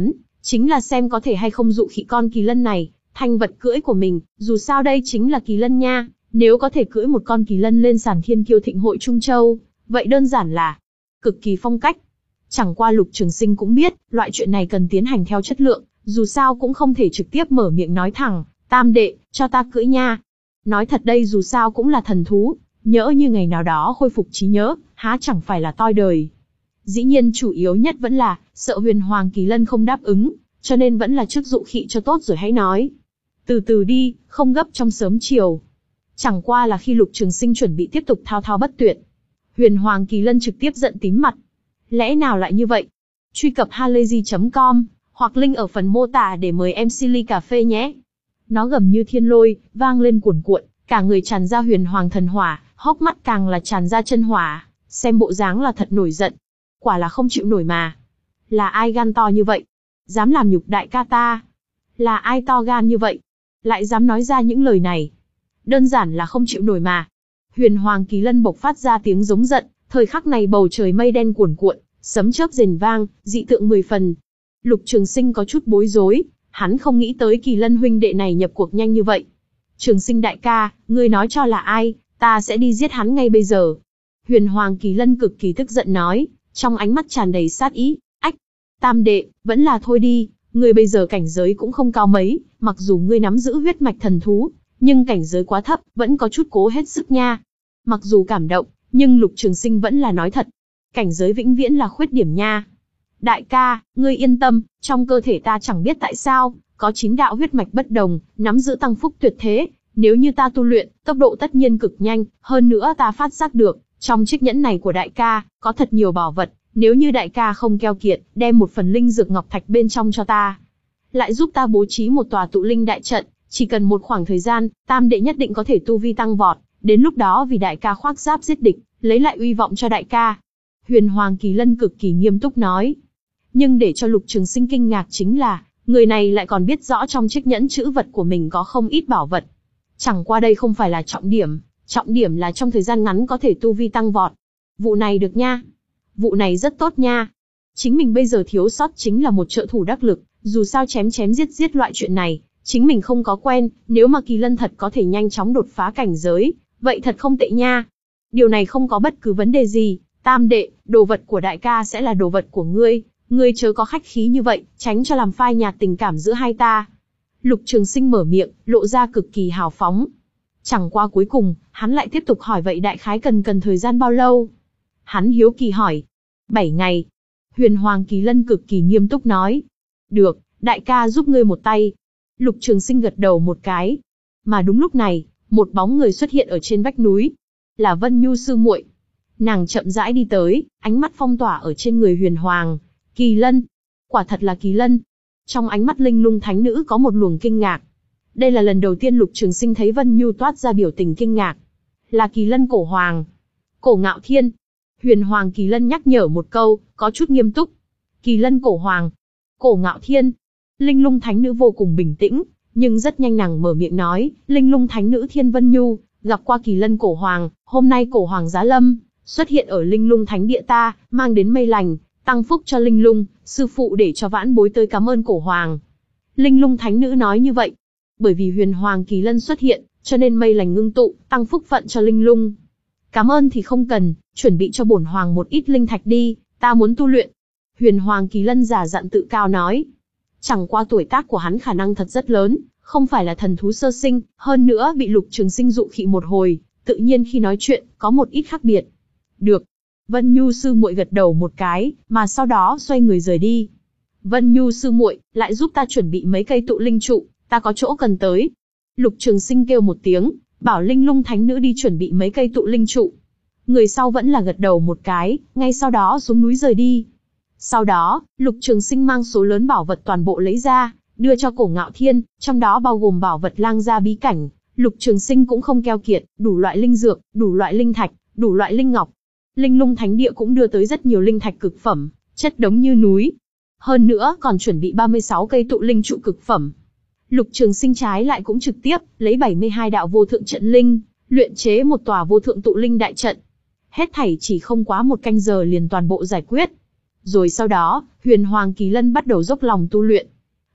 chính là xem có thể hay không dụ khị con kỳ lân này thành vật cưỡi của mình, dù sao đây chính là kỳ lân nha, nếu có thể cưỡi một con kỳ lân lên sàn thiên kiêu thịnh hội Trung Châu, vậy đơn giản là cực kỳ phong cách. Chẳng qua Lục Trường Sinh cũng biết, loại chuyện này cần tiến hành theo chất lượng, dù sao cũng không thể trực tiếp mở miệng nói thẳng, tam đệ, cho ta cưỡi nha. Nói thật đây dù sao cũng là thần thú, nhỡ như ngày nào đó khôi phục trí nhớ, há chẳng phải là toi đời. Dĩ nhiên chủ yếu nhất vẫn là, sợ huyền hoàng kỳ lân không đáp ứng, cho nên vẫn là trước dụ khị cho tốt rồi hãy nói. Từ từ đi, không gấp trong sớm chiều. Chẳng qua là khi Lục Trường Sinh chuẩn bị tiếp tục thao thao bất tuyệt, huyền hoàng kỳ lân trực tiếp giận tím mặt. Lẽ nào lại như vậy? Truy cập halayzi chấm com, hoặc link ở phần mô tả để mời em xê ly cà phê nhé. Nó gầm như thiên lôi, vang lên cuồn cuộn, cả người tràn ra huyền hoàng thần hỏa, hốc mắt càng là tràn ra chân hỏa, xem bộ dáng là thật nổi giận. Quả là không chịu nổi mà. Là ai gan to như vậy? Dám làm nhục đại ca ta? Là ai to gan như vậy? Lại dám nói ra những lời này? Đơn giản là không chịu nổi mà. Huyền hoàng kỳ lân bộc phát ra tiếng giống giận, thời khắc này bầu trời mây đen cuồn cuộn, sấm chớp rền vang, dị tượng mười phần. Lục Trường Sinh có chút bối rối, hắn không nghĩ tới kỳ lân huynh đệ này nhập cuộc nhanh như vậy. Trường Sinh đại ca, ngươi nói cho là ai, ta sẽ đi giết hắn ngay bây giờ. Huyền hoàng kỳ lân cực kỳ tức giận nói, trong ánh mắt tràn đầy sát ý. Ách, tam đệ, vẫn là thôi đi, ngươi bây giờ cảnh giới cũng không cao mấy, mặc dù ngươi nắm giữ huyết mạch thần thú, nhưng cảnh giới quá thấp, vẫn có chút cố hết sức nha. Mặc dù cảm động, nhưng Lục Trường Sinh vẫn là nói thật. Cảnh giới vĩnh viễn là khuyết điểm nha. Đại ca, ngươi yên tâm, trong cơ thể ta chẳng biết tại sao, có chín đạo huyết mạch bất đồng, nắm giữ tăng phúc tuyệt thế. Nếu như ta tu luyện, tốc độ tất nhiên cực nhanh, hơn nữa ta phát giác được, trong chiếc nhẫn này của đại ca, có thật nhiều bảo vật. Nếu như đại ca không keo kiệt, đem một phần linh dược ngọc thạch bên trong cho ta, lại giúp ta bố trí một tòa tụ linh đại trận, chỉ cần một khoảng thời gian, tam đệ nhất định có thể tu vi tăng vọt. Đến lúc đó vì đại ca khoác giáp giết địch, lấy lại uy vọng cho đại ca. Huyền hoàng kỳ lân cực kỳ nghiêm túc nói. Nhưng để cho Lục Trường Sinh kinh ngạc chính là, người này lại còn biết rõ trong chiếc nhẫn chữ vật của mình có không ít bảo vật. Chẳng qua đây không phải là trọng điểm, trọng điểm là trong thời gian ngắn có thể tu vi tăng vọt. Vụ này được nha. Vụ này rất tốt nha. Chính mình bây giờ thiếu sót chính là một trợ thủ đắc lực, dù sao chém chém giết giết loại chuyện này, chính mình không có quen, nếu mà kỳ lân thật có thể nhanh chóng đột phá cảnh giới, vậy thật không tệ nha. Điều này không có bất cứ vấn đề gì, tam đệ, đồ vật của đại ca sẽ là đồ vật của ngươi, ngươi chớ có khách khí như vậy, tránh cho làm phai nhạt tình cảm giữa hai ta. Lục Trường Sinh mở miệng, lộ ra cực kỳ hào phóng. Chẳng qua cuối cùng, hắn lại tiếp tục hỏi vậy đại khái cần cần thời gian bao lâu? Hắn hiếu kỳ hỏi. Bảy ngày. Huyền hoàng kỳ lân cực kỳ nghiêm túc nói. Được, đại ca giúp ngươi một tay. Lục Trường Sinh gật đầu một cái. Mà đúng lúc này, một bóng người xuất hiện ở trên vách núi. Là Vân Nhu sư muội. Nàng chậm rãi đi tới, ánh mắt phong tỏa ở trên người huyền hoàng kỳ lân. Quả thật là kỳ lân. Trong ánh mắt linh lung thánh nữ có một luồng kinh ngạc. Đây là lần đầu tiên Lục Trường Sinh thấy Vân Nhu toát ra biểu tình kinh ngạc. Là kỳ lân cổ hoàng. Cổ Ngạo Thiên. Huyền hoàng kỳ lân nhắc nhở một câu, có chút nghiêm túc. Kỳ lân cổ hoàng. Cổ Ngạo Thiên. Linh lung thánh nữ vô cùng bình tĩnh, nhưng rất nhanh nàng mở miệng nói, linh lung thánh nữ Thiên Vân Nhu, gặp qua kỳ lân cổ hoàng, hôm nay cổ hoàng giá lâm, xuất hiện ở linh lung thánh địa ta, mang đến mây lành, tăng phúc cho linh lung, sư phụ để cho vãn bối tới cảm ơn cổ hoàng. Linh lung thánh nữ nói như vậy, bởi vì huyền hoàng kỳ lân xuất hiện, cho nên mây lành ngưng tụ, tăng phúc phận cho linh lung. Cảm ơn thì không cần, chuẩn bị cho bổn hoàng một ít linh thạch đi, ta muốn tu luyện. Huyền hoàng kỳ lân giả dặn tự cao nói. Chẳng qua tuổi tác của hắn khả năng thật rất lớn, không phải là thần thú sơ sinh, hơn nữa bị Lục Trường Sinh dụ khị một hồi, tự nhiên khi nói chuyện, có một ít khác biệt. Được. Vân Nhu sư muội gật đầu một cái, mà sau đó xoay người rời đi. Vân Nhu sư muội, lại giúp ta chuẩn bị mấy cây tụ linh trụ, ta có chỗ cần tới. Lục Trường Sinh kêu một tiếng, bảo linh lung thánh nữ đi chuẩn bị mấy cây tụ linh trụ. Người sau vẫn là gật đầu một cái, ngay sau đó xuống núi rời đi. Sau đó, Lục Trường Sinh mang số lớn bảo vật toàn bộ lấy ra, đưa cho Cổ Ngạo Thiên, trong đó bao gồm bảo vật lang gia bí cảnh. Lục Trường Sinh cũng không keo kiệt, đủ loại linh dược, đủ loại linh thạch, đủ loại linh ngọc. Linh Lung Thánh Địa cũng đưa tới rất nhiều linh thạch cực phẩm, chất đống như núi. Hơn nữa còn chuẩn bị ba mươi sáu cây tụ linh trụ cực phẩm. Lục Trường Sinh trái lại cũng trực tiếp lấy bảy mươi hai đạo vô thượng trận linh, luyện chế một tòa vô thượng tụ linh đại trận. Hết thảy chỉ không quá một canh giờ liền toàn bộ giải quyết. Rồi sau đó, Huyền Hoàng Kỳ Lân bắt đầu dốc lòng tu luyện.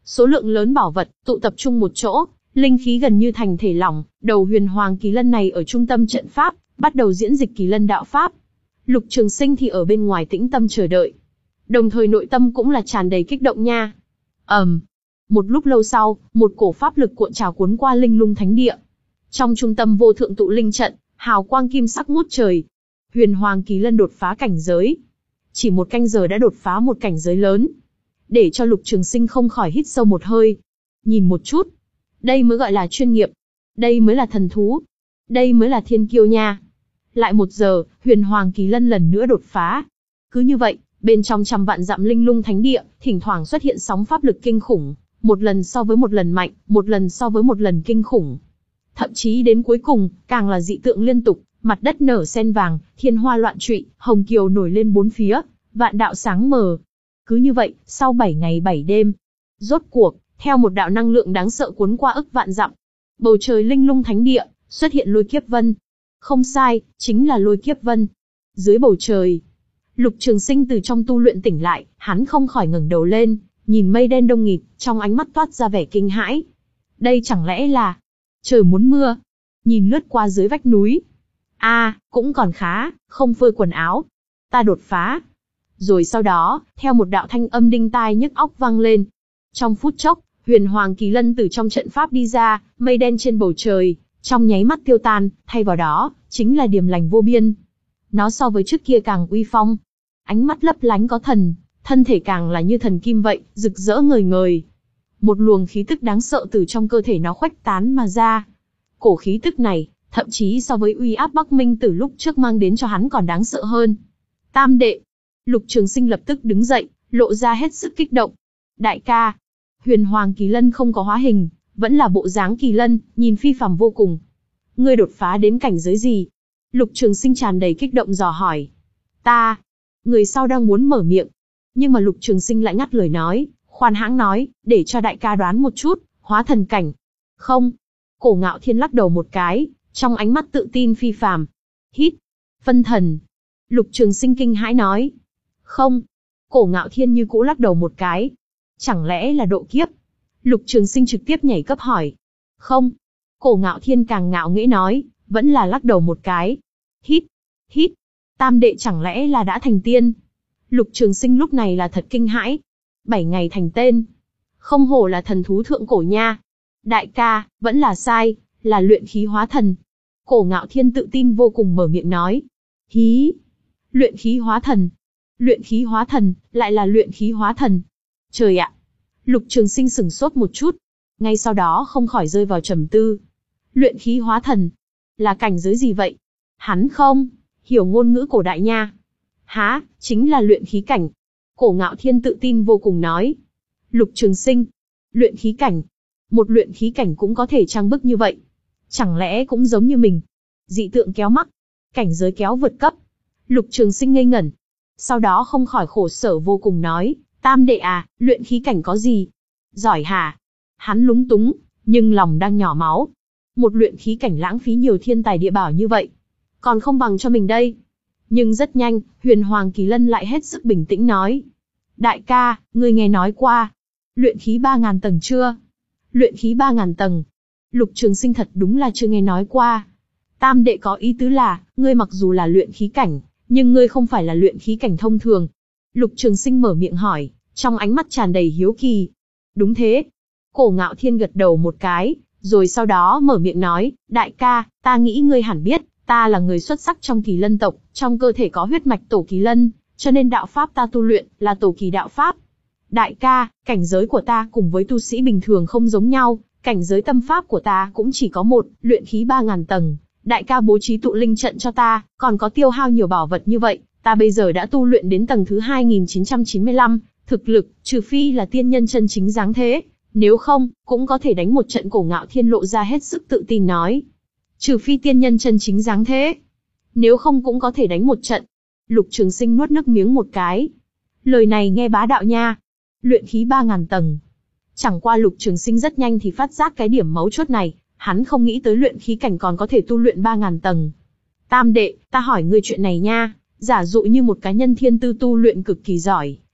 Số lượng lớn bảo vật tụ tập trung một chỗ, linh khí gần như thành thể lỏng, đầu huyền hoàng kỳ lân này ở trung tâm trận pháp, bắt đầu diễn dịch kỳ lân đạo pháp. Lục Trường Sinh thì ở bên ngoài tĩnh tâm chờ đợi. Đồng thời nội tâm cũng là tràn đầy kích động nha. ầm, um, một lúc lâu sau, một cổ pháp lực cuộn trào cuốn qua linh lung thánh địa. Trong trung tâm vô thượng tụ linh trận, hào quang kim sắc ngút trời. Huyền hoàng kỳ lân đột phá cảnh giới. Chỉ một canh giờ đã đột phá một cảnh giới lớn. Để cho Lục Trường Sinh không khỏi hít sâu một hơi. Nhìn một chút. Đây mới gọi là chuyên nghiệp. Đây mới là thần thú. Đây mới là thiên kiêu nha. Lại một giờ, huyền hoàng kỳ lân lần nữa đột phá. Cứ như vậy, bên trong trăm vạn dặm linh lung thánh địa, thỉnh thoảng xuất hiện sóng pháp lực kinh khủng. Một lần so với một lần mạnh, một lần so với một lần kinh khủng. Thậm chí đến cuối cùng, càng là dị tượng liên tục, mặt đất nở sen vàng, thiên hoa loạn trụy, hồng kiều nổi lên bốn phía, vạn đạo sáng mờ. Cứ như vậy, sau bảy ngày bảy đêm, rốt cuộc, theo một đạo năng lượng đáng sợ cuốn qua ức vạn dặm, bầu trời linh lung thánh địa, xuất hiện lôi kiếp vân. Không sai, chính là lôi kiếp vân. Dưới bầu trời, Lục Trường Sinh từ trong tu luyện tỉnh lại, hắn không khỏi ngẩng đầu lên, nhìn mây đen đông nghịt, trong ánh mắt toát ra vẻ kinh hãi. Đây chẳng lẽ là trời muốn mưa? Nhìn lướt qua dưới vách núi. A, à, cũng còn khá, không phơi quần áo. Ta đột phá. Rồi sau đó, theo một đạo thanh âm đinh tai nhức óc vang lên. Trong phút chốc, huyền hoàng kỳ lân từ trong trận pháp đi ra, mây đen trên bầu trời, trong nháy mắt tiêu tan, thay vào đó, chính là điềm lành vô biên. Nó so với trước kia càng uy phong. Ánh mắt lấp lánh có thần, thân thể càng là như thần kim vậy, rực rỡ ngời ngời. Một luồng khí tức đáng sợ từ trong cơ thể nó khuếch tán mà ra. Cổ khí tức này, thậm chí so với uy áp Bắc Minh Tử lúc trước mang đến cho hắn còn đáng sợ hơn. Tam đệ. Lục Trường Sinh lập tức đứng dậy, lộ ra hết sức kích động. Đại ca. Huyền hoàng kỳ lân không có hóa hình, vẫn là bộ dáng kỳ lân, nhìn phi phàm vô cùng. Ngươi đột phá đến cảnh giới gì? Lục Trường Sinh tràn đầy kích động dò hỏi. Ta. Người sau đang muốn mở miệng, nhưng mà Lục Trường Sinh lại ngắt lời nói, khoan hãng nói, để cho đại ca đoán một chút, hóa thần cảnh. Không. Cổ Ngạo Thiên lắc đầu một cái, trong ánh mắt tự tin phi phàm. Hít. Phân thần. Lục Trường Sinh kinh hãi nói. Không. Cổ Ngạo Thiên như cũ lắc đầu một cái. Chẳng lẽ là độ kiếp? Lục Trường Sinh trực tiếp nhảy cấp hỏi. Không. Cổ Ngạo Thiên càng ngạo nghễ nói, vẫn là lắc đầu một cái. Hít. Hít. Tam đệ chẳng lẽ là đã thành tiên? Lục Trường Sinh lúc này là thật kinh hãi. Bảy ngày thành tên. Không hổ là thần thú thượng cổ nha. Đại ca, vẫn là sai, là luyện khí hóa thần. Cổ Ngạo Thiên tự tin vô cùng mở miệng nói. Hí. Luyện khí hóa thần. Luyện khí hóa thần, lại là luyện khí hóa thần. Trời ạ. Lục Trường Sinh sửng sốt một chút. Ngay sau đó không khỏi rơi vào trầm tư. Luyện khí hóa thần. Là cảnh giới gì vậy? Hắn không hiểu ngôn ngữ cổ đại nha. Há, chính là luyện khí cảnh. Cổ Ngạo Thiên tự tin vô cùng nói. Lục Trường Sinh. Luyện khí cảnh. Một luyện khí cảnh cũng có thể trang bức như vậy. Chẳng lẽ cũng giống như mình? Dị tượng kéo mắc. Cảnh giới kéo vượt cấp. Lục Trường Sinh ngây ngẩn. Sau đó không khỏi khổ sở vô cùng nói. Tam đệ à, luyện khí cảnh có gì? Giỏi hả? Hắn lúng túng, nhưng lòng đang nhỏ máu. Một luyện khí cảnh lãng phí nhiều thiên tài địa bảo như vậy. Còn không bằng cho mình đây. Nhưng rất nhanh, huyền hoàng kỳ lân lại hết sức bình tĩnh nói. Đại ca, ngươi nghe nói qua. Luyện khí ba ngàn tầng chưa? Luyện khí ba ngàn tầng. Lục Trường Sinh thật đúng là chưa nghe nói qua. Tam đệ có ý tứ là, ngươi mặc dù là luyện khí cảnh, nhưng ngươi không phải là luyện khí cảnh thông thường. Lục Trường Sinh mở miệng hỏi, trong ánh mắt tràn đầy hiếu kỳ. Đúng thế. Cổ Ngạo Thiên gật đầu một cái, rồi sau đó mở miệng nói, đại ca, ta nghĩ ngươi hẳn biết, ta là người xuất sắc trong Kỳ Lân tộc, trong cơ thể có huyết mạch tổ Kỳ Lân, cho nên đạo pháp ta tu luyện là tổ Kỳ đạo pháp. Đại ca, cảnh giới của ta cùng với tu sĩ bình thường không giống nhau, cảnh giới tâm pháp của ta cũng chỉ có một, luyện khí ba ngàn tầng. Đại ca bố trí tụ linh trận cho ta, còn có tiêu hao nhiều bảo vật như vậy, ta bây giờ đã tu luyện đến tầng thứ hai nghìn chín trăm chín mươi lăm, thực lực, trừ phi là tiên nhân chân chính dáng thế, nếu không, cũng có thể đánh một trận. Cổ Ngạo Thiên lộ ra hết sức tự tin nói. Trừ phi tiên nhân chân chính dáng thế, nếu không cũng có thể đánh một trận. Lục Trường Sinh nuốt nước miếng một cái. Lời này nghe bá đạo nha. Luyện khí ba ngàn tầng. Chẳng qua Lục Trường Sinh rất nhanh thì phát giác cái điểm mấu chốt này, hắn không nghĩ tới luyện khí cảnh còn có thể tu luyện ba ngàn tầng. Tam đệ, ta hỏi ngươi chuyện này nha, giả dụ như một cá nhân thiên tư tu luyện cực kỳ giỏi,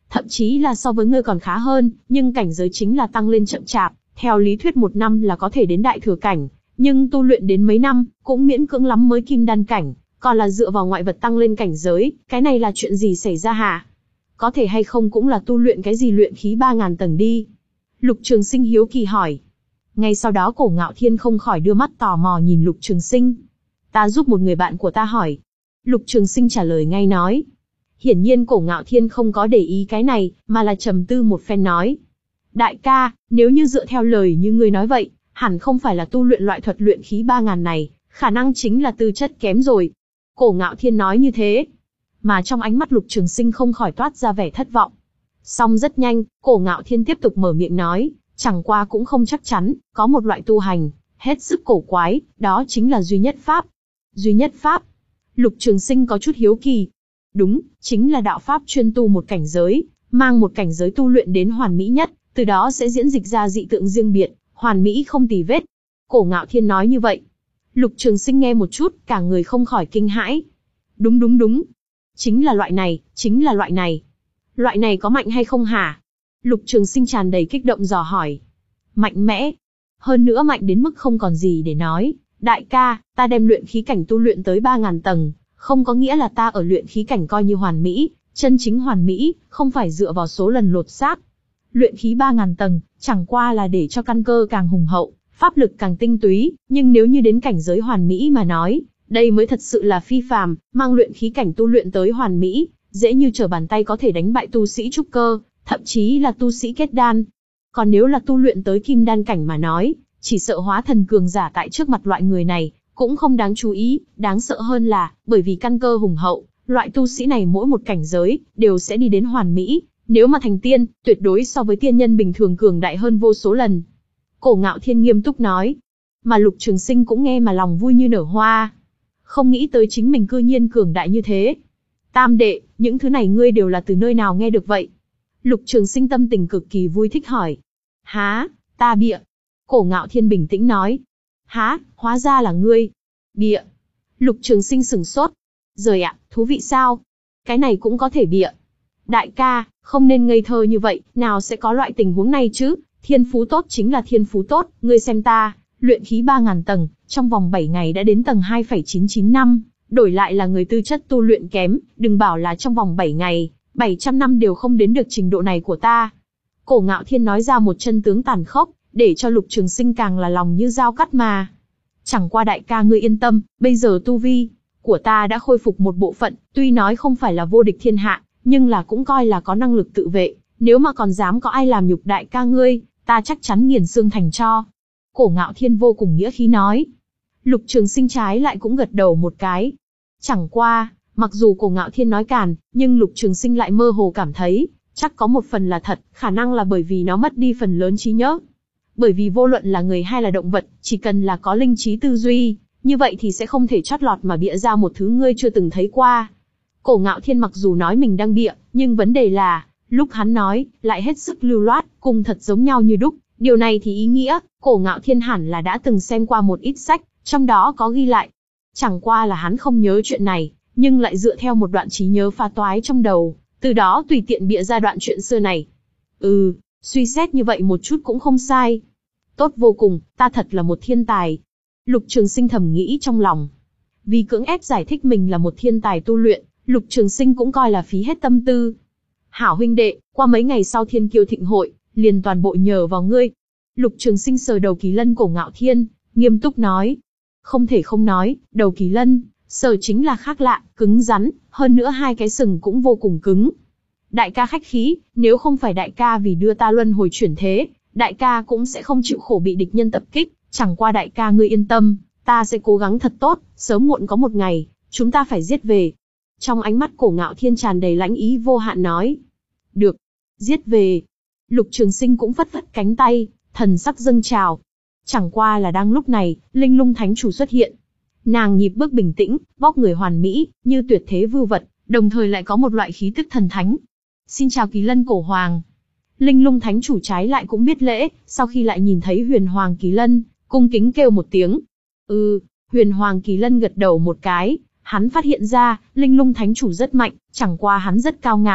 thậm chí là so với ngươi còn khá hơn, nhưng cảnh giới chính là tăng lên chậm chạp, theo lý thuyết một năm là có thể đến đại thừa cảnh, nhưng tu luyện đến mấy năm, cũng miễn cưỡng lắm mới kim đan cảnh, còn là dựa vào ngoại vật tăng lên cảnh giới, cái này là chuyện gì xảy ra hả? Có thể hay không cũng là tu luyện cái gì luyện khí ba ngàn tầng đi. Lục Trường Sinh hiếu kỳ hỏi. Ngay sau đó Cổ Ngạo Thiên không khỏi đưa mắt tò mò nhìn Lục Trường Sinh. Ta giúp một người bạn của ta hỏi. Lục Trường Sinh trả lời ngay nói. Hiển nhiên Cổ Ngạo Thiên không có để ý cái này, mà là trầm tư một phen nói. Đại ca, nếu như dựa theo lời như ngươi nói vậy, hẳn không phải là tu luyện loại thuật luyện khí ba ngàn này, khả năng chính là tư chất kém rồi. Cổ Ngạo Thiên nói như thế. Mà trong ánh mắt Lục Trường Sinh không khỏi toát ra vẻ thất vọng. Song rất nhanh, Cổ Ngạo Thiên tiếp tục mở miệng nói, chẳng qua cũng không chắc chắn, có một loại tu hành, hết sức cổ quái, đó chính là duy nhất pháp. Duy nhất pháp. Lục Trường Sinh có chút hiếu kỳ. Đúng, chính là đạo pháp chuyên tu một cảnh giới, mang một cảnh giới tu luyện đến hoàn mỹ nhất, từ đó sẽ diễn dịch ra dị tượng riêng biệt, hoàn mỹ không tì vết. Cổ Ngạo Thiên nói như vậy. Lục Trường Sinh nghe một chút, cả người không khỏi kinh hãi. Đúng đúng đúng. Chính là loại này, chính là loại này. Loại này có mạnh hay không hả? Lục Trường Sinh tràn đầy kích động dò hỏi. Mạnh mẽ. Hơn nữa mạnh đến mức không còn gì để nói. Đại ca, ta đem luyện khí cảnh tu luyện tới ba ngàn tầng, không có nghĩa là ta ở luyện khí cảnh coi như hoàn mỹ, chân chính hoàn mỹ, không phải dựa vào số lần lột xác. Luyện khí ba ngàn tầng, chẳng qua là để cho căn cơ càng hùng hậu, pháp lực càng tinh túy, nhưng nếu như đến cảnh giới hoàn mỹ mà nói, đây mới thật sự là phi phàm, mang luyện khí cảnh tu luyện tới hoàn mỹ, dễ như trở bàn tay có thể đánh bại tu sĩ trúc cơ, thậm chí là tu sĩ kết đan. Còn nếu là tu luyện tới kim đan cảnh mà nói, chỉ sợ hóa thần cường giả tại trước mặt loại người này, cũng không đáng chú ý, đáng sợ hơn là, bởi vì căn cơ hùng hậu, loại tu sĩ này mỗi một cảnh giới, đều sẽ đi đến hoàn mỹ, nếu mà thành tiên, tuyệt đối so với tiên nhân bình thường cường đại hơn vô số lần. Cổ Ngạo Thiên nghiêm túc nói, mà Lục Trường Sinh cũng nghe mà lòng vui như nở hoa. Không nghĩ tới chính mình cư nhiên cường đại như thế. Tam đệ, những thứ này ngươi đều là từ nơi nào nghe được vậy? Lục Trường Sinh tâm tình cực kỳ vui thích hỏi. Há, ta bịa. Cổ Ngạo Thiên bình tĩnh nói. Há, hóa ra là ngươi. Bịa. Lục Trường Sinh sửng sốt. Rời ạ, thú vị sao? Cái này cũng có thể bịa. Đại ca, không nên ngây thơ như vậy, nào sẽ có loại tình huống này chứ? Thiên phú tốt chính là thiên phú tốt, ngươi xem ta, luyện khí ba ngàn tầng, trong vòng bảy ngày đã đến tầng hai phẩy chín chín năm, đổi lại là người tư chất tu luyện kém, đừng bảo là trong vòng bảy ngày, bảy trăm năm đều không đến được trình độ này của ta. Cổ Ngạo Thiên nói ra một chân tướng tàn khốc, để cho Lục Trường Sinh càng là lòng như dao cắt mà. Chẳng qua đại ca ngươi yên tâm, bây giờ tu vi của ta đã khôi phục một bộ phận, tuy nói không phải là vô địch thiên hạ, nhưng là cũng coi là có năng lực tự vệ, nếu mà còn dám có ai làm nhục đại ca ngươi, ta chắc chắn nghiền xương thành tro. Cổ Ngạo Thiên vô cùng nghĩa khí nói. Lục Trường Sinh trái lại cũng gật đầu một cái. Chẳng qua, mặc dù Cổ Ngạo Thiên nói càn, nhưng Lục Trường Sinh lại mơ hồ cảm thấy, chắc có một phần là thật, khả năng là bởi vì nó mất đi phần lớn trí nhớ. Bởi vì vô luận là người hay là động vật, chỉ cần là có linh trí tư duy, như vậy thì sẽ không thể chót lọt mà bịa ra một thứ ngươi chưa từng thấy qua. Cổ Ngạo Thiên mặc dù nói mình đang bịa, nhưng vấn đề là, lúc hắn nói, lại hết sức lưu loát, cùng thật giống nhau như đúc. Điều này thì ý nghĩa, Cổ Ngạo Thiên hẳn là đã từng xem qua một ít sách, trong đó có ghi lại. Chẳng qua là hắn không nhớ chuyện này, nhưng lại dựa theo một đoạn trí nhớ pha toái trong đầu, từ đó tùy tiện bịa ra đoạn chuyện xưa này. Ừ, suy xét như vậy một chút cũng không sai. Tốt vô cùng, ta thật là một thiên tài. Lục Trường Sinh thầm nghĩ trong lòng. Vì cưỡng ép giải thích mình là một thiên tài tu luyện, Lục Trường Sinh cũng coi là phí hết tâm tư. Hảo huynh đệ, qua mấy ngày sau Thiên Kiêu Thịnh hội, liền toàn bộ nhờ vào ngươi. Lục Trường Sinh sờ đầu kỳ lân Cổ Ngạo Thiên, nghiêm túc nói. Không thể không nói, đầu kỳ lân, sờ chính là khác lạ, cứng rắn, hơn nữa hai cái sừng cũng vô cùng cứng. Đại ca khách khí, nếu không phải đại ca vì đưa ta luân hồi chuyển thế, đại ca cũng sẽ không chịu khổ bị địch nhân tập kích, chẳng qua đại ca ngươi yên tâm, ta sẽ cố gắng thật tốt, sớm muộn có một ngày, chúng ta phải giết về. Trong ánh mắt Cổ Ngạo Thiên tràn đầy lãnh ý vô hạn nói. Được, giết về. Lục Trường Sinh cũng phất phất cánh tay, thần sắc dâng trào. Chẳng qua là đang lúc này, Linh Lung Thánh Chủ xuất hiện. Nàng nhịp bước bình tĩnh, vóc người hoàn mỹ, như tuyệt thế vưu vật, đồng thời lại có một loại khí tức thần thánh. Xin chào Kỳ Lân Cổ Hoàng. Linh Lung Thánh Chủ trái lại cũng biết lễ, sau khi lại nhìn thấy Huyền Hoàng Kỳ Lân, cung kính kêu một tiếng. Ừ, Huyền Hoàng Kỳ Lân gật đầu một cái, hắn phát hiện ra, Linh Lung Thánh Chủ rất mạnh, chẳng qua hắn rất cao ngạo,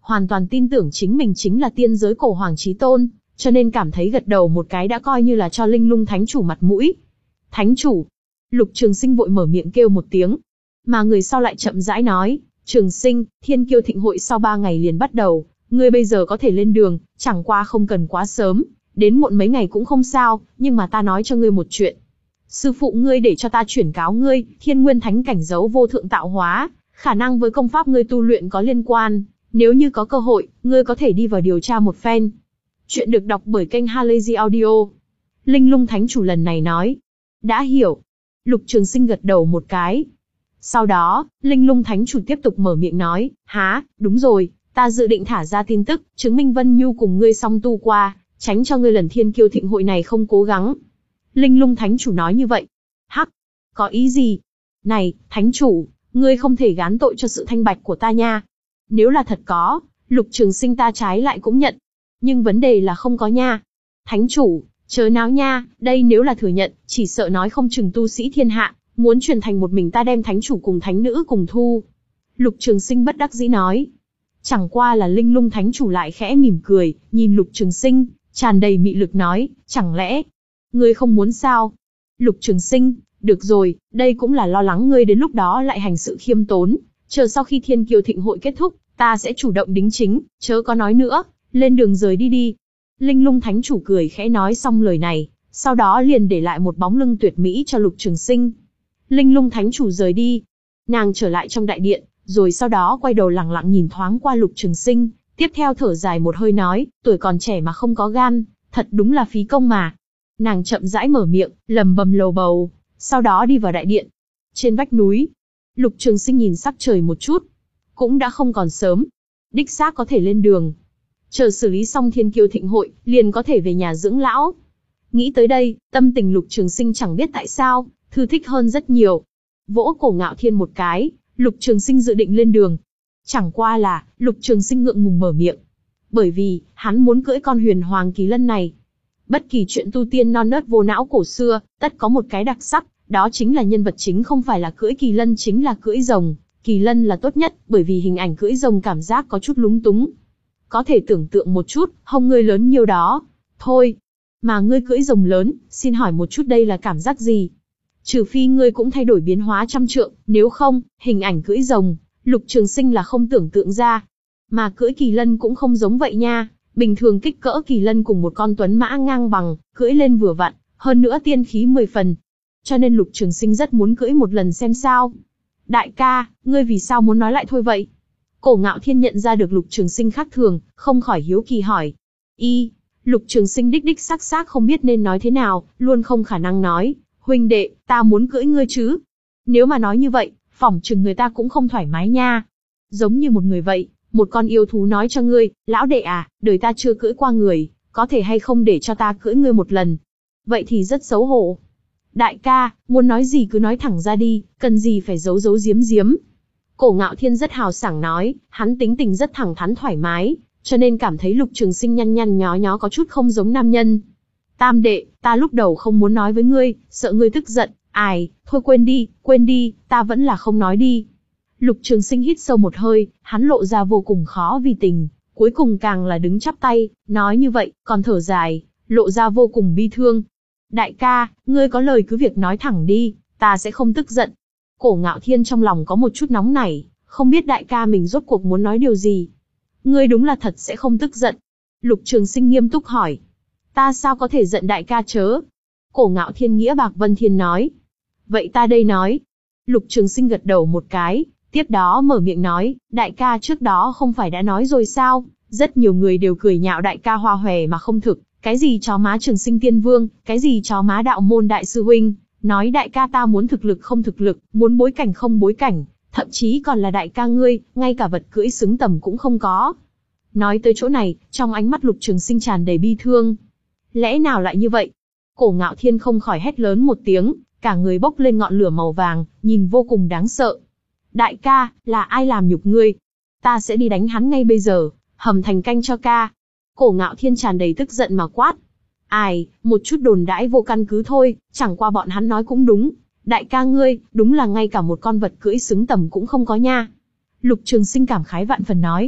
hoàn toàn tin tưởng chính mình chính là tiên giới cổ hoàng chí tôn, cho nên cảm thấy gật đầu một cái đã coi như là cho Linh Lung Thánh Chủ mặt mũi. Thánh Chủ. Lục Trường Sinh vội mở miệng kêu một tiếng, mà người sau lại chậm rãi nói, Trường Sinh, Thiên Kiêu Thịnh Hội sau ba ngày liền bắt đầu, ngươi bây giờ có thể lên đường, chẳng qua không cần quá sớm, đến muộn mấy ngày cũng không sao, nhưng mà ta nói cho ngươi một chuyện. Sư phụ ngươi để cho ta chuyển cáo ngươi, Thiên Nguyên Thánh cảnh giấu vô thượng tạo hóa, khả năng với công pháp ngươi tu luyện có liên quan, nếu như có cơ hội, ngươi có thể đi vào điều tra một phen. Chuyện được đọc bởi kênh Halazy Audio. Linh Lung Thánh Chủ lần này nói, đã hiểu. Lục Trường Sinh gật đầu một cái. Sau đó, Linh Lung Thánh Chủ tiếp tục mở miệng nói, há, đúng rồi, ta dự định thả ra tin tức, chứng minh Vân Nhu cùng ngươi song tu qua, tránh cho ngươi lần Thiên Kiêu Thịnh Hội này không cố gắng. Linh Lung Thánh Chủ nói như vậy. Hắc, có ý gì? Này, Thánh Chủ, ngươi không thể gán tội cho sự thanh bạch của ta nha. Nếu là thật có, Lục Trường Sinh ta trái lại cũng nhận. Nhưng vấn đề là không có nha. Thánh Chủ, chớ náo nha, đây nếu là thừa nhận, chỉ sợ nói không chừng tu sĩ thiên hạ, muốn truyền thành một mình ta đem Thánh Chủ cùng Thánh Nữ cùng thu. Lục Trường Sinh bất đắc dĩ nói. Chẳng qua là Linh Lung Thánh Chủ lại khẽ mỉm cười, nhìn Lục Trường Sinh, tràn đầy mị lực nói, chẳng lẽ, ngươi không muốn sao? Lục Trường Sinh, được rồi, đây cũng là lo lắng ngươi đến lúc đó lại hành sự khiêm tốn, chờ sau khi Thiên Kiêu Thịnh Hội kết thúc, ta sẽ chủ động đính chính, chớ có nói nữa, lên đường rời đi đi. Linh Lung Thánh Chủ cười khẽ nói xong lời này, sau đó liền để lại một bóng lưng tuyệt mỹ cho Lục Trường Sinh. Linh Lung Thánh Chủ rời đi, nàng trở lại trong đại điện, rồi sau đó quay đầu lẳng lặng nhìn thoáng qua Lục Trường Sinh, tiếp theo thở dài một hơi nói, tuổi còn trẻ mà không có gan, thật đúng là phí công mà. Nàng chậm rãi mở miệng, lầm bầm lầu bầu, sau đó đi vào đại điện. Trên vách núi, Lục Trường Sinh nhìn sắc trời một chút, cũng đã không còn sớm, đích xác có thể lên đường. Chờ xử lý xong Thiên Kiêu Thịnh Hội, liền có thể về nhà dưỡng lão. Nghĩ tới đây, tâm tình Lục Trường Sinh chẳng biết tại sao, thư thích hơn rất nhiều. Vỗ cổ Ngạo Thiên một cái, Lục Trường Sinh dự định lên đường. Chẳng qua là, Lục Trường Sinh ngượng ngùng mở miệng. Bởi vì, hắn muốn cưỡi con huyền hoàng kỳ lân này. Bất kỳ chuyện tu tiên non nớt vô não cổ xưa, tất có một cái đặc sắc, đó chính là nhân vật chính không phải là cưỡi kỳ lân chính là cưỡi rồng. Kỳ lân là tốt nhất, bởi vì hình ảnh cưỡi rồng cảm giác có chút lúng túng. Có thể tưởng tượng một chút, hông ngươi lớn nhiêu đó. Thôi, mà ngươi cưỡi rồng lớn, xin hỏi một chút đây là cảm giác gì? Trừ phi ngươi cũng thay đổi biến hóa trăm trượng, nếu không, hình ảnh cưỡi rồng, Lục Trường Sinh là không tưởng tượng ra. Mà cưỡi kỳ lân cũng không giống vậy nha, bình thường kích cỡ kỳ lân cùng một con tuấn mã ngang bằng, cưỡi lên vừa vặn, hơn nữa tiên khí mười phần. Cho nên Lục Trường Sinh rất muốn cưỡi một lần xem sao. Đại ca, ngươi vì sao muốn nói lại thôi vậy? Cổ Ngạo Thiên nhận ra được Lục Trường Sinh khác thường, không khỏi hiếu kỳ hỏi. Y, Lục Trường Sinh đích đích xác xác không biết nên nói thế nào, luôn không khả năng nói, huynh đệ, ta muốn cưỡi ngươi chứ. Nếu mà nói như vậy, phỏng chừng người ta cũng không thoải mái nha. Giống như một người vậy, một con yêu thú nói cho ngươi, lão đệ à, đời ta chưa cưỡi qua người, có thể hay không để cho ta cưỡi ngươi một lần. Vậy thì rất xấu hổ. Đại ca, muốn nói gì cứ nói thẳng ra đi, cần gì phải giấu giấu giếm giếm. Cổ Ngạo Thiên rất hào sảng nói, hắn tính tình rất thẳng thắn thoải mái, cho nên cảm thấy Lục Trường Sinh nhăn nhăn nhó nhó có chút không giống nam nhân. Tam đệ, ta lúc đầu không muốn nói với ngươi, sợ ngươi tức giận, ai, thôi quên đi, quên đi, ta vẫn là không nói đi. Lục Trường Sinh hít sâu một hơi, hắn lộ ra vô cùng khó vì tình, cuối cùng càng là đứng chắp tay, nói như vậy, còn thở dài, lộ ra vô cùng bi thương. Đại ca, ngươi có lời cứ việc nói thẳng đi, ta sẽ không tức giận. Cổ Ngạo Thiên trong lòng có một chút nóng nảy, không biết đại ca mình rốt cuộc muốn nói điều gì. Ngươi đúng là thật sẽ không tức giận. Lục Trường Sinh nghiêm túc hỏi. Ta sao có thể giận đại ca chớ? Cổ Ngạo Thiên nghĩa bạc vân thiên nói. Vậy ta đây nói. Lục Trường Sinh gật đầu một cái, tiếp đó mở miệng nói, đại ca trước đó không phải đã nói rồi sao? Rất nhiều người đều cười nhạo đại ca hoa hòe mà không thực, cái gì chó má Trường Sinh Tiên Vương, cái gì chó má đạo môn đại sư huynh, nói đại ca ta muốn thực lực không thực lực, muốn bối cảnh không bối cảnh, thậm chí còn là đại ca ngươi, ngay cả vật cưỡi xứng tầm cũng không có. Nói tới chỗ này, trong ánh mắt Lục Trường Sinh tràn đầy bi thương. Lẽ nào lại như vậy? Cổ Ngạo Thiên không khỏi hét lớn một tiếng, cả người bốc lên ngọn lửa màu vàng, nhìn vô cùng đáng sợ. Đại ca, là ai làm nhục ngươi? Ta sẽ đi đánh hắn ngay bây giờ, hầm thành canh cho ca. Cổ Ngạo Thiên tràn đầy tức giận mà quát. Ai, một chút đồn đãi vô căn cứ thôi, chẳng qua bọn hắn nói cũng đúng. Đại ca ngươi, đúng là ngay cả một con vật cưỡi xứng tầm cũng không có nha. Lục Trường Sinh cảm khái vạn phần nói.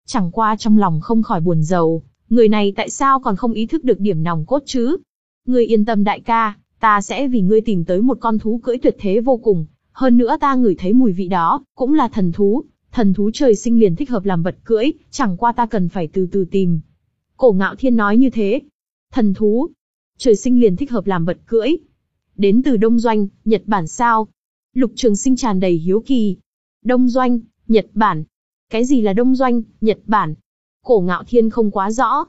Chẳng qua trong lòng không khỏi buồn rầu, người này tại sao còn không ý thức được điểm nòng cốt chứ? Ngươi yên tâm đại ca, ta sẽ vì ngươi tìm tới một con thú cưỡi tuyệt thế vô cùng, hơn nữa ta ngửi thấy mùi vị đó, cũng là thần thú, thần thú trời sinh liền thích hợp làm vật cưỡi, chẳng qua ta cần phải từ từ tìm. Cổ Ngạo Thiên nói như thế. Thần thú, trời sinh liền thích hợp làm vật cưỡi. Đến từ Đông Doanh, Nhật Bản sao? Lục Trường Sinh tràn đầy hiếu kỳ. Đông Doanh, Nhật Bản. Cái gì là Đông Doanh, Nhật Bản? Cổ Ngạo Thiên không quá rõ.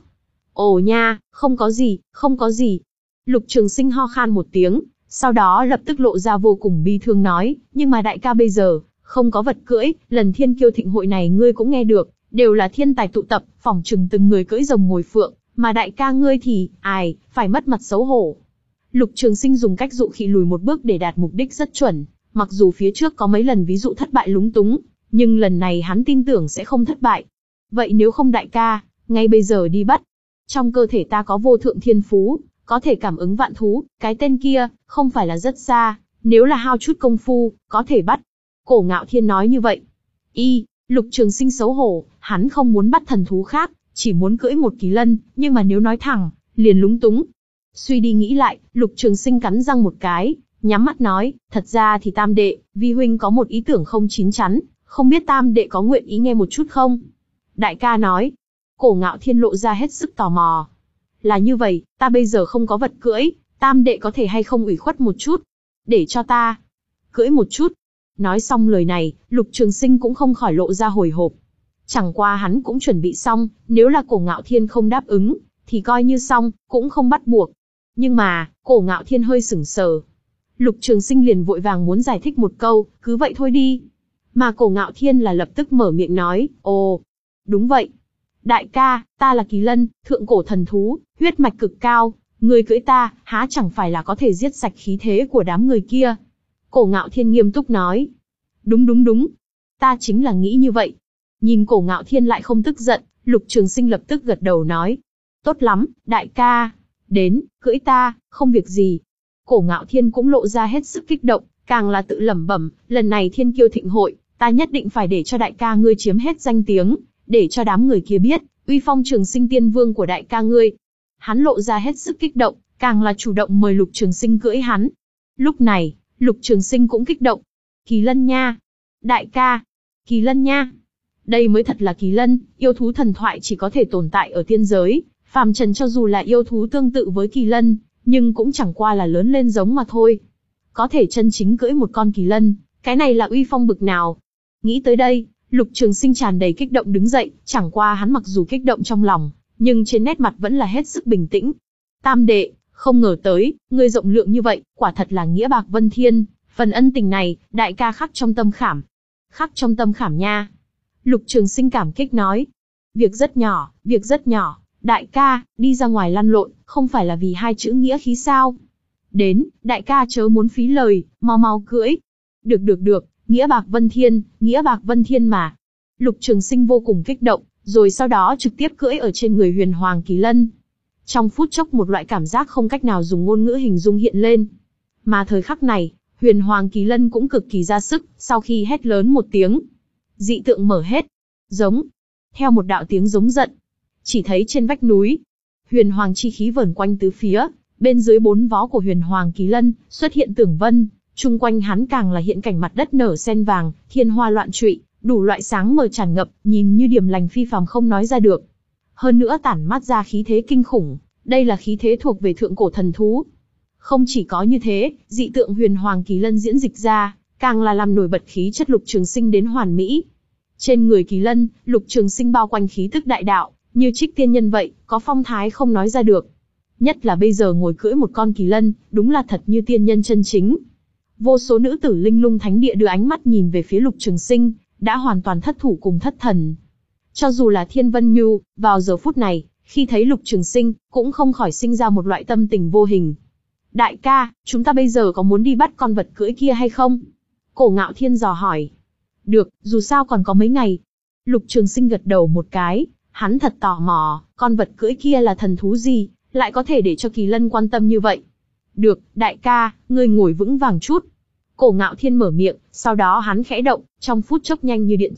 Ồ nha, không có gì, không có gì. Lục Trường Sinh ho khan một tiếng, sau đó lập tức lộ ra vô cùng bi thương nói, nhưng mà đại ca bây giờ, không có vật cưỡi, lần thiên kiêu thịnh hội này ngươi cũng nghe được, đều là thiên tài tụ tập, phỏng chừng từng người cưỡi rồng ngồi phượng, mà đại ca ngươi thì, ai, phải mất mặt xấu hổ. Lục Trường Sinh dùng cách dụ khỉ lùi một bước để đạt mục đích rất chuẩn, mặc dù phía trước có mấy lần ví dụ thất bại lúng túng, nhưng lần này hắn tin tưởng sẽ không thất bại. Vậy nếu không đại ca, ngay bây giờ đi bắt. Trong cơ thể ta có vô thượng thiên phú, có thể cảm ứng vạn thú, cái tên kia, không phải là rất xa, nếu là hao chút công phu, có thể bắt. Cổ Ngạo Thiên nói như vậy. Y, Lục Trường Sinh xấu hổ, hắn không muốn bắt thần thú khác, chỉ muốn cưỡi một kỳ lân, nhưng mà nếu nói thẳng, liền lúng túng. Suy đi nghĩ lại, Lục Trường Sinh cắn răng một cái, nhắm mắt nói, thật ra thì tam đệ, vi huynh có một ý tưởng không chín chắn, không biết tam đệ có nguyện ý nghe một chút không? Đại ca nói. Cổ Ngạo Thiên lộ ra hết sức tò mò. Là như vậy, ta bây giờ không có vật cưỡi, tam đệ có thể hay không ủy khuất một chút, để cho ta cưỡi một chút. Nói xong lời này, Lục Trường Sinh cũng không khỏi lộ ra hồi hộp. Chẳng qua hắn cũng chuẩn bị xong, nếu là Cổ Ngạo Thiên không đáp ứng, thì coi như xong, cũng không bắt buộc. Nhưng mà, Cổ Ngạo Thiên hơi sững sờ. Lục Trường Sinh liền vội vàng muốn giải thích một câu, cứ vậy thôi đi. Mà Cổ Ngạo Thiên là lập tức mở miệng nói, ồ, đúng vậy. Đại ca, ta là kỳ lân, thượng cổ thần thú, huyết mạch cực cao, người cưỡi ta, há chẳng phải là có thể giết sạch khí thế của đám người kia. Cổ Ngạo Thiên nghiêm túc nói. Đúng đúng đúng, ta chính là nghĩ như vậy. Nhìn Cổ Ngạo Thiên lại không tức giận, Lục Trường Sinh lập tức gật đầu nói. Tốt lắm, đại ca. Đến, cưỡi ta, không việc gì. Cổ Ngạo Thiên cũng lộ ra hết sức kích động, càng là tự lẩm bẩm, lần này thiên kiêu thịnh hội, ta nhất định phải để cho đại ca ngươi chiếm hết danh tiếng, để cho đám người kia biết, uy phong Trường Sinh Tiên Vương của đại ca ngươi. Hắn lộ ra hết sức kích động, càng là chủ động mời Lục Trường Sinh cưỡi hắn. Lúc này, Lục Trường Sinh cũng kích động. Kỳ lân nha! Đại ca! Kỳ lân nha! Đây mới thật là kỳ lân, yêu thú thần thoại chỉ có thể tồn tại ở tiên giới, phàm trần cho dù là yêu thú tương tự với kỳ lân, nhưng cũng chẳng qua là lớn lên giống mà thôi. Có thể chân chính cưỡi một con kỳ lân, cái này là uy phong bực nào. Nghĩ tới đây, Lục Trường Sinh tràn đầy kích động đứng dậy, chẳng qua hắn mặc dù kích động trong lòng, nhưng trên nét mặt vẫn là hết sức bình tĩnh. Tam đệ, không ngờ tới, ngươi rộng lượng như vậy, quả thật là nghĩa bạc vân thiên, phần ân tình này, đại ca khắc trong tâm khảm. Khắc trong tâm khảm nha. Lục Trường Sinh cảm kích nói. Việc rất nhỏ, việc rất nhỏ, đại ca, đi ra ngoài lăn lộn, không phải là vì hai chữ nghĩa khí sao? Đến, đại ca chớ muốn phí lời, mau mau cưỡi. Được được được, nghĩa bạc vân thiên, nghĩa bạc vân thiên mà. Lục Trường Sinh vô cùng kích động, rồi sau đó trực tiếp cưỡi ở trên người Huyền Hoàng Kỳ Lân. Trong phút chốc một loại cảm giác không cách nào dùng ngôn ngữ hình dung hiện lên. Mà thời khắc này, Huyền Hoàng Kỳ Lân cũng cực kỳ ra sức, sau khi hét lớn một tiếng. Dị tượng mở hết. Giống. Theo một đạo tiếng giống giận. Chỉ thấy trên vách núi, Huyền Hoàng chi khí vờn quanh tứ phía, bên dưới bốn vó của Huyền Hoàng Kỳ Lân, xuất hiện tưởng vân, chung quanh hắn càng là hiện cảnh mặt đất nở sen vàng, thiên hoa loạn trụy, đủ loại sáng mờ tràn ngập, nhìn như điềm lành phi phàm không nói ra được. Hơn nữa tản mát ra khí thế kinh khủng, đây là khí thế thuộc về thượng cổ thần thú. Không chỉ có như thế, dị tượng Huyền Hoàng Kỳ Lân diễn dịch ra, càng là làm nổi bật khí chất Lục Trường Sinh đến hoàn mỹ. Trên người Kỳ Lân, Lục Trường Sinh bao quanh khí tức đại đạo, như trích tiên nhân vậy, có phong thái không nói ra được. Nhất là bây giờ ngồi cưỡi một con Kỳ Lân, đúng là thật như tiên nhân chân chính. Vô số nữ tử linh lung thánh địa đưa ánh mắt nhìn về phía Lục Trường Sinh, đã hoàn toàn thất thủ cùng thất thần. Cho dù là Thiên Vân Nhu, vào giờ phút này, khi thấy Lục Trường Sinh, cũng không khỏi sinh ra một loại tâm tình vô hình. Đại ca, chúng ta bây giờ có muốn đi bắt con vật cưỡi kia hay không? Cổ Ngạo Thiên dò hỏi. Được, dù sao còn có mấy ngày. Lục Trường Sinh gật đầu một cái, hắn thật tò mò, con vật cưỡi kia là thần thú gì, lại có thể để cho Kỳ Lân quan tâm như vậy. Được, đại ca, ngươi ngồi vững vàng chút. Cổ Ngạo Thiên mở miệng, sau đó hắn khẽ động, trong phút chốc nhanh như điện chớp,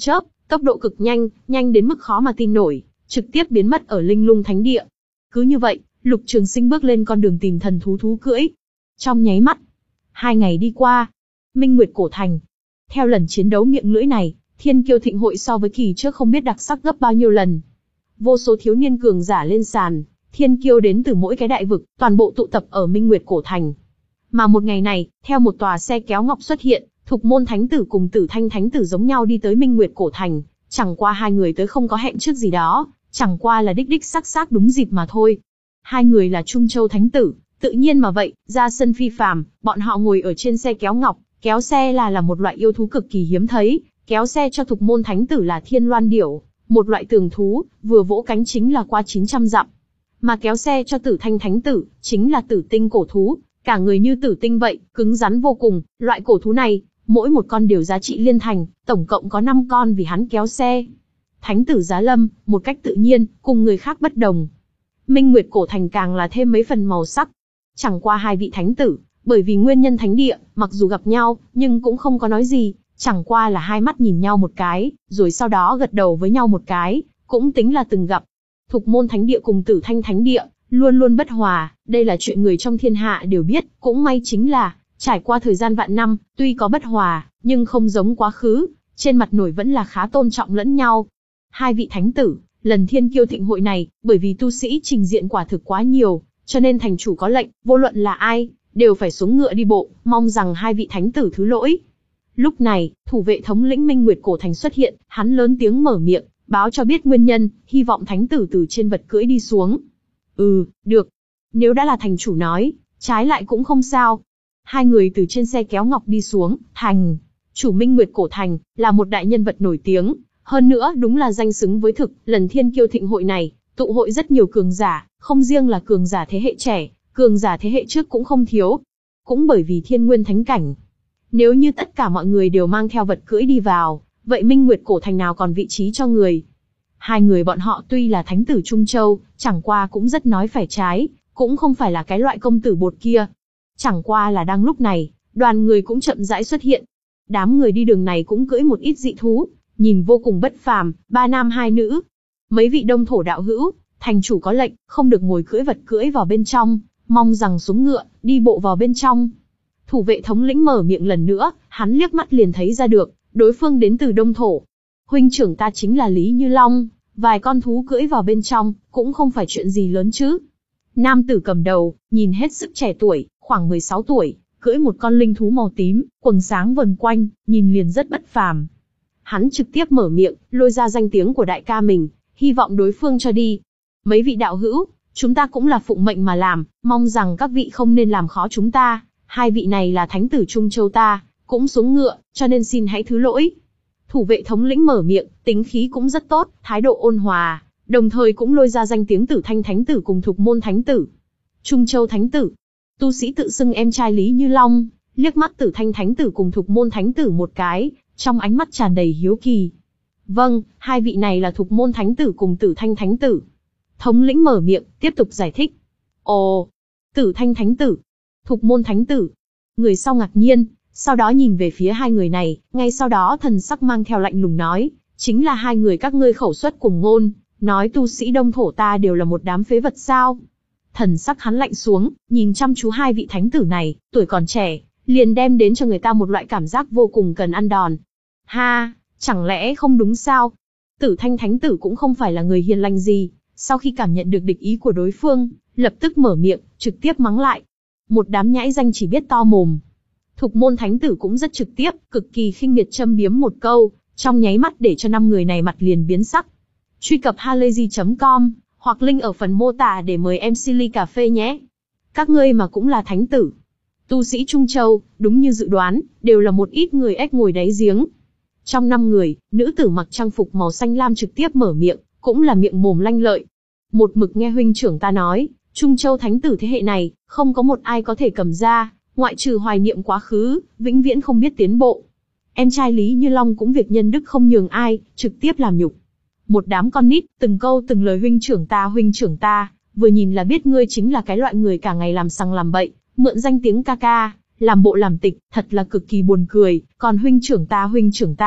Tốc độ cực nhanh, nhanh đến mức khó mà tin nổi, trực tiếp biến mất ở Linh Lung Thánh Địa. Cứ như vậy, Lục Trường Sinh bước lên con đường tìm thần thú thú cưỡi. Trong nháy mắt, hai ngày đi qua, Minh Nguyệt Cổ Thành. Theo lần chiến đấu miệng lưỡi này, Thiên Kiêu Thịnh Hội so với kỳ trước không biết đặc sắc gấp bao nhiêu lần. Vô số thiếu niên cường giả lên sàn, thiên kiêu đến từ mỗi cái đại vực, toàn bộ tụ tập ở Minh Nguyệt Cổ Thành. Mà một ngày này, theo một tòa xe kéo ngọc xuất hiện, Thục Môn Thánh Tử cùng Tử Thanh Thánh Tử giống nhau đi tới Minh Nguyệt Cổ Thành, chẳng qua hai người tới không có hẹn trước gì đó, chẳng qua là đích đích xác xác đúng dịp mà thôi. Hai người là Trung Châu Thánh Tử, tự nhiên mà vậy, ra sân phi phàm, bọn họ ngồi ở trên xe kéo ngọc, kéo xe là là một loại yêu thú cực kỳ hiếm thấy, kéo xe cho Thục Môn Thánh Tử là Thiên Loan Điểu, một loại tường thú, vừa vỗ cánh chính là qua chín trăm dặm. Mà kéo xe cho Tử Thanh Thánh Tử, chính là Tử Tinh cổ thú, cả người như tử tinh vậy, cứng rắn vô cùng, loại cổ thú này, mỗi một con đều giá trị liên thành, tổng cộng có năm con vì hắn kéo xe. Thánh Tử Giá Lâm, một cách tự nhiên, cùng người khác bất đồng. Minh Nguyệt Cổ Thành càng là thêm mấy phần màu sắc. Chẳng qua hai vị thánh tử, bởi vì nguyên nhân thánh địa, mặc dù gặp nhau, nhưng cũng không có nói gì, chẳng qua là hai mắt nhìn nhau một cái, rồi sau đó gật đầu với nhau một cái, cũng tính là từng gặp. Thục Môn Thánh Địa cùng Tử Thanh Thánh Địa, luôn luôn bất hòa, đây là chuyện người trong thiên hạ đều biết, cũng may chính là, trải qua thời gian vạn năm, tuy có bất hòa, nhưng không giống quá khứ, trên mặt nổi vẫn là khá tôn trọng lẫn nhau. Hai vị thánh tử, lần Thiên Kiêu Thịnh Hội này, bởi vì tu sĩ trình diện quả thực quá nhiều, cho nên thành chủ có lệnh, vô luận là ai, đều phải xuống ngựa đi bộ, mong rằng hai vị thánh tử thứ lỗi. Lúc này, thủ vệ thống lĩnh Minh Nguyệt Cổ Thành xuất hiện, hắn lớn tiếng mở miệng, báo cho biết nguyên nhân, hy vọng thánh tử từ trên vật cưỡi đi xuống. Ừ, được. Nếu đã là thành chủ nói, trái lại cũng không sao. Hai người từ trên xe kéo ngọc đi xuống, thành. Chủ Minh Nguyệt Cổ Thành, là một đại nhân vật nổi tiếng, hơn nữa đúng là danh xứng với thực, lần Thiên Kiêu Thịnh Hội này, tụ hội rất nhiều cường giả, không riêng là cường giả thế hệ trẻ, cường giả thế hệ trước cũng không thiếu. Cũng bởi vì thiên nguyên thánh cảnh. Nếu như tất cả mọi người đều mang theo vật cưỡi đi vào, vậy Minh Nguyệt Cổ Thành nào còn vị trí cho người. Hai người bọn họ tuy là thánh tử Trung Châu, chẳng qua cũng rất nói phải trái, cũng không phải là cái loại công tử bột kia. Chẳng qua là đang lúc này, đoàn người cũng chậm rãi xuất hiện. Đám người đi đường này cũng cưỡi một ít dị thú, nhìn vô cùng bất phàm, ba nam hai nữ. Mấy vị đông thổ đạo hữu, thành chủ có lệnh, không được ngồi cưỡi vật cưỡi vào bên trong, mong rằng xuống ngựa, đi bộ vào bên trong. Thủ vệ thống lĩnh mở miệng lần nữa, hắn liếc mắt liền thấy ra được, đối phương đến từ đông thổ. Huynh trưởng ta chính là Lý Như Long, vài con thú cưỡi vào bên trong, cũng không phải chuyện gì lớn chứ. Nam tử cầm đầu, nhìn hết sức trẻ tuổi, khoảng mười sáu tuổi, cưỡi một con linh thú màu tím, quầng sáng vần quanh, nhìn liền rất bất phàm. Hắn trực tiếp mở miệng, lôi ra danh tiếng của đại ca mình, hy vọng đối phương cho đi. Mấy vị đạo hữu, chúng ta cũng là phụng mệnh mà làm, mong rằng các vị không nên làm khó chúng ta. Hai vị này là thánh tử Trung Châu ta, cũng xuống ngựa, cho nên xin hãy thứ lỗi. Thủ vệ thống lĩnh mở miệng, tính khí cũng rất tốt, thái độ ôn hòa, đồng thời cũng lôi ra danh tiếng Tử Thanh Thánh Tử cùng Thục Môn Thánh Tử. Trung Châu Thánh Tử, tu sĩ tự xưng em trai Lý Như Long, liếc mắt Tử Thanh Thánh Tử cùng Thục Môn Thánh Tử một cái, trong ánh mắt tràn đầy hiếu kỳ. Vâng, hai vị này là Thục Môn Thánh Tử cùng Tử Thanh Thánh Tử. Thống lĩnh mở miệng, tiếp tục giải thích. Ồ, Tử Thanh Thánh Tử, Thục Môn Thánh Tử. Người sau ngạc nhiên, sau đó nhìn về phía hai người này, ngay sau đó thần sắc mang theo lạnh lùng nói, chính là hai người các ngươi khẩu xuất cùng ngôn, nói tu sĩ đông thổ ta đều là một đám phế vật sao. Thần sắc hắn lạnh xuống, nhìn chăm chú hai vị thánh tử này, tuổi còn trẻ, liền đem đến cho người ta một loại cảm giác vô cùng cần ăn đòn. Ha, chẳng lẽ không đúng sao? Tử Thanh Thánh Tử cũng không phải là người hiền lành gì, sau khi cảm nhận được địch ý của đối phương, lập tức mở miệng, trực tiếp mắng lại. Một đám nhãi danh chỉ biết to mồm. Thục Môn Thánh Tử cũng rất trực tiếp, cực kỳ khinh miệt châm biếm một câu, trong nháy mắt để cho năm người này mặt liền biến sắc. Truy cập halayzi chấm com, hoặc link ở phần mô tả để mời em xê ly cà phê nhé. Các ngươi mà cũng là thánh tử. Tu sĩ Trung Châu, đúng như dự đoán, đều là một ít người ếch ngồi đáy giếng. Trong năm người, nữ tử mặc trang phục màu xanh lam trực tiếp mở miệng, cũng là miệng mồm lanh lợi. Một mực nghe huynh trưởng ta nói, Trung Châu thánh tử thế hệ này, không có một ai có thể cầm ra, ngoại trừ hoài niệm quá khứ, vĩnh viễn không biết tiến bộ. Em trai Lý Như Long cũng việc nhân đức không nhường ai, trực tiếp làm nhục. Một đám con nít, từng câu từng lời huynh trưởng ta huynh trưởng ta, vừa nhìn là biết ngươi chính là cái loại người cả ngày làm sằng làm bậy, mượn danh tiếng ca ca, làm bộ làm tịch, thật là cực kỳ buồn cười, còn huynh trưởng ta huynh trưởng ta,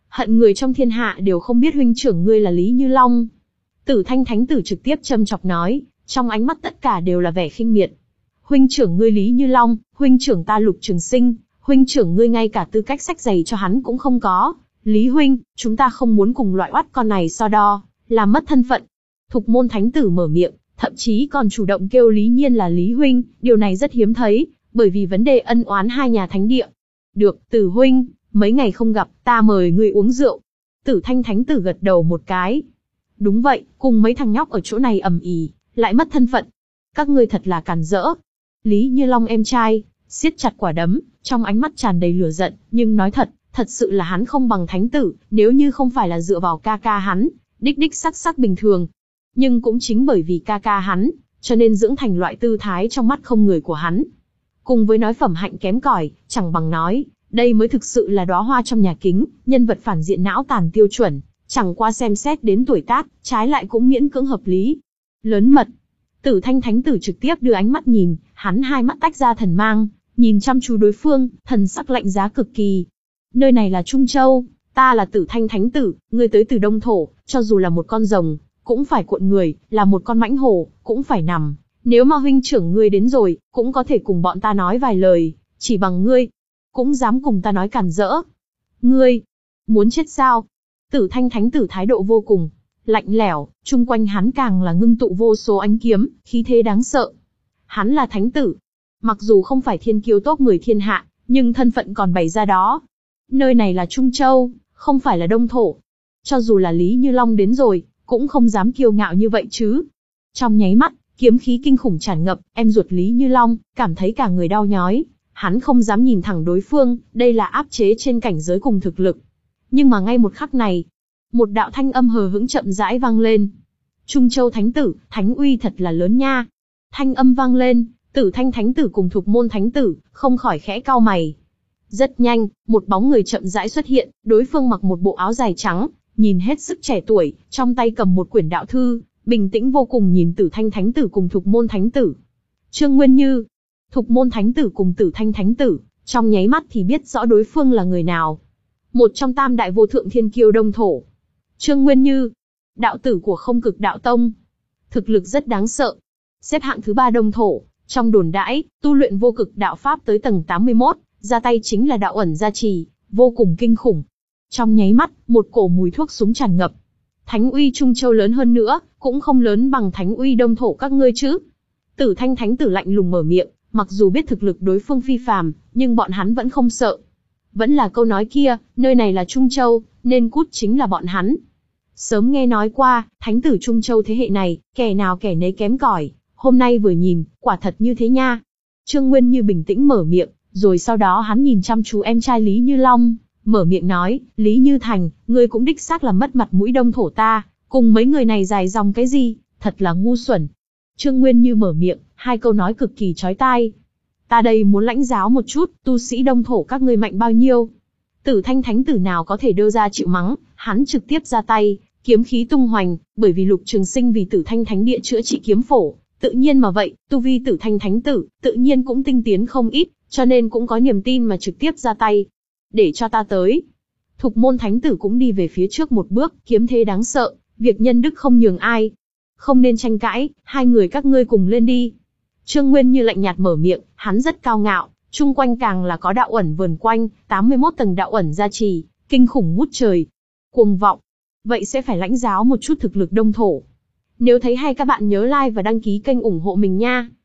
hận người trong thiên hạ đều không biết huynh trưởng ngươi là Lý Như Long. Tử Thanh Thánh Tử trực tiếp châm chọc nói, trong ánh mắt tất cả đều là vẻ khinh miệt. Huynh trưởng ngươi Lý Như Long, huynh trưởng ta Lục Trường Sinh, huynh trưởng ngươi ngay cả tư cách xách giày cho hắn cũng không có. Lý huynh, chúng ta không muốn cùng loại oát con này so đo, làm mất thân phận. Thục Môn Thánh Tử mở miệng, thậm chí còn chủ động kêu Lý Nhiên là Lý huynh, điều này rất hiếm thấy, bởi vì vấn đề ân oán hai nhà thánh địa. Được, Tử huynh, mấy ngày không gặp, ta mời ngươi uống rượu. Tử Thanh Thánh Tử gật đầu một cái. Đúng vậy, cùng mấy thằng nhóc ở chỗ này ầm ĩ, lại mất thân phận. Các ngươi thật là càn rỡ. Lý Như Long em trai, siết chặt quả đấm, trong ánh mắt tràn đầy lửa giận, nhưng nói thật, thật sự là hắn không bằng thánh tử, nếu như không phải là dựa vào ca ca hắn, đích đích sắc sắc bình thường. Nhưng cũng chính bởi vì ca ca hắn, cho nên dưỡng thành loại tư thái trong mắt không người của hắn. Cùng với nói phẩm hạnh kém cỏi, chẳng bằng nói, đây mới thực sự là đóa hoa trong nhà kính, nhân vật phản diện não tàn tiêu chuẩn, chẳng qua xem xét đến tuổi tác, trái lại cũng miễn cưỡng hợp lý. Lớn mật. Tử Thanh Thánh Tử trực tiếp đưa ánh mắt nhìn, hắn hai mắt tách ra thần mang, nhìn chăm chú đối phương, thần sắc lạnh giá cực kỳ. Nơi này là Trung Châu, ta là Tử Thanh Thánh Tử, ngươi tới từ Đông Thổ, cho dù là một con rồng, cũng phải cuộn người, là một con mãnh hổ, cũng phải nằm. Nếu mà huynh trưởng ngươi đến rồi, cũng có thể cùng bọn ta nói vài lời, chỉ bằng ngươi, cũng dám cùng ta nói càn rỡ. Ngươi, muốn chết sao? Tử Thanh Thánh Tử thái độ vô cùng lạnh lẽo, chung quanh hắn càng là ngưng tụ vô số ánh kiếm, khí thế đáng sợ. Hắn là thánh tử, mặc dù không phải thiên kiêu top mười thiên hạ, nhưng thân phận còn bày ra đó. Nơi này là Trung Châu, không phải là Đông Thổ. Cho dù là Lý Như Long đến rồi, cũng không dám kiêu ngạo như vậy chứ. Trong nháy mắt, kiếm khí kinh khủng tràn ngập, em ruột Lý Như Long cảm thấy cả người đau nhói. Hắn không dám nhìn thẳng đối phương, đây là áp chế trên cảnh giới cùng thực lực. Nhưng mà ngay một khắc này, một đạo thanh âm hờ hững chậm rãi vang lên. Trung Châu Thánh Tử, thánh uy thật là lớn nha. Thanh âm vang lên, Tử Thanh Thánh Tử cùng Thục Môn Thánh Tử, không khỏi khẽ cau mày. Rất nhanh, một bóng người chậm rãi xuất hiện, đối phương mặc một bộ áo dài trắng, nhìn hết sức trẻ tuổi, trong tay cầm một quyển đạo thư, bình tĩnh vô cùng nhìn Tử Thanh Thánh Tử cùng Thục Môn Thánh Tử. Trương Nguyên Như, Thục Môn Thánh Tử cùng Tử Thanh Thánh Tử, trong nháy mắt thì biết rõ đối phương là người nào. Một trong tam đại vô thượng thiên kiêu Đông Thổ. Trương Nguyên Như, đạo tử của Không Cực Đạo Tông. Thực lực rất đáng sợ. Xếp hạng thứ ba Đông Thổ, trong đồn đãi, tu luyện vô cực đạo pháp tới tầng tám mươi mốt, ra tay chính là đạo ẩn gia trì, vô cùng kinh khủng. Trong nháy mắt, một cổ mùi thuốc súng tràn ngập. Thánh uy Trung Châu lớn hơn nữa, cũng không lớn bằng thánh uy Đông Thổ các ngươi chứ. Tử Thanh Thánh Tử lạnh lùng mở miệng, mặc dù biết thực lực đối phương phi phàm, nhưng bọn hắn vẫn không sợ. Vẫn là câu nói kia, nơi này là Trung Châu, nên cút chính là bọn hắn. Sớm nghe nói qua, Thánh Tử Trung Châu thế hệ này, kẻ nào kẻ nấy kém cỏi, hôm nay vừa nhìn, quả thật như thế nha. Trương Nguyên Như bình tĩnh mở miệng, rồi sau đó hắn nhìn chăm chú em trai Lý Như Long, mở miệng nói, Lý Như Thành, ngươi cũng đích xác là mất mặt mũi Đông Thổ ta, cùng mấy người này dài dòng cái gì, thật là ngu xuẩn. Trương Nguyên Như mở miệng, hai câu nói cực kỳ chói tai. Ta đây muốn lãnh giáo một chút, tu sĩ Đông Thổ các ngươi mạnh bao nhiêu. Tử Thanh Thánh Tử nào có thể đưa ra chịu mắng, hắn trực tiếp ra tay, kiếm khí tung hoành, bởi vì Lục Trường Sinh vì Tử Thanh Thánh Địa chữa trị kiếm phổ, tự nhiên mà vậy, tu vi Tử Thanh Thánh Tử, tự nhiên cũng tinh tiến không ít, cho nên cũng có niềm tin mà trực tiếp ra tay. Để cho ta tới. Thục Môn Thánh Tử cũng đi về phía trước một bước, kiếm thế đáng sợ, việc nhân đức không nhường ai. Không nên tranh cãi, hai người các ngươi cùng lên đi. Trương Nguyên Như lạnh nhạt mở miệng, hắn rất cao ngạo, chung quanh càng là có đạo ẩn vờn quanh, tám mươi mốt tầng đạo ẩn gia trì, kinh khủng ngút trời. Cuồng vọng. Vậy sẽ phải lãnh giáo một chút thực lực Đông Thổ. Nếu thấy hay các bạn nhớ like và đăng ký kênh ủng hộ mình nha.